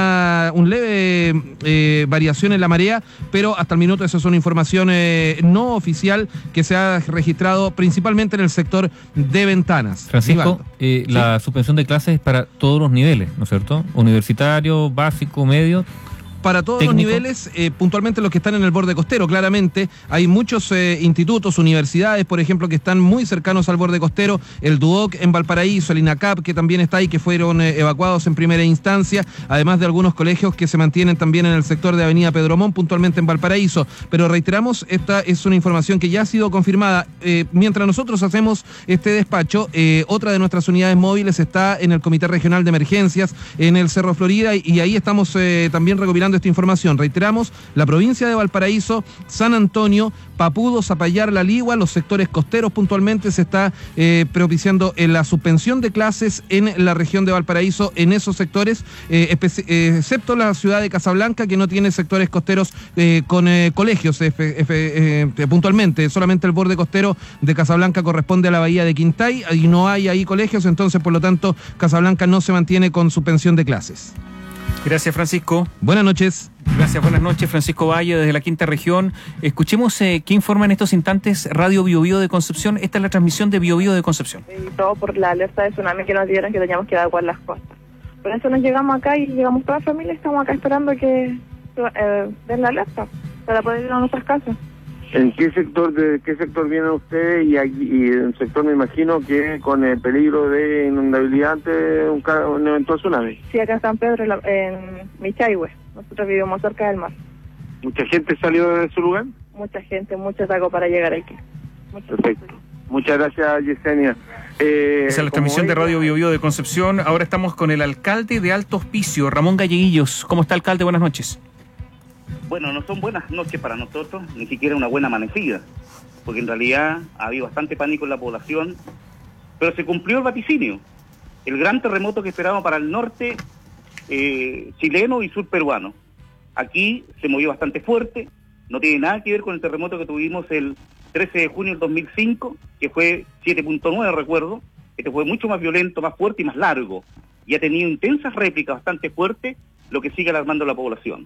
Speaker 1: leve variación en la marea, pero hasta el minuto eso es una información no oficial que se ha registrado principalmente en el sector de Ventanas.
Speaker 6: Francisco, la suspensión de clases es para todos los niveles, ¿no es cierto? Universitario, básico, medio.
Speaker 1: Para todos
Speaker 6: técnico.
Speaker 1: Los niveles, puntualmente los que están en el borde costero, claramente. Hay muchos institutos, universidades, por ejemplo, que están muy cercanos al borde costero. El DUOC en Valparaíso, el INACAP, que también está ahí, que fueron evacuados en primera instancia, además de algunos colegios que se mantienen también en el sector de Avenida Pedro Montt, puntualmente en Valparaíso. Pero reiteramos, esta es una información que ya ha sido confirmada. Mientras nosotros hacemos este despacho, otra de nuestras unidades móviles está en el Comité Regional de Emergencias, en el Cerro Florida, y ahí estamos también recopilando esta información. Reiteramos, la provincia de Valparaíso, San Antonio, Papudo, Zapallar, La Ligua, los sectores costeros puntualmente se está propiciando la suspensión de clases en la región de Valparaíso, en esos sectores, excepto la ciudad de Casablanca, que no tiene sectores costeros con colegios puntualmente. Solamente el borde costero de Casablanca corresponde a la bahía de Quintay y no hay ahí colegios, entonces por lo tanto Casablanca no se mantiene con suspensión de clases.
Speaker 7: Gracias, Francisco.
Speaker 1: Buenas noches.
Speaker 7: Gracias, buenas noches, Francisco Valle, desde la Quinta Región. Escuchemos qué informa en estos instantes Radio Biobío de Concepción. Esta es la transmisión de Biobío de Concepción.
Speaker 16: Y todo por la alerta de tsunami que nos dieron que teníamos que evacuar las costas. Por eso nos llegamos acá y llegamos toda la familia, estamos acá esperando que den la alerta para poder ir a nuestras casas.
Speaker 22: ¿En qué sector viene usted? Y el sector, me imagino que con el peligro de inundabilidad ante un eventual tsunami.
Speaker 16: Sí, acá en San Pedro, en Michaihue. Nosotros vivimos cerca del mar.
Speaker 22: ¿Mucha gente salió de su lugar?
Speaker 16: Mucha gente, mucho saco para llegar aquí.
Speaker 22: Perfecto. Muchas gracias, Yesenia.
Speaker 7: Esa es la transmisión de Radio Biobío de Concepción. Ahora estamos con el alcalde de Alto Hospicio, Ramón Galleguillos. ¿Cómo está, alcalde? Buenas noches.
Speaker 24: Bueno, no son buenas noches para nosotros, ni siquiera una buena amanecida, porque en realidad ha habido bastante pánico en la población, pero se cumplió el vaticinio. El gran terremoto que esperábamos para el norte chileno y sur peruano. Aquí se movió bastante fuerte, no tiene nada que ver con el terremoto que tuvimos el 13 de junio del 2005, que fue 7.9, recuerdo. Este fue mucho más violento, más fuerte y más largo, y ha tenido intensas réplicas bastante fuertes, lo que sigue alarmando a la población.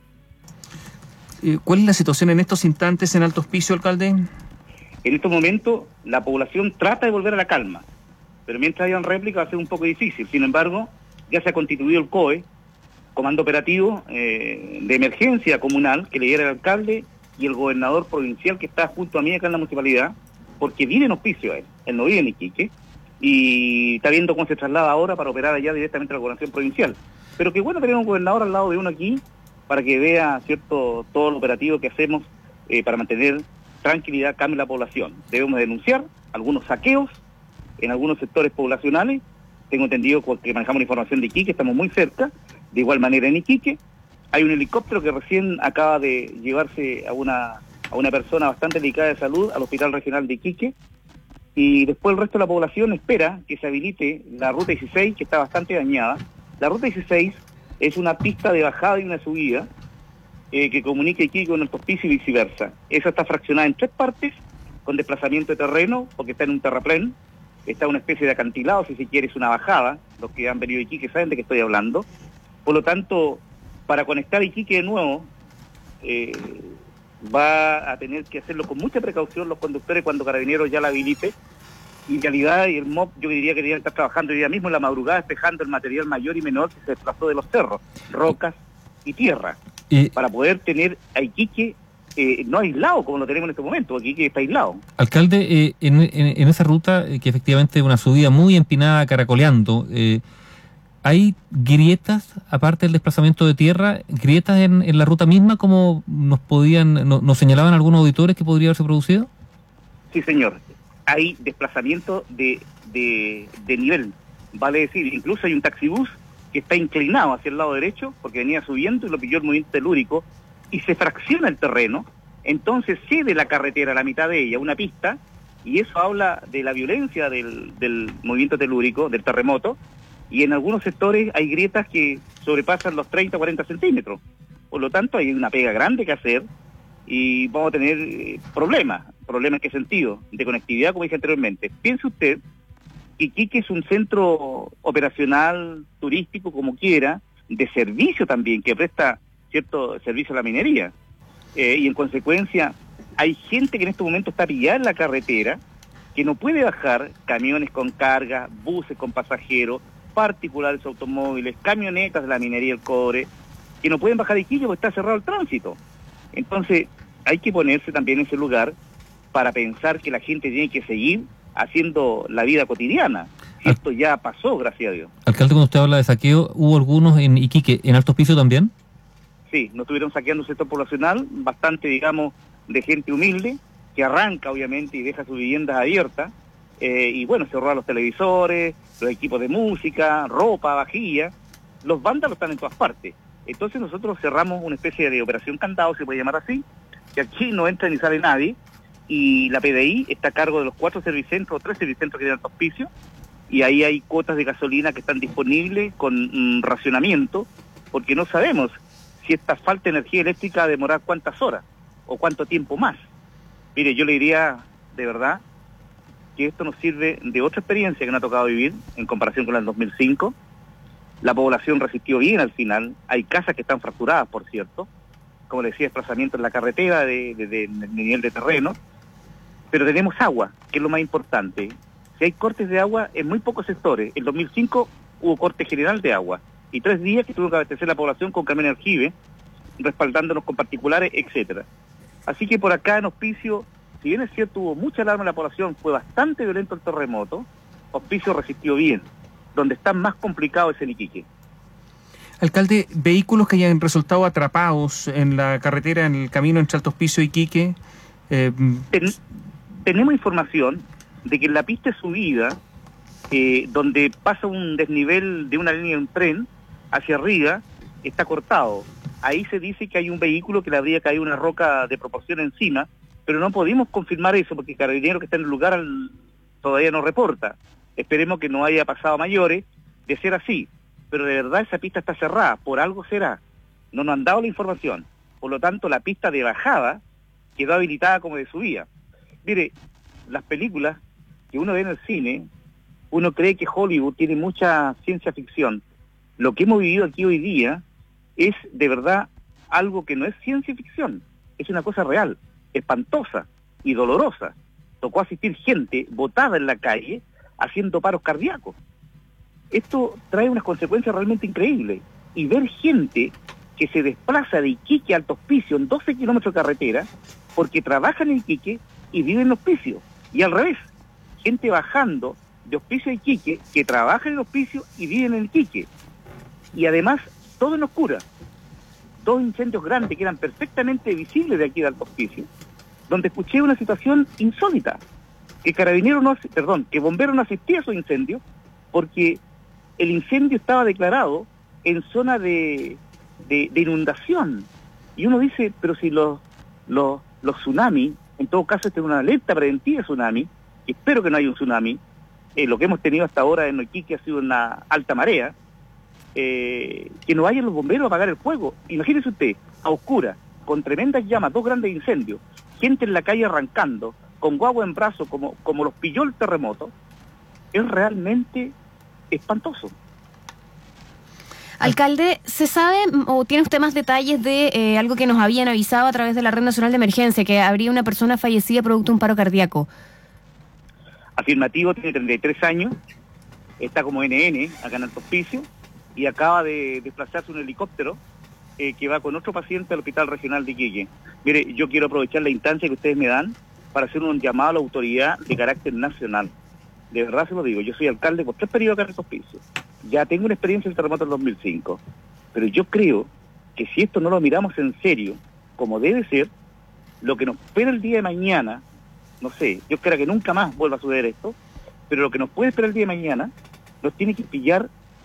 Speaker 7: ¿Cuál es la situación en estos instantes en Alto Hospicio, alcalde?
Speaker 24: En estos momentos la población trata de volver a la calma, pero mientras hayan réplicas va a ser un poco difícil. Sin embargo, ya se ha constituido el COE, Comando Operativo de Emergencia Comunal, que lidera el alcalde y el gobernador provincial que está junto a mí acá en la municipalidad, porque vive en Hospicio él no vive en Iquique, y está viendo cómo se traslada ahora para operar allá directamente a la gobernación provincial. Pero qué bueno tener un gobernador al lado de uno aquí, para que vea, ¿cierto?, todo el operativo que hacemos para mantener tranquilidad, calma en la población. Debemos denunciar algunos saqueos en algunos sectores poblacionales. Tengo entendido que manejamos la información de Iquique, estamos muy cerca. De igual manera en Iquique hay un helicóptero que recién acaba de llevarse a una persona bastante delicada de salud al Hospital Regional de Iquique. Y después el resto de la población espera que se habilite la Ruta 16, que está bastante dañada. La Ruta 16 es una pista de bajada y una subida que comunica Iquique con Alto Hospicio y viceversa. Esa está fraccionada en 3 partes, con desplazamiento de terreno, porque está en un terraplén. Está una especie de acantilado, si se quiere, es una bajada. Los que han venido a Iquique saben de qué estoy hablando. Por lo tanto, para conectar Iquique de nuevo, va a tener que hacerlo con mucha precaución los conductores cuando Carabineros ya la habilite. Y en realidad el MOP yo diría que debería estar trabajando hoy día mismo en la madrugada despejando el material mayor y menor que se desplazó de los cerros, rocas y tierra, para poder tener a Iquique no aislado como lo tenemos en este momento. Iquique está aislado.
Speaker 6: Alcalde, en esa ruta, que efectivamente es una subida muy empinada, caracoleando, ¿hay grietas, aparte del desplazamiento de tierra, grietas en la ruta misma como nos señalaban algunos auditores que podría haberse producido?
Speaker 24: Sí, señor. Hay desplazamiento de nivel, vale decir, incluso hay un taxibús que está inclinado hacia el lado derecho, porque venía subiendo y lo pilló el movimiento telúrico, y se fracciona el terreno, entonces cede la carretera a la mitad de ella, una pista, y eso habla de la violencia del movimiento telúrico, del terremoto, y en algunos sectores hay grietas que sobrepasan los 30 o 40 centímetros. Por lo tanto, hay una pega grande que hacer y vamos a tener problemas. ¿Problemas en qué sentido? De conectividad, como dije anteriormente. Piense usted que Iquique es un centro operacional, turístico, como quiera, de servicio también, que presta cierto servicio a la minería. Y en consecuencia, hay gente que en este momento está pillada en la carretera, que no puede bajar, camiones con carga, buses con pasajeros, particulares automóviles, camionetas de la minería del cobre, que no pueden bajar de Iquique porque está cerrado el tránsito. Entonces, hay que ponerse también en ese lugar para pensar que la gente tiene que seguir haciendo la vida cotidiana. Esto ya pasó, gracias a Dios.
Speaker 6: Alcalde, cuando usted habla de saqueo, ¿hubo algunos en Iquique, en Alto Hospicio también?
Speaker 24: Sí, nos estuvieron saqueando un sector poblacional, bastante, digamos, de gente humilde, que arranca, obviamente, y deja sus viviendas abiertas, y bueno, se roban los televisores, los equipos de música, ropa, vajilla. Los vándalos están en todas partes. Entonces nosotros cerramos una especie de operación candado, se puede llamar así, que aquí no entra ni sale nadie, y la PDI está a cargo de los 4 servicentros o 3 servicentros que tienen Alto Hospicio, y ahí hay cuotas de gasolina que están disponibles con racionamiento, porque no sabemos si esta falta de energía eléctrica va a demorar cuántas horas o cuánto tiempo más. Mire, yo le diría de verdad que esto nos sirve de otra experiencia que nos ha tocado vivir en comparación con la del 2005. La población resistió bien al final, hay casas que están fracturadas, por cierto, como le decía, desplazamiento en la carretera de nivel de terreno, pero tenemos agua, que es lo más importante. Si hay cortes de agua en muy pocos sectores, en 2005 hubo corte general de agua, y 3 días que tuvo que abastecer la población con camión aljibe, respaldándonos con particulares, etcétera. Así que por acá en Hospicio, si bien es cierto, hubo mucha alarma en la población, fue bastante violento el terremoto, Hospicio resistió bien. Donde está más complicado es en Iquique.
Speaker 7: Alcalde, vehículos que hayan resultado atrapados en la carretera, en el camino entre Alto Hospicio y Iquique.
Speaker 24: Tenemos información de que en la pista de subida, donde pasa un desnivel de una línea de un tren hacia arriba, está cortado. Ahí se dice que hay un vehículo que le habría caído una roca de proporción encima, pero no pudimos confirmar eso porque el carabinero que está en el lugar todavía no reporta. Esperemos que no haya pasado a mayores. De ser así, pero de verdad esa pista está cerrada, por algo será. No nos han dado la información. Por lo tanto, la pista de bajada quedó habilitada como de subida. Mire, las películas que uno ve en el cine, uno cree que Hollywood tiene mucha ciencia ficción. Lo que hemos vivido aquí hoy día es de verdad algo que no es ciencia ficción, es una cosa real, espantosa y dolorosa. Tocó asistir gente botada en la calle haciendo paros cardíacos. Esto trae unas consecuencias realmente increíbles. Y ver gente que se desplaza de Iquique a Alto Hospicio en 12 kilómetros de carretera porque trabajan en Iquique y viven en Hospicio. Y al revés, gente bajando de Hospicio a Iquique que trabaja en Hospicio y viven en Iquique. Y además, todo en oscura. 2 incendios grandes que eran perfectamente visibles de aquí de Alto Hospicio, donde escuché una situación insólita. Que Bombero no asistía a esos incendios porque el incendio estaba declarado en zona de inundación. Y uno dice, pero si los tsunamis, en todo caso esta es una alerta preventiva de tsunami, espero que no haya un tsunami, lo que hemos tenido hasta ahora en Iquique ha sido una alta marea, que no vayan los bomberos a apagar el fuego. Imagínese usted, a oscura, con tremendas llamas, 2 grandes incendios, gente en la calle arrancando, con guagua en brazos, como los pilló el terremoto, es realmente espantoso.
Speaker 18: Alcalde, ¿se sabe o tiene usted más detalles de algo que nos habían avisado a través de la Red Nacional de Emergencia, que habría una persona fallecida producto de un paro cardíaco?
Speaker 24: Afirmativo, tiene 33 años, está como NN acá en Alto Hospicio y acaba de desplazarse un helicóptero que va con otro paciente al Hospital Regional de Iquique. Mire, yo quiero aprovechar la instancia que ustedes me dan para hacer un llamado a la autoridad de carácter nacional. De verdad se lo digo, yo soy alcalde por 3 periodos acá en Alto Hospicio. Ya tengo una experiencia en el terremoto del 2005, pero yo creo que si esto no lo miramos en serio, como debe ser, lo que nos espera el día de mañana, no sé, yo espero que nunca más vuelva a suceder esto, pero lo que nos puede esperar el día de mañana nos tiene que pillar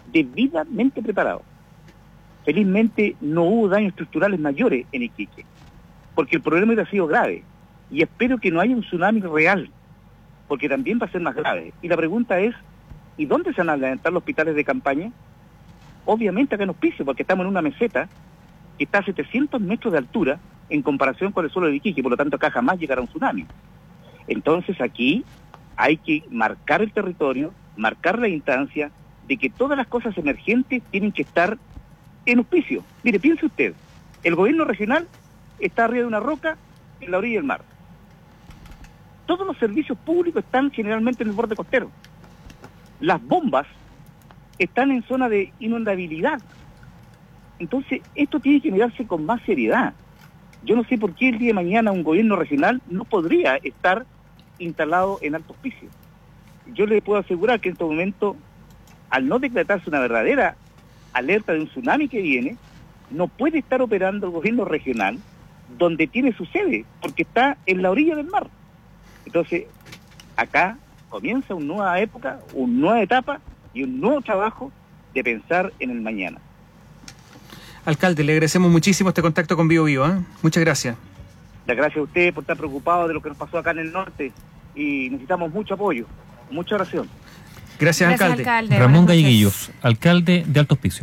Speaker 24: debidamente preparados. Felizmente no hubo daños estructurales mayores en Iquique, porque el problema hubiera sido grave, y espero que no haya un tsunami real, porque también va a ser más grave. Y la pregunta es, ¿y dónde se van a levantar los hospitales de campaña? Obviamente acá en Hospicio, porque estamos en una meseta que está a 700 metros de altura en comparación con el suelo de Iquique, por lo tanto acá jamás llegará un tsunami. Entonces aquí hay que marcar el territorio, marcar la instancia de que todas las cosas emergentes tienen que estar en Hospicio. Mire, piense usted, el gobierno regional está arriba de una roca en la orilla del mar. Todos los servicios públicos están generalmente en el borde costero. Las bombas están en zona de inundabilidad. Entonces, esto tiene que mirarse con más seriedad. Yo no sé por qué el día de mañana un gobierno regional no podría estar instalado en Alto Hospicio. Yo le puedo asegurar que en este momento, al no decretarse una verdadera alerta de un tsunami que viene, no puede estar operando el gobierno regional donde tiene su sede, porque está en la orilla del mar. Entonces, acá comienza una nueva época, una nueva etapa y un nuevo trabajo de pensar en el mañana.
Speaker 7: Alcalde, le agradecemos muchísimo este contacto con Bio Bio, ¿eh? Muchas gracias.
Speaker 24: Las gracias a usted por estar preocupado de lo que nos pasó acá en el norte y necesitamos mucho apoyo, mucha oración.
Speaker 7: Gracias, alcalde.
Speaker 6: Ramón Galleguillos, alcalde de Alto Hospicio.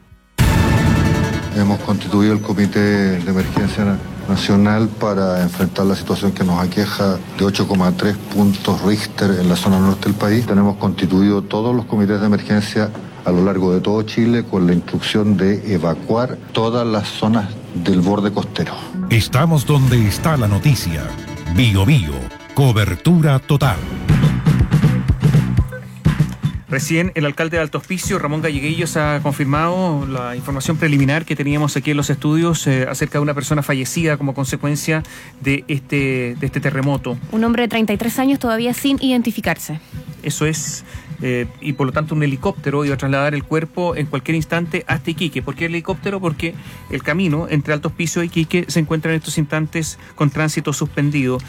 Speaker 4: Hemos constituido el Comité de Emergencia Nacional para enfrentar la situación que nos aqueja de 8,3 puntos Richter en la zona norte del país. Tenemos constituido todos los comités de emergencia a lo largo de todo Chile con la instrucción de evacuar todas las zonas del borde costero.
Speaker 11: Estamos donde está la noticia. Bio Bio, cobertura total.
Speaker 7: Recién el alcalde de Alto Hospicio, Ramón Galleguillos, ha confirmado la información preliminar que teníamos aquí en los estudios acerca de una persona fallecida como consecuencia de este terremoto.
Speaker 18: Un hombre de 33 años todavía sin identificarse.
Speaker 7: Eso es, y por lo tanto un helicóptero iba a trasladar el cuerpo en cualquier instante hasta Iquique. ¿Por qué el helicóptero? Porque el camino entre Alto Hospicio y Iquique se encuentra en estos instantes con tránsito suspendido.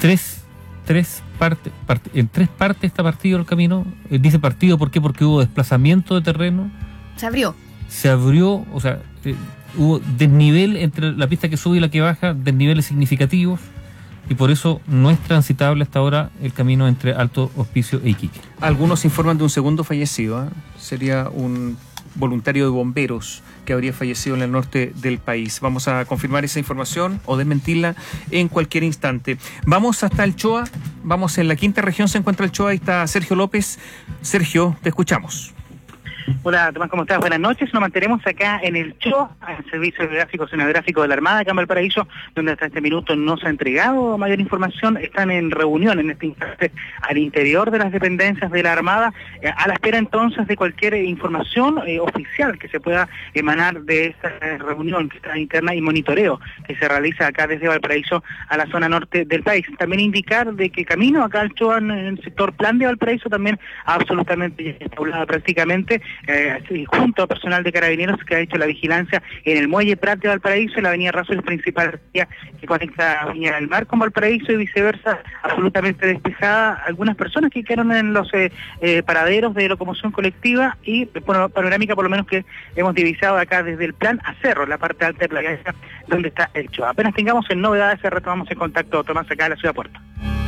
Speaker 6: En tres partes está partido el camino. Dice partido, ¿por qué? Porque hubo desplazamiento de terreno. Se abrió, o sea, hubo desnivel entre la pista que sube y la que baja, desniveles significativos, y por eso no es transitable hasta ahora el camino entre Alto Hospicio e Iquique.
Speaker 7: Algunos informan de un segundo fallecido, ¿eh? Sería un voluntario de bomberos que habría fallecido en el norte del país. Vamos a confirmar esa información o desmentirla en cualquier instante. Vamos hasta el Choa, vamos en la quinta región, se encuentra el Choa, ahí está Sergio López. Sergio, te escuchamos.
Speaker 17: Hola Tomás, ¿cómo estás? Buenas noches. Nos mantenemos acá en el Choa, el Servicio Geográfico Oceanográfico de la Armada acá en Valparaíso, donde hasta este minuto no se ha entregado mayor información. Están en reunión en este instante al interior de las dependencias de la Armada, a la espera entonces de cualquier información oficial que se pueda emanar de esta reunión que está interna y monitoreo que se realiza acá desde Valparaíso a la zona norte del país. También indicar de que camino acá al Choa en el sector Plan de Valparaíso también absolutamente establada prácticamente, junto a personal de Carabineros que ha hecho la vigilancia en el muelle Prat de Valparaíso, en la avenida Razo, el principal que conecta Viña del Mar con Valparaíso y viceversa, absolutamente despejada. Algunas personas que quedaron en los paraderos de locomoción colectiva y panorámica, por lo menos que hemos divisado acá desde el Plan a Cerro, la parte alta de Playa donde está el Choa. Apenas tengamos en novedades, retomamos el contacto, Tomás, acá en la ciudad de Puerto.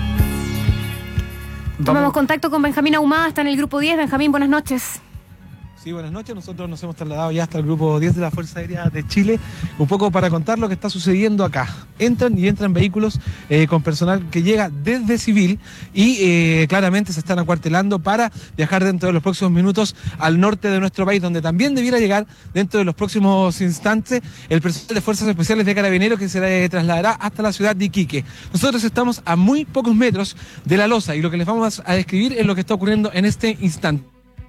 Speaker 18: Tomamos contacto con Benjamín Ahumada, está en el grupo 10. Benjamín, buenas noches.
Speaker 9: Sí, buenas noches. Nosotros nos hemos trasladado ya hasta el grupo 10 de la Fuerza Aérea de Chile, un poco para contar lo que está sucediendo acá. Entran vehículos con personal que llega desde civil y claramente se están acuartelando para viajar dentro de los próximos minutos al norte de nuestro país, donde también debiera llegar dentro de los próximos instantes el personal de Fuerzas Especiales de Carabineros que se trasladará hasta la ciudad de Iquique. Nosotros estamos a muy pocos metros de la losa y lo que les vamos a describir es lo que está ocurriendo en este instante.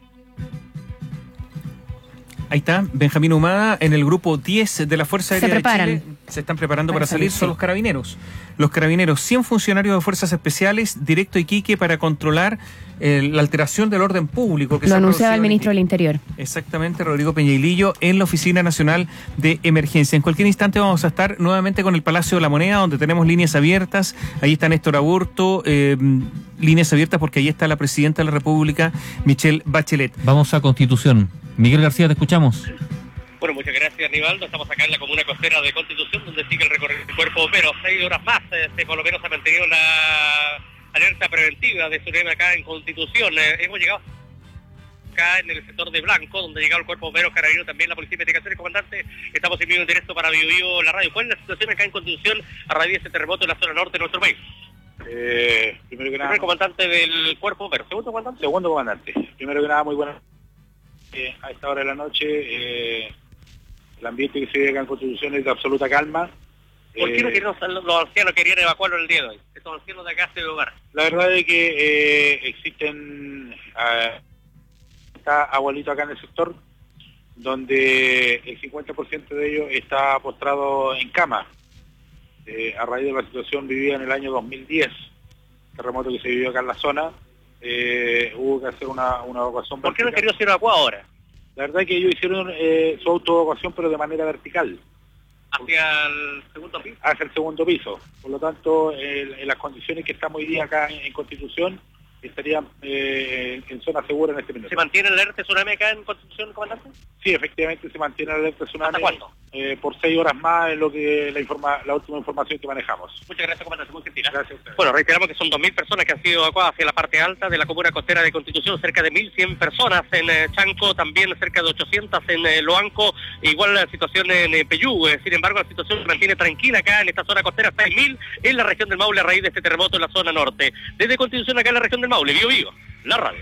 Speaker 7: Ahí está, Benjamín Ahumada, en el grupo 10 de la Fuerza Aérea de Chile. Se están preparando para salir, son los carabineros. Los carabineros, 100 funcionarios de Fuerzas Especiales, directo a Iquique para controlar la alteración del orden público. Que
Speaker 18: lo anunciaba el ministro del Interior.
Speaker 7: Exactamente, Rodrigo Peñailillo, en la Oficina Nacional de Emergencia. En cualquier instante vamos a estar nuevamente con el Palacio de la Moneda, donde tenemos líneas abiertas. Ahí está Néstor Aburto, líneas abiertas porque ahí está la Presidenta de la República, Michelle Bachelet.
Speaker 6: Vamos a Constitución. Miguel García, te escuchamos.
Speaker 10: Bueno, muchas gracias, Nivaldo. Estamos acá en la comuna costera de Constitución, donde sigue el recorrido del cuerpo bombero. 6 horas más, por lo menos se ha mantenido la alerta preventiva de tsunami acá en Constitución. Hemos llegado acá en el sector de Blanco, donde ha llegado el cuerpo bombero, carabinero, también la policía de investigaciones. Comandante, estamos en vivo en directo para Bio Bio, la radio. ¿Cuál es la situación acá en Constitución a raíz de este terremoto en la zona norte de nuestro país?
Speaker 12: Primero que nada,
Speaker 10: primer comandante del cuerpo bombero. ¿Segundo comandante?
Speaker 12: Segundo comandante. Primero que nada, muy buenas. A esta hora de la noche, el ambiente que se vive acá en Constitución es de absoluta calma.
Speaker 10: ¿Por qué no quieren los ancianos querían evacuarlo el día de hoy? Estos ancianos de acá se hogar.
Speaker 12: La verdad es que existen está abuelito acá en el sector, donde el 50% de ellos está postrado en cama. A raíz de la situación vivida en el año 2010, terremoto que se vivió acá en la zona, hubo que hacer una evacuación.
Speaker 10: ¿Por qué no querían ser evacuados ahora?
Speaker 12: La verdad es que ellos hicieron su autoevacuación, pero de manera vertical.
Speaker 10: ¿Hacia el segundo piso?
Speaker 12: Hacia el segundo piso. Por lo tanto, en las condiciones que estamos hoy día acá en Constitución, estarían en zona segura en este minuto.
Speaker 10: ¿Se mantiene el alerta tsunami acá en Constitución, comandante?
Speaker 12: Sí, efectivamente se mantiene el alerta tsunami.
Speaker 10: ¿Hasta cuándo?
Speaker 12: Por 6 horas más es lo que la última información que manejamos.
Speaker 10: Muchas gracias, comandante. Muy gentil.
Speaker 12: Gracias a ustedes.
Speaker 10: Bueno, reiteramos que son 2.000 personas que han sido evacuadas hacia la parte alta de la comuna costera de Constitución, cerca de 1.100 personas en Chanco, también cerca de 800 en Loanco, igual la situación en Peyú. Sin embargo, la situación se mantiene tranquila acá en esta zona costera, 6.000 en la región del Maule a raíz de este terremoto en la zona norte. Desde Constitución acá en la región del Maule, Bio Bio, la radio.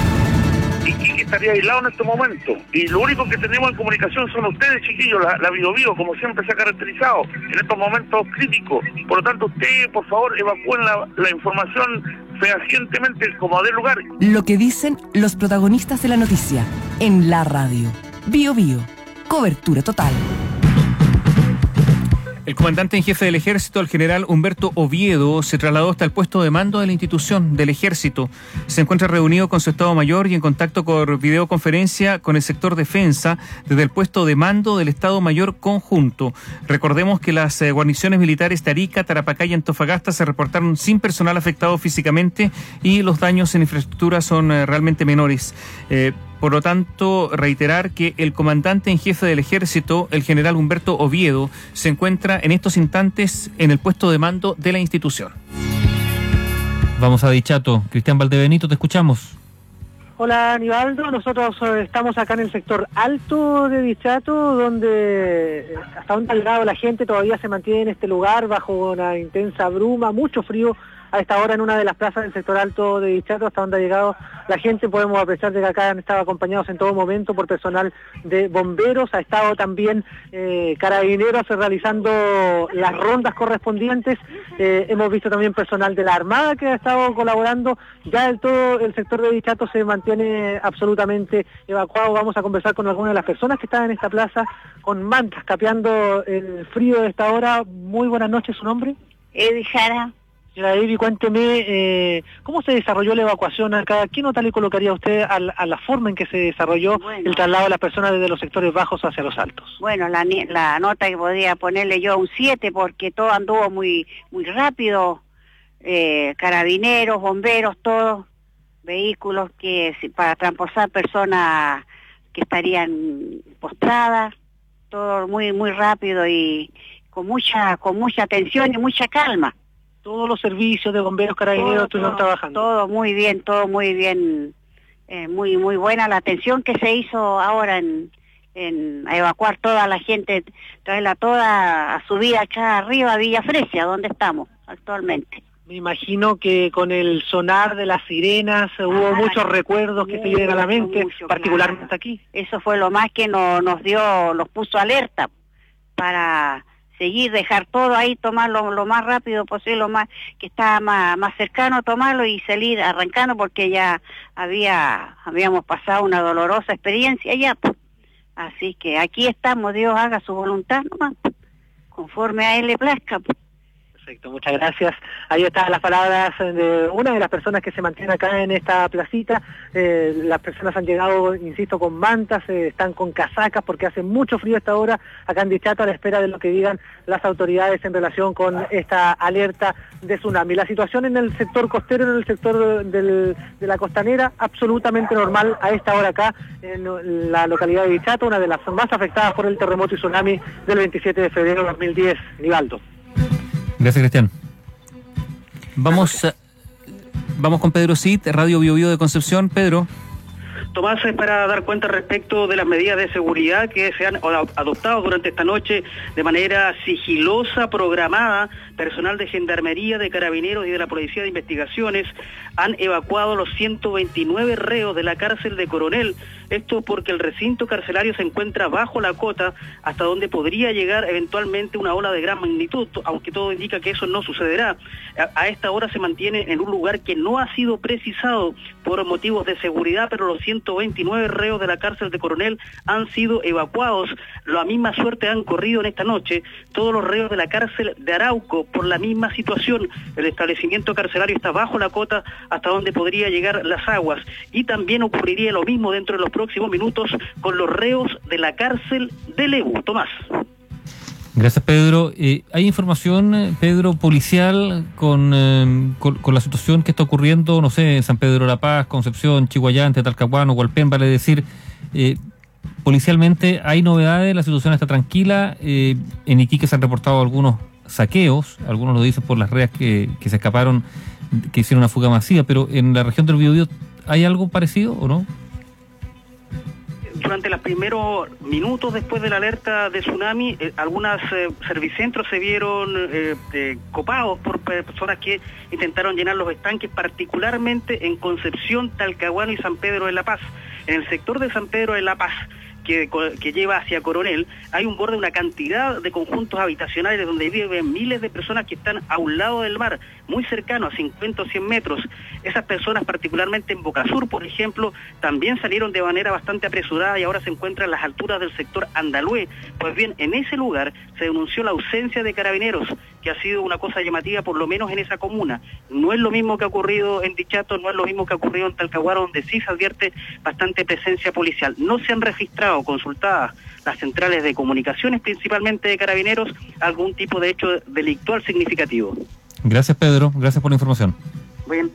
Speaker 19: Y estaría aislado en este momento. Y lo único que tenemos en comunicación son ustedes, chiquillos, la Bio Bio, como siempre se ha caracterizado en estos momentos críticos. Por lo tanto, ustedes, por favor, evacúen la información fehacientemente como dé lugar.
Speaker 20: Lo que dicen los protagonistas de la noticia en la radio. Bio Bio, cobertura total.
Speaker 7: El comandante en jefe del Ejército, el general Humberto Oviedo, se trasladó hasta el puesto de mando de la institución del Ejército. Se encuentra reunido con su Estado Mayor y en contacto por videoconferencia con el sector defensa desde el puesto de mando del Estado Mayor conjunto. Recordemos que las guarniciones militares de Arica, Tarapacá y Antofagasta se reportaron sin personal afectado físicamente y los daños en infraestructura son realmente menores. Por lo tanto, reiterar que el comandante en jefe del Ejército, el general Humberto Oviedo, se encuentra en estos instantes en el puesto de mando de la institución.
Speaker 6: Vamos a Dichato. Cristian Valdebenito, te escuchamos.
Speaker 25: Hola, Aníbaldo. Nosotros estamos acá en el sector alto de Dichato, donde hasta donde ha llegado la gente todavía se mantiene en este lugar bajo una intensa bruma, mucho frío. A esta hora en una de las plazas del sector alto de Dichato, hasta donde ha llegado la gente, podemos apreciar de que acá han estado acompañados en todo momento por personal de bomberos, ha estado también carabineros realizando las rondas correspondientes, hemos visto también personal de la Armada que ha estado colaborando, ya todo el sector de Dichato se mantiene absolutamente evacuado. Vamos a conversar con algunas de las personas que están en esta plaza con mantas, capeando el frío de esta hora. Muy buenas noches, ¿su nombre?
Speaker 26: Evi Jara.
Speaker 25: Señora Evi, cuénteme, ¿cómo se desarrolló la evacuación acá? ¿Qué nota le colocaría usted a la forma en que se desarrolló el traslado de las personas desde los sectores bajos hacia los altos?
Speaker 26: Bueno, la nota que podría ponerle yo un 7 porque todo anduvo muy rápido, carabineros, bomberos, todos, vehículos que para transportar personas que estarían postradas, todo muy rápido y con mucha atención y mucha calma.
Speaker 25: Todos los servicios de bomberos, carabineros estuvieron trabajando.
Speaker 26: Todo muy bien, muy buena la atención que se hizo ahora en evacuar toda la gente, traerla toda a subir acá arriba a Villa Fresia, donde estamos actualmente.
Speaker 25: Me imagino que con el sonar de las sirenas hubo muchos recuerdos que se vienen a la mente, particularmente aquí.
Speaker 26: Eso fue lo más que nos puso alerta para seguir, dejar todo ahí, tomarlo lo más rápido posible, lo más que estaba más cercano, tomarlo y salir arrancando porque ya habíamos pasado una dolorosa experiencia ya. Así que aquí estamos, Dios haga su voluntad nomás, conforme a él le plazca.
Speaker 25: Perfecto, muchas gracias. Ahí están las palabras de una de las personas que se mantiene acá en esta placita. Las personas han llegado, insisto, con mantas, están con casacas porque hace mucho frío a esta hora acá en Dichato, a la espera de lo que digan las autoridades en relación con esta alerta de tsunami. La situación en el sector costero, en el sector de la costanera, absolutamente normal a esta hora acá en la localidad de Dichato, una de las más afectadas por el terremoto y tsunami del 27 de febrero de 2010. Nivaldo.
Speaker 6: Gracias, Cristian.
Speaker 7: Vamos con Pedro Cid, Radio Bio Bio de Concepción. Pedro.
Speaker 3: Tomás, es para dar cuenta respecto de las medidas de seguridad que se han adoptado durante esta noche de manera sigilosa, programada. Personal de Gendarmería, de Carabineros y de la Policía de Investigaciones han evacuado los 129 reos de la cárcel de Coronel. Esto porque el recinto carcelario se encuentra bajo la cota, hasta donde podría llegar eventualmente una ola de gran magnitud, aunque todo indica que eso no sucederá. A esta hora se mantiene en un lugar que no ha sido precisado por motivos de seguridad, pero los 129 reos de la cárcel de Coronel han sido evacuados. La misma suerte han corrido en esta noche todos los reos de la cárcel de Arauco por la misma situación. El establecimiento carcelario está bajo la cota, hasta donde podría llegar las aguas, y también ocurriría lo mismo dentro de los próximos minutos con los reos de la cárcel de Lebu. Tomás.
Speaker 6: Gracias, Pedro. ¿Hay información, Pedro, policial con la situación que está ocurriendo, no sé, en San Pedro de la Paz, Concepción, Chihuayante, Talcahuano, Hualpén, vale decir, policialmente hay novedades, la situación está tranquila? En Iquique se han reportado algunos saqueos, algunos lo dicen por las redes que se escaparon, que hicieron una fuga masiva, pero en la región del Biobío, ¿hay algo parecido o no?
Speaker 3: Durante los primeros minutos después de la alerta de tsunami, algunos servicentros se vieron copados por personas que intentaron llenar los estanques, particularmente en Concepción, Talcahuano y San Pedro de la Paz. En el sector de San Pedro de la Paz, que lleva hacia Coronel, hay un borde, una cantidad de conjuntos habitacionales donde viven miles de personas que están a un lado del mar, muy cercano, a 50 o 100 metros. Esas personas, particularmente en Boca Sur, por ejemplo, también salieron de manera bastante apresurada y ahora se encuentran a las alturas del sector Andalhué. Pues bien, en ese lugar se denunció la ausencia de carabineros, que ha sido una cosa llamativa, por lo menos en esa comuna. No es lo mismo que ha ocurrido en Dichato, no es lo mismo que ha ocurrido en Talcahuano, donde sí se advierte bastante presencia policial. No se han registrado, consultadas las centrales de comunicaciones, principalmente de carabineros, algún tipo de hecho delictual significativo.
Speaker 6: Gracias, Pedro. Gracias por la información.
Speaker 3: Bien.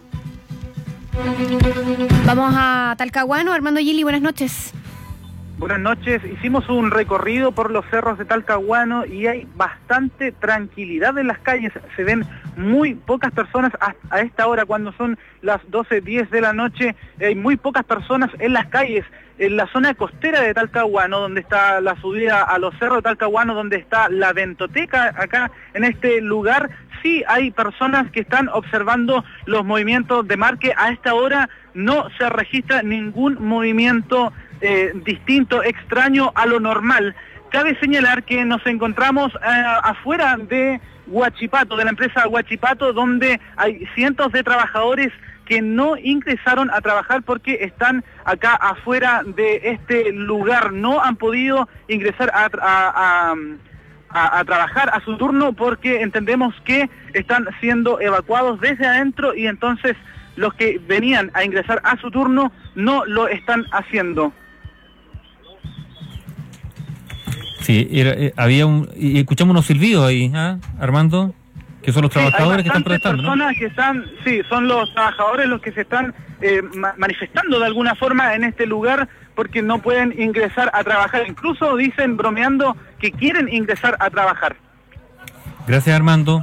Speaker 18: Vamos a Talcahuano. Armando Gili, buenas noches.
Speaker 5: Buenas noches. Hicimos un recorrido por los cerros de Talcahuano y hay bastante tranquilidad en las calles. Se ven muy pocas personas a esta hora, cuando son las 12:10 de la noche. Hay muy pocas personas en las calles. En la zona costera de Talcahuano, donde está la subida a los cerros de Talcahuano, donde está la ventoteca, acá en este lugar, sí hay personas que están observando los movimientos de mar, que a esta hora no se registra ningún movimiento distinto, extraño a lo normal. Cabe señalar que nos encontramos afuera de Huachipato, de la empresa Huachipato, donde hay cientos de trabajadores que no ingresaron a trabajar porque están acá afuera de este lugar. No han podido ingresar a trabajar a su turno porque entendemos que están siendo evacuados desde adentro, y entonces los que venían a ingresar a su turno no lo están haciendo.
Speaker 6: Sí, escuchamos unos silbidos ahí, Armando, que son los trabajadores que están protestando, ¿no?
Speaker 5: Personas que están, sí, son los trabajadores los que se están manifestando de alguna forma en este lugar porque no pueden ingresar a trabajar. Incluso dicen, bromeando, que quieren ingresar a trabajar.
Speaker 6: Gracias, Armando.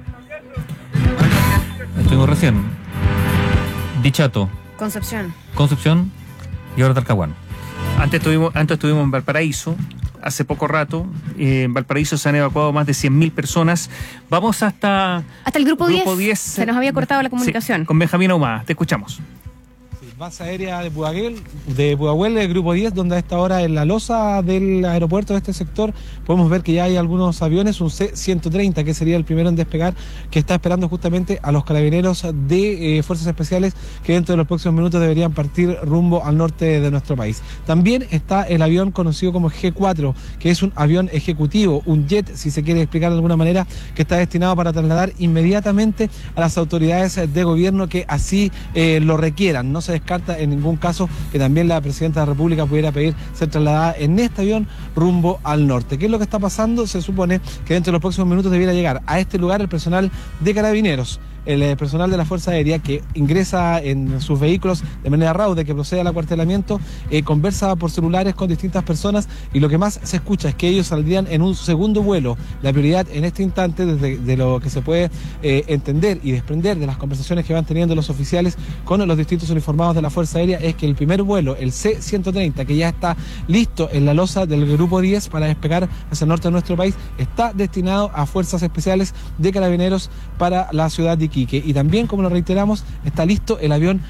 Speaker 6: Estuvimos recién. Dichato. Concepción y ahora Talcahuano.
Speaker 7: Antes estuvimos en Valparaíso. Hace poco rato, en Valparaíso se han evacuado más de 100.000 personas. Vamos hasta
Speaker 18: el grupo 10. Se nos había cortado la comunicación.
Speaker 7: Sí, con Benjamín Ahumada. Te escuchamos.
Speaker 9: base aérea de Pudahuel, el grupo 10, donde a esta hora en la losa del aeropuerto de este sector podemos ver que ya hay algunos aviones, un C-130, que sería el primero en despegar, que está esperando justamente a los carabineros de Fuerzas Especiales, que dentro de los próximos minutos deberían partir rumbo al norte de nuestro país. También está el avión conocido como G4, que es un avión ejecutivo, un jet, si se quiere explicar de alguna manera, que está destinado para trasladar inmediatamente a las autoridades de gobierno que así lo requieran. No se descarta en ningún caso que también la Presidenta de la República pudiera pedir ser trasladada en este avión rumbo al norte. ¿Qué es lo que está pasando? Se supone que dentro de los próximos minutos debiera llegar a este lugar el personal de Carabineros, el personal de la Fuerza Aérea, que ingresa en sus vehículos de manera rauda, que procede al acuartelamiento, conversa por celulares con distintas personas, y lo que más se escucha es que ellos saldrían en un segundo vuelo. La prioridad en este instante, desde lo que se puede entender y desprender de las conversaciones que van teniendo los oficiales con los distintos uniformados de la Fuerza Aérea, es que el primer vuelo, el C-130, que ya está listo en la losa del grupo 10 para despegar hacia el norte de nuestro país, está destinado a Fuerzas Especiales de Carabineros para la ciudad de Iquique. Y también, como lo reiteramos, está listo el avión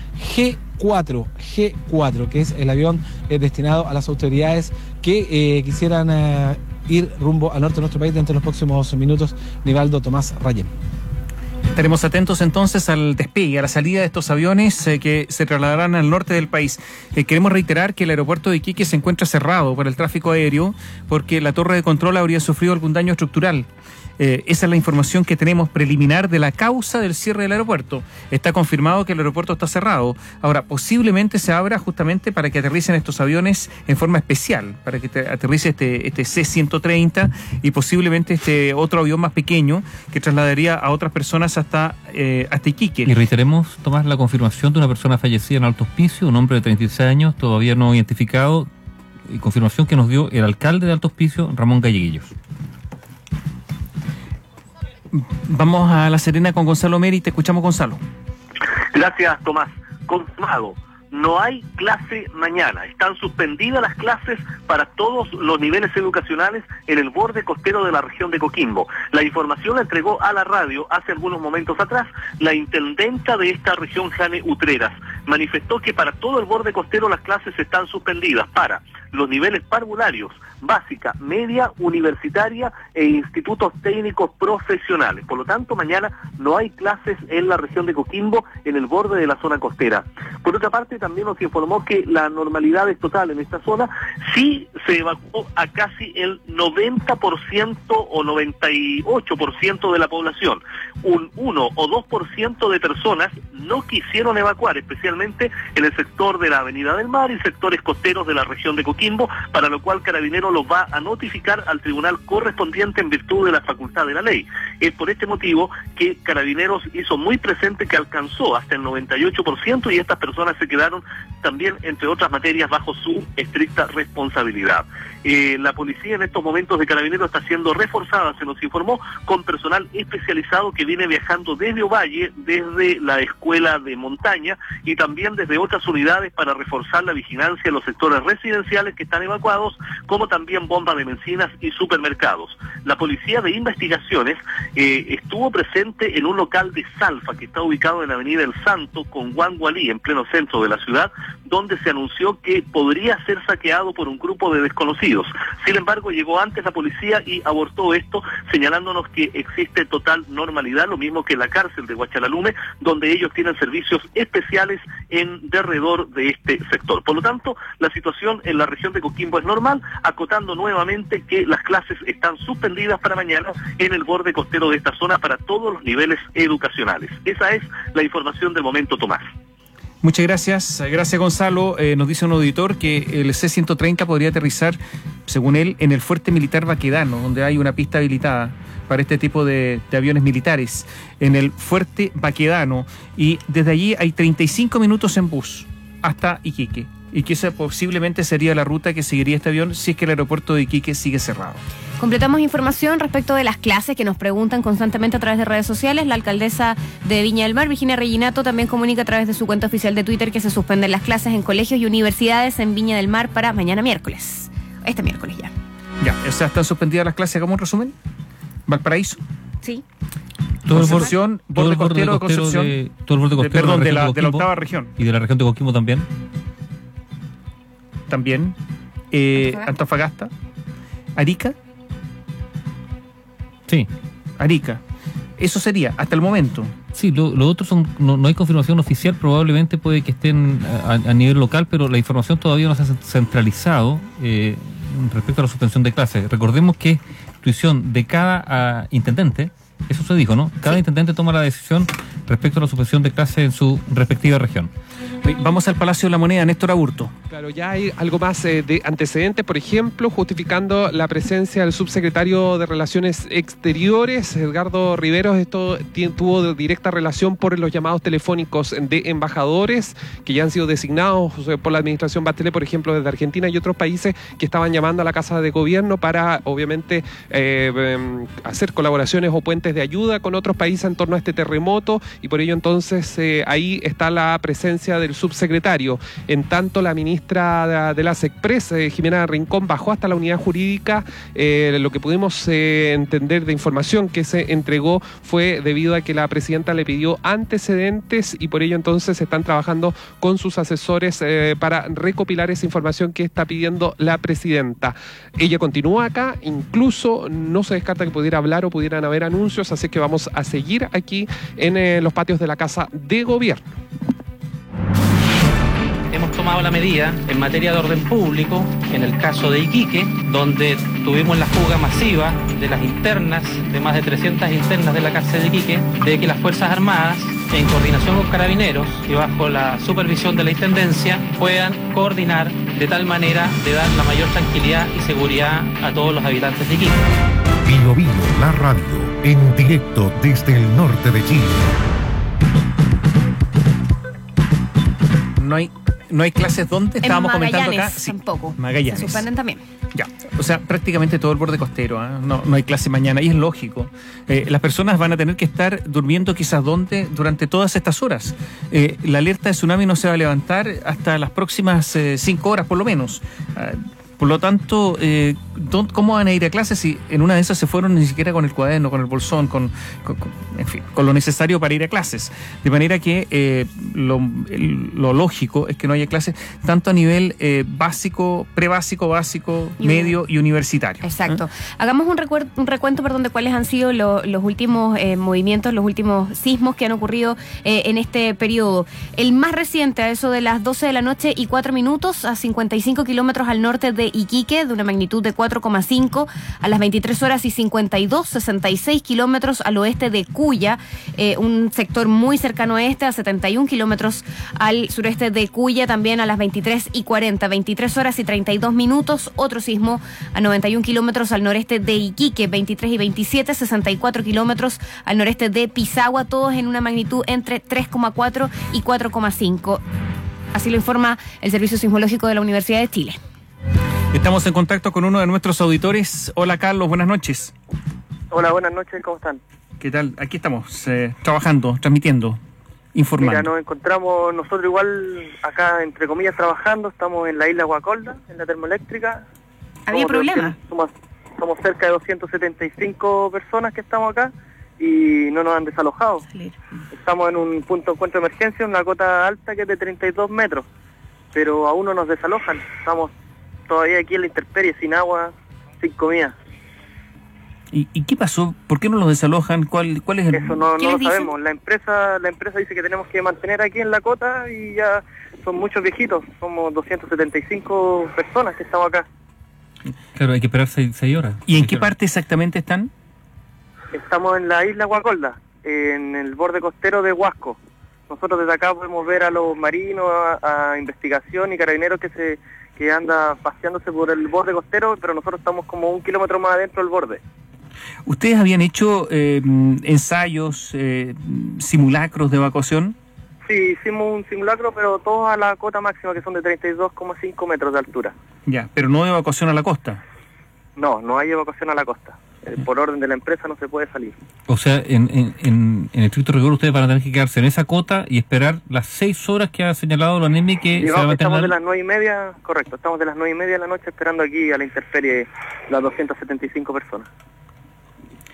Speaker 9: G4, que es el avión destinado a las autoridades que quisieran ir rumbo al norte de nuestro país dentro de los próximos minutos. Nivaldo Tomás Rayén.
Speaker 7: Estaremos atentos entonces al despegue, a la salida de estos aviones que se trasladarán al norte del país. Queremos reiterar que el aeropuerto de Iquique se encuentra cerrado para el tráfico aéreo porque la torre de control habría sufrido algún daño estructural. Esa es la información que tenemos preliminar de la causa del cierre del aeropuerto. Está confirmado que el aeropuerto está cerrado. Ahora, posiblemente se abra justamente para que aterricen estos aviones en forma especial, para que aterrice este C-130 y posiblemente este otro avión más pequeño que trasladaría a otras personas hasta Iquique.
Speaker 6: Y reiteremos, Tomás, la confirmación de una persona fallecida en Alto Hospicio, un hombre de 36 años, todavía no identificado, y confirmación que nos dio el alcalde de Alto Hospicio, Ramón Galleguillos.
Speaker 7: Vamos a La Serena con Gonzalo Meri. Te escuchamos, Gonzalo.
Speaker 19: Gracias, Tomás. Confirmado, no hay clase mañana. Están suspendidas las clases para todos los niveles educacionales en el borde costero de la región de Coquimbo. La información la entregó a la radio hace algunos momentos atrás la intendenta de esta región, Jane Utreras. Manifestó que para todo el borde costero las clases están suspendidas para los niveles parvularios, básica, media, universitaria e institutos técnicos profesionales. Por lo tanto, mañana no hay clases en la región de Coquimbo, en el borde de la zona costera. Por otra parte, también nos informó que la normalidad es total en esta zona. Sí se evacuó a casi el 90% o 98% de la población. Un 1 o 2% de personas no quisieron evacuar, especialmente en el sector de la Avenida del Mar y sectores costeros de la región de Coquimbo, para lo cual Carabineros los va a notificar al tribunal correspondiente en virtud de la facultad de la ley. Es por este motivo que Carabineros hizo muy presente que alcanzó hasta el 98% y estas personas se quedaron también, entre otras materias, bajo su estricta responsabilidad. La policía en estos momentos de Carabineros está siendo reforzada, se nos informó, con personal especializado que viene viajando desde Ovalle, desde la escuela de montaña y también desde otras unidades para reforzar la vigilancia en los sectores residenciales que están evacuados, como también bombas de bencinas y supermercados. La policía de investigaciones estuvo presente en un local de Salfa que está ubicado en la avenida El Santo con Guangualí, en pleno centro de la ciudad, donde se anunció que podría ser saqueado por un grupo de desconocidos. Sin embargo, llegó antes la policía y abortó esto, señalándonos que existe total normalidad, lo mismo que en la cárcel de Huachalalume, donde ellos tienen servicios especiales en derredor de este sector. Por lo tanto, la situación en la región de Coquimbo es normal, acotando nuevamente que las clases están suspendidas para mañana en el borde costero de esta zona para todos los niveles educacionales. Esa es la información del momento, Tomás.
Speaker 7: Muchas gracias. Gracias, Gonzalo. Nos dice un auditor que el C-130 podría aterrizar, según él, en el fuerte militar Baquedano, donde hay una pista habilitada para este tipo de aviones militares, en el fuerte Baquedano, y desde allí hay 35 minutos en bus hasta Iquique, y que esa posiblemente sería la ruta que seguiría este avión si es que el aeropuerto de Iquique sigue cerrado.
Speaker 18: Completamos información respecto de las clases que nos preguntan constantemente a través de redes sociales. La alcaldesa de Viña del Mar, Virginia Reginato, también comunica a través de su cuenta oficial de Twitter que se suspenden las clases en colegios y universidades en Viña del Mar para mañana miércoles. Este miércoles ya.
Speaker 7: Ya, o sea, ¿están suspendidas las clases como un resumen? ¿Valparaíso?
Speaker 18: Sí.
Speaker 7: Concepción, borde costero de Concepción.
Speaker 6: Todo el borde costero
Speaker 7: perdón, de la
Speaker 6: Coquimbo,
Speaker 7: octava región.
Speaker 6: Y de la región de Coquimbo también.
Speaker 7: También. Antofagasta. Arica.
Speaker 6: Sí.
Speaker 7: Arica. Eso sería, hasta el momento.
Speaker 6: Sí, lo otro son, no hay confirmación oficial, probablemente puede que estén a nivel local, pero la información todavía no se ha centralizado respecto a la suspensión de clases. Recordemos que es tuición de cada intendente, eso se dijo, ¿no? Cada intendente toma la decisión respecto a la suspensión de clases en su respectiva región.
Speaker 7: Vamos al Palacio de la Moneda, Néstor Aburto.
Speaker 2: Claro, ya hay algo más de antecedentes, por ejemplo, justificando la presencia del subsecretario de Relaciones Exteriores, Edgardo Riveros. Esto tuvo directa relación por los llamados telefónicos de embajadores que ya han sido designados por la administración Bachelet, por ejemplo, desde Argentina y otros países que estaban llamando a la Casa de Gobierno para, obviamente, hacer colaboraciones o puentes de ayuda con otros países en torno a este terremoto, y por ello entonces ahí está la presencia del subsecretario. En tanto, la ministra de la SECPRES, Jimena Rincón, bajó hasta la unidad jurídica. Lo que pudimos entender de información que se entregó fue debido a que la presidenta le pidió antecedentes, y por ello entonces están trabajando con sus asesores para recopilar esa información que está pidiendo la presidenta. Ella continúa acá, incluso no se descarta que pudiera hablar o pudieran haber anuncios, así que vamos a seguir aquí en los patios de la Casa de Gobierno.
Speaker 8: Hemos tomado la medida en materia de orden público, en el caso de Iquique, donde tuvimos la fuga masiva de las internas, de más de 300 internas de la cárcel de Iquique, de que las Fuerzas Armadas, en coordinación con Carabineros y bajo la supervisión de la Intendencia, puedan coordinar de tal manera de dar la mayor tranquilidad y seguridad a todos los habitantes de Iquique.
Speaker 11: Bio Bio, la radio, en directo desde el norte de Chile.
Speaker 7: No hay clases donde estábamos comentando acá.
Speaker 18: Sí, tampoco.
Speaker 7: Magallanes.
Speaker 18: Se suspenden también.
Speaker 7: Ya, o sea, prácticamente todo el borde costero, ¿eh? No hay clase mañana, y es lógico. Las personas van a tener que estar durmiendo quizás durante todas estas horas. La alerta de tsunami no se va a levantar hasta las próximas 5 horas por lo menos. Por lo tanto, ¿cómo van a ir a clases si en una de esas se fueron ni siquiera con el cuaderno, con el bolsón, en fin, con lo necesario para ir a clases? De manera que lo lógico es que no haya clases tanto a nivel básico, prebásico, básico, medio y universitario.
Speaker 18: Exacto. Hagamos un recuento de cuáles han sido los últimos movimientos, los últimos sismos que han ocurrido en este periodo. El más reciente, a eso de las 12 de la noche y 4 minutos, a 55 kilómetros al norte de Iquique, de una magnitud de 4,5, a las 23 horas y 66 kilómetros al oeste de Cuya, un sector muy cercano a a 71 kilómetros al sureste de Cuya, también a las 23 y 40, 23 horas y 32 minutos, otro sismo a 91 kilómetros al noreste de Iquique, 23 y 27, 64 kilómetros al noreste de Pisagua, todos en una magnitud entre 3,4 y 4,5. Así lo informa el Servicio Sismológico de la Universidad de Chile.
Speaker 7: Estamos en contacto con uno de nuestros auditores. Hola, Carlos, buenas noches.
Speaker 14: Hola, buenas noches, ¿cómo están?
Speaker 7: ¿Qué tal? Aquí estamos, trabajando, transmitiendo, informando.
Speaker 14: Mira, nos encontramos nosotros igual acá, entre comillas, trabajando. Estamos en la isla Guacolda, en la termoeléctrica.
Speaker 18: ¿Había problema?
Speaker 14: Somos cerca de 275 personas que estamos acá y no nos han desalojado. Estamos en un punto de encuentro de emergencia, una cota alta que es de 32 metros, pero aún no nos desalojan. Estamos todavía aquí en la intemperie, sin agua, sin comida.
Speaker 7: ¿Y qué pasó? ¿Por qué no los desalojan? ¿Cuál es el...?
Speaker 14: Eso no lo sabemos. La empresa dice que tenemos que mantener aquí en la cota y ya son muchos viejitos. Somos 275 personas que estamos acá.
Speaker 6: Claro, hay que esperar 6 horas.
Speaker 7: ¿Y en qué parte exactamente están?
Speaker 14: Estamos en la isla Guacolda, en el borde costero de Huasco. Nosotros desde acá podemos ver a los marinos, a investigación y carabineros que anda paseándose por el borde costero, pero nosotros estamos como 1 kilómetro más adentro del borde.
Speaker 7: ¿Ustedes habían hecho ensayos, simulacros de evacuación?
Speaker 14: Sí, hicimos un simulacro, pero todos a la cota máxima, que son de 32,5 metros de altura.
Speaker 7: Ya, pero no de evacuación a la costa.
Speaker 14: No hay evacuación a la costa. Por orden de la empresa no se puede salir.
Speaker 6: O sea, en estricto rigor ustedes van a tener que quedarse en esa cota y esperar las 6 horas que ha señalado la NEMI que se va a mantener.
Speaker 14: Estamos de las 9:30, correcto, estamos de las 9:30 de la noche esperando aquí a la intemperie las 275 personas.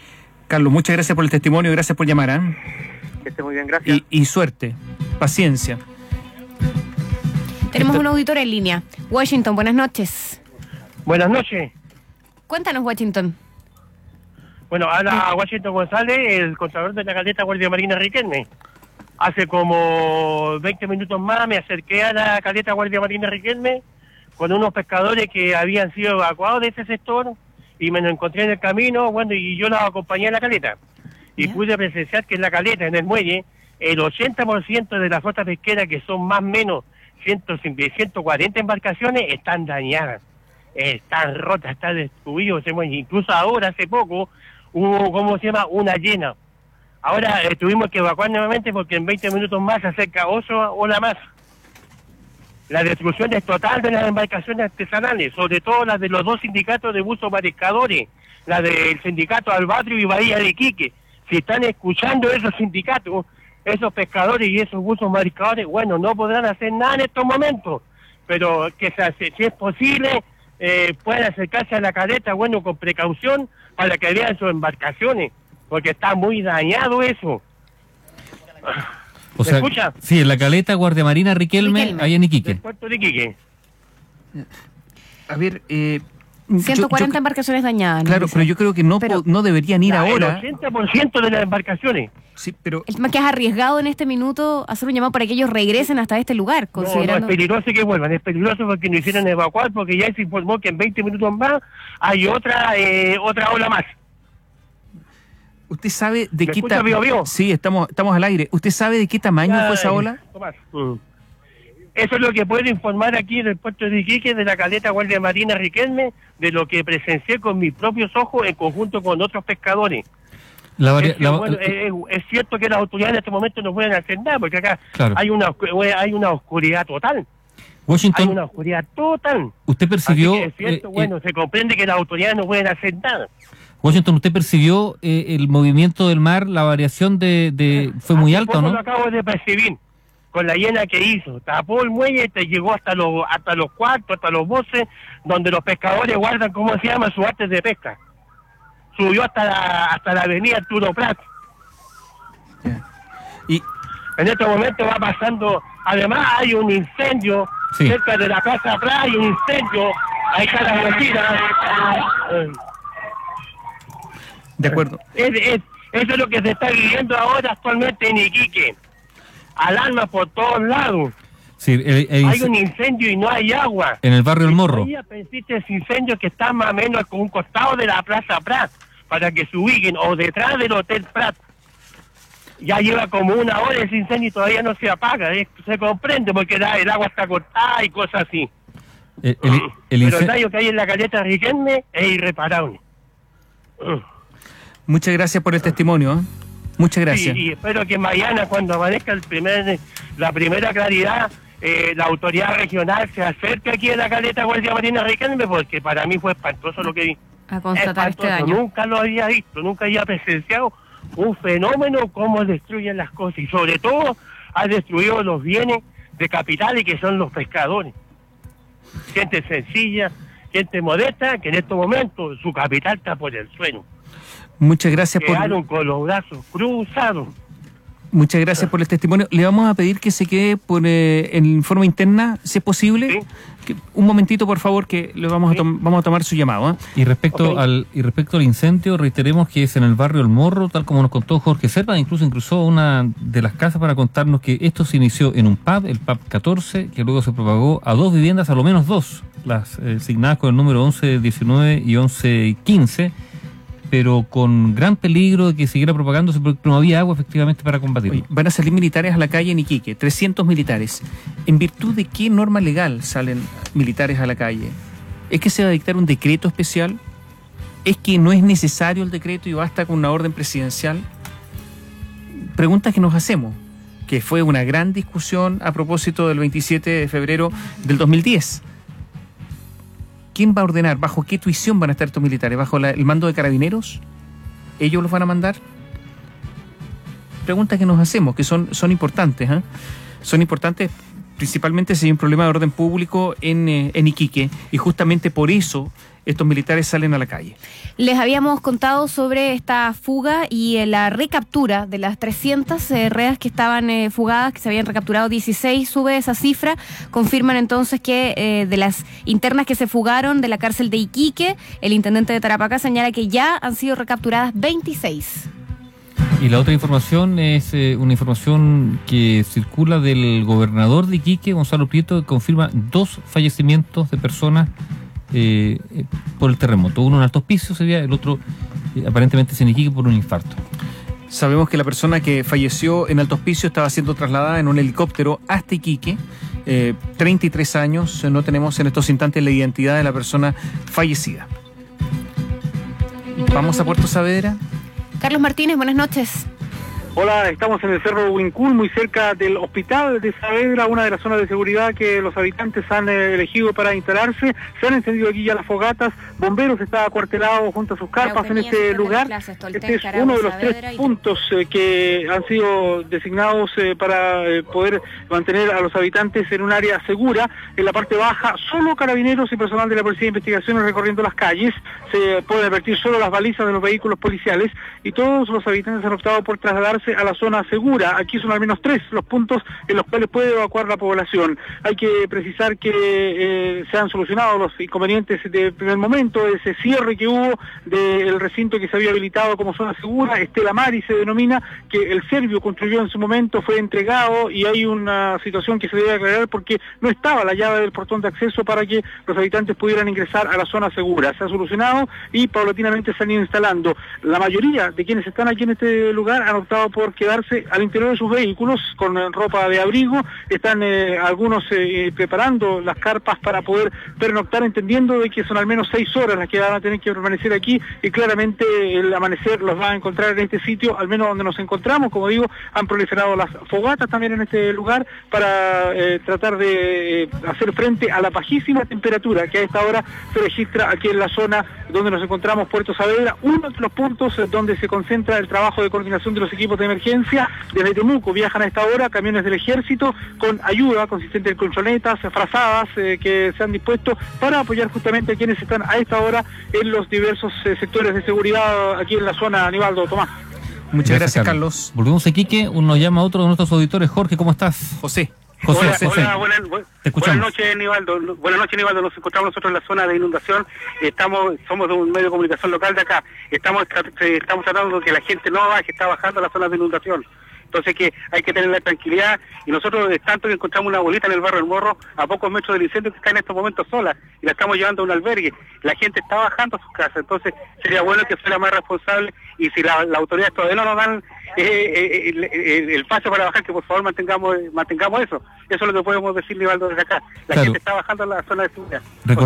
Speaker 7: Carlos, muchas gracias por el testimonio, gracias por llamar.
Speaker 14: Que esté muy bien, gracias.
Speaker 7: Y suerte, paciencia.
Speaker 18: Tenemos un auditor en línea. Washington, buenas noches.
Speaker 1: Buenas noches.
Speaker 18: Cuéntanos, Washington.
Speaker 1: Bueno, habla Washington González, el contador de la caleta Guardia Marina Riquelme. Hace como 20 minutos más me acerqué a la caleta Guardia Marina Riquelme con unos pescadores que habían sido evacuados de ese sector y me lo encontré en el camino, bueno, y yo los acompañé a la caleta. Y pude presenciar que en la caleta, en el muelle, el 80% de la flota pesquera, que son más o menos 140 embarcaciones, están dañadas, están rotas, están destruidos. Incluso ahora, hace poco, hubo, una llena. Ahora tuvimos que evacuar nuevamente porque en 20 minutos más se acerca otra más. La destrucción es total de las embarcaciones artesanales, sobre todo las de los dos sindicatos de buzos mariscadores, la del sindicato Albatrio y Bahía de Iquique. Si están escuchando esos sindicatos, esos pescadores y esos buzos mariscadores, bueno, no podrán hacer nada en estos momentos, pero que si es posible, pueden acercarse a la caleta, bueno, con precaución, para que vean sus embarcaciones, porque está muy dañado eso.
Speaker 6: O sea,
Speaker 1: escucha?
Speaker 6: Sí, en la caleta Guardia Marina Riquelme, ahí en Iquique.
Speaker 1: El puerto de Iquique.
Speaker 7: A ver,
Speaker 18: 140 embarcaciones dañadas.
Speaker 7: Claro, pero yo creo que no deberían ir ahora.
Speaker 1: El 80% de las embarcaciones.
Speaker 7: Sí, pero...
Speaker 18: El tema que es arriesgado en este minuto hacer un llamado para que ellos regresen hasta este lugar, considerando...
Speaker 1: No, es peligroso que vuelvan, es peligroso porque no hicieron evacuar, porque ya se informó que en 20 minutos más hay otra ola más.
Speaker 7: ¿Usted sabe de qué
Speaker 1: tamaño?
Speaker 7: Sí, estamos al aire. ¿Usted sabe de qué tamaño fue esa ola?
Speaker 1: Eso es lo que puedo informar aquí del puerto de Iquique, de la caleta Guardia Marina Riquelme, de lo que presencié con mis propios ojos en conjunto con otros pescadores. Es cierto que las autoridades en este momento no pueden hacer nada, porque acá hay una oscuridad total.
Speaker 6: Washington,
Speaker 1: hay una oscuridad total.
Speaker 6: ¿Usted percibió?
Speaker 1: Así que es cierto, se comprende que las autoridades no pueden hacer nada.
Speaker 6: Washington, ¿usted percibió el movimiento del mar, la variación fue muy alta, no?
Speaker 1: Lo acabo de percibir, con la llena que hizo. Tapó el muelle y te llegó hasta los cuartos, hasta los boces, donde los pescadores guardan, ¿cómo se llama?, sus artes de pesca. Subió hasta la avenida Arturo Prat. Y en este momento va pasando, además hay un incendio cerca de la Plaza Prat, hay un incendio, ahí está la vecina.
Speaker 7: De acuerdo.
Speaker 1: Eso es lo que se está viviendo ahora actualmente en Iquique. Alarma por todos lados.
Speaker 6: Sí,
Speaker 1: hay un incendio y no hay agua.
Speaker 6: En el barrio El Morro.
Speaker 1: Todavía persiste ese incendio que está más o menos con un costado de la Plaza Prat, para que se ubiquen, o detrás del Hotel Prat. Ya lleva como una hora ese incendio y todavía no se apaga. Se comprende porque el agua está cortada y cosas así. Pero el daño que hay en la caleta Riquelme es irreparable.
Speaker 7: Muchas gracias por el testimonio. Muchas gracias.
Speaker 1: Sí, y espero que mañana, cuando amanezca la primera claridad, la autoridad regional se acerque aquí a la caleta Guardia Marina Riquelme, porque para mí fue espantoso lo que vi.
Speaker 18: A constatar este daño.
Speaker 1: Nunca lo había visto, nunca había presenciado un fenómeno como destruyen las cosas, y sobre todo ha destruido los bienes de capitales, que son los pescadores. Gente sencilla, gente modesta, que en estos momentos su capital está por el suelo.
Speaker 7: Muchas gracias
Speaker 1: Quedaron con los brazos cruzados.
Speaker 7: Muchas gracias por el testimonio. Le vamos a pedir que se quede en forma interna, si es posible. Un momentito, por favor, que le vamos a tomar su llamado.
Speaker 6: Y respecto al incendio, reiteremos que es en el barrio El Morro, tal como nos contó Jorge Serpa. Incluso una de las casas para contarnos que esto se inició en un pub, el pub 14, que luego se propagó a dos viviendas, a lo menos dos, las asignadas con el número 1119 y 1115, pero con gran peligro de que siguiera propagándose porque no había agua efectivamente para combatirlo.
Speaker 7: Van a salir militares a la calle en Iquique, 300 militares. ¿En virtud de qué norma legal salen militares a la calle? ¿Es que se va a dictar un decreto especial? ¿Es que no es necesario el decreto y basta con una orden presidencial? Preguntas que nos hacemos, que fue una gran discusión a propósito del 27 de febrero del 2010. ¿Quién va a ordenar? ¿Bajo qué tuición van a estar estos militares? ¿Bajo el mando de Carabineros? ¿Ellos los van a mandar? Preguntas que nos hacemos, que son importantes. Son importantes principalmente si hay un problema de orden público en Iquique, y justamente por eso estos militares salen a la calle.
Speaker 18: Les habíamos contado sobre esta fuga y la recaptura de las 300 reas que estaban fugadas, que se habían recapturado 16, sube esa cifra. Confirman entonces que de las internas que se fugaron de la cárcel de Iquique, el intendente de Tarapacá señala que ya han sido recapturadas 26.
Speaker 6: Y la otra información es una información que circula del gobernador de Iquique, Gonzalo Prieto, que confirma 2 fallecimientos de personas por el terremoto. Uno en Alto Hospicio ese día, el otro aparentemente en Iquique por un infarto.
Speaker 7: Sabemos que la persona que falleció en Alto Hospicio estaba siendo trasladada en un helicóptero hasta Iquique. 33 años, no tenemos en estos instantes la identidad de la persona fallecida. Vamos a Puerto Saavedra.
Speaker 18: Carlos Martínez, buenas noches.
Speaker 5: Hola, estamos en el Cerro Huincul, muy cerca del Hospital de Saavedra, una de las zonas de seguridad que los habitantes han elegido para instalarse. Se han encendido aquí ya las fogatas, bomberos está acuartelado junto a sus carpas en este lugar. Este es uno de los 3 puntos que han sido designados para poder mantener a los habitantes en un área segura. En la parte baja, solo carabineros y personal de la Policía de Investigaciones recorriendo las calles. Se pueden advertir solo las balizas de los vehículos policiales y todos los habitantes han optado por trasladarse a la zona segura. Aquí son al menos 3 los puntos en los cuales puede evacuar la población. Hay que precisar que se han solucionado los inconvenientes de primer momento, ese cierre que hubo del recinto que se había habilitado como zona segura, Estela Mari se denomina, que el Servio construyó en su momento, fue entregado y hay una situación que se debe aclarar porque no estaba la llave del portón de acceso para que los habitantes pudieran ingresar a la zona segura. Se ha solucionado y paulatinamente se han ido instalando. La mayoría de quienes están aquí en este lugar han optado por quedarse al interior de sus vehículos con ropa de abrigo. Están algunos preparando las carpas para poder pernoctar, entendiendo de que son al menos 6 horas las que van a tener que permanecer aquí y claramente el amanecer los va a encontrar en este sitio, al menos donde nos encontramos. Como digo, han proliferado las fogatas también en este lugar para tratar de hacer frente a la bajísima temperatura que a esta hora se registra aquí en la zona donde nos encontramos, Puerto Saavedra, uno de los puntos donde se concentra el trabajo de coordinación de los equipos de emergencia. Desde Temuco viajan a esta hora camiones del ejército con ayuda consistente en colchonetas, frazadas que se han dispuesto para apoyar justamente a quienes están a esta hora en los diversos sectores de seguridad aquí en la zona. Aníbaldo, Tomás.
Speaker 7: Muchas gracias, Carlos.
Speaker 6: Volvemos a Iquique, uno llama a otro de nuestros auditores. Jorge, ¿cómo estás?
Speaker 7: José.
Speaker 6: Hola,
Speaker 19: buenas noches, Nivaldo. Buenas noches, Nivaldo. Nos encontramos nosotros en la zona de inundación. Somos de un medio de comunicación local de acá. Estamos tratando de que la gente no baje, está bajando a las zonas de inundación. Entonces que hay que tener la tranquilidad y nosotros tanto que encontramos una abuelita en el barrio El Morro a pocos metros del incendio que está en estos momentos sola y la estamos llevando a un albergue. La gente está bajando a sus casas, entonces sería bueno que fuera más responsable y si las autoridades todavía no nos dan el paso para bajar, que por favor mantengamos eso. Eso es lo que podemos decir, Nivaldo, desde acá. La gente está bajando a la zona de seguridad.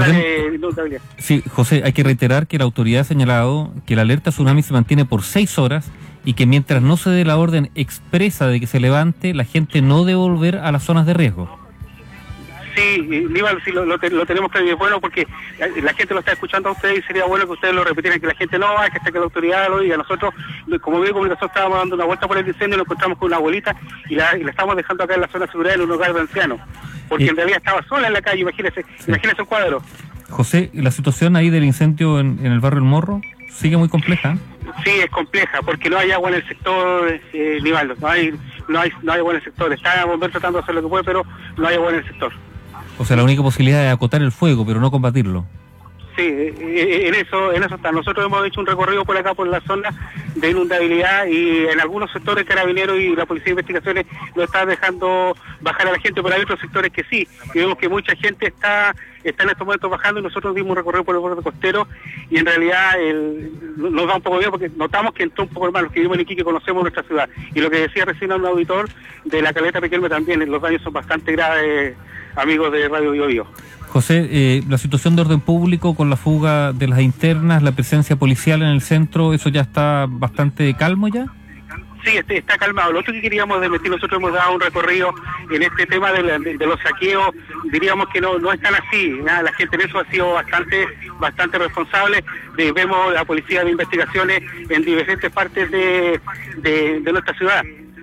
Speaker 6: Sí, José, hay que reiterar que la autoridad ha señalado que la alerta tsunami se mantiene por 6 horas y que mientras no se dé la orden expresa de que se levante, la gente no debe volver a las zonas de riesgo.
Speaker 19: Sí, Nivaldo, sí, lo tenemos claro y es bueno porque la gente lo está escuchando a ustedes y sería bueno que ustedes lo repitieran, que la gente no vaya, hasta que la autoridad lo diga. Nosotros, como medio de comunicación, estábamos dando una vuelta por el incendio y nos encontramos con una abuelita y la estamos dejando acá en la zona de seguridad en un hogar de ancianos, porque en realidad estaba sola en la calle, imagínese el cuadro.
Speaker 6: José, la situación ahí del incendio en el barrio El Morro sigue muy compleja.
Speaker 19: Sí, es compleja, porque no hay agua en el sector, Nivaldo, no hay agua en el sector. Está el bombero tratando de hacer lo que puede, pero no hay agua en el sector.
Speaker 6: O sea, la única posibilidad es acotar el fuego, pero no combatirlo.
Speaker 19: Sí, en eso está. Nosotros hemos hecho un recorrido por acá, por la zona de inundabilidad, y en algunos sectores Carabineros y la Policía de Investigaciones no están dejando bajar a la gente, pero hay otros sectores que sí. Y vemos que mucha gente está en estos momentos bajando y nosotros dimos un recorrido por el borde costero y en realidad nos da un poco de miedo porque notamos que entró un poco más. Los que vivimos en Iquique conocemos nuestra ciudad. Y lo que decía recién un auditor de la Caleta Riquelme también, los daños son bastante graves, amigos de Radio Bio Bio.
Speaker 6: José, la situación de orden público con la fuga de las internas, la presencia policial en el centro, ¿eso ya está bastante calmo ya?
Speaker 19: Sí, está calmado. Lo otro que queríamos desmentir, nosotros hemos dado un recorrido en este tema de los saqueos, diríamos que no están así, ¿no? La gente en eso ha sido bastante responsable. Vemos la Policía de Investigaciones en diferentes partes de nuestra ciudad.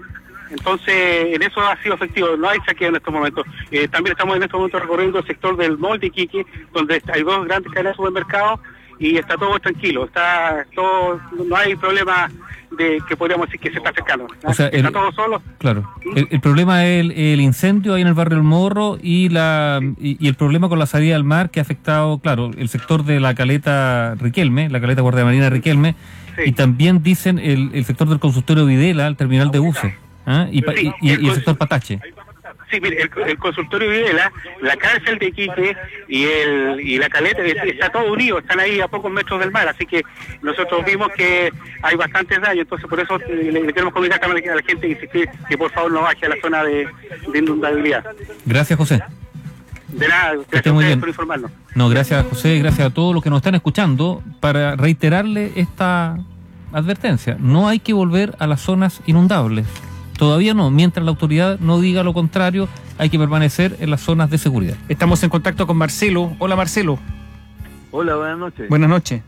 Speaker 17: Entonces, en eso ha sido efectivo, no hay saqueo en estos momentos. También estamos en estos momentos recorriendo el sector del mall de Iquique, donde hay dos grandes cadenas de supermercados y está todo tranquilo, está todo, no hay problema de que podríamos decir que se está acercando.
Speaker 6: O sea,
Speaker 17: está todo solo.
Speaker 6: Claro. El problema es el incendio ahí en el barrio El Morro y el problema con la salida al mar que ha afectado, claro, el sector de la caleta Riquelme, la caleta Guardia Marina Riquelme, sí. Y también dicen el sector del consultorio Videla, el terminal de buses, y el sector Patache.
Speaker 17: Sí, mire, el consultorio Videla, la cárcel de Iquique y la caleta, está todo unido, están ahí a pocos metros del mar, así que nosotros vimos que hay bastantes daños, entonces por eso le queremos comunicar a la gente y insistir que por favor no baje a la zona de inundabilidad.
Speaker 6: Gracias, José.
Speaker 17: De nada, gracias a ustedes por informarnos.
Speaker 6: No, gracias, José, gracias a todos los que nos están escuchando, para reiterarle esta advertencia. No hay que volver a las zonas inundables. Todavía no, mientras la autoridad no diga lo contrario, hay que permanecer en las zonas de seguridad.
Speaker 7: Estamos en contacto con Marcelo. Hola, Marcelo.
Speaker 13: Hola, buenas noches.
Speaker 7: Buenas noches.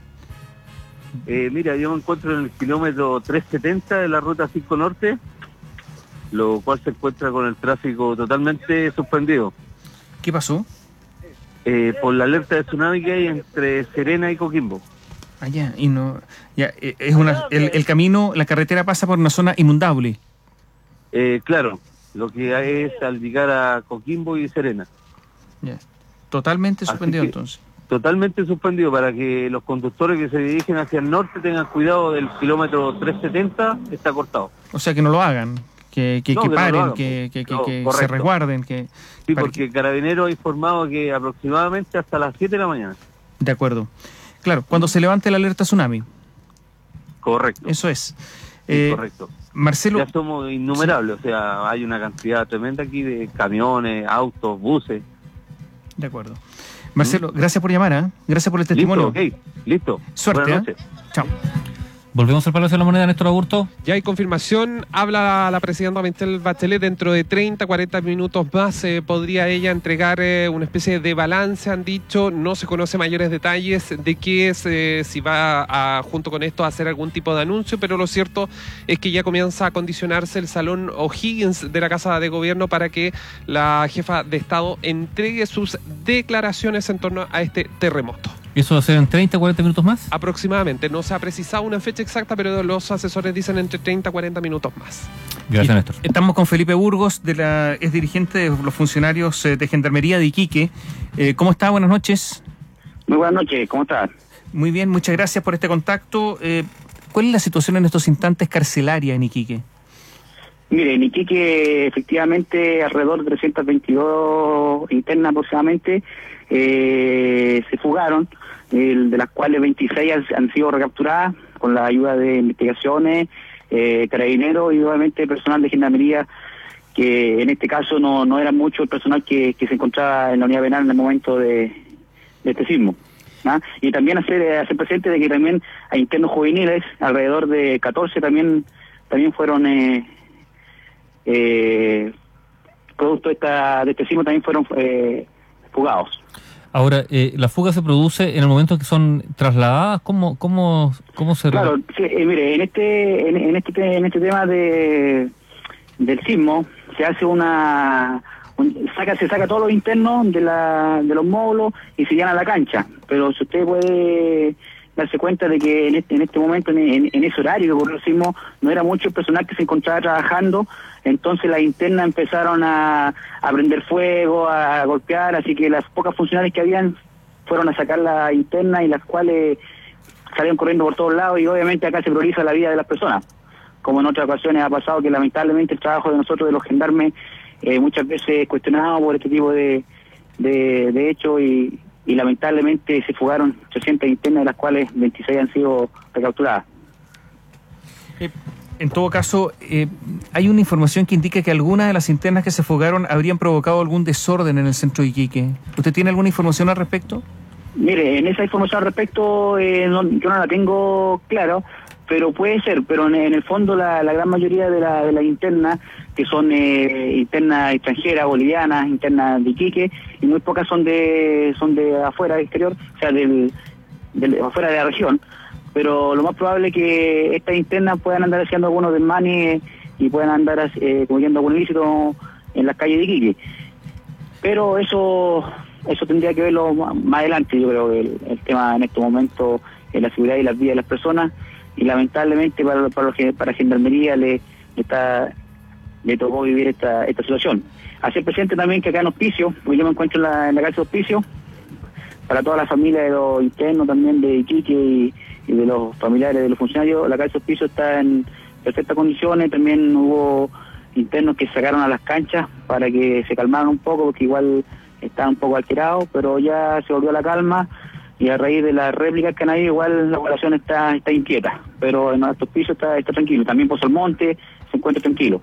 Speaker 13: Mira, yo me encuentro en el kilómetro 370 de la ruta 5 Norte, lo cual se encuentra con el tráfico totalmente suspendido.
Speaker 7: ¿Qué pasó?
Speaker 13: Por la alerta de tsunami que hay entre Serena y Coquimbo.
Speaker 7: Allá, y no... Ya, es el camino, la carretera pasa por una zona inundable.
Speaker 13: Claro, lo que es al llegar a Coquimbo y Serena.
Speaker 7: Yeah. Totalmente suspendido entonces.
Speaker 13: Totalmente suspendido para que los conductores que se dirigen hacia el norte tengan cuidado del kilómetro 370, está cortado.
Speaker 7: O sea, que no lo hagan, que paren, que se resguarden.
Speaker 13: Sí, porque Carabineros ha informado que aproximadamente hasta las 7 de la mañana.
Speaker 7: De acuerdo. Claro, cuando se levante la alerta tsunami.
Speaker 13: Correcto.
Speaker 7: Eso es.
Speaker 13: Correcto.
Speaker 7: Marcelo,
Speaker 13: ya somos innumerables, o sea, hay una cantidad tremenda aquí de camiones, autos, buses.
Speaker 7: De acuerdo. Marcelo, gracias por llamar, gracias por el testimonio.
Speaker 13: Listo.
Speaker 7: Suerte.
Speaker 13: Buenas noches.
Speaker 7: Chao.
Speaker 6: Volvemos al Palacio de la Moneda, Néstor Aburto.
Speaker 2: Ya hay confirmación, habla la presidenta Michelle Bachelet, dentro de 30, 40 minutos más podría ella entregar una especie de balance, han dicho, no se conoce mayores detalles de qué es, si va junto con esto a hacer algún tipo de anuncio, pero lo cierto es que ya comienza a condicionarse el Salón O'Higgins de la Casa de Gobierno para que la jefa de Estado entregue sus declaraciones en torno a este terremoto.
Speaker 6: ¿Eso va a ser en 30, 40 minutos más?
Speaker 2: Aproximadamente, no se ha precisado una fecha exacta, pero los asesores dicen entre 30 y 40 minutos más.
Speaker 6: Gracias, Néstor.
Speaker 7: Estamos con Felipe Burgos, es dirigente de los funcionarios de Gendarmería de Iquique. ¿Cómo está? Buenas noches.
Speaker 15: Muy buenas noches, ¿cómo estás?
Speaker 7: Muy bien, muchas gracias por este contacto. ¿Cuál es la situación en estos instantes carcelaria en Iquique?
Speaker 15: Mire, en Iquique efectivamente alrededor de 322 internas aproximadamente se fugaron, de las cuales 26 han sido recapturadas con la ayuda de investigaciones, carabineros y obviamente personal de gendarmería, que en este caso no era mucho el personal que se encontraba en la unidad penal en el momento de este sismo. Y también hacer presente de que también hay internos juveniles, alrededor de 14 también fueron producto de este sismo, también fueron fugados.
Speaker 6: Ahora, ¿la fuga se produce en el momento que son trasladadas? ¿Cómo se...?
Speaker 15: Claro, sí, mire, en este tema del sismo se hace se saca todos los internos de los módulos y se llena la cancha, pero si usted puede darse cuenta de que en este momento, en ese horario que ocurrió el sismo, no era mucho el personal que se encontraba trabajando, entonces las internas empezaron a prender fuego, a golpear, así que las pocas funcionarias que habían fueron a sacar la interna y las cuales salieron corriendo por todos lados, y obviamente acá se prioriza la vida de las personas, como en otras ocasiones ha pasado que lamentablemente el trabajo de nosotros, de los gendarmes, muchas veces cuestionado por este tipo de hechos, y lamentablemente se fugaron 300 internas, de las cuales 26 han sido recapturadas.
Speaker 7: En todo caso, hay una información que indica que algunas de las internas que se fugaron habrían provocado algún desorden en el centro de Iquique. ¿Usted tiene alguna información al respecto?
Speaker 15: Mire, en esa información al respecto yo no la tengo claro, pero puede ser, pero en el fondo la gran mayoría de las internas, que son internas extranjeras, bolivianas, internas de Iquique, y muy pocas son de afuera, del exterior, o sea, afuera de la región, pero lo más probable es que estas internas puedan andar haciendo algunos desmanes y puedan andar cometiendo algún ilícito en las calles de Iquique. Pero eso tendría que verlo más adelante. Yo creo que el tema en este momento es la seguridad y las vidas de las personas, y lamentablemente para Gendarmería le tocó vivir esta situación. Hacer presente también que acá en Hospicio, porque yo me encuentro en la cárcel de Hospicio, para toda la familia de los internos también de Iquique y de los familiares de los funcionarios, la cárcel de Hospicio está en perfectas condiciones. También hubo internos que sacaron a las canchas para que se calmaran un poco, porque igual estaban un poco alterados, pero ya se volvió a la calma, y a raíz de las réplicas que han habido, igual la población está inquieta, pero en nuestros pisos está tranquilo. También Pozo Almonte se encuentra tranquilo.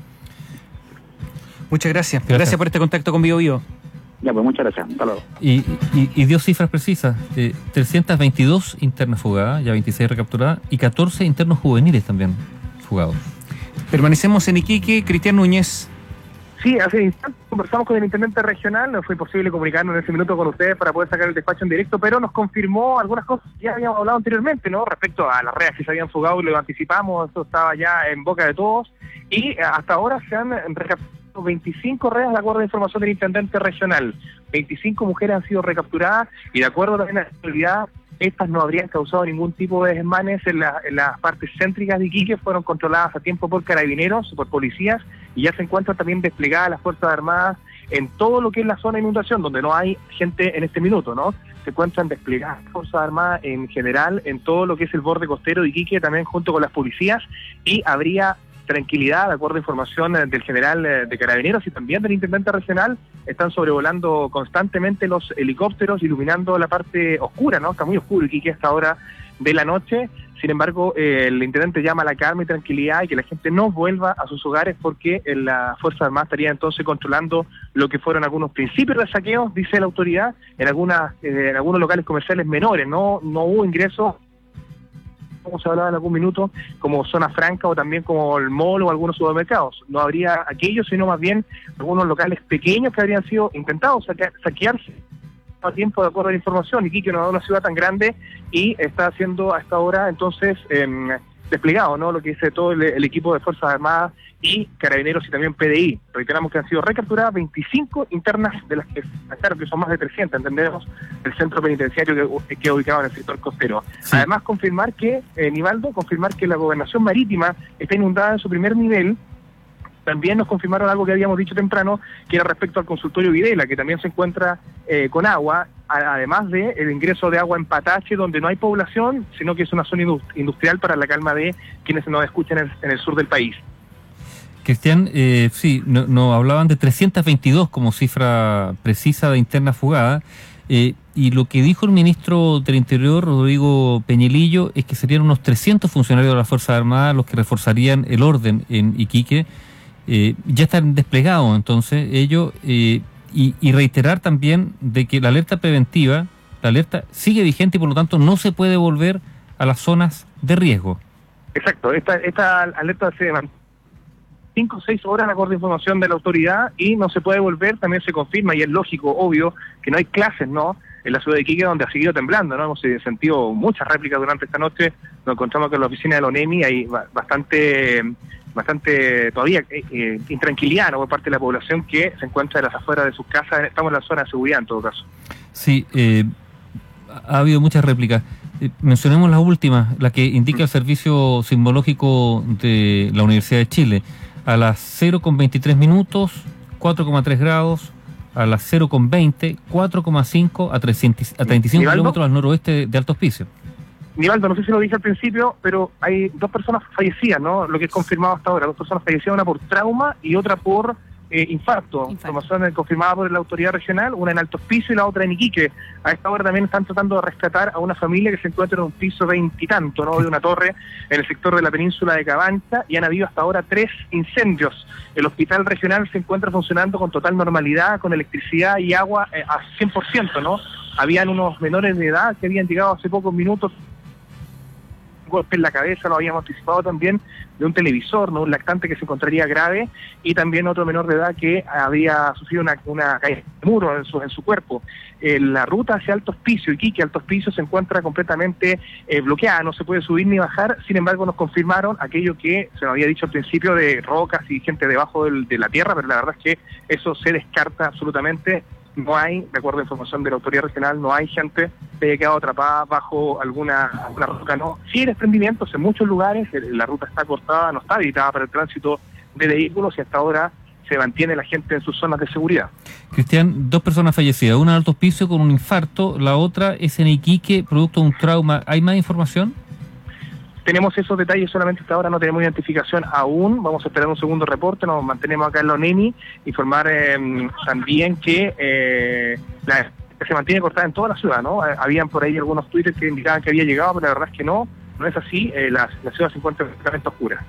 Speaker 7: Muchas gracias. Gracias por este contacto con Bio Bio.
Speaker 15: Ya, pues muchas gracias. Hasta luego.
Speaker 6: Y dio cifras precisas. 322 internas fugadas, ya 26 recapturadas, y 14 internos juveniles también fugados.
Speaker 7: Permanecemos en Iquique. Cristian Núñez.
Speaker 4: Sí, hace instantes conversamos con el intendente regional, no fue posible comunicarnos en ese minuto con ustedes para poder sacar el despacho en directo, pero nos confirmó algunas cosas que ya habíamos hablado anteriormente, ¿no? Respecto a las reas que se habían fugado, y lo anticipamos, eso estaba ya en boca de todos, y hasta ahora se han recapturado 25 reas de acuerdo a la información del intendente regional. 25 mujeres han sido recapturadas, y de acuerdo también a la actualidad, estas no habrían causado ningún tipo de desmanes en las partes céntricas de Iquique, fueron controladas a tiempo por carabineros, por policías, y ya se encuentran también desplegadas las Fuerzas Armadas en todo lo que es la zona de inundación, donde no hay gente en este minuto, ¿no? Se encuentran desplegadas las Fuerzas Armadas en general en todo lo que es el borde costero de Iquique, también junto con las policías, y habría tranquilidad, de acuerdo a información del general de Carabineros y también del intendente regional. Están sobrevolando constantemente los helicópteros, iluminando la parte oscura, ¿no? Está muy oscuro Iquique a esta hora de la noche. Sin embargo, el intendente llama a la calma y tranquilidad, y que la gente no vuelva a sus hogares, porque la Fuerza Armada estaría entonces controlando lo que fueron algunos principios de saqueos, dice la autoridad, en algunos locales comerciales menores. No hubo ingresos, como se hablaba en algún minuto, como zona franca o también como el mall o algunos supermercados. No habría aquellos, sino más bien algunos locales pequeños que habrían sido intentados saquearse a tiempo, de acuerdo a la información. Iquique no es una ciudad tan grande y está haciendo a esta hora entonces desplegado, ¿no? Lo que dice todo el equipo de Fuerzas Armadas y Carabineros y también PDI. Reiteramos que han sido recapturadas 25 internas, de las que, claro, que son más de 300, entendemos, del centro penitenciario que es ubicado en el sector costero. Sí. Además, confirmar que la gobernación marítima está inundada en su primer nivel. También nos confirmaron algo que habíamos dicho temprano, que era respecto al consultorio Videla, que también se encuentra con agua, además de el ingreso de agua en Patache, donde no hay población, sino que es una zona industrial para la calma de quienes nos escuchan en el sur del país.
Speaker 6: Cristian, sí, no hablaban de 322 como cifra precisa de interna fugada, y lo que dijo el ministro del Interior, Rodrigo Peñalillo, es que serían unos 300 funcionarios de las Fuerzas Armadas los que reforzarían el orden en Iquique. Ya están desplegados entonces ellos, y reiterar también de que la alerta preventiva, la alerta sigue vigente y por lo tanto no se puede volver a las zonas de riesgo.
Speaker 4: Exacto, esta alerta se mantiene 5 o 6 horas de acuerdo a información de la autoridad y no se puede volver. También se confirma, y es lógico, obvio, que no hay clases, ¿no?, en la ciudad de Iquique, donde ha seguido temblando, ¿no? Hemos sentido muchas réplicas durante esta noche. Nos encontramos que en la oficina de la ONEMI hay bastante todavía intranquilidad, ¿no?, por parte de la población que se encuentra en las afueras de sus casas. Estamos en la zona de seguridad en todo caso.
Speaker 6: Sí, ha habido muchas réplicas. Mencionemos la última, la que indica el Servicio Sismológico de la Universidad de Chile. A las 0:23 minutos, 4,3 grados. A las 0:20, 4,5 a 35 kilómetros al noroeste de Alto Hospicio.
Speaker 4: Nivaldo, no sé si lo dije al principio, pero hay 2 personas fallecidas, ¿no? Lo que es confirmado hasta ahora. 2 personas fallecidas, una por trauma y otra por infarto. Información confirmada por la autoridad regional, una en Alto Hospicio y la otra en Iquique. A esta hora también están tratando de rescatar a una familia que se encuentra en un piso 20 y tanto, ¿no?, de una torre en el sector de la península de Cabancha, y han habido hasta ahora 3 incendios. El hospital regional se encuentra funcionando con total normalidad, con electricidad y agua a 100%, ¿no? Habían unos menores de edad que habían llegado hace pocos minutos golpe en la cabeza, lo habíamos anticipado también, de un televisor, ¿no? Un lactante que se encontraría grave, y también otro menor de edad que había sufrido una caída de muro en su cuerpo. La ruta hacia Alto Hospicio, Iquique, Alto Hospicio, se encuentra completamente bloqueada, no se puede subir ni bajar. Sin embargo, nos confirmaron aquello que se nos había dicho al principio de rocas y gente debajo de la tierra, pero la verdad es que eso se descarta absolutamente. No hay, de acuerdo a información de la autoridad regional, no hay gente que haya quedado atrapada bajo alguna roca, no. Sí hay desprendimientos en muchos lugares, la ruta está cortada, no está habilitada para el tránsito de vehículos, y hasta ahora se mantiene la gente en sus zonas de seguridad.
Speaker 6: Cristian, 2 personas fallecidas, una en Alto Hospicio con un infarto, la otra es en Iquique, producto de un trauma. ¿Hay más información?
Speaker 4: Tenemos esos detalles, solamente hasta ahora no tenemos identificación aún. Vamos a esperar un segundo reporte, nos mantenemos acá en la ONEMI, informar también que se mantiene cortada en toda la ciudad, ¿no? Habían por ahí algunos twitters que indicaban que había llegado, pero la verdad es que no es así. La ciudad se encuentra completamente oscura.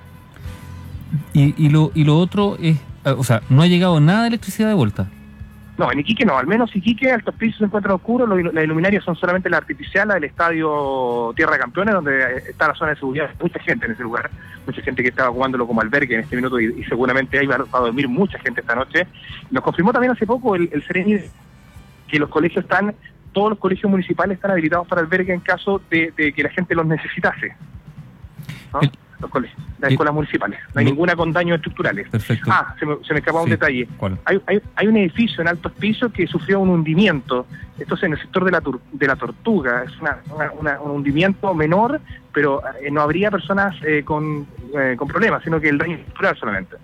Speaker 6: Y lo otro es, o sea, ¿no ha llegado nada de electricidad de vuelta?
Speaker 4: No, en Iquique no, al menos Iquique, Alto Hospicio se encuentra oscuro, las iluminarias son solamente la artificial, la del estadio Tierra de Campeones, donde está la zona de seguridad, mucha gente en ese lugar, mucha gente que estaba jugándolo como albergue en este minuto, y seguramente ahí va a dormir mucha gente esta noche. Nos confirmó también hace poco el Sereni que todos los colegios municipales están habilitados para albergue en caso de que la gente los necesitase, ¿no? Las escuelas municipales. No hay ninguna con daños estructurales.
Speaker 6: Perfecto.
Speaker 4: Se me escapaba un detalle.
Speaker 6: ¿Cuál?
Speaker 4: Hay un edificio en Alto Hospicio que sufrió un hundimiento. Esto es en el sector de la Tortuga. Es un hundimiento menor, pero no habría personas con problemas, sino que el daño estructural solamente.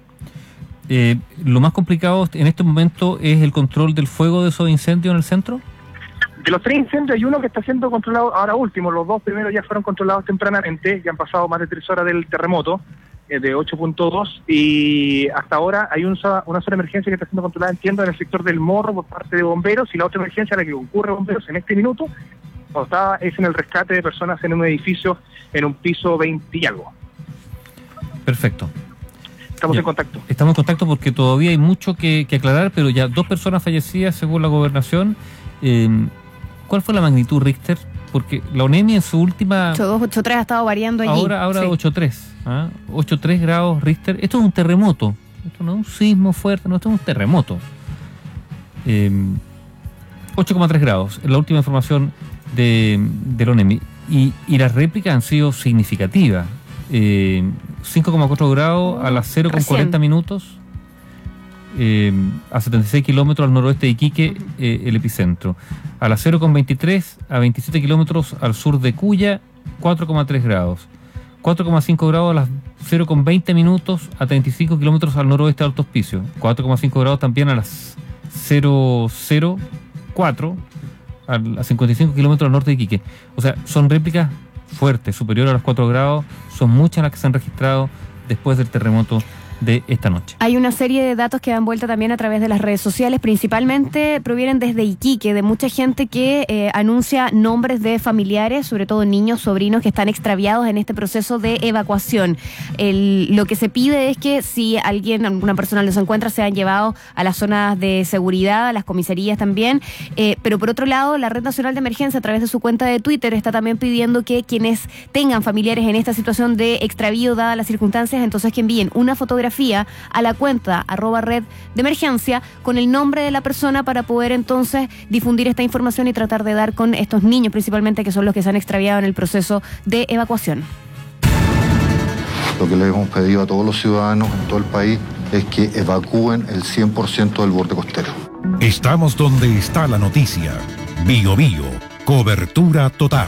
Speaker 6: Lo más complicado en este momento es el control del fuego de esos incendios en el centro.
Speaker 4: De los 3 incendios hay uno que está siendo controlado ahora último. Los 2 primeros ya fueron controlados tempranamente, ya han pasado más de 3 horas del terremoto de 8.2, y hasta ahora hay una sola emergencia que está siendo controlada, entiendo, en el sector del Morro por parte de bomberos, y la otra emergencia a la que concurre bomberos en este minuto es en el rescate de personas en un edificio en un piso 20 y algo.
Speaker 6: Perfecto.
Speaker 4: Estamos en contacto.
Speaker 6: Estamos en contacto porque todavía hay mucho que aclarar, pero ya 2 personas fallecidas según la gobernación. ¿Cuál fue la magnitud Richter? Porque la ONEMI en su última...
Speaker 18: 8.2, 8.3 ha estado variando allí.
Speaker 6: Ahora
Speaker 18: sí.
Speaker 6: 8.3. 8.3 grados Richter. Esto es un terremoto. Esto no es un sismo fuerte, no, esto es un terremoto. 8,3 grados, la última información de la ONEMI. Y las réplicas han sido significativas. 5,4 grados a las 0,40 minutos. A 76 kilómetros al noroeste de Iquique, el epicentro. A las 0,23 a 27 kilómetros al sur de Cuya, 4,3 grados. 4,5 grados a las 0,20 minutos a 35 kilómetros al noroeste de Alto Hospicio. 4,5 grados también a las 0,04 a 55 kilómetros al norte de Iquique. O sea, son réplicas fuertes, superiores a los 4 grados. Son muchas las que se han registrado después del terremoto de esta noche.
Speaker 18: Hay una serie de datos que dan vuelta también a través de las redes sociales, principalmente provienen desde Iquique, de mucha gente que anuncia nombres de familiares, sobre todo niños, sobrinos que están extraviados en este proceso de evacuación. Lo que se pide es que si alguna persona los encuentra, sean llevados a las zonas de seguridad, a las comisarías también, pero por otro lado, la Red Nacional de Emergencia, a través de su cuenta de Twitter, está también pidiendo que quienes tengan familiares en esta situación de extravío, dadas las circunstancias, entonces que envíen una fotografía a la cuenta @red de emergencia con el nombre de la persona, para poder entonces difundir esta información y tratar de dar con estos niños principalmente, que son los que se han extraviado en el proceso de evacuación.
Speaker 12: Lo que le hemos pedido a todos los ciudadanos en todo el país es que evacúen el 100% del borde costero.
Speaker 11: Estamos donde está la noticia. Bío Bío, cobertura total.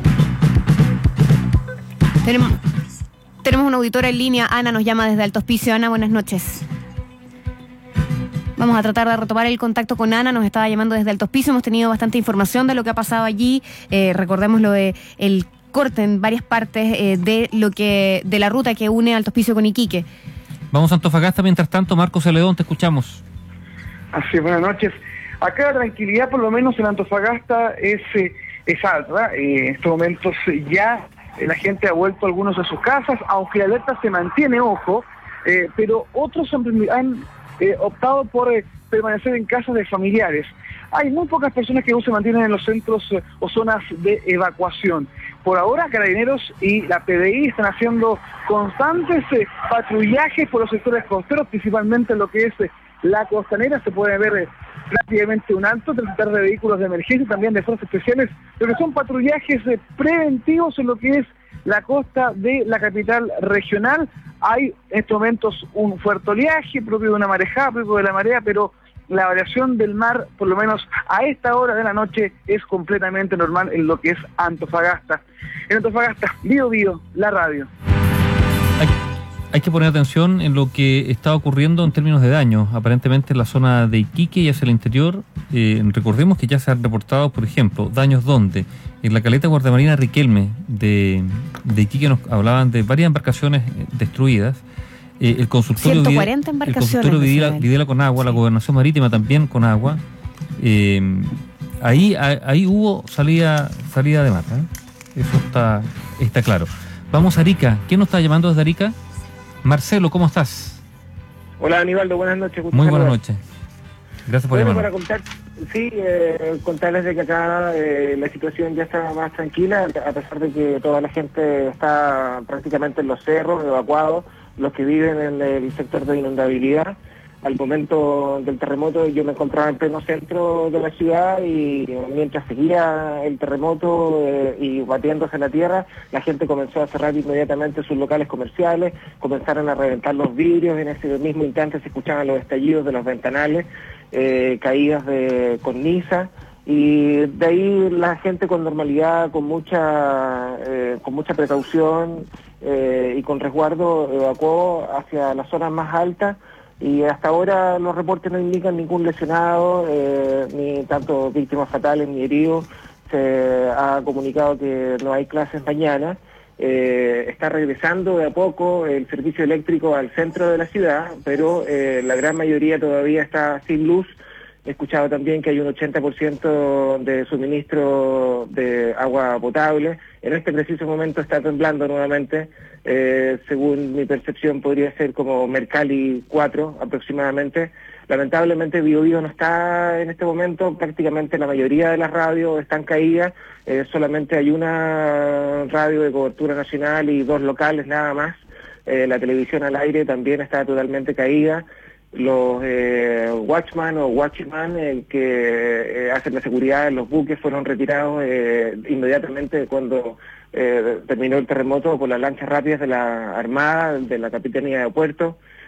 Speaker 18: Tenemos una auditora en línea, Ana nos llama desde Alto Hospicio. Ana, buenas noches. Vamos a tratar de retomar el contacto con Ana, nos estaba llamando desde Alto Hospicio, hemos tenido bastante información de lo que ha pasado allí, recordemos lo de el corte en varias partes de la ruta que une Alto Hospicio con Iquique.
Speaker 6: Vamos a Antofagasta, mientras tanto, Marcos Celedón, te escuchamos.
Speaker 16: Así es, buenas noches. Acá la tranquilidad, por lo menos en Antofagasta, es alta. En estos momentos ya la gente ha vuelto algunos a sus casas, aunque la alerta se mantiene, ojo, pero otros han optado por permanecer en casas de familiares. hay muy pocas personas que aún se mantienen en los centros o zonas de evacuación. Por ahora, Carabineros y la PDI están haciendo constantes patrullajes por los sectores costeros, principalmente en lo que es la costanera. Se puede ver rápidamente un alto, transitar de vehículos de emergencia, también de fuerzas especiales, pero son patrullajes preventivos en lo que es la costa de la capital regional. Hay en estos momentos un fuerte oleaje propio de una marejada, propio de la marea, pero la variación del mar, por lo menos a esta hora de la noche, es completamente normal en lo que es Antofagasta. En Antofagasta, Biobío, la radio.
Speaker 6: Hay que poner atención en lo que está ocurriendo en términos de daño, aparentemente en la zona de Iquique y hacia el interior. Recordemos que ya se han reportado, por ejemplo, daños donde en la caleta guardiamarina Riquelme de Iquique nos hablaban de varias embarcaciones destruidas. El consultorio
Speaker 18: 140 embarcaciones.
Speaker 6: Videla con agua, la gobernación marítima también con agua. Ahí hubo salida de mar, Eso está claro. Vamos a Arica. ¿Quién nos está llamando desde Arica? Marcelo, ¿cómo estás?
Speaker 10: Hola, Aníbaldo, buenas noches.
Speaker 6: Muy buenas noches. Gracias por llamarnos.
Speaker 10: Para contar, contarles de que acá la situación ya está más tranquila, a pesar de que toda la gente está prácticamente en los cerros, evacuados, los que viven en el sector de inundabilidad. Al momento del terremoto yo me encontraba en pleno centro de la ciudad y mientras seguía el terremoto y batiéndose en la tierra, la gente comenzó a cerrar inmediatamente sus locales comerciales, comenzaron a reventar los vidrios, en ese mismo instante se escuchaban los estallidos de los ventanales, caídas de cornisa, y de ahí la gente con normalidad, con mucha precaución y con resguardo evacuó hacia las zonas más altas. Y hasta ahora los reportes no indican ningún lesionado, ni tanto víctimas fatales ni heridos. Se ha comunicado que no hay clases mañana. Está regresando de a poco el servicio eléctrico al centro de la ciudad, pero la gran mayoría todavía está sin luz. He escuchado también que hay un 80% de suministro de agua potable. En este preciso momento está temblando nuevamente. Según mi percepción podría ser como Mercalli 4 aproximadamente. Lamentablemente Biobío no está en este momento, prácticamente la mayoría de las radios están caídas, solamente hay una radio de cobertura nacional y 2 locales nada más. La televisión al aire también está totalmente caída. Los watchman o watchman que hacen la seguridad en los buques fueron retirados inmediatamente cuando terminó el terremoto por las lanchas rápidas de la Armada, de la Capitanía de Puerto.